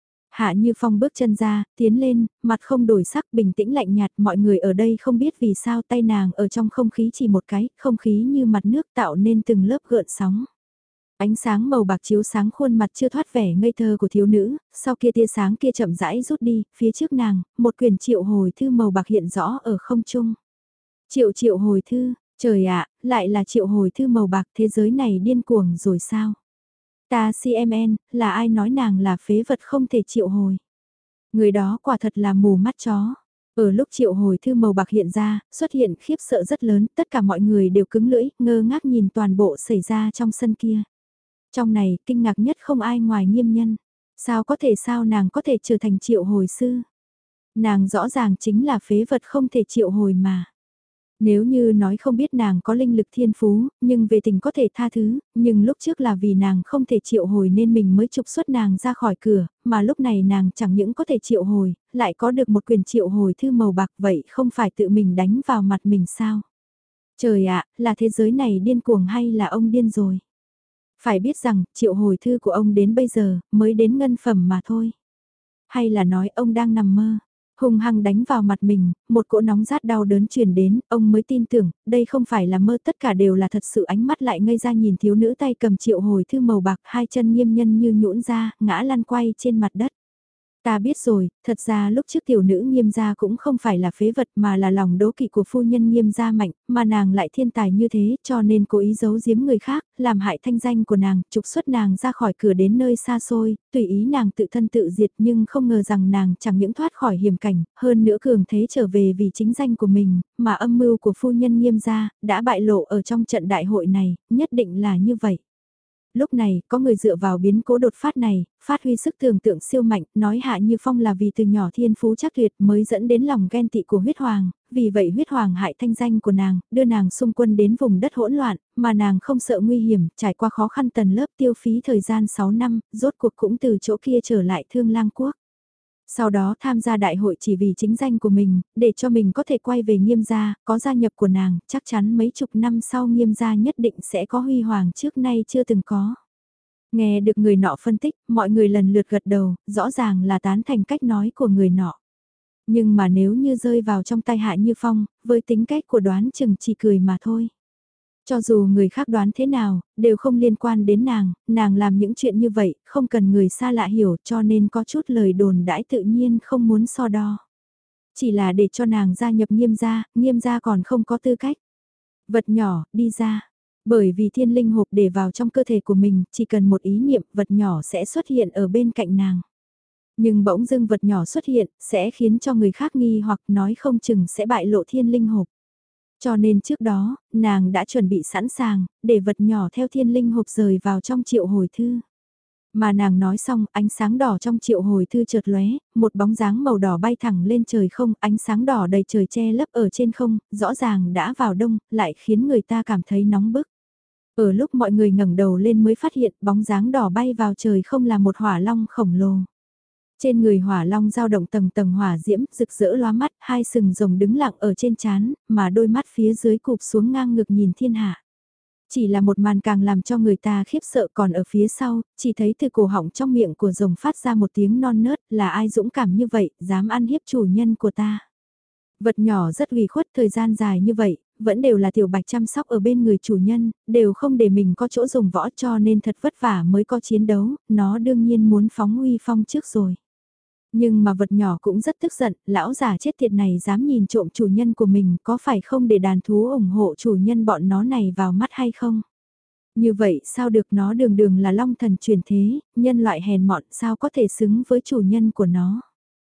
Hạ Như Phong bước chân ra, tiến lên, mặt không đổi sắc, bình tĩnh lạnh nhạt. Mọi người ở đây không biết vì sao tay nàng ở trong không khí chỉ một cái, không khí như mặt nước tạo nên từng lớp gợn sóng. Ánh sáng màu bạc chiếu sáng khuôn mặt chưa thoát vẻ ngây thơ của thiếu nữ, sau kia tia sáng kia chậm rãi rút đi, phía trước nàng, một quyển triệu hồi thư màu bạc hiện rõ ở không trung. Triệu triệu hồi thư, trời ạ, lại là triệu hồi thư màu bạc, thế giới này điên cuồng rồi sao? Ta xê em en, là ai nói nàng là phế vật không thể triệu hồi? Người đó quả thật là mù mắt chó. Ở lúc triệu hồi thư màu bạc hiện ra, xuất hiện khiếp sợ rất lớn, tất cả mọi người đều cứng lưỡi, ngơ ngác nhìn toàn bộ xảy ra trong sân kia. Trong này, kinh ngạc nhất không ai ngoài Nghiêm nhân. Sao có thể sao nàng có thể trở thành triệu hồi sư? Nàng rõ ràng chính là phế vật không thể triệu hồi mà. Nếu như nói không biết nàng có linh lực thiên phú, nhưng về tình có thể tha thứ, nhưng lúc trước là vì nàng không thể triệu hồi nên mình mới trục xuất nàng ra khỏi cửa, mà lúc này nàng chẳng những có thể triệu hồi, lại có được một quyền triệu hồi thư màu bạc, vậy không phải tự mình đánh vào mặt mình sao? Trời ạ, là thế giới này điên cuồng hay là ông điên rồi? Phải biết rằng, triệu hồi thư của ông đến bây giờ, mới đến ngân phẩm mà thôi. Hay là nói ông đang nằm mơ, hung hăng đánh vào mặt mình, một cỗ nóng rát đau đớn truyền đến, ông mới tin tưởng, đây không phải là mơ, tất cả đều là thật sự. Ánh mắt lại ngây ra nhìn thiếu nữ tay cầm triệu hồi thư màu bạc, hai chân Nghiêm nhân như nhũn ra, ngã lăn quay trên mặt đất. Ta biết rồi, thật ra lúc trước tiểu nữ Nghiêm gia cũng không phải là phế vật mà là lòng đố kỵ của phu nhân Nghiêm gia mạnh, mà nàng lại thiên tài như thế cho nên cố ý giấu giếm người khác, làm hại thanh danh của nàng, trục xuất nàng ra khỏi cửa đến nơi xa xôi, tùy ý nàng tự thân tự diệt nhưng không ngờ rằng nàng chẳng những thoát khỏi hiểm cảnh, hơn nữa cường thế trở về vì chính danh của mình, mà âm mưu của phu nhân Nghiêm gia đã bại lộ ở trong trận đại hội này, nhất định là như vậy. Lúc này, có người dựa vào biến cố đột phát này, phát huy sức tưởng tượng siêu mạnh, nói Hạ Như Phong là vì từ nhỏ thiên phú chắc tuyệt mới dẫn đến lòng ghen tị của huyết hoàng, vì vậy huyết hoàng hại thanh danh của nàng, đưa nàng xung quân đến vùng đất hỗn loạn, mà nàng không sợ nguy hiểm, trải qua khó khăn tần lớp tiêu phí thời gian sáu năm, rốt cuộc cũng từ chỗ kia trở lại Thương Lang Quốc. Sau đó tham gia đại hội chỉ vì chính danh của mình, để cho mình có thể quay về Nghiêm gia, có gia nhập của nàng, chắc chắn mấy chục năm sau Nghiêm gia nhất định sẽ có huy hoàng trước nay chưa từng có. Nghe được người nọ phân tích, mọi người lần lượt gật đầu, rõ ràng là tán thành cách nói của người nọ. Nhưng mà nếu như rơi vào trong tay Hạ Như Phong, với tính cách của đoán chừng chỉ cười mà thôi. Cho dù người khác đoán thế nào, đều không liên quan đến nàng, nàng làm những chuyện như vậy, không cần người xa lạ hiểu cho nên có chút lời đồn đãi tự nhiên không muốn so đo. Chỉ là để cho nàng gia nhập Nghiêm gia, Nghiêm gia còn không có tư cách. Vật nhỏ, đi ra. Bởi vì thiên linh hộp để vào trong cơ thể của mình, chỉ cần một ý niệm vật nhỏ sẽ xuất hiện ở bên cạnh nàng. Nhưng bỗng dưng vật nhỏ xuất hiện, sẽ khiến cho người khác nghi hoặc nói không chừng sẽ bại lộ thiên linh hộp. Cho nên trước đó, nàng đã chuẩn bị sẵn sàng, để vật nhỏ theo thiên linh hộp rời vào trong triệu hồi thư. Mà nàng nói xong, ánh sáng đỏ trong triệu hồi thư chợt lóe, một bóng dáng màu đỏ bay thẳng lên trời không, ánh sáng đỏ đầy trời che lấp ở trên không, rõ ràng đã vào đông, lại khiến người ta cảm thấy nóng bức. Ở lúc mọi người ngẩng đầu lên mới phát hiện bóng dáng đỏ bay vào trời không là một hỏa long khổng lồ. Trên người hỏa long dao động tầng tầng hỏa diễm, rực rỡ lóa mắt, hai sừng rồng đứng lặng ở trên trán, mà đôi mắt phía dưới cụp xuống ngang ngực nhìn thiên hạ. Chỉ là một màn càng làm cho người ta khiếp sợ, còn ở phía sau, chỉ thấy từ cổ họng trong miệng của rồng phát ra một tiếng non nớt, là ai dũng cảm như vậy, dám ăn hiếp chủ nhân của ta. Vật nhỏ rất ủy khuất thời gian dài như vậy, vẫn đều là tiểu bạch chăm sóc ở bên người chủ nhân, đều không để mình có chỗ dùng võ cho nên thật vất vả mới có chiến đấu, nó đương nhiên muốn phóng uy phong trước rồi. Nhưng mà vật nhỏ cũng rất tức giận, lão già chết tiệt này dám nhìn trộm chủ nhân của mình, có phải không để đàn thú ủng hộ chủ nhân bọn nó này vào mắt hay không? Như vậy sao được, nó đường đường là long thần truyền thế, nhân loại hèn mọn sao có thể xứng với chủ nhân của nó?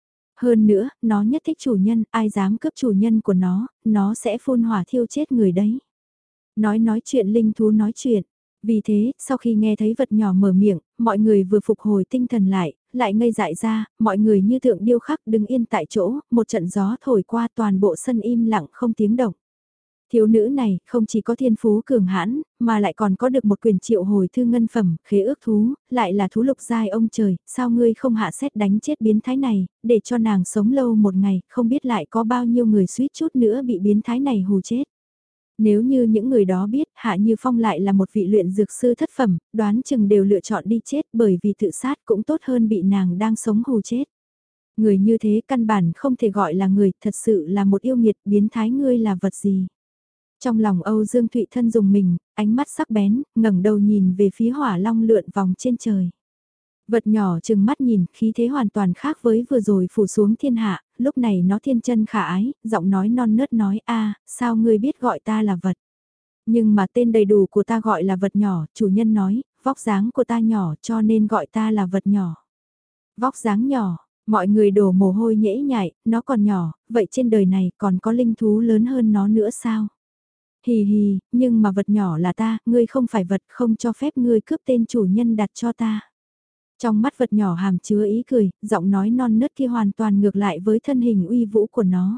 Hơn nữa, nó nhất thích chủ nhân, ai dám cướp chủ nhân của nó, nó sẽ phun hỏa thiêu chết người đấy. Nói nói chuyện linh thú nói chuyện. Vì thế, sau khi nghe thấy vật nhỏ mở miệng, mọi người vừa phục hồi tinh thần lại, lại ngây dại ra, mọi người như tượng điêu khắc đứng yên tại chỗ, một trận gió thổi qua toàn bộ sân im lặng không tiếng động. Thiếu nữ này không chỉ có thiên phú cường hãn, mà lại còn có được một quyền triệu hồi thư ngân phẩm, khế ước thú, lại là thú lục giai ông trời, sao ngươi không hạ xét đánh chết biến thái này, để cho nàng sống lâu một ngày, không biết lại có bao nhiêu người suýt chút nữa bị biến thái này hù chết. Nếu như những người đó biết Hạ Như Phong lại là một vị luyện dược sư thất phẩm, đoán chừng đều lựa chọn đi chết bởi vì tự sát cũng tốt hơn bị nàng đang sống hù chết. Người như thế căn bản không thể gọi là người, thật sự là một yêu nghiệt, biến thái, ngươi là vật gì. Trong lòng Âu Dương Thụy thân dùng mình, ánh mắt sắc bén, ngẩng đầu nhìn về phía hỏa long lượn vòng trên trời. Vật nhỏ chừng mắt nhìn, khí thế hoàn toàn khác với vừa rồi phủ xuống thiên hạ, lúc này nó thiên chân khả ái, giọng nói non nớt nói a sao ngươi biết gọi ta là vật. Nhưng mà tên đầy đủ của ta gọi là vật nhỏ, chủ nhân nói, vóc dáng của ta nhỏ cho nên gọi ta là vật nhỏ. Vóc dáng nhỏ, mọi người đổ mồ hôi nhễ nhại, nó còn nhỏ, vậy trên đời này còn có linh thú lớn hơn nó nữa sao? Hì hì, nhưng mà vật nhỏ là ta, ngươi không phải vật, không cho phép ngươi cướp tên chủ nhân đặt cho ta. Trong mắt vật nhỏ hàm chứa ý cười, giọng nói non nớt kia hoàn toàn ngược lại với thân hình uy vũ của nó.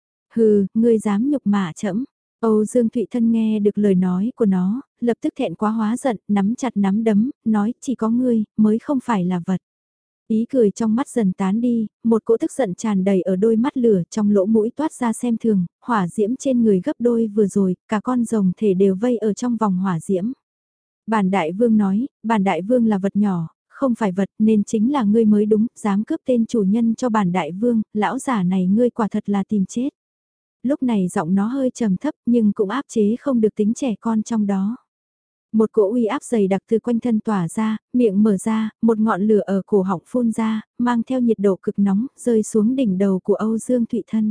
Hừ, ngươi dám nhục mạ trẫm. Âu Dương Thụy Thân nghe được lời nói của nó, lập tức thẹn quá hóa giận, nắm chặt nắm đấm, nói chỉ có ngươi, mới không phải là vật. Ý cười trong mắt dần tán đi, một cỗ tức giận tràn đầy ở đôi mắt lửa, trong lỗ mũi toát ra xem thường, hỏa diễm trên người gấp đôi vừa rồi, cả con rồng thể đều vây ở trong vòng hỏa diễm. Bản đại vương nói, bản đại vương là vật nhỏ, không phải vật nên chính là ngươi mới đúng, dám cướp tên chủ nhân cho bản đại vương, lão giả này ngươi quả thật là tìm chết. Lúc này giọng nó hơi trầm thấp nhưng cũng áp chế không được tính trẻ con trong đó. Một cỗ uy áp dày đặc từ quanh thân tỏa ra, miệng mở ra, một ngọn lửa ở cổ họng phun ra, mang theo nhiệt độ cực nóng, rơi xuống đỉnh đầu của Âu Dương Thụy Thân.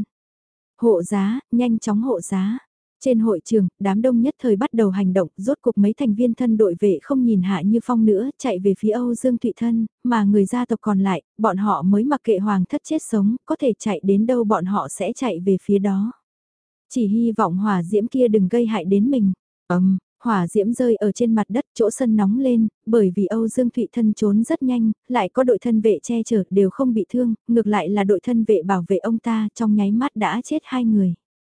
Hộ giá, nhanh chóng hộ giá. Trên hội trường, đám đông nhất thời bắt đầu hành động, rốt cuộc mấy thành viên thân đội vệ không nhìn Hạ Như Phong nữa, chạy về phía Âu Dương Thụy Thân, mà người gia tộc còn lại, bọn họ mới mặc kệ hoàng thất chết sống, có thể chạy đến đâu bọn họ sẽ chạy về phía đó. Chỉ hy vọng hỏa diễm kia đừng gây hại đến mình. Ầm, hỏa diễm rơi ở trên mặt đất, chỗ sân nóng lên, bởi vì Âu Dương Thụy Thân trốn rất nhanh, lại có đội thân vệ che chở, đều không bị thương, ngược lại là đội thân vệ bảo vệ ông ta, trong nháy mắt đã chết hai người.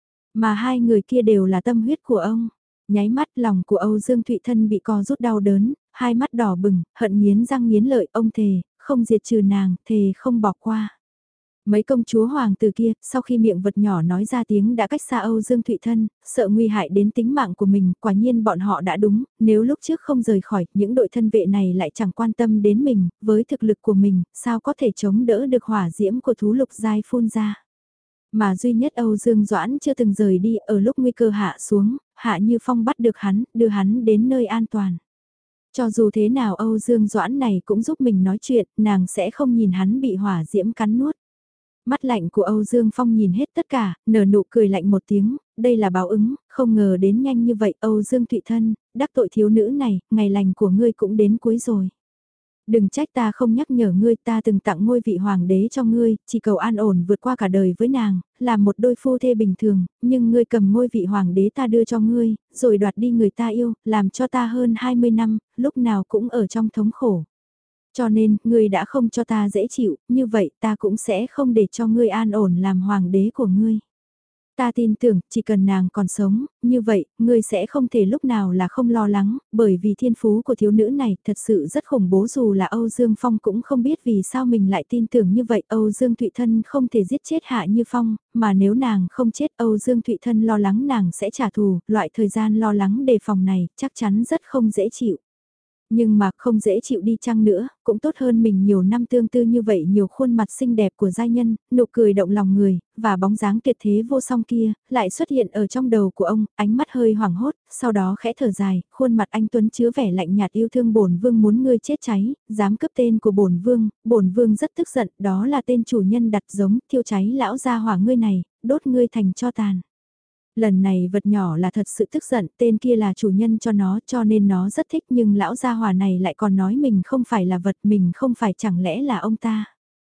Mà hai người kia đều là tâm huyết của ông. Nháy mắt lòng của Âu Dương Thụy Thân bị co rút đau đớn, hai mắt đỏ bừng, hận nghiến răng nghiến lợi, ông thề, không diệt trừ nàng, thề không bỏ qua. Mấy công chúa hoàng tử kia, sau khi miệng vật nhỏ nói ra tiếng đã cách xa Âu Dương Thụy Thân, sợ nguy hại đến tính mạng của mình, quả nhiên bọn họ đã đúng, nếu lúc trước không rời khỏi, những đội thân vệ này lại chẳng quan tâm đến mình, với thực lực của mình, sao có thể chống đỡ được hỏa diễm của thú lục giai phun ra. Mà duy nhất Âu Dương Doãn chưa từng rời đi, ở lúc nguy cơ hạ xuống, Hạ Như Phong bắt được hắn, đưa hắn đến nơi an toàn. Cho dù thế nào Âu Dương Doãn này cũng giúp mình nói chuyện, nàng sẽ không nhìn hắn bị hỏa diễm cắn nuốt. Mắt lạnh của Âu Dương Phong nhìn hết tất cả, nở nụ cười lạnh một tiếng, đây là báo ứng, không ngờ đến nhanh như vậy Âu Dương Thụy Thân, đắc tội thiếu nữ này, ngày lành của ngươi cũng đến cuối rồi. Đừng trách ta không nhắc nhở ngươi, ta từng tặng ngôi vị hoàng đế cho ngươi, chỉ cầu an ổn vượt qua cả đời với nàng, làm một đôi phu thê bình thường, nhưng ngươi cầm ngôi vị hoàng đế ta đưa cho ngươi, rồi đoạt đi người ta yêu, làm cho ta hơn hai mươi năm, lúc nào cũng ở trong thống khổ. Cho nên, ngươi đã không cho ta dễ chịu, như vậy ta cũng sẽ không để cho ngươi an ổn làm hoàng đế của ngươi. Ta tin tưởng, chỉ cần nàng còn sống, như vậy, ngươi sẽ không thể lúc nào là không lo lắng, bởi vì thiên phú của thiếu nữ này thật sự rất khủng bố, dù là Âu Dương Phong cũng không biết vì sao mình lại tin tưởng như vậy. Âu Dương Thụy Thân không thể giết chết Hạ Như Phong, mà nếu nàng không chết Âu Dương Thụy Thân lo lắng nàng sẽ trả thù, loại thời gian lo lắng đề phòng này chắc chắn rất không dễ chịu. Nhưng mà không dễ chịu đi chăng nữa, cũng tốt hơn mình nhiều năm tương tư như vậy, nhiều khuôn mặt xinh đẹp của giai nhân, nụ cười động lòng người, và bóng dáng tuyệt thế vô song kia, lại xuất hiện ở trong đầu của ông, ánh mắt hơi hoảng hốt, sau đó khẽ thở dài, khuôn mặt anh Tuấn chứa vẻ lạnh nhạt yêu thương. Bổn vương muốn ngươi chết cháy, dám cướp tên của bổn vương, bổn vương rất tức giận, đó là tên chủ nhân đặt giống, thiêu cháy lão gia hỏa ngươi này, đốt ngươi thành tro tàn. Lần này vật nhỏ là thật sự tức giận, tên kia là chủ nhân cho nó cho nên nó rất thích, nhưng lão gia hỏa này lại còn nói mình không phải là vật, mình không phải, chẳng lẽ là ông ta.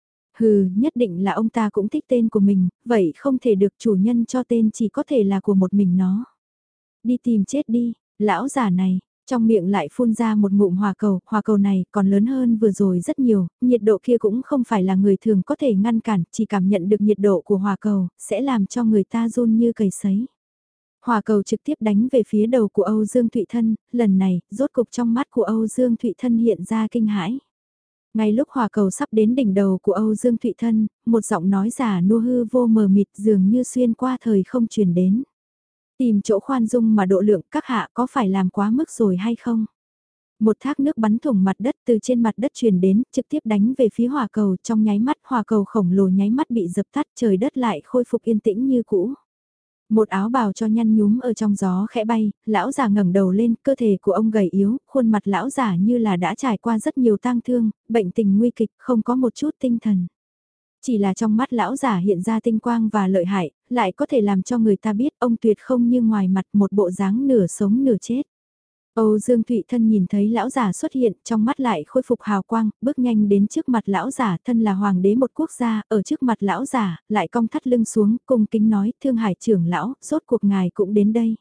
Hừ, nhất định là ông ta cũng thích tên của mình, vậy không thể được, chủ nhân cho tên chỉ có thể là của một mình nó. Đi tìm chết đi, lão già này, trong miệng lại phun ra một ngụm hỏa cầu, hỏa cầu này còn lớn hơn vừa rồi rất nhiều, nhiệt độ kia cũng không phải là người thường có thể ngăn cản, chỉ cảm nhận được nhiệt độ của hỏa cầu, sẽ làm cho người ta run như cầy sấy. Hỏa cầu trực tiếp đánh về phía đầu của Âu Dương Thụy Thân, lần này, rốt cục trong mắt của Âu Dương Thụy Thân hiện ra kinh hãi. Ngay lúc hỏa cầu sắp đến đỉnh đầu của Âu Dương Thụy Thân, một giọng nói giả nua hư vô mờ mịt dường như xuyên qua thời không truyền đến. Tìm chỗ khoan dung mà độ lượng, các hạ có phải làm quá mức rồi hay không? Một thác nước bắn thủng mặt đất từ trên mặt đất truyền đến, trực tiếp đánh về phía hỏa cầu, trong nháy mắt hỏa cầu khổng lồ nháy mắt bị dập tắt, trời đất lại khôi phục yên tĩnh như cũ. Một áo bào cho nhăn nhúm ở trong gió khẽ bay, lão già ngẩng đầu lên, cơ thể của ông gầy yếu, khuôn mặt lão già như là đã trải qua rất nhiều tang thương, bệnh tình nguy kịch, không có một chút tinh thần. Chỉ là trong mắt lão già hiện ra tinh quang và lợi hại, lại có thể làm cho người ta biết ông tuyệt không như ngoài mặt, một bộ dáng nửa sống nửa chết. Âu Dương Thụy Thân nhìn thấy lão già xuất hiện, trong mắt lại khôi phục hào quang, bước nhanh đến trước mặt lão già, thân là hoàng đế một quốc gia, ở trước mặt lão già, lại cong thắt lưng xuống, cung kính nói, Thương Hải trưởng lão, rốt cuộc ngài cũng đến đây.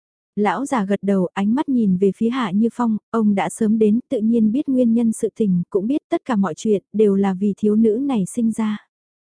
Lão già gật đầu, ánh mắt nhìn về phía Hạ Như Phong, ông đã sớm đến, tự nhiên biết nguyên nhân sự tình, cũng biết tất cả mọi chuyện, đều là vì thiếu nữ này sinh ra.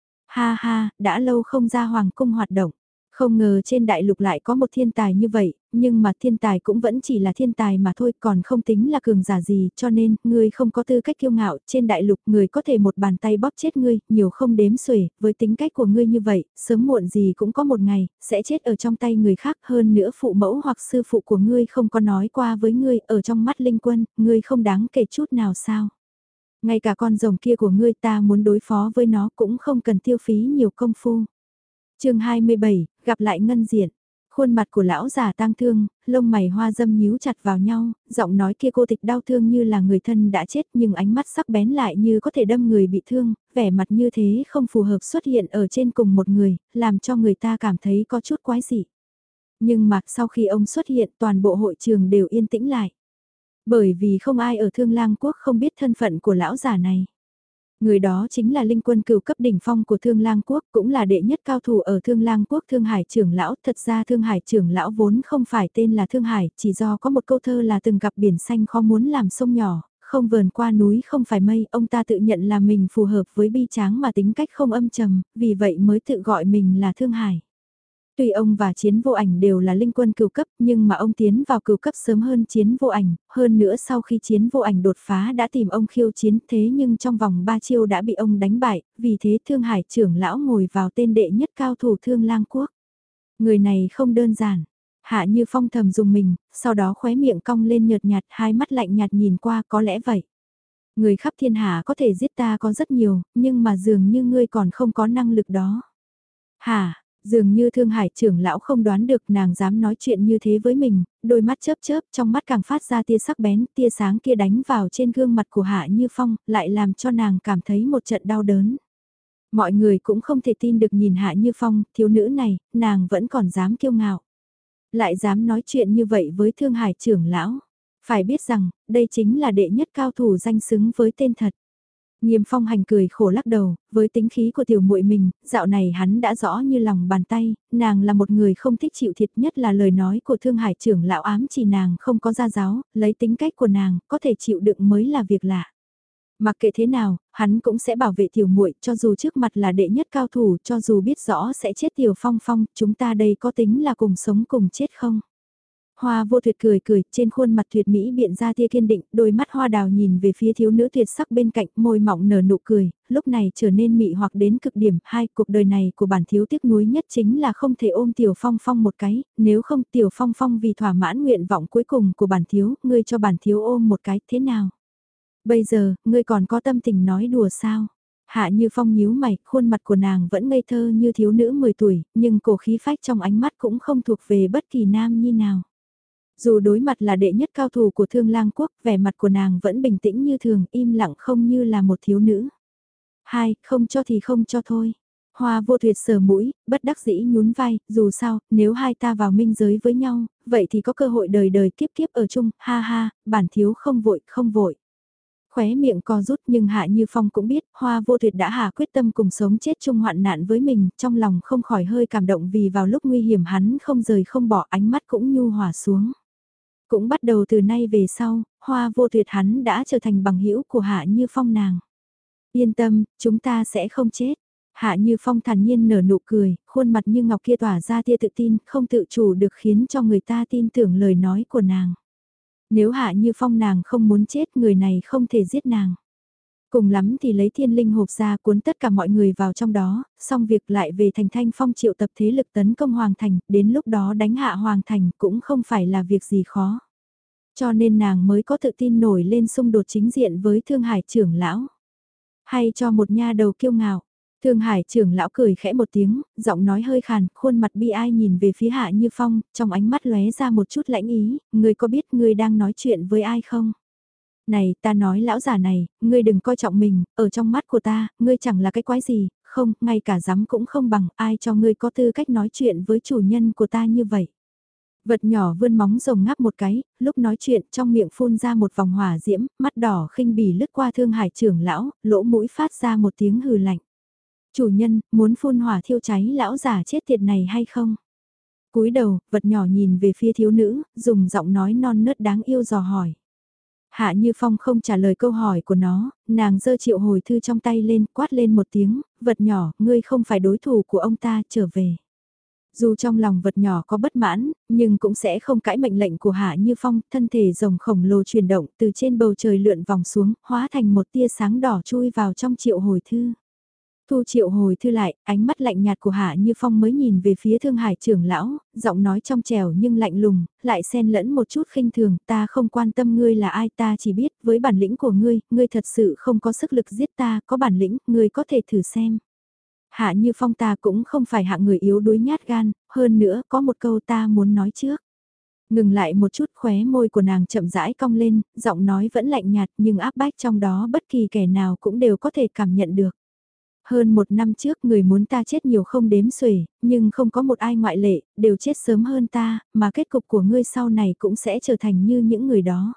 Ha ha, đã lâu không ra hoàng cung hoạt động. Không ngờ trên đại lục lại có một thiên tài như vậy, nhưng mà thiên tài cũng vẫn chỉ là thiên tài mà thôi, còn không tính là cường giả gì, cho nên, ngươi không có tư cách kiêu ngạo, trên đại lục người có thể một bàn tay bóp chết ngươi, nhiều không đếm xuể, với tính cách của ngươi như vậy, sớm muộn gì cũng có một ngày, sẽ chết ở trong tay người khác, hơn nữa phụ mẫu hoặc sư phụ của ngươi không có nói qua với ngươi, ở trong mắt Linh Quân, ngươi không đáng kể chút nào sao. Ngay cả con rồng kia của ngươi ta muốn đối phó với nó cũng không cần tiêu phí nhiều công phu. chương hai mươi bảy, gặp lại Ngân Diện. Khuôn mặt của lão già tang thương, lông mày hoa dâm nhíu chặt vào nhau, giọng nói kia cô tịch đau thương như là người thân đã chết nhưng ánh mắt sắc bén lại như có thể đâm người bị thương, vẻ mặt như thế không phù hợp xuất hiện ở trên cùng một người, làm cho người ta cảm thấy có chút quái dị. Nhưng mà sau khi ông xuất hiện toàn bộ hội trường đều yên tĩnh lại. Bởi vì không ai ở Thương Lang Quốc không biết thân phận của lão già này. Người đó chính là linh quân cửu cấp đỉnh phong của Thương Lang Quốc, cũng là đệ nhất cao thủ ở Thương Lang Quốc Thương Hải trưởng lão. Thật ra Thương Hải trưởng lão vốn không phải tên là Thương Hải, chỉ do có một câu thơ là từng gặp biển xanh khó muốn làm sông nhỏ, không vờn qua núi không phải mây. Ông ta tự nhận là mình phù hợp với bi tráng mà tính cách không âm trầm, vì vậy mới tự gọi mình là Thương Hải. Tuy ông và Chiến Vô Ảnh đều là linh quân cửu cấp nhưng mà ông tiến vào cửu cấp sớm hơn Chiến Vô Ảnh, hơn nữa sau khi Chiến Vô Ảnh đột phá đã tìm ông khiêu chiến thế nhưng trong vòng ba chiêu đã bị ông đánh bại, vì thế Thương Hải trưởng lão ngồi vào tên đệ nhất cao thủ Thương Lang Quốc. Người này không đơn giản. Hạ Như Phong thầm dùng mình, sau đó khóe miệng cong lên nhợt nhạt, hai mắt lạnh nhạt nhìn qua, có lẽ vậy. Người khắp thiên hạ có thể giết ta có rất nhiều, nhưng mà dường như ngươi còn không có năng lực đó. Hả? Dường như Thương Hải trưởng lão không đoán được nàng dám nói chuyện như thế với mình, đôi mắt chớp chớp trong mắt càng phát ra tia sắc bén, tia sáng kia đánh vào trên gương mặt của Hạ Như Phong, lại làm cho nàng cảm thấy một trận đau đớn. Mọi người cũng không thể tin được nhìn Hạ Như Phong, thiếu nữ này, nàng vẫn còn dám kiêu ngạo. Lại dám nói chuyện như vậy với Thương Hải trưởng lão. Phải biết rằng, đây chính là đệ nhất cao thủ danh xứng với tên thật. Nghiêm Phong Hành cười khổ lắc đầu, với tính khí của tiểu muội mình, dạo này hắn đã rõ như lòng bàn tay, nàng là một người không thích chịu thiệt, nhất là lời nói của Thương Hải trưởng lão ám chỉ nàng không có gia giáo, lấy tính cách của nàng, có thể chịu đựng mới là việc lạ. Mặc kệ thế nào, hắn cũng sẽ bảo vệ tiểu muội, cho dù trước mặt là đệ nhất cao thủ, cho dù biết rõ sẽ chết tiểu Phong Phong, chúng ta đây có tính là cùng sống cùng chết không? Hoa Vô Tuyệt cười cười, trên khuôn mặt tuyệt mỹ biện ra tia kiên định, đôi mắt hoa đào nhìn về phía thiếu nữ tuyệt sắc bên cạnh, môi mỏng nở nụ cười, lúc này trở nên mị hoặc đến cực điểm. Hai, cuộc đời này của bản thiếu tiếc nuối nhất chính là không thể ôm Tiểu Phong Phong một cái, nếu không Tiểu Phong Phong vì thỏa mãn nguyện vọng cuối cùng của bản thiếu, ngươi cho bản thiếu ôm một cái, thế nào? Bây giờ, ngươi còn có tâm tình nói đùa sao? Hạ Như Phong nhíu mày, khuôn mặt của nàng vẫn ngây thơ như thiếu nữ mười tuổi, nhưng cổ khí phách trong ánh mắt cũng không thuộc về bất kỳ nam nhi nào. Dù đối mặt là đệ nhất cao thủ của Thương Lang Quốc, vẻ mặt của nàng vẫn bình tĩnh như thường, im lặng không như là một thiếu nữ. Hai, không cho thì không cho thôi. Hoa Vô Tuyệt sờ mũi, bất đắc dĩ nhún vai, dù sao, nếu hai ta vào minh giới với nhau, vậy thì có cơ hội đời đời kiếp kiếp ở chung, ha ha, bản thiếu không vội, không vội. Khóe miệng co rút nhưng Hạ Như Phong cũng biết, Hoa Vô Tuyệt đã hạ quyết tâm cùng sống chết chung hoạn nạn với mình, trong lòng không khỏi hơi cảm động vì vào lúc nguy hiểm hắn không rời không bỏ, ánh mắt cũng nhu hòa xuống. Cũng bắt đầu từ nay về sau, Hoa Vô Tuyệt hắn đã trở thành bằng hữu của Hạ Như Phong nàng. Yên tâm, chúng ta sẽ không chết. Hạ Như Phong thản nhiên nở nụ cười, khuôn mặt như ngọc kia tỏa ra tia tự tin, không tự chủ được khiến cho người ta tin tưởng lời nói của nàng. Nếu Hạ Như Phong nàng không muốn chết, người này không thể giết nàng. Cùng lắm thì lấy thiên linh hộp ra cuốn tất cả mọi người vào trong đó, xong việc lại về thành Thanh Phong triệu tập thế lực tấn công Hoàng Thành, đến lúc đó đánh hạ Hoàng Thành cũng không phải là việc gì khó. Cho nên nàng mới có tự tin nổi lên xung đột chính diện với Thương Hải trưởng lão. Hay cho một nha đầu kiêu ngạo. Thương Hải trưởng lão cười khẽ một tiếng, giọng nói hơi khàn, khuôn mặt bi ai nhìn về phía Hạ Như Phong, trong ánh mắt lóe ra một chút lãnh ý, ngươi có biết ngươi đang nói chuyện với ai không? Này, ta nói lão già này, ngươi đừng coi trọng mình, ở trong mắt của ta, ngươi chẳng là cái quái gì, không, ngay cả dám cũng không bằng, ai cho ngươi có tư cách nói chuyện với chủ nhân của ta như vậy. Vật nhỏ vươn móng rồng ngáp một cái, lúc nói chuyện trong miệng phun ra một vòng hỏa diễm, mắt đỏ khinh bỉ lướt qua Thương Hải trưởng lão, lỗ mũi phát ra một tiếng hừ lạnh. Chủ nhân, muốn phun hỏa thiêu cháy lão già chết tiệt này hay không? Cúi đầu, vật nhỏ nhìn về phía thiếu nữ, dùng giọng nói non nớt đáng yêu dò hỏi. Hạ Như Phong không trả lời câu hỏi của nó, nàng giơ triệu hồi thư trong tay lên, quát lên một tiếng, vật nhỏ, ngươi không phải đối thủ của ông ta, trở về. Dù trong lòng vật nhỏ có bất mãn, nhưng cũng sẽ không cãi mệnh lệnh của Hạ Như Phong, thân thể rồng khổng lồ chuyển động từ trên bầu trời lượn vòng xuống, hóa thành một tia sáng đỏ chui vào trong triệu hồi thư. Thu triệu hồi thư lại, ánh mắt lạnh nhạt của Hạ Như Phong mới nhìn về phía Thương Hải trưởng lão, giọng nói trong trẻo nhưng lạnh lùng, lại xen lẫn một chút khinh thường, ta không quan tâm ngươi là ai, ta chỉ biết với bản lĩnh của ngươi, ngươi thật sự không có sức lực giết ta, có bản lĩnh, ngươi có thể thử xem. Hạ Như Phong ta cũng không phải hạng người yếu đuối nhát gan, hơn nữa có một câu ta muốn nói trước. Ngừng lại một chút, khóe môi của nàng chậm rãi cong lên, giọng nói vẫn lạnh nhạt nhưng áp bách trong đó bất kỳ kẻ nào cũng đều có thể cảm nhận được. Hơn một năm trước người muốn ta chết nhiều không đếm xuể, nhưng không có một ai ngoại lệ, đều chết sớm hơn ta, mà kết cục của ngươi sau này cũng sẽ trở thành như những người đó.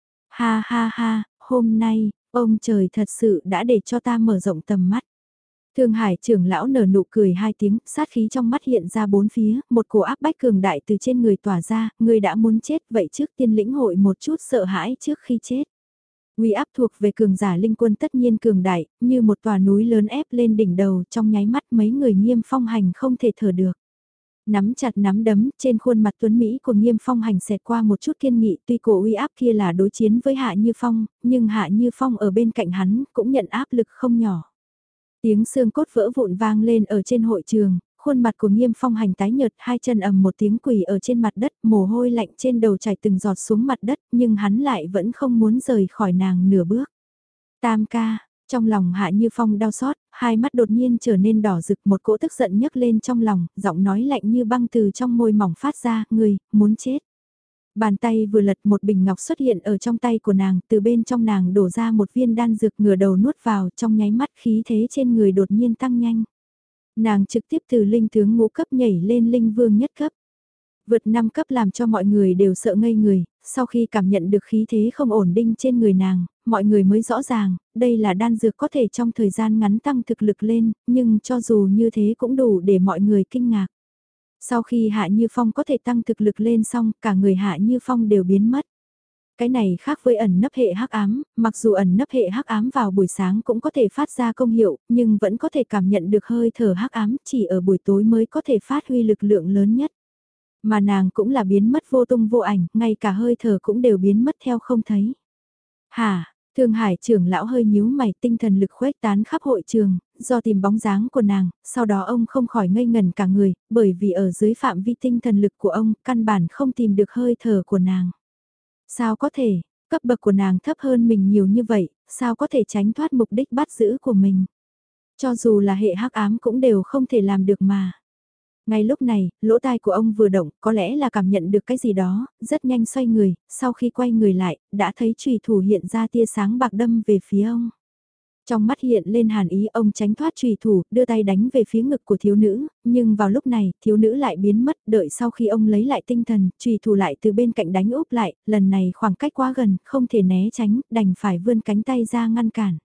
Ha ha ha, hôm nay, ông trời thật sự đã để cho ta mở rộng tầm mắt. Thương Hải trưởng lão nở nụ cười hai tiếng, sát khí trong mắt hiện ra bốn phía, một cổ áp bách cường đại từ trên người tỏa ra, người đã muốn chết vậy trước tiên lĩnh hội một chút sợ hãi trước khi chết. Uy áp thuộc về cường giả linh quân tất nhiên cường đại, như một tòa núi lớn ép lên đỉnh đầu, trong nháy mắt mấy người Nghiêm Phong Hành không thể thở được. Nắm chặt nắm đấm, trên khuôn mặt tuấn Mỹ của Nghiêm Phong Hành xẹt qua một chút kiên nghị, tuy cổ uy áp kia là đối chiến với Hạ Như Phong, nhưng Hạ Như Phong ở bên cạnh hắn cũng nhận áp lực không nhỏ. Tiếng xương cốt vỡ vụn vang lên ở trên hội trường, khuôn mặt của Nghiêm Phong Hành tái nhợt, hai chân ầm một tiếng quỳ ở trên mặt đất, mồ hôi lạnh trên đầu chảy từng giọt xuống mặt đất, nhưng hắn lại vẫn không muốn rời khỏi nàng nửa bước. Tam ca, trong lòng Hạ Như Phong đau xót, hai mắt đột nhiên trở nên đỏ rực, một cỗ tức giận nhấc lên trong lòng, giọng nói lạnh như băng từ trong môi mỏng phát ra, người, muốn chết. Bàn tay vừa lật, một bình ngọc xuất hiện ở trong tay của nàng, từ bên trong nàng đổ ra một viên đan dược, ngửa đầu nuốt vào, trong nháy mắt khí thế trên người đột nhiên tăng nhanh. Nàng trực tiếp từ linh tướng ngũ cấp nhảy lên linh vương nhất cấp. Vượt năm cấp làm cho mọi người đều sợ ngây người, sau khi cảm nhận được khí thế không ổn định trên người nàng, mọi người mới rõ ràng, đây là đan dược có thể trong thời gian ngắn tăng thực lực lên, nhưng cho dù như thế cũng đủ để mọi người kinh ngạc. Sau khi Hạ Như Phong có thể tăng thực lực lên xong, cả người Hạ Như Phong đều biến mất. Cái này khác với ẩn nấp hệ hắc ám, mặc dù ẩn nấp hệ hắc ám vào buổi sáng cũng có thể phát ra công hiệu, nhưng vẫn có thể cảm nhận được hơi thở hắc ám, chỉ ở buổi tối mới có thể phát huy lực lượng lớn nhất. Mà nàng cũng là biến mất vô tung vô ảnh, ngay cả hơi thở cũng đều biến mất theo không thấy. Hả? Thương Hải trưởng lão hơi nhíu mày, tinh thần lực khuếch tán khắp hội trường, do tìm bóng dáng của nàng, sau đó ông không khỏi ngây ngần cả người, bởi vì ở dưới phạm vi tinh thần lực của ông, căn bản không tìm được hơi thở của nàng. Sao có thể, cấp bậc của nàng thấp hơn mình nhiều như vậy, sao có thể tránh thoát mục đích bắt giữ của mình? Cho dù là hệ hắc ám cũng đều không thể làm được mà. Ngay lúc này, lỗ tai của ông vừa động, có lẽ là cảm nhận được cái gì đó, rất nhanh xoay người, sau khi quay người lại, đã thấy chùy thủ hiện ra tia sáng bạc đâm về phía ông. Trong mắt hiện lên hàn ý, ông tránh thoát chùy thủ, đưa tay đánh về phía ngực của thiếu nữ, nhưng vào lúc này, thiếu nữ lại biến mất, đợi sau khi ông lấy lại tinh thần, chùy thủ lại từ bên cạnh đánh úp lại, lần này khoảng cách quá gần, không thể né tránh, đành phải vươn cánh tay ra ngăn cản.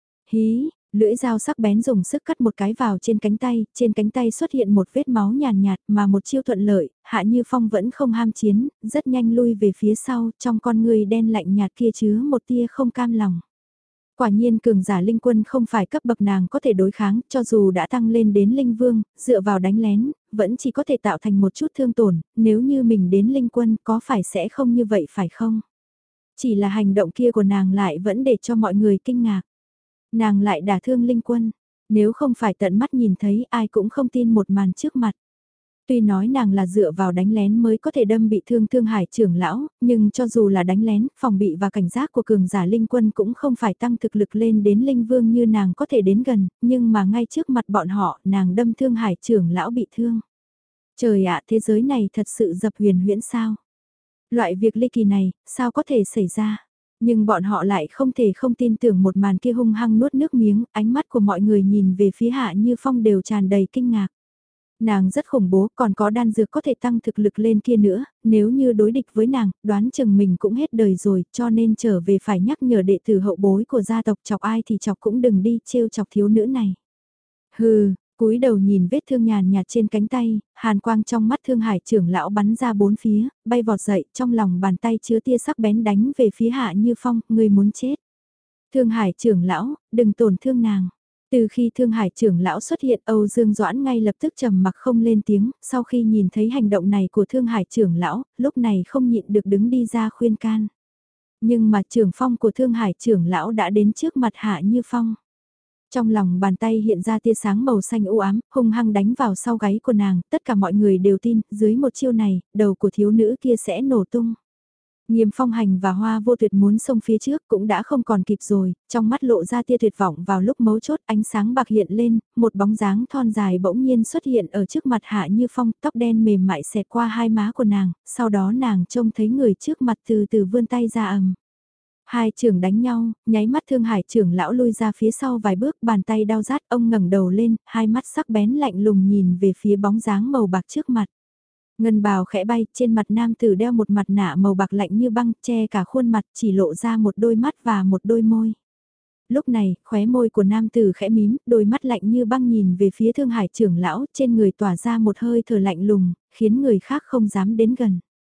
Hí, lưỡi dao sắc bén dùng sức cắt một cái vào trên cánh tay, trên cánh tay xuất hiện một vết máu nhàn nhạt, nhạt mà một chiêu thuận lợi, Hạ Như Phong vẫn không ham chiến, rất nhanh lui về phía sau, trong con người đen lạnh nhạt kia chứa một tia không cam lòng. Quả nhiên cường giả linh quân không phải cấp bậc nàng có thể đối kháng, cho dù đã tăng lên đến linh vương, dựa vào đánh lén, vẫn chỉ có thể tạo thành một chút thương tổn, nếu như mình đến linh quân có phải sẽ không như vậy phải không? Chỉ là hành động kia của nàng lại vẫn để cho mọi người kinh ngạc. Nàng lại đả thương linh quân, nếu không phải tận mắt nhìn thấy ai cũng không tin một màn trước mặt. Tuy nói nàng là dựa vào đánh lén mới có thể đâm bị thương Thương Hải trưởng lão, nhưng cho dù là đánh lén, phòng bị và cảnh giác của cường giả linh quân cũng không phải tăng thực lực lên đến linh vương như nàng có thể đến gần, nhưng mà ngay trước mặt bọn họ, nàng đâm Thương Hải trưởng lão bị thương. Trời ạ, thế giới này thật sự dập huyền huyễn sao? Loại việc ly kỳ này, sao có thể xảy ra? Nhưng bọn họ lại không thể không tin tưởng một màn kia, hung hăng nuốt nước miếng, ánh mắt của mọi người nhìn về phía Hạ Như Phong đều tràn đầy kinh ngạc. Nàng rất khủng bố, còn có đan dược có thể tăng thực lực lên kia nữa, nếu như đối địch với nàng, đoán chừng mình cũng hết đời rồi, cho nên trở về phải nhắc nhở đệ tử hậu bối của gia tộc, chọc ai thì chọc cũng đừng đi trêu chọc thiếu nữ này. Hừ, cúi đầu nhìn vết thương nhàn nhạt trên cánh tay, hàn quang trong mắt Thương Hải trưởng lão bắn ra bốn phía, bay vọt dậy, trong lòng bàn tay chứa tia sắc bén đánh về phía Hạ Như Phong, người muốn chết. Thương Hải trưởng lão, đừng tổn thương nàng. Từ khi Thương Hải trưởng lão xuất hiện, Âu Dương Doãn ngay lập tức trầm mặc không lên tiếng, sau khi nhìn thấy hành động này của Thương Hải trưởng lão, lúc này không nhịn được đứng đi ra khuyên can. Nhưng mà trưởng phong của Thương Hải trưởng lão đã đến trước mặt Hạ Như Phong. Trong lòng bàn tay hiện ra tia sáng màu xanh u ám, hung hăng đánh vào sau gáy của nàng, tất cả mọi người đều tin, dưới một chiêu này, đầu của thiếu nữ kia sẽ nổ tung. Nghiêm Phong Hành và Hoa Vô Tuyệt muốn xông phía trước cũng đã không còn kịp rồi, trong mắt lộ ra tia tuyệt vọng vào lúc mấu chốt ánh sáng bạc hiện lên, một bóng dáng thon dài bỗng nhiên xuất hiện ở trước mặt Hạ Như Phong, tóc đen mềm mại xẹt qua hai má của nàng, sau đó nàng trông thấy người trước mặt từ từ vươn tay ra ầm. Hai trưởng đánh nhau, nháy mắt Thương Hải trưởng lão lui ra phía sau vài bước, bàn tay đau rát, ông ngẩng đầu lên, hai mắt sắc bén lạnh lùng nhìn về phía bóng dáng màu bạc trước mặt. Ngân bào khẽ bay, trên mặt nam tử đeo một mặt nạ màu bạc lạnh như băng, che cả khuôn mặt, chỉ lộ ra một đôi mắt và một đôi môi. Lúc này, khóe môi của nam tử khẽ mím, đôi mắt lạnh như băng nhìn về phía Thương Hải trưởng lão, trên người tỏa ra một hơi thở lạnh lùng, khiến người khác không dám đến gần.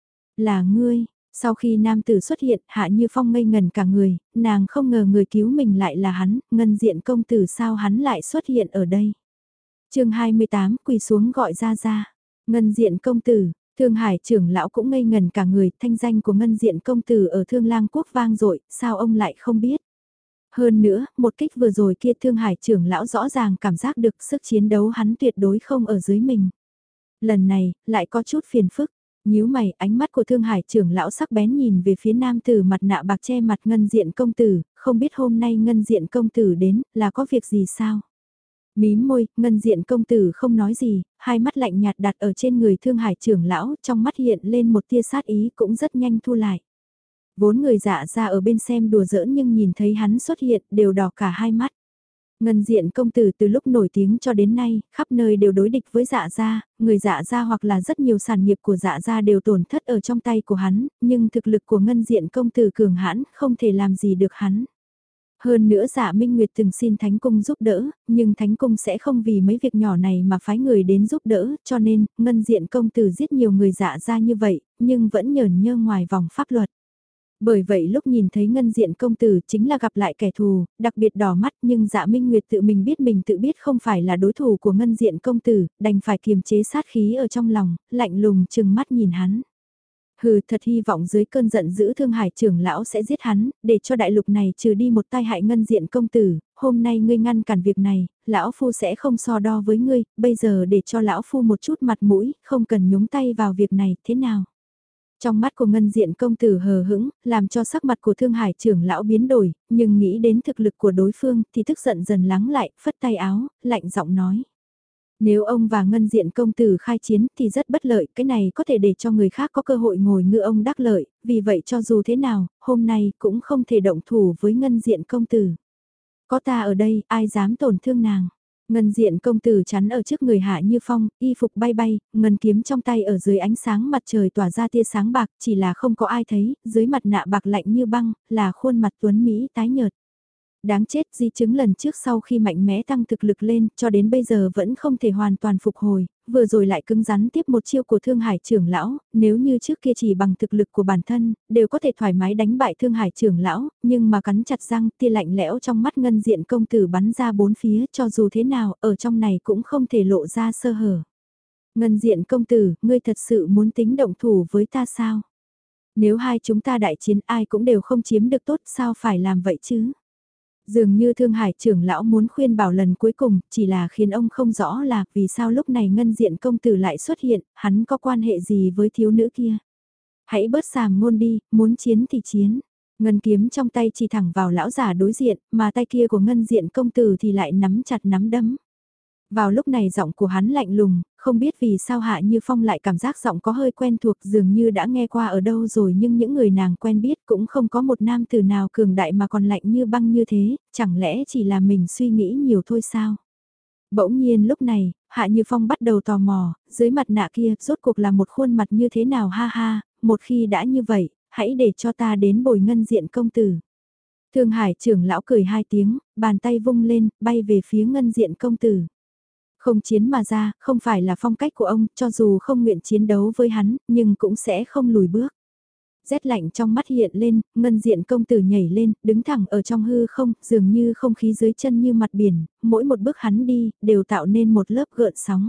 Là ngươi, sau khi nam tử xuất hiện, Hạ Như Phong ngây ngần cả người, nàng không ngờ người cứu mình lại là hắn, ngân diện công tử sao hắn lại xuất hiện ở đây. chương hai mươi tám quỳ xuống gọi ra ra. Ngân diện công tử, Thương Hải trưởng lão cũng ngây ngần cả người, thanh danh của ngân diện công tử ở Thương Lang quốc vang dội, sao ông lại không biết. Hơn nữa, một kích vừa rồi kia Thương Hải trưởng lão rõ ràng cảm giác được sức chiến đấu hắn tuyệt đối không ở dưới mình. Lần này, lại có chút phiền phức, nhíu mày, ánh mắt của Thương Hải trưởng lão sắc bén nhìn về phía nam tử mặt nạ bạc che mặt ngân diện công tử, không biết hôm nay ngân diện công tử đến, là có việc gì sao? Mím môi, ngân diện công tử không nói gì, hai mắt lạnh nhạt đặt ở trên người Thương Hải trưởng lão, trong mắt hiện lên một tia sát ý cũng rất nhanh thu lại. Vốn người dạ ra ở bên xem đùa giỡn nhưng nhìn thấy hắn xuất hiện đều đỏ cả hai mắt. Ngân diện công tử từ lúc nổi tiếng cho đến nay, khắp nơi đều đối địch với dạ gia, người dạ gia hoặc là rất nhiều sản nghiệp của dạ gia đều tổn thất ở trong tay của hắn, nhưng thực lực của ngân diện công tử cường hãn không thể làm gì được hắn. Hơn nữa Dạ Minh Nguyệt từng xin Thánh Cung giúp đỡ, nhưng Thánh Cung sẽ không vì mấy việc nhỏ này mà phái người đến giúp đỡ, cho nên, ngân diện công tử giết nhiều người dạ ra như vậy, nhưng vẫn nhờn nhơ ngoài vòng pháp luật. Bởi vậy lúc nhìn thấy ngân diện công tử chính là gặp lại kẻ thù, đặc biệt đỏ mắt nhưng Dạ Minh Nguyệt tự mình biết mình tự biết không phải là đối thủ của ngân diện công tử, đành phải kiềm chế sát khí ở trong lòng, lạnh lùng chừng mắt nhìn hắn. Hừ, thật hy vọng dưới cơn giận dữ Thương Hải trưởng lão sẽ giết hắn, để cho đại lục này trừ đi một tai hại ngân diện công tử, hôm nay ngươi ngăn cản việc này, lão phu sẽ không so đo với ngươi, bây giờ để cho lão phu một chút mặt mũi, không cần nhúng tay vào việc này, thế nào? Trong mắt của ngân diện công tử hờ hững, làm cho sắc mặt của Thương Hải trưởng lão biến đổi, nhưng nghĩ đến thực lực của đối phương thì tức giận dần lắng lại, phất tay áo, lạnh giọng nói. Nếu ông và ngân diện công tử khai chiến thì rất bất lợi, cái này có thể để cho người khác có cơ hội ngồi ngựa ông đắc lợi, vì vậy cho dù thế nào, hôm nay cũng không thể động thủ với ngân diện công tử. Có ta ở đây, ai dám tổn thương nàng. Ngân diện công tử chắn ở trước người Hạ Như Phong, y phục bay bay, ngân kiếm trong tay ở dưới ánh sáng mặt trời tỏa ra tia sáng bạc, chỉ là không có ai thấy, dưới mặt nạ bạc lạnh như băng, là khuôn mặt tuấn Mỹ tái nhợt. Đáng chết, di chứng lần trước sau khi mạnh mẽ tăng thực lực lên, cho đến bây giờ vẫn không thể hoàn toàn phục hồi, vừa rồi lại cứng rắn tiếp một chiêu của Thương Hải trưởng lão, nếu như trước kia chỉ bằng thực lực của bản thân, đều có thể thoải mái đánh bại Thương Hải trưởng lão, nhưng mà cắn chặt răng, tia lạnh lẽo trong mắt ngân diện công tử bắn ra bốn phía, cho dù thế nào, ở trong này cũng không thể lộ ra sơ hở. Ngân diện công tử, ngươi thật sự muốn tính động thủ với ta sao? Nếu hai chúng ta đại chiến ai cũng đều không chiếm được tốt, sao phải làm vậy chứ? Dường như Thương Hải trưởng lão muốn khuyên bảo lần cuối cùng, chỉ là khiến ông không rõ là vì sao lúc này ngân diện công tử lại xuất hiện, hắn có quan hệ gì với thiếu nữ kia. Hãy bớt sàm ngôn đi, muốn chiến thì chiến. Ngân kiếm trong tay chỉ thẳng vào lão giả đối diện, mà tay kia của ngân diện công tử thì lại nắm chặt nắm đấm. Vào lúc này giọng của hắn lạnh lùng, không biết vì sao Hạ Như Phong lại cảm giác giọng có hơi quen thuộc dường như đã nghe qua ở đâu rồi nhưng những người nàng quen biết cũng không có một nam tử nào cường đại mà còn lạnh như băng như thế, chẳng lẽ chỉ là mình suy nghĩ nhiều thôi sao? Bỗng nhiên lúc này, Hạ Như Phong bắt đầu tò mò, dưới mặt nạ kia rốt cuộc là một khuôn mặt như thế nào ha ha, một khi đã như vậy, hãy để cho ta đến bồi ngân diện công tử. Thương Hải trưởng lão cười hai tiếng, bàn tay vung lên, bay về phía ngân diện công tử. Không chiến mà ra, không phải là phong cách của ông, cho dù không nguyện chiến đấu với hắn, nhưng cũng sẽ không lùi bước. Rét lạnh trong mắt hiện lên, ngân diện công tử nhảy lên, đứng thẳng ở trong hư không, dường như không khí dưới chân như mặt biển, mỗi một bước hắn đi, đều tạo nên một lớp gợn sóng.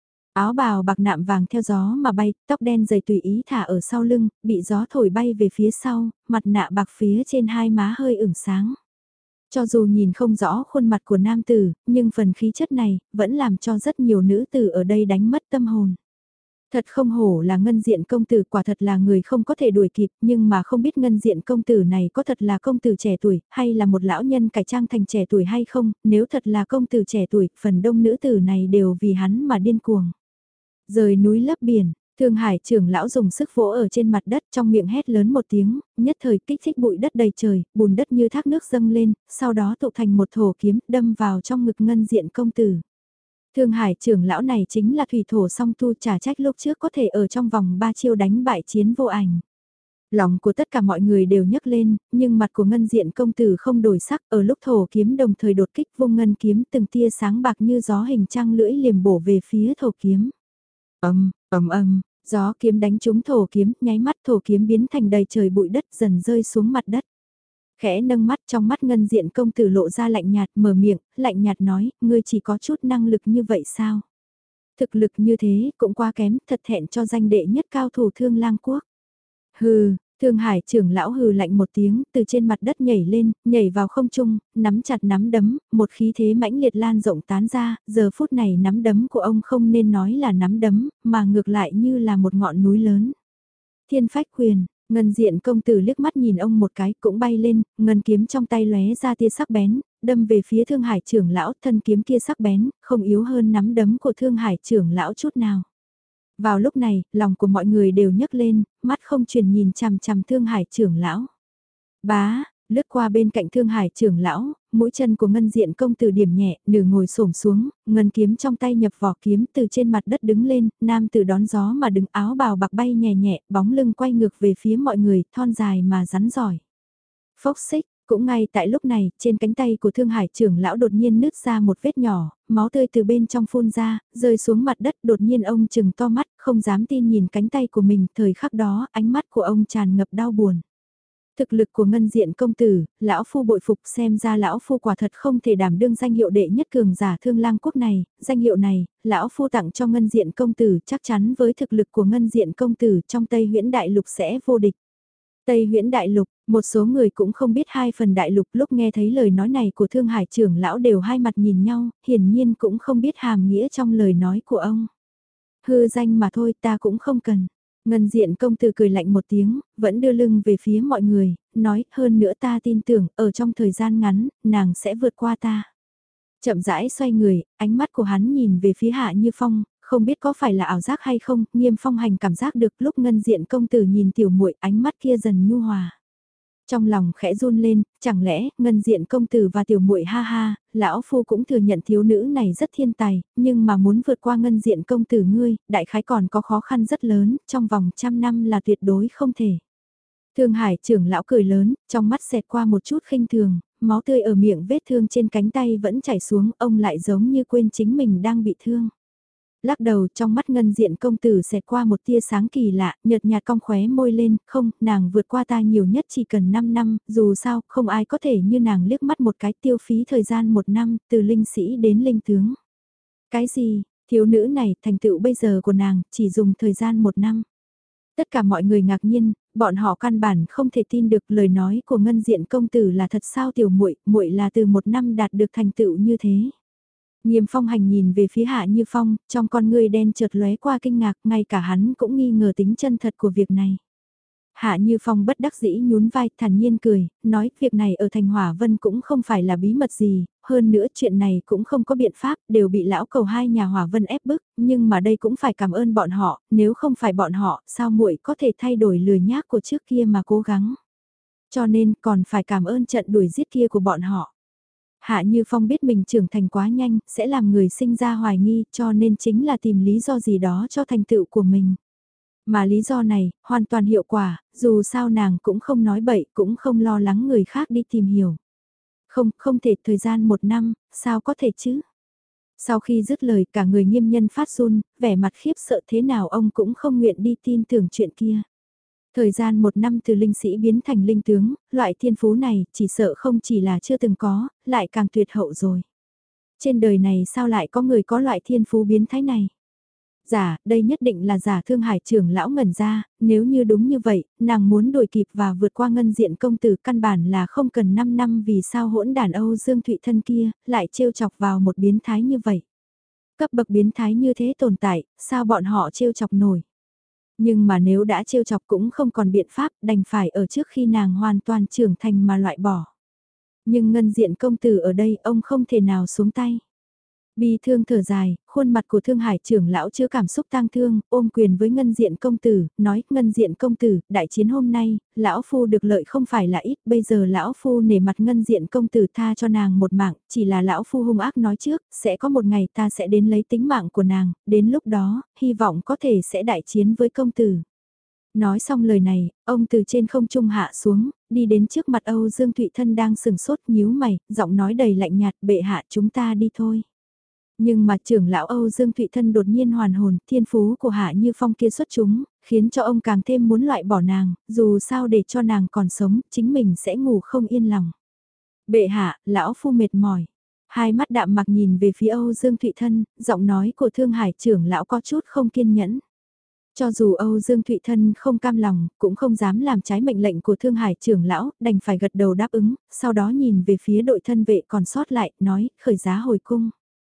Áo bào bạc nạm vàng theo gió mà bay, tóc đen dày tùy ý thả ở sau lưng, bị gió thổi bay về phía sau, mặt nạ bạc phía trên hai má hơi ửng sáng. Cho dù nhìn không rõ khuôn mặt của nam tử, nhưng phần khí chất này, vẫn làm cho rất nhiều nữ tử ở đây đánh mất tâm hồn. Thật không hổ là ngân diện công tử, quả thật là người không có thể đuổi kịp, nhưng mà không biết ngân diện công tử này có thật là công tử trẻ tuổi, hay là một lão nhân cải trang thành trẻ tuổi hay không, nếu thật là công tử trẻ tuổi, phần đông nữ tử này đều vì hắn mà điên cuồng. Rời núi lấp biển, Thương Hải trưởng lão dùng sức vỗ ở trên mặt đất, trong miệng hét lớn một tiếng, nhất thời kích thích bụi đất đầy trời, bùn đất như thác nước dâng lên, sau đó tụ thành một thổ kiếm đâm vào trong ngực ngân diện công tử. Thương Hải trưởng lão này chính là thủy thổ song tu, trả trách lúc trước có thể ở trong vòng ba chiêu đánh bại Chiến Vô Ảnh. Lòng của tất cả mọi người đều nhấc lên, nhưng mặt của ngân diện công tử không đổi sắc, ở lúc thổ kiếm đồng thời đột kích vung ngân kiếm, từng tia sáng bạc như gió hình trăng lưỡi liềm bổ về phía thổ kiếm. Ầm, ầm ầm, gió kiếm đánh trúng thổ kiếm, nháy mắt thổ kiếm biến thành đầy trời bụi đất dần rơi xuống mặt đất. Khẽ nâng mắt, trong mắt ngân diện công tử lộ ra lạnh nhạt, mở miệng, lạnh nhạt nói, ngươi chỉ có chút năng lực như vậy sao? Thực lực như thế cũng quá kém, thật thẹn cho danh đệ nhất cao thủ Thương Lang Quốc. Hừ, Thương Hải trưởng lão hừ lạnh một tiếng, từ trên mặt đất nhảy lên, nhảy vào không trung, nắm chặt nắm đấm, một khí thế mãnh liệt lan rộng tán ra, giờ phút này nắm đấm của ông không nên nói là nắm đấm, mà ngược lại như là một ngọn núi lớn. Thiên phách quyền, ngân diện công tử liếc mắt nhìn ông một cái cũng bay lên, ngân kiếm trong tay lóe ra tia sắc bén, đâm về phía Thương Hải trưởng lão, thân kiếm kia sắc bén, không yếu hơn nắm đấm của Thương Hải trưởng lão chút nào. Vào lúc này, lòng của mọi người đều nhấc lên, mắt không chuyển nhìn chằm chằm Thương Hải trưởng lão. Bá, lướt qua bên cạnh Thương Hải trưởng lão, mũi chân của ngân diện công tử điểm nhẹ, nửa ngồi xổm xuống, ngân kiếm trong tay nhập vỏ kiếm từ trên mặt đất đứng lên, nam tử đón gió mà đứng áo bào bạc bay nhẹ nhẹ, bóng lưng quay ngược về phía mọi người, thon dài mà rắn giỏi. Phốc xích. Cũng ngay tại lúc này, trên cánh tay của Thương Hải trưởng lão đột nhiên nứt ra một vết nhỏ, máu tươi từ bên trong phun ra, rơi xuống mặt đất, đột nhiên ông chừng to mắt, không dám tin nhìn cánh tay của mình, thời khắc đó, ánh mắt của ông tràn ngập đau buồn. Thực lực của ngân diện công tử, lão phu bội phục, xem ra lão phu quả thật không thể đảm đương danh hiệu đệ nhất cường giả Thương Lang Quốc này, danh hiệu này, lão phu tặng cho ngân diện công tử, chắc chắn với thực lực của ngân diện công tử trong Tây Huyễn Đại Lục sẽ vô địch. Tây Huyễn Đại Lục, một số người cũng không biết hai phần đại lục, lúc nghe thấy lời nói này của Thương Hải trưởng lão đều hai mặt nhìn nhau, hiển nhiên cũng không biết hàm nghĩa trong lời nói của ông. Hư danh mà thôi, ta cũng không cần. Ngân diện công tử cười lạnh một tiếng, vẫn đưa lưng về phía mọi người, nói, hơn nữa ta tin tưởng, ở trong thời gian ngắn, nàng sẽ vượt qua ta. Chậm rãi xoay người, ánh mắt của hắn nhìn về phía Hạ Như Phong, không biết có phải là ảo giác hay không, Nghiêm Phong Hành cảm giác được lúc ngân diện công tử nhìn tiểu muội, ánh mắt kia dần nhu hòa. Trong lòng khẽ run lên, chẳng lẽ, ngân diện công tử và tiểu muội ha ha, lão phu cũng thừa nhận thiếu nữ này rất thiên tài, nhưng mà muốn vượt qua ngân diện công tử ngươi, đại khái còn có khó khăn rất lớn, trong vòng trăm năm là tuyệt đối không thể. Thương Hải trưởng lão cười lớn, trong mắt xẹt qua một chút khinh thường, máu tươi ở miệng vết thương trên cánh tay vẫn chảy xuống, ông lại giống như quên chính mình đang bị thương. Lắc đầu, trong mắt ngân diện công tử xẹt qua một tia sáng kỳ lạ, nhợt nhạt cong khóe môi lên, không, nàng vượt qua ta nhiều nhất chỉ cần năm năm, dù sao, không ai có thể như nàng liếc mắt một cái tiêu phí thời gian một năm, từ linh sĩ đến linh tướng. Cái gì, thiếu nữ này, thành tựu bây giờ của nàng, chỉ dùng thời gian một năm. Tất cả mọi người ngạc nhiên, bọn họ căn bản không thể tin được lời nói của ngân diện công tử là thật sao tiểu muội, muội là từ một năm đạt được thành tựu như thế. Nghiêm Phong Hành nhìn về phía Hạ Như Phong, trong con ngươi đen chợt lóe qua kinh ngạc, ngay cả hắn cũng nghi ngờ tính chân thật của việc này. Hạ Như Phong bất đắc dĩ nhún vai, thản nhiên cười, nói việc này ở thành Hỏa Vân cũng không phải là bí mật gì, hơn nữa chuyện này cũng không có biện pháp, đều bị lão cầu hai nhà Hỏa Vân ép bức, nhưng mà đây cũng phải cảm ơn bọn họ, nếu không phải bọn họ, sao muội có thể thay đổi lười nhác của trước kia mà cố gắng. Cho nên còn phải cảm ơn trận đuổi giết kia của bọn họ. Hạ Như Phong biết mình trưởng thành quá nhanh, sẽ làm người sinh ra hoài nghi, cho nên chính là tìm lý do gì đó cho thành tựu của mình. Mà lý do này, hoàn toàn hiệu quả, dù sao nàng cũng không nói bậy, cũng không lo lắng người khác đi tìm hiểu. Không, không thể thời gian một năm, sao có thể chứ? Sau khi dứt lời cả người Nghiêm Nhân phát run, vẻ mặt khiếp sợ thế nào ông cũng không nguyện đi tin tưởng chuyện kia. Thời gian một năm từ linh sĩ biến thành linh tướng, loại thiên phú này chỉ sợ không chỉ là chưa từng có, lại càng tuyệt hậu rồi. Trên đời này sao lại có người có loại thiên phú biến thái này? Giả, đây nhất định là giả. Thương Hải trưởng lão ngẩn ra, nếu như đúng như vậy, nàng muốn đuổi kịp và vượt qua ngân diện công tử căn bản là không cần năm năm vì sao hỗn đàn Âu Dương Thụy thân kia, lại trêu chọc vào một biến thái như vậy. Cấp bậc biến thái như thế tồn tại, sao bọn họ trêu chọc nổi. Nhưng mà nếu đã trêu chọc cũng không còn biện pháp, đành phải ở trước khi nàng hoàn toàn trưởng thành mà loại bỏ. Nhưng ngân diện công tử ở đây ông không thể nào xuống tay. Bi thương thở dài, khuôn mặt của Thương Hải trưởng lão chứa cảm xúc tang thương, ôm quyền với ngân diện công tử, nói, ngân diện công tử, đại chiến hôm nay, lão phu được lợi không phải là ít, bây giờ lão phu nể mặt ngân diện công tử tha cho nàng một mạng, chỉ là lão phu hung ác nói trước, sẽ có một ngày ta sẽ đến lấy tính mạng của nàng, đến lúc đó, hy vọng có thể sẽ đại chiến với công tử. Nói xong lời này, ông từ trên không trung hạ xuống, đi đến trước mặt Âu Dương Thụy Thân đang sừng sốt nhíu mày, giọng nói đầy lạnh nhạt, bệ hạ chúng ta đi thôi. Nhưng mà trưởng lão Âu Dương Thụy Thân đột nhiên hoàn hồn, thiên phú của Hạ Như Phong kia xuất chúng, khiến cho ông càng thêm muốn loại bỏ nàng, dù sao để cho nàng còn sống, chính mình sẽ ngủ không yên lòng. Bệ hạ, lão phu mệt mỏi. Hai mắt đạm mặc nhìn về phía Âu Dương Thụy Thân, giọng nói của Thương Hải trưởng lão có chút không kiên nhẫn. Cho dù Âu Dương Thụy Thân không cam lòng, cũng không dám làm trái mệnh lệnh của Thương Hải trưởng lão, đành phải gật đầu đáp ứng, sau đó nhìn về phía đội thân vệ còn sót lại, nói, khởi giá hồi cung.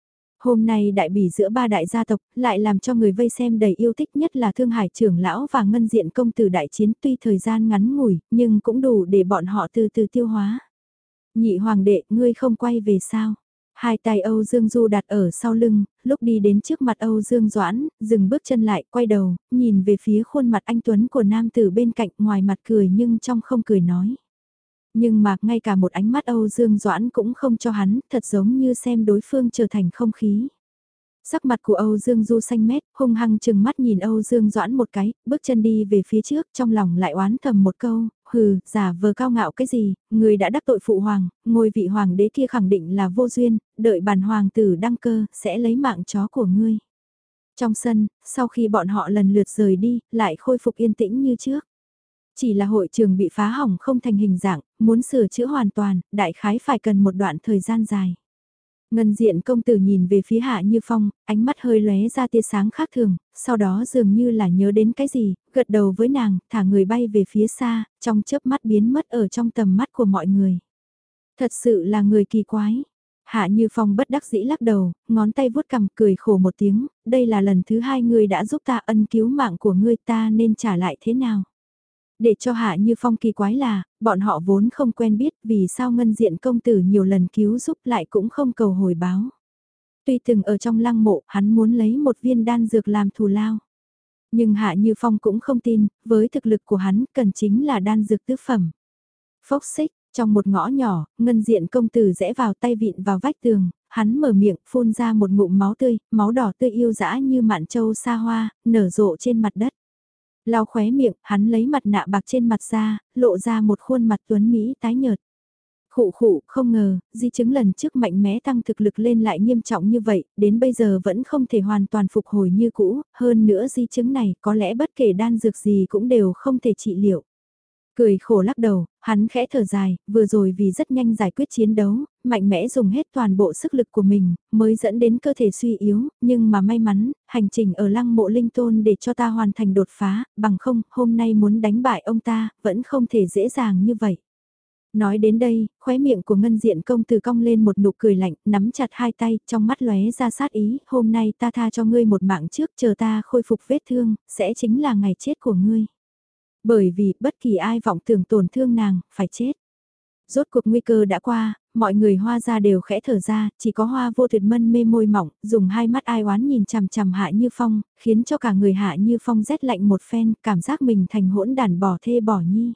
Hôm nay đại bỉ giữa ba đại gia tộc, lại làm cho người vây xem đầy yêu thích nhất là Thương Hải trưởng lão và Ngân Diện công tử đại chiến, tuy thời gian ngắn ngủi, nhưng cũng đủ để bọn họ từ từ tiêu hóa. Nhị hoàng đệ, ngươi không quay về sao? Hai tay Âu Dương Du đặt ở sau lưng, lúc đi đến trước mặt Âu Dương Doãn, dừng bước chân lại, quay đầu, nhìn về phía khuôn mặt anh Tuấn của nam tử bên cạnh, ngoài mặt cười nhưng trong không cười nói. Nhưng mà ngay cả một ánh mắt Âu Dương Doãn cũng không cho hắn, thật giống như xem đối phương trở thành không khí. Sắc mặt của Âu Dương Du xanh mét, hung hăng chừng mắt nhìn Âu Dương Doãn một cái, bước chân đi về phía trước, trong lòng lại oán thầm một câu, hừ, giả vờ cao ngạo cái gì, người đã đắc tội phụ hoàng, ngôi vị hoàng đế kia khẳng định là vô duyên, đợi bản hoàng tử đăng cơ, sẽ lấy mạng chó của ngươi. Trong sân, sau khi bọn họ lần lượt rời đi, lại khôi phục yên tĩnh như trước. Chỉ là hội trường bị phá hỏng không thành hình dạng, muốn sửa chữa hoàn toàn, đại khái phải cần một đoạn thời gian dài. Ngân Diện công tử nhìn về phía Hạ Như Phong, ánh mắt hơi lóe ra tia sáng khác thường, sau đó dường như là nhớ đến cái gì, gật đầu với nàng, thả người bay về phía xa, trong chớp mắt biến mất ở trong tầm mắt của mọi người. Thật sự là người kỳ quái. Hạ Như Phong bất đắc dĩ lắc đầu, ngón tay vuốt cằm cười khổ một tiếng, đây là lần thứ hai ngươi đã giúp ta, ân cứu mạng của ngươi, ta nên trả lại thế nào? Để cho Hạ Như Phong kỳ quái là, bọn họ vốn không quen biết vì sao Ngân Diện công tử nhiều lần cứu giúp lại cũng không cầu hồi báo. Tuy từng ở trong lăng mộ, hắn muốn lấy một viên đan dược làm thù lao. Nhưng Hạ Như Phong cũng không tin, với thực lực của hắn cần chính là đan dược tứ phẩm. Phốc xích, trong một ngõ nhỏ, Ngân Diện công tử rẽ vào tay vịn vào vách tường, hắn mở miệng phun ra một ngụm máu tươi, máu đỏ tươi yêu dã như mạn châu xa hoa, nở rộ trên mặt đất. Lau khóe miệng, hắn lấy mặt nạ bạc trên mặt ra, lộ ra một khuôn mặt tuấn Mỹ tái nhợt. Khụ khụ, không ngờ, di chứng lần trước mạnh mẽ tăng thực lực lên lại nghiêm trọng như vậy, đến bây giờ vẫn không thể hoàn toàn phục hồi như cũ, hơn nữa di chứng này có lẽ bất kể đan dược gì cũng đều không thể trị liệu. Cười khổ lắc đầu, hắn khẽ thở dài, vừa rồi vì rất nhanh giải quyết chiến đấu, mạnh mẽ dùng hết toàn bộ sức lực của mình, mới dẫn đến cơ thể suy yếu, nhưng mà may mắn, hành trình ở lăng mộ linh tôn để cho ta hoàn thành đột phá, bằng không, hôm nay muốn đánh bại ông ta, vẫn không thể dễ dàng như vậy. Nói đến đây, khóe miệng của Ngân Diện công tử cong lên một nụ cười lạnh, nắm chặt hai tay, trong mắt lóe ra sát ý, hôm nay ta tha cho ngươi một mạng trước, chờ ta khôi phục vết thương, sẽ chính là ngày chết của ngươi. Bởi vì bất kỳ ai vọng tưởng tổn thương nàng, phải chết. Rốt cuộc nguy cơ đã qua, mọi người Hoa ra đều khẽ thở ra, chỉ có Hoa Vô Tuyệt mân mê môi mỏng, dùng hai mắt ai oán nhìn chằm chằm Hạ Như Phong, khiến cho cả người Hạ Như Phong rét lạnh một phen, cảm giác mình thành hỗn đàn bỏ thê bỏ nhi.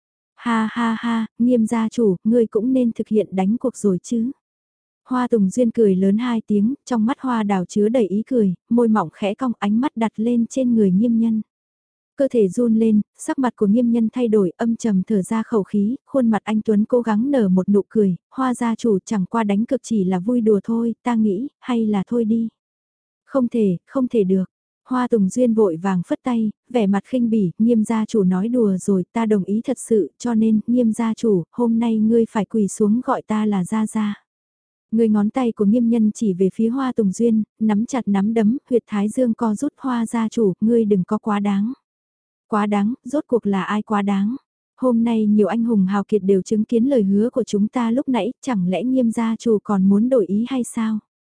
Ha ha ha, Nghiêm gia chủ, ngươi cũng nên thực hiện đánh cuộc rồi chứ. Hoa Tùng Duyên cười lớn hai tiếng, trong mắt Hoa Đào chứa đầy ý cười, môi mỏng khẽ cong, ánh mắt đặt lên trên người Nghiêm Nhân. Cơ thể run lên, sắc mặt của Nghiêm Nhân thay đổi, âm trầm thở ra khẩu khí, khuôn mặt anh Tuấn cố gắng nở một nụ cười, Hoa gia chủ chẳng qua đánh cực chỉ là vui đùa thôi, ta nghĩ, hay là thôi đi. Không thể, không thể được. Hoa Tùng Duyên vội vàng phất tay, vẻ mặt khinh bỉ, Nghiêm gia chủ nói đùa rồi, ta đồng ý thật sự, cho nên, Nghiêm gia chủ, hôm nay ngươi phải quỳ xuống gọi ta là gia gia. Người ngón tay của Nghiêm Nhân chỉ về phía Hoa Tùng Duyên, nắm chặt nắm đấm, huyệt thái dương co rút. Hoa gia chủ, ngươi đừng có quá đáng. Quá đáng, rốt cuộc là ai quá đáng? Hôm nay nhiều anh hùng hào kiệt đều chứng kiến lời hứa của chúng ta lúc nãy, chẳng lẽ Nghiêm gia chủ còn muốn đổi ý hay sao?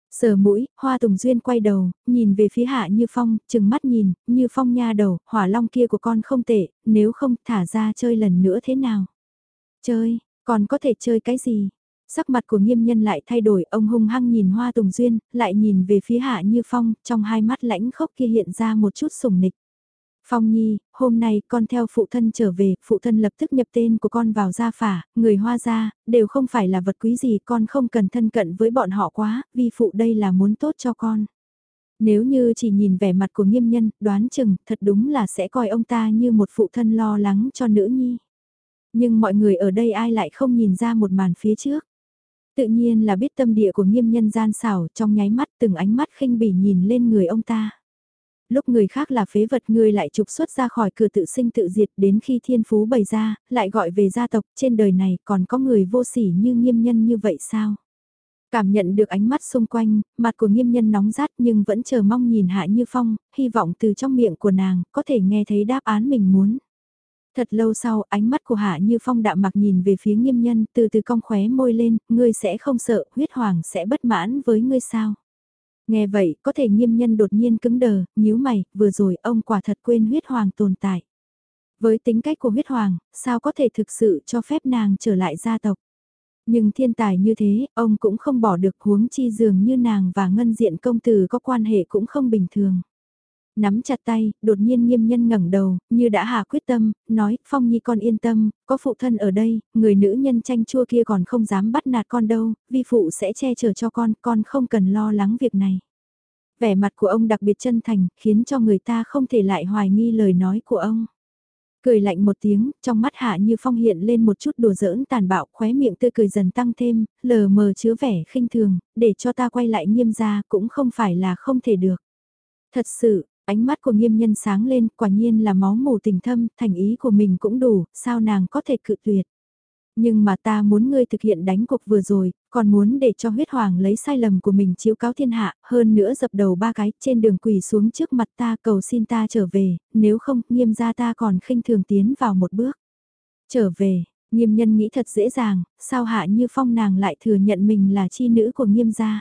Sờ mũi, Hoa Tùng Duyên quay đầu, nhìn về phía Hạ Như Phong, chừng mắt nhìn, Như Phong nha đầu, hỏa long kia của con không tệ, nếu không thả ra chơi lần nữa thế nào? Chơi, còn có thể chơi cái gì? Sắc mặt của Nghiêm Nhân lại thay đổi, ông hung hăng nhìn Hoa Tùng Duyên, lại nhìn về phía Hạ Như Phong, trong hai mắt lãnh khốc kia hiện ra một chút sủng nịch. Phong Nhi, hôm nay con theo phụ thân trở về, phụ thân lập tức nhập tên của con vào gia phả, người Hoa gia, đều không phải là vật quý gì, con không cần thân cận với bọn họ quá, vì phụ đây là muốn tốt cho con. Nếu như chỉ nhìn vẻ mặt của Nghiêm Nhân, đoán chừng, thật đúng là sẽ coi ông ta như một phụ thân lo lắng cho nữ nhi. Nhưng mọi người ở đây ai lại không nhìn ra một màn phía trước. Tự nhiên là biết tâm địa của Nghiêm Nhân gian xảo, trong nháy mắt từng ánh mắt khinh bỉ nhìn lên người ông ta. Lúc người khác là phế vật ngươi lại trục xuất ra khỏi cửa tự sinh tự diệt, đến khi thiên phú bày ra, lại gọi về gia tộc, trên đời này còn có người vô sỉ như Nghiêm Nhân như vậy sao? Cảm nhận được ánh mắt xung quanh, mặt của Nghiêm Nhân nóng rát nhưng vẫn chờ mong nhìn Hạ Như Phong, hy vọng từ trong miệng của nàng có thể nghe thấy đáp án mình muốn. Thật lâu sau, ánh mắt của Hạ Như Phong đạm mặc nhìn về phía Nghiêm Nhân, từ từ cong khóe môi lên, ngươi sẽ không sợ, huyết hoàng sẽ bất mãn với ngươi sao? Nghe vậy, có thể Nghiêm Nhân đột nhiên cứng đờ, nhíu mày, vừa rồi ông quả thật quên huyết hoàng tồn tại. Với tính cách của huyết hoàng, sao có thể thực sự cho phép nàng trở lại gia tộc? Nhưng thiên tài như thế, ông cũng không bỏ được, huống chi dường như nàng và ngân diện công tử có quan hệ cũng không bình thường. Nắm chặt tay, đột nhiên Nghiêm Nhân ngẩng đầu, như đã hạ quyết tâm, nói, Phong Nhi con yên tâm, có phụ thân ở đây, người nữ nhân chanh chua kia còn không dám bắt nạt con đâu, vi phụ sẽ che chở cho con, con không cần lo lắng việc này. Vẻ mặt của ông đặc biệt chân thành, khiến cho người ta không thể lại hoài nghi lời nói của ông. Cười lạnh một tiếng, trong mắt Hạ Như Phong hiện lên một chút đùa giỡn tàn bạo, khóe miệng tươi cười dần tăng thêm, lờ mờ chứa vẻ khinh thường, để cho ta quay lại Nghiêm gia cũng không phải là không thể được. Thật sự, ánh mắt của Nghiêm Nhân sáng lên, quả nhiên là máu mù tình thâm, thành ý của mình cũng đủ, sao nàng có thể cự tuyệt. Nhưng mà ta muốn ngươi thực hiện đánh cuộc vừa rồi, còn muốn để cho huyết hoàng lấy sai lầm của mình chiếu cáo thiên hạ, hơn nữa dập đầu ba cái trên đường quỳ xuống trước mặt ta cầu xin ta trở về, nếu không, Nghiêm gia ta còn khinh thường tiến vào một bước. Trở về, Nghiêm Nhân nghĩ thật dễ dàng, sao Hạ Như Phong nàng lại thừa nhận mình là chi nữ của Nghiêm gia.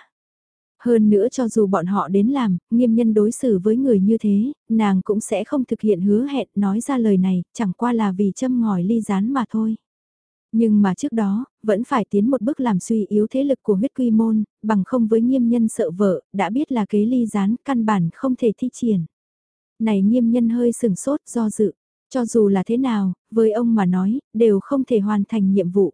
Hơn nữa cho dù bọn họ đến làm, Nghiêm Nhân đối xử với người như thế, nàng cũng sẽ không thực hiện hứa hẹn nói ra lời này, chẳng qua là vì châm ngòi ly gián mà thôi. Nhưng mà trước đó, vẫn phải tiến một bước làm suy yếu thế lực của huyết quy môn, bằng không với Nghiêm Nhân sợ vợ, đã biết là kế ly gián căn bản không thể thi triển. Này Nghiêm Nhân hơi sừng sốt do dự, cho dù là thế nào, với ông mà nói, đều không thể hoàn thành nhiệm vụ.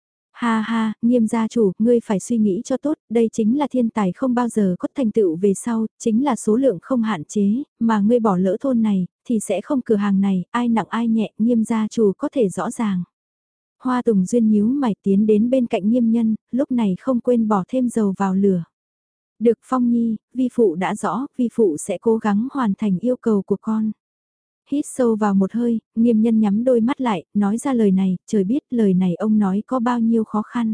Ha ha, Nghiêm gia chủ, ngươi phải suy nghĩ cho tốt, đây chính là thiên tài không bao giờ có thành tựu về sau, chính là số lượng không hạn chế, mà ngươi bỏ lỡ thôn này, thì sẽ không cửa hàng này, ai nặng ai nhẹ, Nghiêm gia chủ có thể rõ ràng. Hoa Tùng Duyên nhíu mày tiến đến bên cạnh Nghiêm Nhân, lúc này không quên bỏ thêm dầu vào lửa. Được Phong Nhi, vi phụ đã rõ, vi phụ sẽ cố gắng hoàn thành yêu cầu của con. Hít sâu vào một hơi, Nghiêm Nhân nhắm đôi mắt lại, nói ra lời này, trời biết lời này ông nói có bao nhiêu khó khăn.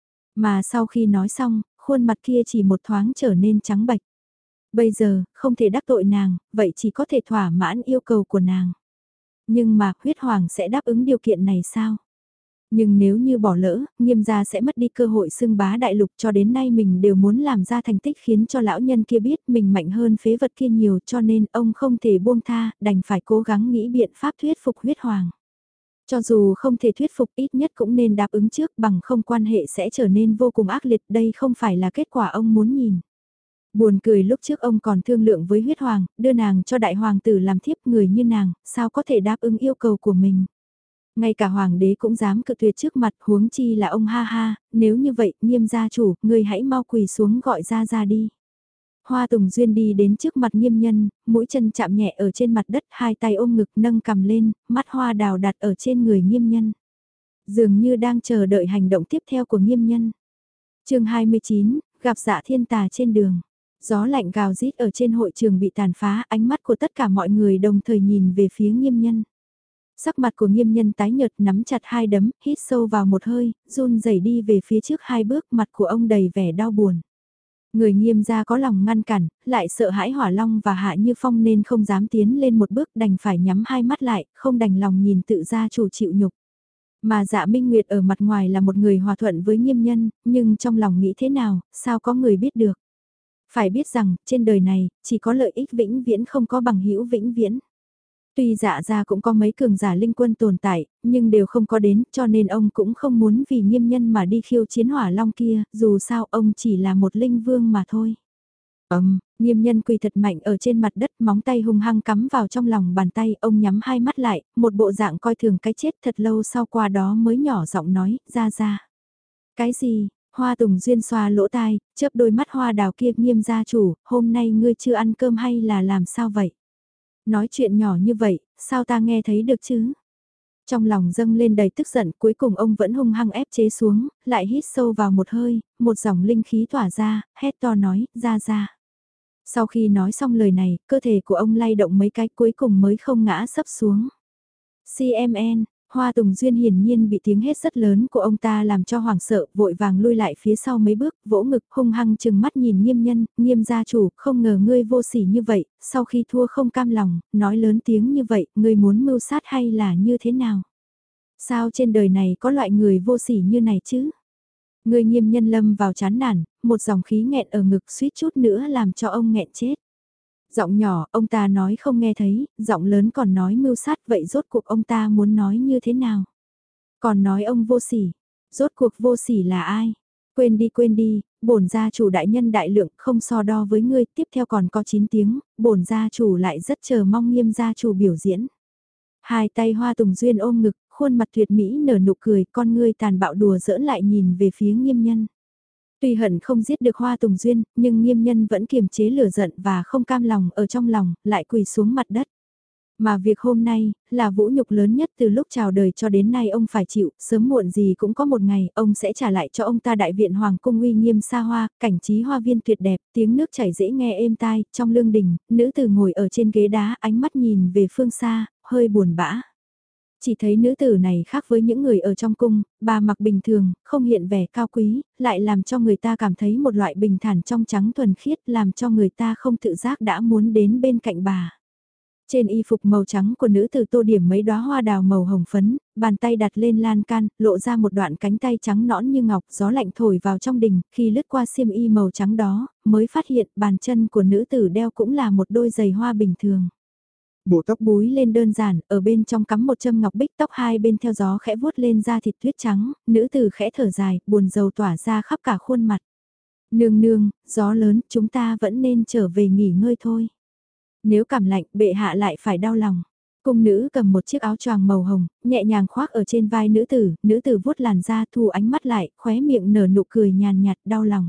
Mà sau khi nói xong, khuôn mặt kia chỉ một thoáng trở nên trắng bệch. Bây giờ, không thể đắc tội nàng, vậy chỉ có thể thỏa mãn yêu cầu của nàng. Nhưng mà, huyết hoàng sẽ đáp ứng điều kiện này sao? Nhưng nếu như bỏ lỡ, Nghiêm gia sẽ mất đi cơ hội xưng bá đại lục, cho đến nay mình đều muốn làm ra thành tích khiến cho lão nhân kia biết mình mạnh hơn phế vật kia nhiều, cho nên ông không thể buông tha, đành phải cố gắng nghĩ biện pháp thuyết phục huyết hoàng. Cho dù không thể thuyết phục, ít nhất cũng nên đáp ứng trước, bằng không quan hệ sẽ trở nên vô cùng ác liệt, đây không phải là kết quả ông muốn nhìn. Buồn cười lúc trước ông còn thương lượng với huyết hoàng, đưa nàng cho đại hoàng tử làm thiếp, người như nàng, sao có thể đáp ứng yêu cầu của mình. Ngay cả hoàng đế cũng dám cự tuyệt trước mặt, huống chi là ông. Ha ha, nếu như vậy, Nghiêm gia chủ, ngươi hãy mau quỳ xuống gọi ra ra đi. Hoa Tùng Duyên đi đến trước mặt Nghiêm Nhân, mũi chân chạm nhẹ ở trên mặt đất, hai tay ôm ngực nâng cầm lên, mắt hoa đào đặt ở trên người Nghiêm Nhân. Dường như đang chờ đợi hành động tiếp theo của Nghiêm Nhân. chương hai mươi chín, gặp Dạ Thiên Tà trên đường. Gió lạnh gào rít ở trên hội trường bị tàn phá, ánh mắt của tất cả mọi người đồng thời nhìn về phía Nghiêm Nhân. Sắc mặt của Nghiêm Nhân tái nhợt, nắm chặt hai đấm, hít sâu vào một hơi, run rẩy đi về phía trước hai bước, mặt của ông đầy vẻ đau buồn. Người Nghiêm gia có lòng ngăn cản, lại sợ hãi Hỏa Long và Hạ Như Phong nên không dám tiến lên một bước, đành phải nhắm hai mắt lại, không đành lòng nhìn tự gia chủ chịu nhục. Mà Dạ Minh Nguyệt ở mặt ngoài là một người hòa thuận với Nghiêm Nhân, nhưng trong lòng nghĩ thế nào, sao có người biết được. Phải biết rằng, trên đời này, chỉ có lợi ích vĩnh viễn không có bằng hữu vĩnh viễn. Tuy dạ ra cũng có mấy cường giả linh quân tồn tại, nhưng đều không có đến, cho nên ông cũng không muốn vì nghiêm nhân mà đi khiêu chiến hỏa long kia, dù sao ông chỉ là một linh vương mà thôi. Ầm, nghiêm nhân quỳ thật mạnh ở trên mặt đất, móng tay hung hăng cắm vào trong lòng bàn tay, ông nhắm hai mắt lại, một bộ dạng coi thường cái chết thật lâu sau qua đó mới nhỏ giọng nói, ra ra. Cái gì? Hoa Tùng Duyên xoa lỗ tai, chớp đôi mắt hoa đào kia, nghiêm gia chủ, hôm nay ngươi chưa ăn cơm hay là làm sao vậy? Nói chuyện nhỏ như vậy, sao ta nghe thấy được chứ? Trong lòng dâng lên đầy tức giận, cuối cùng ông vẫn hung hăng ép chế xuống, lại hít sâu vào một hơi, một dòng linh khí tỏa ra, hét to nói, ra ra. Sau khi nói xong lời này, cơ thể của ông lay động mấy cái cuối cùng mới không ngã sấp xuống. xê em en, Hoa Tùng Duyên hiển nhiên bị tiếng hét rất lớn của ông ta làm cho hoảng sợ, vội vàng lui lại phía sau mấy bước, vỗ ngực hung hăng chừng mắt nhìn nghiêm nhân, nghiêm gia chủ, không ngờ ngươi vô sỉ như vậy, sau khi thua không cam lòng, nói lớn tiếng như vậy, ngươi muốn mưu sát hay là như thế nào? Sao trên đời này có loại người vô sỉ như này chứ? Ngươi nghiêm nhân lâm vào chán nản, một dòng khí nghẹn ở ngực suýt chút nữa làm cho ông nghẹn chết. Giọng nhỏ, ông ta nói không nghe thấy, giọng lớn còn nói mưu sát, vậy rốt cuộc ông ta muốn nói như thế nào? Còn nói ông vô sỉ, rốt cuộc vô sỉ là ai? Quên đi quên đi, bổn gia chủ đại nhân đại lượng không so đo với ngươi, tiếp theo còn có chín tiếng, bổn gia chủ lại rất chờ mong nghiêm gia chủ biểu diễn. Hai tay Hoa Tùng Duyên ôm ngực, khuôn mặt tuyệt mỹ nở nụ cười, con ngươi tàn bạo đùa giỡn lại nhìn về phía nghiêm nhân. Tuy hận không giết được Hoa Tùng Duyên, nhưng nghiêm nhân vẫn kiềm chế lửa giận và không cam lòng ở trong lòng, lại quỳ xuống mặt đất. Mà việc hôm nay, là vũ nhục lớn nhất từ lúc chào đời cho đến nay ông phải chịu, sớm muộn gì cũng có một ngày, ông sẽ trả lại cho ông ta đại viện Hoàng cung uy nghiêm xa hoa, cảnh trí hoa viên tuyệt đẹp, tiếng nước chảy dễ nghe êm tai, trong lương đình, nữ tử ngồi ở trên ghế đá, ánh mắt nhìn về phương xa, hơi buồn bã. Chỉ thấy nữ tử này khác với những người ở trong cung, bà mặc bình thường, không hiện vẻ cao quý, lại làm cho người ta cảm thấy một loại bình thản trong trắng thuần khiết, làm cho người ta không tự giác đã muốn đến bên cạnh bà. Trên y phục màu trắng của nữ tử tô điểm mấy đóa hoa đào màu hồng phấn, bàn tay đặt lên lan can, lộ ra một đoạn cánh tay trắng nõn như ngọc, gió lạnh thổi vào trong đình, khi lướt qua xiêm y màu trắng đó, mới phát hiện bàn chân của nữ tử đeo cũng là một đôi giày hoa bình thường. Bộ tóc búi lên đơn giản, ở bên trong cắm một châm ngọc bích, tóc hai bên theo gió khẽ vuốt lên da thịt tuyết trắng, nữ tử khẽ thở dài, buồn rầu tỏa ra khắp cả khuôn mặt. Nương nương, gió lớn, chúng ta vẫn nên trở về nghỉ ngơi thôi. Nếu cảm lạnh, bệ hạ lại phải đau lòng. Cung nữ cầm một chiếc áo choàng màu hồng, nhẹ nhàng khoác ở trên vai nữ tử, nữ tử vuốt làn da, thu ánh mắt lại, khóe miệng nở nụ cười nhàn nhạt, đau lòng.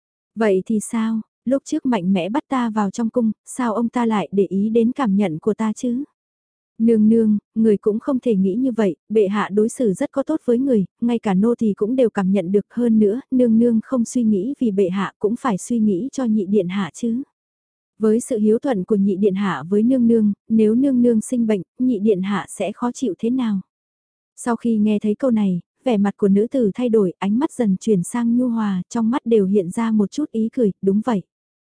Vậy thì sao, lúc trước mạnh mẽ bắt ta vào trong cung, sao ông ta lại để ý đến cảm nhận của ta chứ? Nương nương, người cũng không thể nghĩ như vậy, bệ hạ đối xử rất có tốt với người, ngay cả nô thì cũng đều cảm nhận được hơn nữa, nương nương không suy nghĩ vì bệ hạ cũng phải suy nghĩ cho nhị điện hạ chứ. Với sự hiếu thuận của nhị điện hạ với nương nương, nếu nương nương sinh bệnh, nhị điện hạ sẽ khó chịu thế nào? Sau khi nghe thấy câu này, vẻ mặt của nữ tử thay đổi, ánh mắt dần chuyển sang nhu hòa, trong mắt đều hiện ra một chút ý cười, đúng vậy.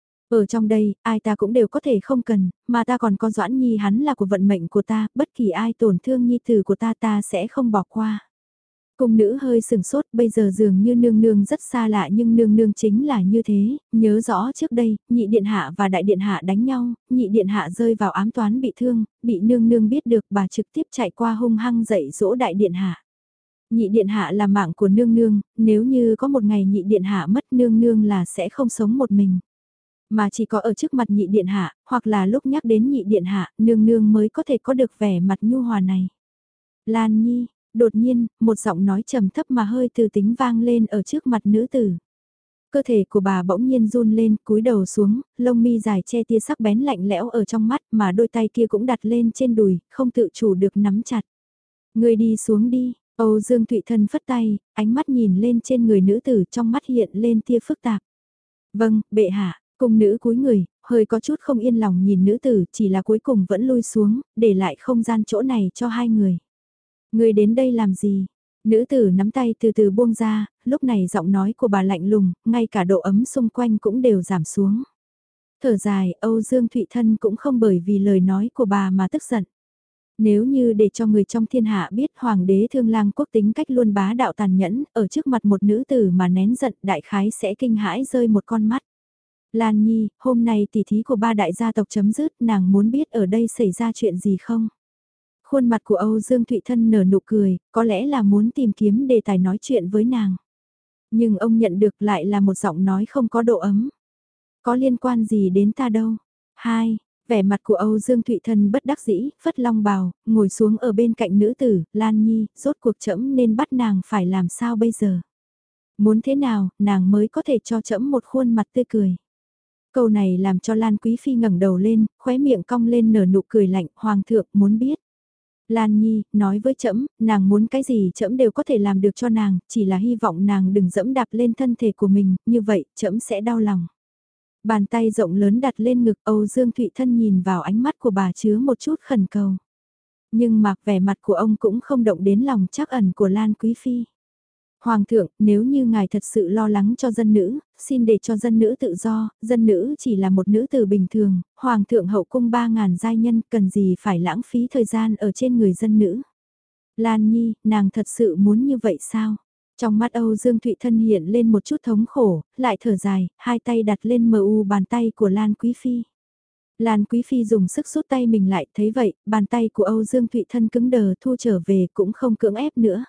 Ở trong đây, ai ta cũng đều có thể không cần, mà ta còn có Doãn Nhi, hắn là của vận mệnh của ta, bất kỳ ai tổn thương nhi tử của ta ta sẽ không bỏ qua. Cung nữ hơi sừng sốt, bây giờ dường như nương nương rất xa lạ nhưng nương nương chính là như thế, nhớ rõ trước đây, nhị điện hạ và đại điện hạ đánh nhau, nhị điện hạ rơi vào ám toán bị thương, bị nương nương biết được bà trực tiếp chạy qua hung hăng dạy dỗ đại điện hạ. Nhị điện hạ là mạng của nương nương, nếu như có một ngày nhị điện hạ mất nương nương là sẽ không sống một mình. Mà chỉ có ở trước mặt nhị điện hạ, hoặc là lúc nhắc đến nhị điện hạ, nương nương mới có thể có được vẻ mặt nhu hòa này. Lan Nhi, đột nhiên, một giọng nói trầm thấp mà hơi từ tính vang lên ở trước mặt nữ tử. Cơ thể của bà bỗng nhiên run lên, cúi đầu xuống, lông mi dài che tia sắc bén lạnh lẽo ở trong mắt mà đôi tay kia cũng đặt lên trên đùi, không tự chủ được nắm chặt. Người đi xuống đi, Âu Dương Thụy Thân phất tay, ánh mắt nhìn lên trên người nữ tử trong mắt hiện lên tia phức tạp. Vâng, bệ hạ. Cung nữ cúi người, hơi có chút không yên lòng nhìn nữ tử, chỉ là cuối cùng vẫn lui xuống, để lại không gian chỗ này cho hai người. Người đến đây làm gì? Nữ tử nắm tay từ từ buông ra, lúc này giọng nói của bà lạnh lùng, ngay cả độ ấm xung quanh cũng đều giảm xuống. Thở dài, Âu Dương Thụy Thân cũng không bởi vì lời nói của bà mà tức giận. Nếu như để cho người trong thiên hạ biết Hoàng đế Thương Lang Quốc tính cách luôn bá đạo tàn nhẫn, ở trước mặt một nữ tử mà nén giận đại khái sẽ kinh hãi rơi một con mắt. Lan Nhi, hôm nay tỷ thí của ba đại gia tộc chấm dứt, nàng muốn biết ở đây xảy ra chuyện gì không? Khuôn mặt của Âu Dương Thụy Thân nở nụ cười, có lẽ là muốn tìm kiếm đề tài nói chuyện với nàng. Nhưng ông nhận được lại là một giọng nói không có độ ấm. Có liên quan gì đến ta đâu? Hai, vẻ mặt của Âu Dương Thụy Thân bất đắc dĩ, phất long bào, ngồi xuống ở bên cạnh nữ tử, Lan Nhi, rốt cuộc trẫm nên bắt nàng phải làm sao bây giờ? Muốn thế nào, nàng mới có thể cho trẫm một khuôn mặt tươi cười? Câu này làm cho Lan Quý Phi ngẩng đầu lên, khóe miệng cong lên nở nụ cười lạnh, Hoàng thượng muốn biết. Lan Nhi, nói với trẫm, nàng muốn cái gì trẫm đều có thể làm được cho nàng, chỉ là hy vọng nàng đừng dẫm đạp lên thân thể của mình, như vậy trẫm sẽ đau lòng. Bàn tay rộng lớn đặt lên ngực, Âu Dương Thụy Thân nhìn vào ánh mắt của bà chứa một chút khẩn cầu. Nhưng mà vẻ mặt của ông cũng không động đến lòng trắc ẩn của Lan Quý Phi. Hoàng thượng, nếu như ngài thật sự lo lắng cho dân nữ, xin để cho dân nữ tự do, dân nữ chỉ là một nữ tử bình thường, Hoàng thượng hậu cung ba ngàn giai nhân, cần gì phải lãng phí thời gian ở trên người dân nữ. Lan Nhi, nàng thật sự muốn như vậy sao? Trong mắt Âu Dương Thụy Thân hiện lên một chút thống khổ, lại thở dài, hai tay đặt lên mờ u bàn tay của Lan Quý Phi. Lan Quý Phi dùng sức rút tay mình lại, thấy vậy, bàn tay của Âu Dương Thụy Thân cứng đờ thu trở về cũng không cưỡng ép nữa.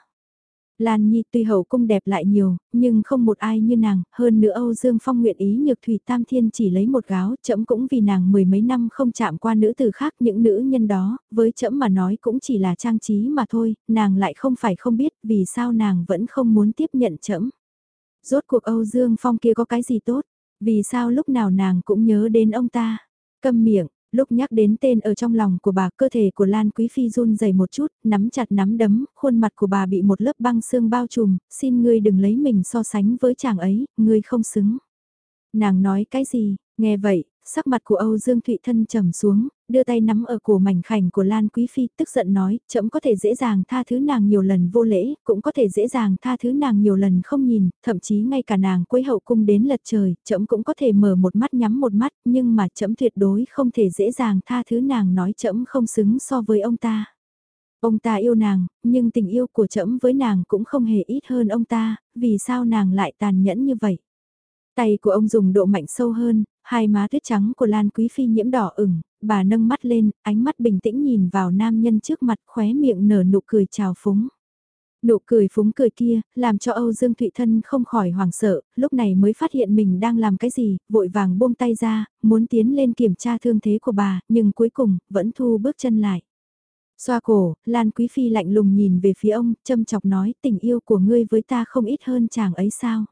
Lan Nhi tuy hậu cung đẹp lại nhiều, nhưng không một ai như nàng, hơn nữa Âu Dương Phong nguyện ý nhược thủy tam thiên chỉ lấy một gáo, trẫm cũng vì nàng mười mấy năm không chạm qua nữ tử khác, những nữ nhân đó, với trẫm mà nói cũng chỉ là trang trí mà thôi, nàng lại không phải không biết vì sao nàng vẫn không muốn tiếp nhận trẫm. Rốt cuộc Âu Dương Phong kia có cái gì tốt, vì sao lúc nào nàng cũng nhớ đến ông ta, câm miệng. Lúc nhắc đến tên ở trong lòng của bà, cơ thể của Lan Quý Phi run rẩy một chút, nắm chặt nắm đấm, khuôn mặt của bà bị một lớp băng xương bao trùm, xin ngươi đừng lấy mình so sánh với chàng ấy, ngươi không xứng. Nàng nói cái gì, nghe vậy, sắc mặt của Âu Dương Thụy Thân trầm xuống, đưa tay nắm ở cổ mảnh khảnh của Lan Quý Phi, tức giận nói, trẫm có thể dễ dàng tha thứ nàng nhiều lần vô lễ, cũng có thể dễ dàng tha thứ nàng nhiều lần không nhìn, thậm chí ngay cả nàng quấy hậu cung đến lật trời, trẫm cũng có thể mở một mắt nhắm một mắt, nhưng mà trẫm tuyệt đối không thể dễ dàng tha thứ nàng nói trẫm không xứng so với ông ta. Ông ta yêu nàng, nhưng tình yêu của trẫm với nàng cũng không hề ít hơn ông ta, vì sao nàng lại tàn nhẫn như vậy? Tay của ông dùng độ mạnh sâu hơn, hai má tuyết trắng của Lan Quý Phi nhiễm đỏ ửng, bà nâng mắt lên, ánh mắt bình tĩnh nhìn vào nam nhân trước mặt khóe miệng nở nụ cười trào phúng. Nụ cười phúng cười kia, làm cho Âu Dương Thụy Thân không khỏi hoảng sợ, lúc này mới phát hiện mình đang làm cái gì, vội vàng buông tay ra, muốn tiến lên kiểm tra thương thế của bà, nhưng cuối cùng, vẫn thu bước chân lại. Xoa cổ, Lan Quý Phi lạnh lùng nhìn về phía ông, châm chọc nói tình yêu của ngươi với ta không ít hơn chàng ấy sao.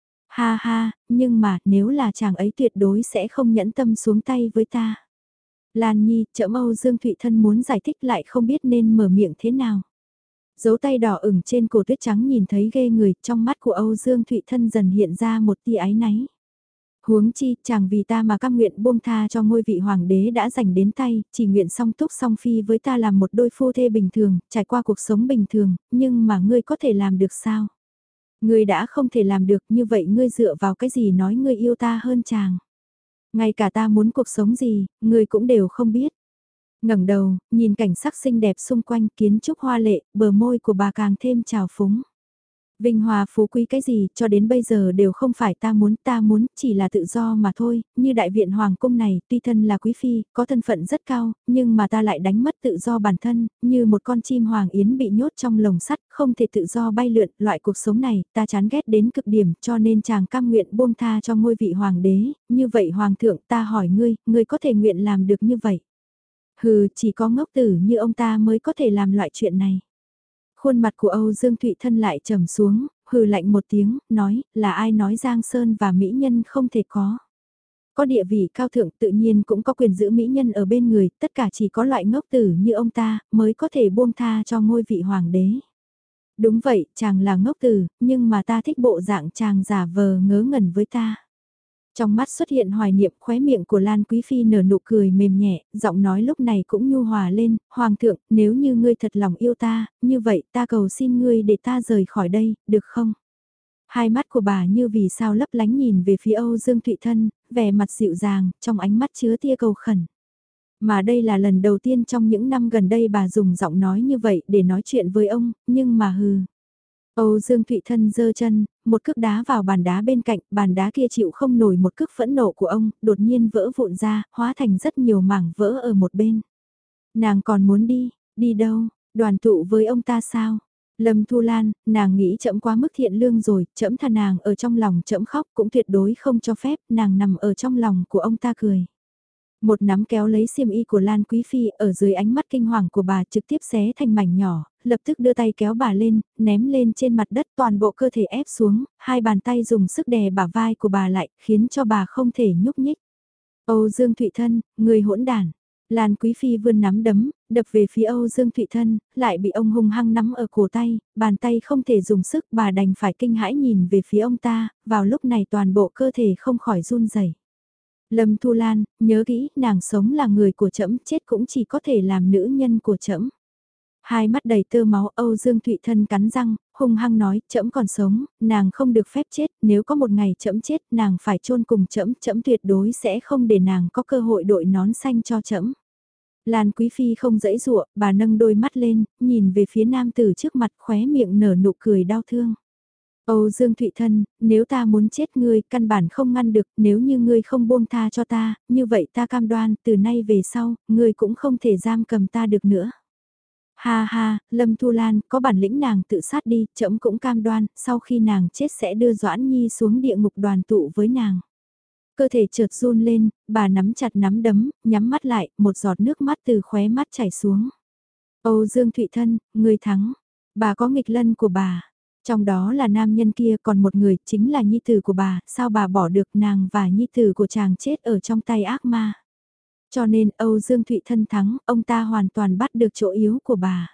Ha ha, nhưng mà nếu là chàng ấy tuyệt đối sẽ không nhẫn tâm xuống tay với ta. Lan Nhi, trẫm Âu Dương Thụy Thân muốn giải thích lại không biết nên mở miệng thế nào. Dấu tay đỏ ửng trên cổ tuyết trắng nhìn thấy ghê người, trong mắt của Âu Dương Thụy Thân dần hiện ra một tia áy náy. Huống chi, chàng vì ta mà cam nguyện buông tha cho ngôi vị hoàng đế đã giành đến tay, chỉ nguyện song túc song phi với ta làm một đôi phu thê bình thường, trải qua cuộc sống bình thường, nhưng mà ngươi có thể làm được sao? Ngươi đã không thể làm được như vậy ngươi dựa vào cái gì nói ngươi yêu ta hơn chàng. Ngay cả ta muốn cuộc sống gì, ngươi cũng đều không biết. Ngẩng đầu, nhìn cảnh sắc xinh đẹp xung quanh kiến trúc hoa lệ, bờ môi của bà càng thêm trào phúng. Vinh hòa phú quý cái gì cho đến bây giờ đều không phải ta muốn, ta muốn chỉ là tự do mà thôi, như đại viện hoàng cung này, tuy thân là quý phi, có thân phận rất cao, nhưng mà ta lại đánh mất tự do bản thân, như một con chim hoàng yến bị nhốt trong lồng sắt, không thể tự do bay lượn, loại cuộc sống này, ta chán ghét đến cực điểm, cho nên chàng cam nguyện buông tha cho ngôi vị hoàng đế, như vậy hoàng thượng ta hỏi ngươi, ngươi có thể nguyện làm được như vậy? Hừ, chỉ có ngốc tử như ông ta mới có thể làm loại chuyện này. Khuôn mặt của Âu Dương Thụy Thân lại trầm xuống, hừ lạnh một tiếng, nói, là ai nói Giang Sơn và Mỹ Nhân không thể có. Có địa vị cao thượng tự nhiên cũng có quyền giữ Mỹ Nhân ở bên người, tất cả chỉ có loại ngốc tử như ông ta, mới có thể buông tha cho ngôi vị hoàng đế. Đúng vậy, chàng là ngốc tử, nhưng mà ta thích bộ dạng chàng giả vờ ngớ ngẩn với ta. Trong mắt xuất hiện hoài niệm, khóe miệng của Lan Quý Phi nở nụ cười mềm nhẹ, giọng nói lúc này cũng nhu hòa lên, Hoàng thượng, nếu như ngươi thật lòng yêu ta, như vậy ta cầu xin ngươi để ta rời khỏi đây, được không? Hai mắt của bà như vì sao lấp lánh nhìn về phía Âu Dương Thụy Thân, vẻ mặt dịu dàng, trong ánh mắt chứa tia cầu khẩn. Mà đây là lần đầu tiên trong những năm gần đây bà dùng giọng nói như vậy để nói chuyện với ông, nhưng mà hừ. Âu Dương Thụy Thân giơ chân, một cước đá vào bàn đá bên cạnh, bàn đá kia chịu không nổi một cước phẫn nộ của ông, đột nhiên vỡ vụn ra, hóa thành rất nhiều mảng vỡ ở một bên. Nàng còn muốn đi, đi đâu, đoàn tụ với ông ta sao? Lâm Thu Lan, nàng nghĩ trẫm quá mức thiện lương rồi, trẫm thà nàng ở trong lòng trẫm khóc cũng tuyệt đối không cho phép, nàng nằm ở trong lòng của ông ta cười. Một nắm kéo lấy xiêm y của Lan Quý Phi ở dưới ánh mắt kinh hoàng của bà trực tiếp xé thành mảnh nhỏ, lập tức đưa tay kéo bà lên, ném lên trên mặt đất toàn bộ cơ thể ép xuống, hai bàn tay dùng sức đè bả vai của bà lại, khiến cho bà không thể nhúc nhích. Âu Dương Thụy Thân, người hỗn đản. Lan Quý Phi vươn nắm đấm, đập về phía Âu Dương Thụy Thân, lại bị ông hung hăng nắm ở cổ tay, bàn tay không thể dùng sức, bà đành phải kinh hãi nhìn về phía ông ta, vào lúc này toàn bộ cơ thể không khỏi run rẩy. Lâm Thu Lan, nhớ kỹ, nàng sống là người của trẫm, chết cũng chỉ có thể làm nữ nhân của trẫm. Hai mắt đầy tơ máu, Âu Dương Thụy Thân cắn răng, hung hăng nói, trẫm còn sống, nàng không được phép chết, nếu có một ngày trẫm chết, nàng phải chôn cùng trẫm, trẫm tuyệt đối sẽ không để nàng có cơ hội đội nón xanh cho trẫm. Lan Quý Phi không dãy dụa, bà nâng đôi mắt lên, nhìn về phía nam tử trước mặt, khóe miệng nở nụ cười đau thương. Âu Dương Thụy Thân, nếu ta muốn chết ngươi, căn bản không ngăn được, nếu như ngươi không buông tha cho ta, như vậy ta cam đoan, từ nay về sau, ngươi cũng không thể giam cầm ta được nữa. Ha ha, Lâm Thu Lan, có bản lĩnh nàng tự sát đi, trẫm cũng cam đoan, sau khi nàng chết sẽ đưa Doãn Nhi xuống địa ngục đoàn tụ với nàng. Cơ thể chợt run lên, bà nắm chặt nắm đấm, nhắm mắt lại, một giọt nước mắt từ khóe mắt chảy xuống. Âu Dương Thụy Thân, ngươi thắng. Bà có nghịch lân của bà. Trong đó là nam nhân kia, còn một người chính là nhi tử của bà, sao bà bỏ được nàng và nhi tử của chàng chết ở trong tay ác ma. Cho nên Âu Dương Thụy Thân thắng, ông ta hoàn toàn bắt được chỗ yếu của bà.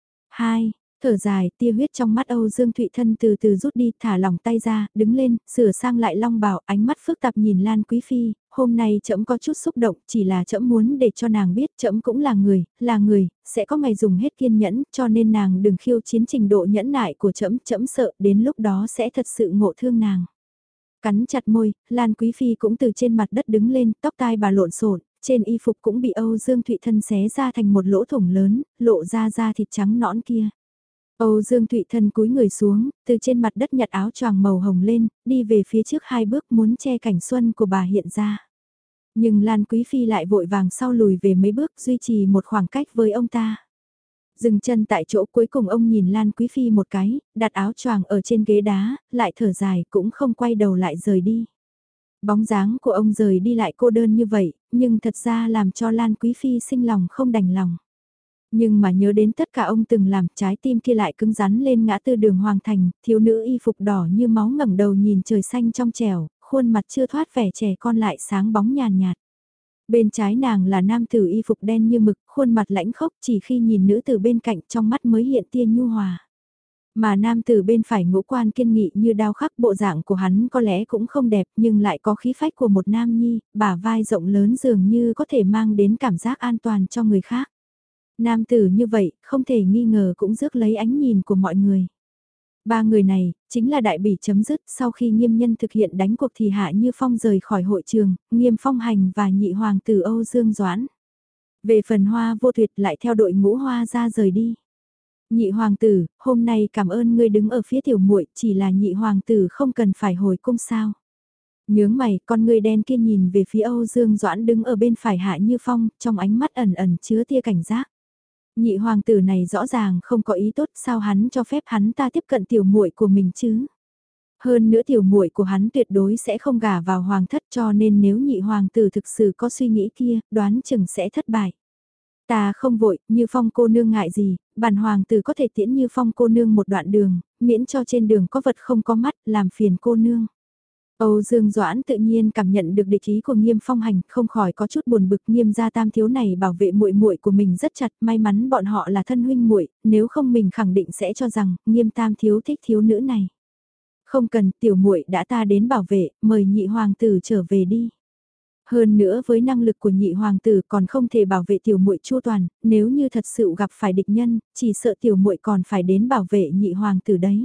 Hai, thở dài, tia huyết trong mắt Âu Dương Thụy Thân từ từ rút đi, thả lỏng tay ra, đứng lên, sửa sang lại long bào, ánh mắt phức tạp nhìn Lan Quý Phi, hôm nay trẫm có chút xúc động, chỉ là trẫm muốn để cho nàng biết trẫm cũng là người, là người, sẽ có ngày dùng hết kiên nhẫn, cho nên nàng đừng khiêu chiến trình độ nhẫn nại của trẫm, trẫm sợ đến lúc đó sẽ thật sự ngộ thương nàng. Cắn chặt môi, Lan Quý Phi cũng từ trên mặt đất đứng lên, tóc tai bà lộn xộn, trên y phục cũng bị Âu Dương Thụy Thân xé ra thành một lỗ thủng lớn, lộ ra da thịt trắng nõn kia. Âu Dương Thụy Thân cúi người xuống, từ trên mặt đất nhặt áo choàng màu hồng lên, đi về phía trước hai bước muốn che cảnh xuân của bà hiện ra. Nhưng Lan Quý Phi lại vội vàng sau lùi về mấy bước duy trì một khoảng cách với ông ta. Dừng chân tại chỗ cuối cùng ông nhìn Lan Quý Phi một cái, đặt áo choàng ở trên ghế đá, lại thở dài cũng không quay đầu lại rời đi. Bóng dáng của ông rời đi lại cô đơn như vậy, nhưng thật ra làm cho Lan Quý Phi sinh lòng không đành lòng. Nhưng mà nhớ đến tất cả ông từng làm, trái tim kia lại cứng rắn lên ngã tư đường Hoàng Thành, thiếu nữ y phục đỏ như máu ngẩng đầu nhìn trời xanh trong trẻo, khuôn mặt chưa thoát vẻ trẻ con lại sáng bóng nhàn nhạt. Bên trái nàng là nam tử y phục đen như mực, khuôn mặt lãnh khốc, chỉ khi nhìn nữ tử bên cạnh trong mắt mới hiện tia nhu hòa. Mà nam tử bên phải ngũ quan kiên nghị như đao khắc, bộ dạng của hắn có lẽ cũng không đẹp nhưng lại có khí phách của một nam nhi, bả vai rộng lớn dường như có thể mang đến cảm giác an toàn cho người khác. Nam tử như vậy, không thể nghi ngờ cũng rước lấy ánh nhìn của mọi người. Ba người này, chính là đại bỉ chấm dứt sau khi Nghiêm Nhân thực hiện đánh cuộc thì Hạ Như Phong rời khỏi hội trường, Nghiêm Phong Hành và nhị hoàng tử Âu Dương Doãn. Về phần Hoa Vô Tuyệt lại theo đội ngũ Hoa ra rời đi. Nhị hoàng tử, hôm nay cảm ơn ngươi đứng ở phía tiểu muội, chỉ là nhị hoàng tử không cần phải hồi cung sao. Nhướng mày, con người đen kia nhìn về phía Âu Dương Doãn đứng ở bên phải Hạ Như Phong, trong ánh mắt ẩn ẩn chứa tia cảnh giác. Nhị hoàng tử này rõ ràng không có ý tốt, sao hắn cho phép hắn ta tiếp cận tiểu muội của mình chứ? Hơn nữa tiểu muội của hắn tuyệt đối sẽ không gả vào hoàng thất, cho nên nếu nhị hoàng tử thực sự có suy nghĩ kia, đoán chừng sẽ thất bại. Ta không vội, Như Phong cô nương ngại gì, bản hoàng tử có thể tiễn Như Phong cô nương một đoạn đường, miễn cho trên đường có vật không có mắt, làm phiền cô nương. Âu Dương Doãn tự nhiên cảm nhận được địch ý của Nghiêm Phong Hành, không khỏi có chút buồn bực. Nghiêm gia tam thiếu này bảo vệ muội muội của mình rất chặt, may mắn bọn họ là thân huynh muội, nếu không mình khẳng định sẽ cho rằng Nghiêm tam thiếu thích thiếu nữ này. Không cần, tiểu muội đã ta đến bảo vệ, mời nhị hoàng tử trở về đi. Hơn nữa với năng lực của nhị hoàng tử còn không thể bảo vệ tiểu muội chu toàn, nếu như thật sự gặp phải địch nhân, chỉ sợ tiểu muội còn phải đến bảo vệ nhị hoàng tử đấy.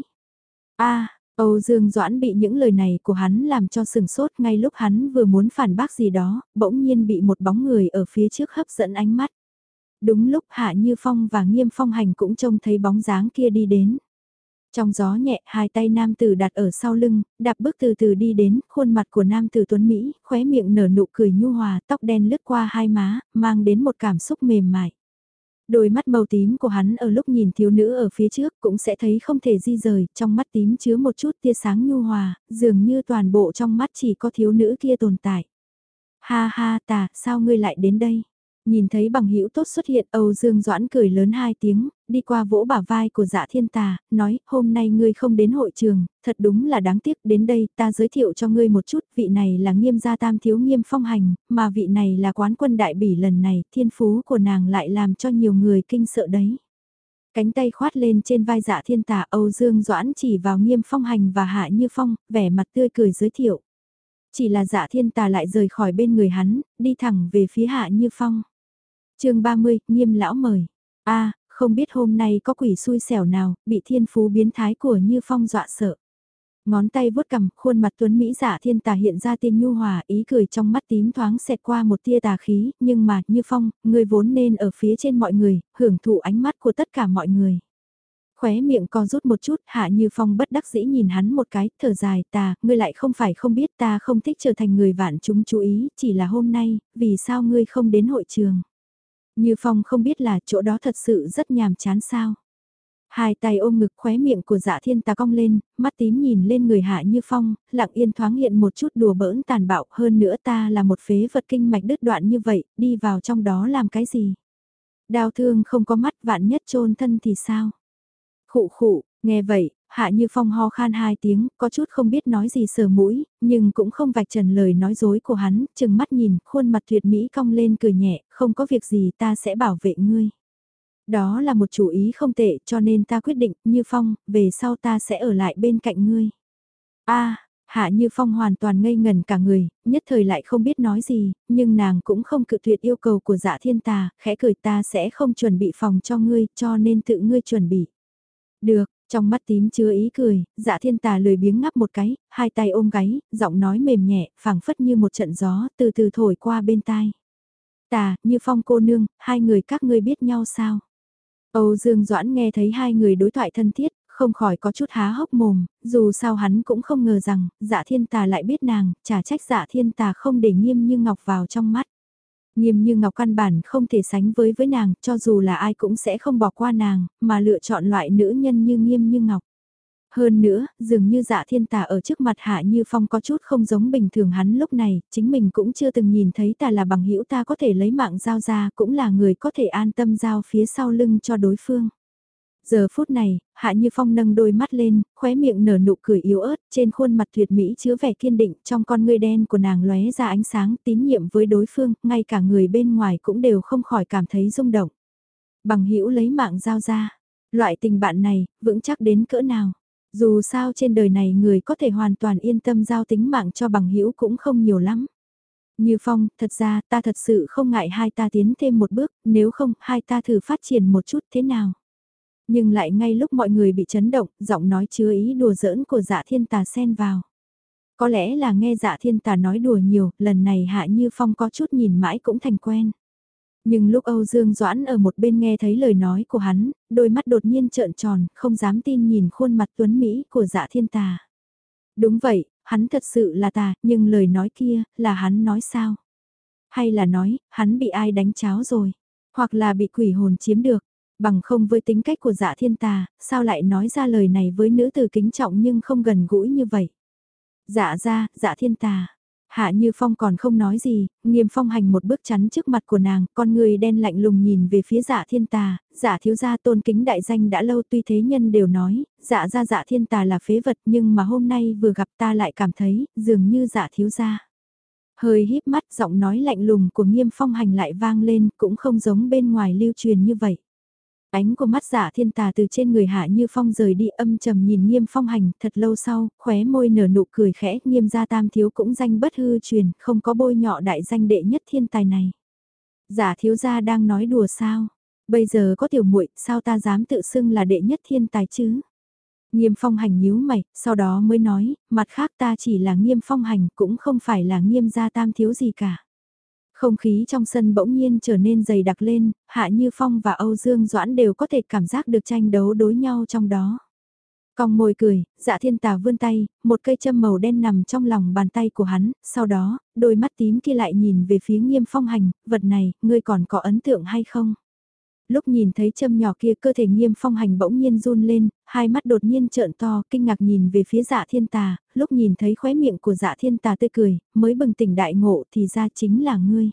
A, Âu Dương Doãn bị những lời này của hắn làm cho sừng sốt, ngay lúc hắn vừa muốn phản bác gì đó, bỗng nhiên bị một bóng người ở phía trước hấp dẫn ánh mắt. Đúng lúc Hạ Như Phong và Nghiêm Phong Hành cũng trông thấy bóng dáng kia đi đến. Trong gió nhẹ, hai tay nam tử đặt ở sau lưng, đạp bước từ từ đi đến, khuôn mặt của nam tử tuấn Mỹ, khóe miệng nở nụ cười nhu hòa, tóc đen lướt qua hai má, mang đến một cảm xúc mềm mại. Đôi mắt màu tím của hắn ở lúc nhìn thiếu nữ ở phía trước cũng sẽ thấy không thể di rời, trong mắt tím chứa một chút tia sáng nhu hòa, dường như toàn bộ trong mắt chỉ có thiếu nữ kia tồn tại. Ha ha tà, sao ngươi lại đến đây? Nhìn thấy bằng hữu tốt xuất hiện, Âu Dương Doãn cười lớn hai tiếng, đi qua vỗ bả vai của Dạ Thiên Tà, nói, hôm nay ngươi không đến hội trường, thật đúng là đáng tiếc, đến đây ta giới thiệu cho ngươi một chút, vị này là Nghiêm gia tam thiếu Nghiêm Phong Hành, mà vị này là quán quân đại bỉ lần này, thiên phú của nàng lại làm cho nhiều người kinh sợ đấy. Cánh tay khoát lên trên vai Dạ Thiên Tà, Âu Dương Doãn chỉ vào Nghiêm Phong Hành và Hạ Như Phong, vẻ mặt tươi cười giới thiệu. Chỉ là Dạ Thiên Tà lại rời khỏi bên người hắn, đi thẳng về phía Hạ Như Phong. chương ba mươi, Nghiêm lão mời. A, không biết hôm nay có quỷ xui xẻo nào, bị thiên phú biến thái của Như Phong dọa sợ. Ngón tay vuốt cằm, khuôn mặt tuấn Mỹ Dạ Thiên Tà hiện ra tiên nhu hòa, ý cười trong mắt tím thoáng xẹt qua một tia tà khí, nhưng mà, Như Phong, người vốn nên ở phía trên mọi người, hưởng thụ ánh mắt của tất cả mọi người. Khóe miệng co rút một chút, Hạ Như Phong bất đắc dĩ nhìn hắn một cái, thở dài, ta, ngươi lại không phải không biết ta không thích trở thành người vạn chúng chú ý, chỉ là hôm nay, vì sao ngươi không đến hội trường. Như Phong không biết là chỗ đó thật sự rất nhàm chán sao. Hai tay ôm ngực, khóe miệng của Dạ Thiên Tà cong lên, mắt tím nhìn lên người Hạ Như Phong, lặng yên thoáng hiện một chút đùa bỡn tàn bạo, hơn nữa ta là một phế vật kinh mạch đứt đoạn như vậy, đi vào trong đó làm cái gì. Đau thương không có mắt, vạn nhất chôn thân thì sao. Khụ khụ, nghe vậy, Hạ Như Phong ho khan hai tiếng, có chút không biết nói gì sờ mũi, nhưng cũng không vạch trần lời nói dối của hắn, chừng mắt nhìn, khuôn mặt tuyệt mỹ cong lên cười nhẹ, không có việc gì ta sẽ bảo vệ ngươi. Đó là một chủ ý không tệ, cho nên ta quyết định, Như Phong, về sau ta sẽ ở lại bên cạnh ngươi. A, Hạ Như Phong hoàn toàn ngây ngẩn cả người, nhất thời lại không biết nói gì, nhưng nàng cũng không cự tuyệt yêu cầu của Dạ Thiên Tà, khẽ cười ta sẽ không chuẩn bị phòng cho ngươi, cho nên tự ngươi chuẩn bị. Được, trong mắt tím chứa ý cười, Dạ Thiên Tà lười biếng ngắp một cái, hai tay ôm gáy, giọng nói mềm nhẹ, phảng phất như một trận gió, từ từ thổi qua bên tai. Tà, Như Phong cô nương, hai người các ngươi biết nhau sao? Âu Dương Doãn nghe thấy hai người đối thoại thân thiết, không khỏi có chút há hốc mồm, dù sao hắn cũng không ngờ rằng, Dạ Thiên Tà lại biết nàng, chả trách Dạ Thiên Tà không để Nghiêm Như Ngọc vào trong mắt. Nghiêm Như Ngọc căn bản không thể sánh với với nàng, cho dù là ai cũng sẽ không bỏ qua nàng, mà lựa chọn loại nữ nhân như Nghiêm Như Ngọc. Hơn nữa, dường như Dạ Thiên Tà ở trước mặt Hạ Như Phong có chút không giống bình thường hắn lúc này, chính mình cũng chưa từng nhìn thấy ta là bằng hữu ta có thể lấy mạng giao ra, cũng là người có thể an tâm giao phía sau lưng cho đối phương. Giờ phút này, Hạ Như Phong nâng đôi mắt lên, khóe miệng nở nụ cười yếu ớt, trên khuôn mặt tuyệt mỹ chứa vẻ kiên định, trong con ngươi đen của nàng lóe ra ánh sáng, tín nhiệm với đối phương, ngay cả người bên ngoài cũng đều không khỏi cảm thấy rung động. Bằng hữu lấy mạng giao ra, loại tình bạn này, vững chắc đến cỡ nào. Dù sao trên đời này người có thể hoàn toàn yên tâm giao tính mạng cho bằng hữu cũng không nhiều lắm. Như Phong, thật ra ta thật sự không ngại hai ta tiến thêm một bước, nếu không hai ta thử phát triển một chút thế nào. Nhưng lại ngay lúc mọi người bị chấn động, giọng nói chứa ý đùa giỡn của Dạ Thiên Tà xen vào. Có lẽ là nghe Dạ Thiên Tà nói đùa nhiều, lần này Hạ Như Phong có chút nhìn mãi cũng thành quen. Nhưng lúc Âu Dương Doãn ở một bên nghe thấy lời nói của hắn, đôi mắt đột nhiên trợn tròn, không dám tin nhìn khuôn mặt tuấn Mỹ của Dạ Thiên Tà. Đúng vậy, hắn thật sự là tà, nhưng lời nói kia, là hắn nói sao? Hay là nói, hắn bị ai đánh cháo rồi? Hoặc là bị quỷ hồn chiếm được? Bằng không với tính cách của Dạ Thiên Tà, sao lại nói ra lời này với nữ tử kính trọng nhưng không gần gũi như vậy? Dạ ra, Dạ Thiên Tà. Hạ Như Phong còn không nói gì, Nghiêm Phong Hành một bước chắn trước mặt của nàng, con người đen lạnh lùng nhìn về phía Dạ Thiên Tà, Dạ thiếu gia tôn kính đại danh đã lâu tuy thế nhân đều nói, Dạ ra Dạ Thiên Tà là phế vật nhưng mà hôm nay vừa gặp ta lại cảm thấy, dường như Dạ thiếu gia. Hơi híp mắt giọng nói lạnh lùng của Nghiêm Phong Hành lại vang lên, cũng không giống bên ngoài lưu truyền như vậy. Ánh của mắt Dạ Thiên Tà từ trên người Hạ Như Phong rời đi âm trầm nhìn Nghiêm Phong Hành thật lâu sau, khóe môi nở nụ cười khẽ, Nghiêm gia tam thiếu cũng danh bất hư truyền, không có bôi nhọ đại danh đệ nhất thiên tài này. Dạ thiếu gia đang nói đùa sao? Bây giờ có tiểu muội, sao ta dám tự xưng là đệ nhất thiên tài chứ? Nghiêm Phong Hành nhíu mày, sau đó mới nói, mặt khác ta chỉ là Nghiêm Phong Hành, cũng không phải là Nghiêm gia tam thiếu gì cả. Không khí trong sân bỗng nhiên trở nên dày đặc lên, Hạ Như Phong và Âu Dương Doãn đều có thể cảm giác được tranh đấu đối nhau trong đó. Cong môi cười, Dạ Thiên Tà vươn tay, một cây châm màu đen nằm trong lòng bàn tay của hắn, sau đó, đôi mắt tím kia lại nhìn về phía Nghiêm Phong Hành, vật này, ngươi còn có ấn tượng hay không? Lúc nhìn thấy châm nhỏ kia cơ thể Nghiêm Phong Hành bỗng nhiên run lên, hai mắt đột nhiên trợn to, kinh ngạc nhìn về phía Dạ Thiên Tà, lúc nhìn thấy khóe miệng của Dạ Thiên Tà tươi cười, mới bừng tỉnh đại ngộ thì ra chính là ngươi.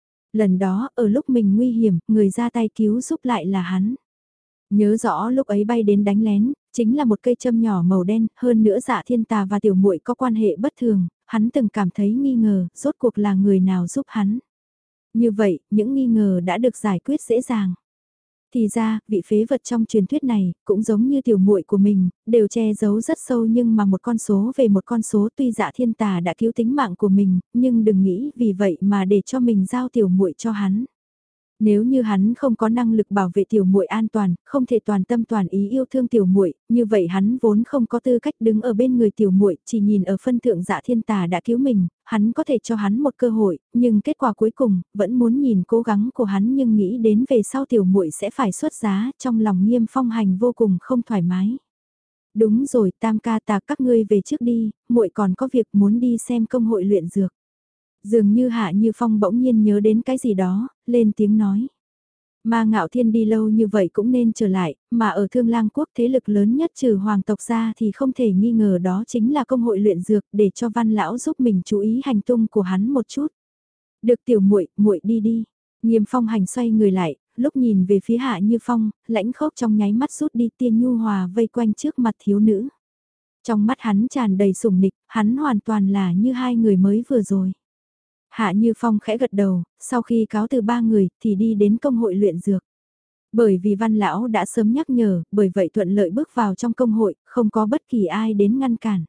Lần đó, ở lúc mình nguy hiểm, người ra tay cứu giúp lại là hắn. Nhớ rõ lúc ấy bay đến đánh lén, chính là một cây châm nhỏ màu đen, hơn nữa Dạ Thiên Tà và Tiểu Muội có quan hệ bất thường, hắn từng cảm thấy nghi ngờ, rốt cuộc là người nào giúp hắn. Như vậy, những nghi ngờ đã được giải quyết dễ dàng. Thì ra, vị phế vật trong truyền thuyết này, cũng giống như tiểu muội của mình, đều che giấu rất sâu nhưng mà một con số về một con số tuy Dạ Thiên Tà đã cứu tính mạng của mình, nhưng đừng nghĩ vì vậy mà để cho mình giao tiểu muội cho hắn. Nếu như hắn không có năng lực bảo vệ tiểu muội an toàn, không thể toàn tâm toàn ý yêu thương tiểu muội, như vậy hắn vốn không có tư cách đứng ở bên người tiểu muội, chỉ nhìn ở phân thượng Dạ Thiên Tà đã cứu mình, hắn có thể cho hắn một cơ hội, nhưng kết quả cuối cùng vẫn muốn nhìn cố gắng của hắn nhưng nghĩ đến về sau tiểu muội sẽ phải xuất giá, trong lòng Nghiêm Phong Hành vô cùng không thoải mái. Đúng rồi, Tam ca Tà các ngươi về trước đi, muội còn có việc muốn đi xem công hội luyện dược. Dường như Hạ Như Phong bỗng nhiên nhớ đến cái gì đó, lên tiếng nói. Ma Ngạo Thiên đi lâu như vậy cũng nên trở lại, mà ở Thương Lang Quốc thế lực lớn nhất trừ hoàng tộc ra thì không thể nghi ngờ đó chính là công hội luyện dược để cho Văn Lão giúp mình chú ý hành tung của hắn một chút. Được tiểu muội, muội đi đi. Nghiêm Phong Hành xoay người lại, lúc nhìn về phía Hạ Như Phong, lãnh khốc trong nháy mắt rút đi tiên nhu hòa vây quanh trước mặt thiếu nữ. Trong mắt hắn tràn đầy sủng nịch, hắn hoàn toàn là như hai người mới vừa rồi. Hạ Như Phong khẽ gật đầu, sau khi cáo từ ba người thì đi đến công hội luyện dược. Bởi vì Văn Lão đã sớm nhắc nhở, bởi vậy thuận lợi bước vào trong công hội, không có bất kỳ ai đến ngăn cản.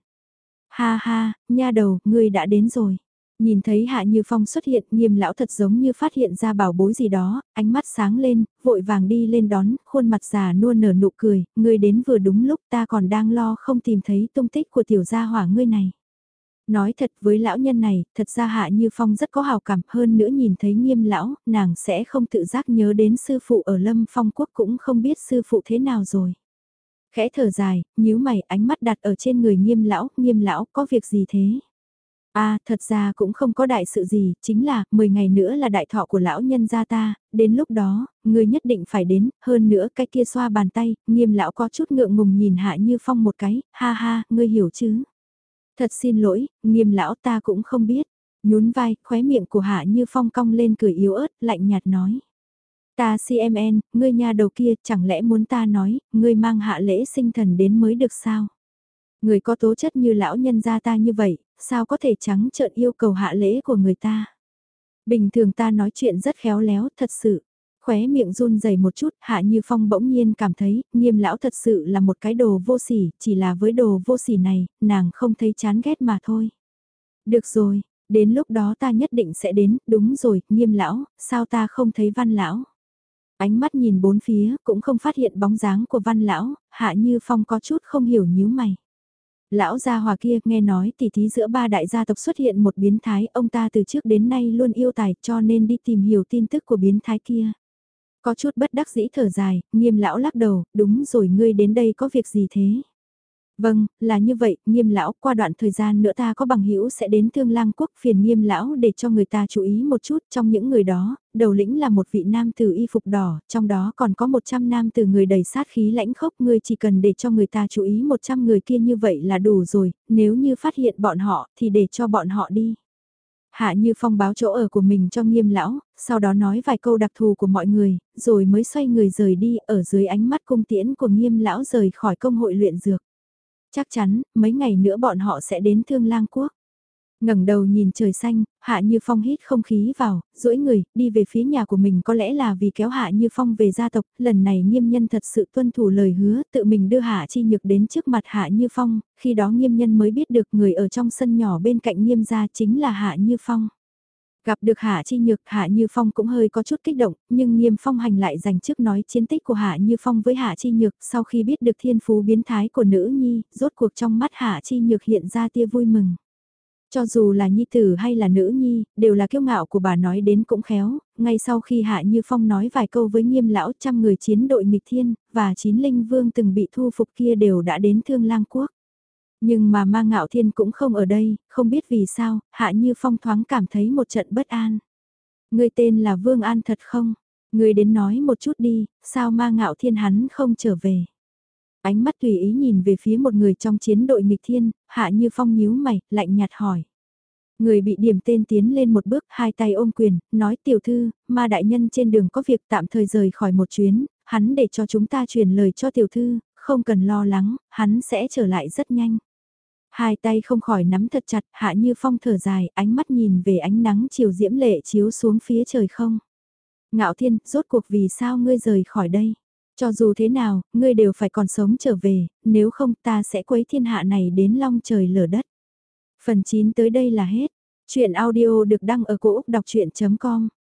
Ha ha, nha đầu, ngươi đã đến rồi. Nhìn thấy Hạ Như Phong xuất hiện, Nghiêm lão thật giống như phát hiện ra bảo bối gì đó, ánh mắt sáng lên, vội vàng đi lên đón, khuôn mặt già nua nở nụ cười, ngươi đến vừa đúng lúc ta còn đang lo không tìm thấy tung tích của tiểu gia hỏa ngươi này. Nói thật với lão nhân này, thật ra Hạ Như Phong rất có hào cảm hơn nữa nhìn thấy Nghiêm lão, nàng sẽ không tự giác nhớ đến sư phụ ở Lâm Phong Quốc cũng không biết sư phụ thế nào rồi. Khẽ thở dài, nhíu mày ánh mắt đặt ở trên người Nghiêm lão, Nghiêm lão có việc gì thế? À, thật ra cũng không có đại sự gì, chính là, mười ngày nữa là đại thọ của lão nhân gia ta, đến lúc đó, người nhất định phải đến, hơn nữa cái kia xoa bàn tay, Nghiêm lão có chút ngượng ngùng nhìn Hạ Như Phong một cái, ha ha, ngươi hiểu chứ? Thật xin lỗi, Nghiêm lão ta cũng không biết. Nhún vai, khóe miệng của Hạ Như Phong cong lên cười yếu ớt, lạnh nhạt nói. Ta xê em en, ngươi nhà đầu kia, chẳng lẽ muốn ta nói, ngươi mang hạ lễ sinh thần đến mới được sao? Người có tố chất như lão nhân gia ta như vậy, sao có thể trắng trợn yêu cầu hạ lễ của người ta? Bình thường ta nói chuyện rất khéo léo, thật sự. Khóe miệng run rẩy một chút, Hạ Như Phong bỗng nhiên cảm thấy, Nghiêm lão thật sự là một cái đồ vô sỉ, chỉ là với đồ vô sỉ này, nàng không thấy chán ghét mà thôi. Được rồi, đến lúc đó ta nhất định sẽ đến, đúng rồi, Nghiêm lão, sao ta không thấy Văn lão? Ánh mắt nhìn bốn phía, cũng không phát hiện bóng dáng của Văn lão, Hạ Như Phong có chút không hiểu nhíu mày. Lão gia hòa kia nghe nói tỷ thí giữa ba đại gia tộc xuất hiện một biến thái, ông ta từ trước đến nay luôn yêu tài cho nên đi tìm hiểu tin tức của biến thái kia. Có chút bất đắc dĩ thở dài, Nghiêm lão lắc đầu, đúng rồi ngươi đến đây có việc gì thế? Vâng, là như vậy, Nghiêm lão, qua đoạn thời gian nữa ta có bằng hữu sẽ đến Thương Lang Quốc phiền Nghiêm lão để cho người ta chú ý một chút, trong những người đó, đầu lĩnh là một vị nam tử y phục đỏ, trong đó còn có một trăm nam tử người đầy sát khí lãnh khốc, ngươi chỉ cần để cho người ta chú ý một trăm người kia như vậy là đủ rồi, nếu như phát hiện bọn họ thì để cho bọn họ đi. Hạ Như Phong báo chỗ ở của mình cho Nghiêm lão, sau đó nói vài câu đặc thù của mọi người, rồi mới xoay người rời đi, ở dưới ánh mắt cung tiễn của Nghiêm lão rời khỏi công hội luyện dược. Chắc chắn, mấy ngày nữa bọn họ sẽ đến Thương Lang Quốc. Ngẩng đầu nhìn trời xanh, Hạ Như Phong hít không khí vào, duỗi người, đi về phía nhà của mình có lẽ là vì kéo Hạ Như Phong về gia tộc, lần này Nghiêm nhân thật sự tuân thủ lời hứa, tự mình đưa Hạ Chi Nhược đến trước mặt Hạ Như Phong, khi đó Nghiêm nhân mới biết được người ở trong sân nhỏ bên cạnh Nghiêm gia chính là Hạ Như Phong. Gặp được Hạ Chi Nhược, Hạ Như Phong cũng hơi có chút kích động, nhưng Nghiêm Phong Hành lại dành trước nói chiến tích của Hạ Như Phong với Hạ Chi Nhược, sau khi biết được thiên phú biến thái của nữ nhi, rốt cuộc trong mắt Hạ Chi Nhược hiện ra tia vui mừng. Cho dù là nhi tử hay là nữ nhi, đều là kiêu ngạo của bà nói đến cũng khéo, ngay sau khi Hạ Như Phong nói vài câu với Nghiêm lão, trăm người chiến đội nghịch thiên, và chín linh vương từng bị thu phục kia đều đã đến Thương Lang Quốc. Nhưng mà Ma Ngạo Thiên cũng không ở đây, không biết vì sao, Hạ Như Phong thoáng cảm thấy một trận bất an. Người tên là Vương An thật không? Người đến nói một chút đi, sao Ma Ngạo Thiên hắn không trở về? Ánh mắt tùy ý nhìn về phía một người trong chiến đội nghịch thiên, Hạ Như Phong nhíu mày, lạnh nhạt hỏi. Người bị điểm tên tiến lên một bước, hai tay ôm quyền, nói tiểu thư, Ma đại nhân trên đường có việc tạm thời rời khỏi một chuyến, hắn để cho chúng ta truyền lời cho tiểu thư, không cần lo lắng, hắn sẽ trở lại rất nhanh. Hai tay không khỏi nắm thật chặt, Hạ Như Phong thở dài, ánh mắt nhìn về ánh nắng chiều diễm lệ chiếu xuống phía trời không. Ngạo Thiên, rốt cuộc vì sao ngươi rời khỏi đây? Cho dù thế nào, ngươi đều phải còn sống trở về, nếu không ta sẽ quấy thiên hạ này đến long trời lở đất. Phần chín tới đây là hết. Chuyện audio được đăng ở cổ Úc đọc chuyện chấm com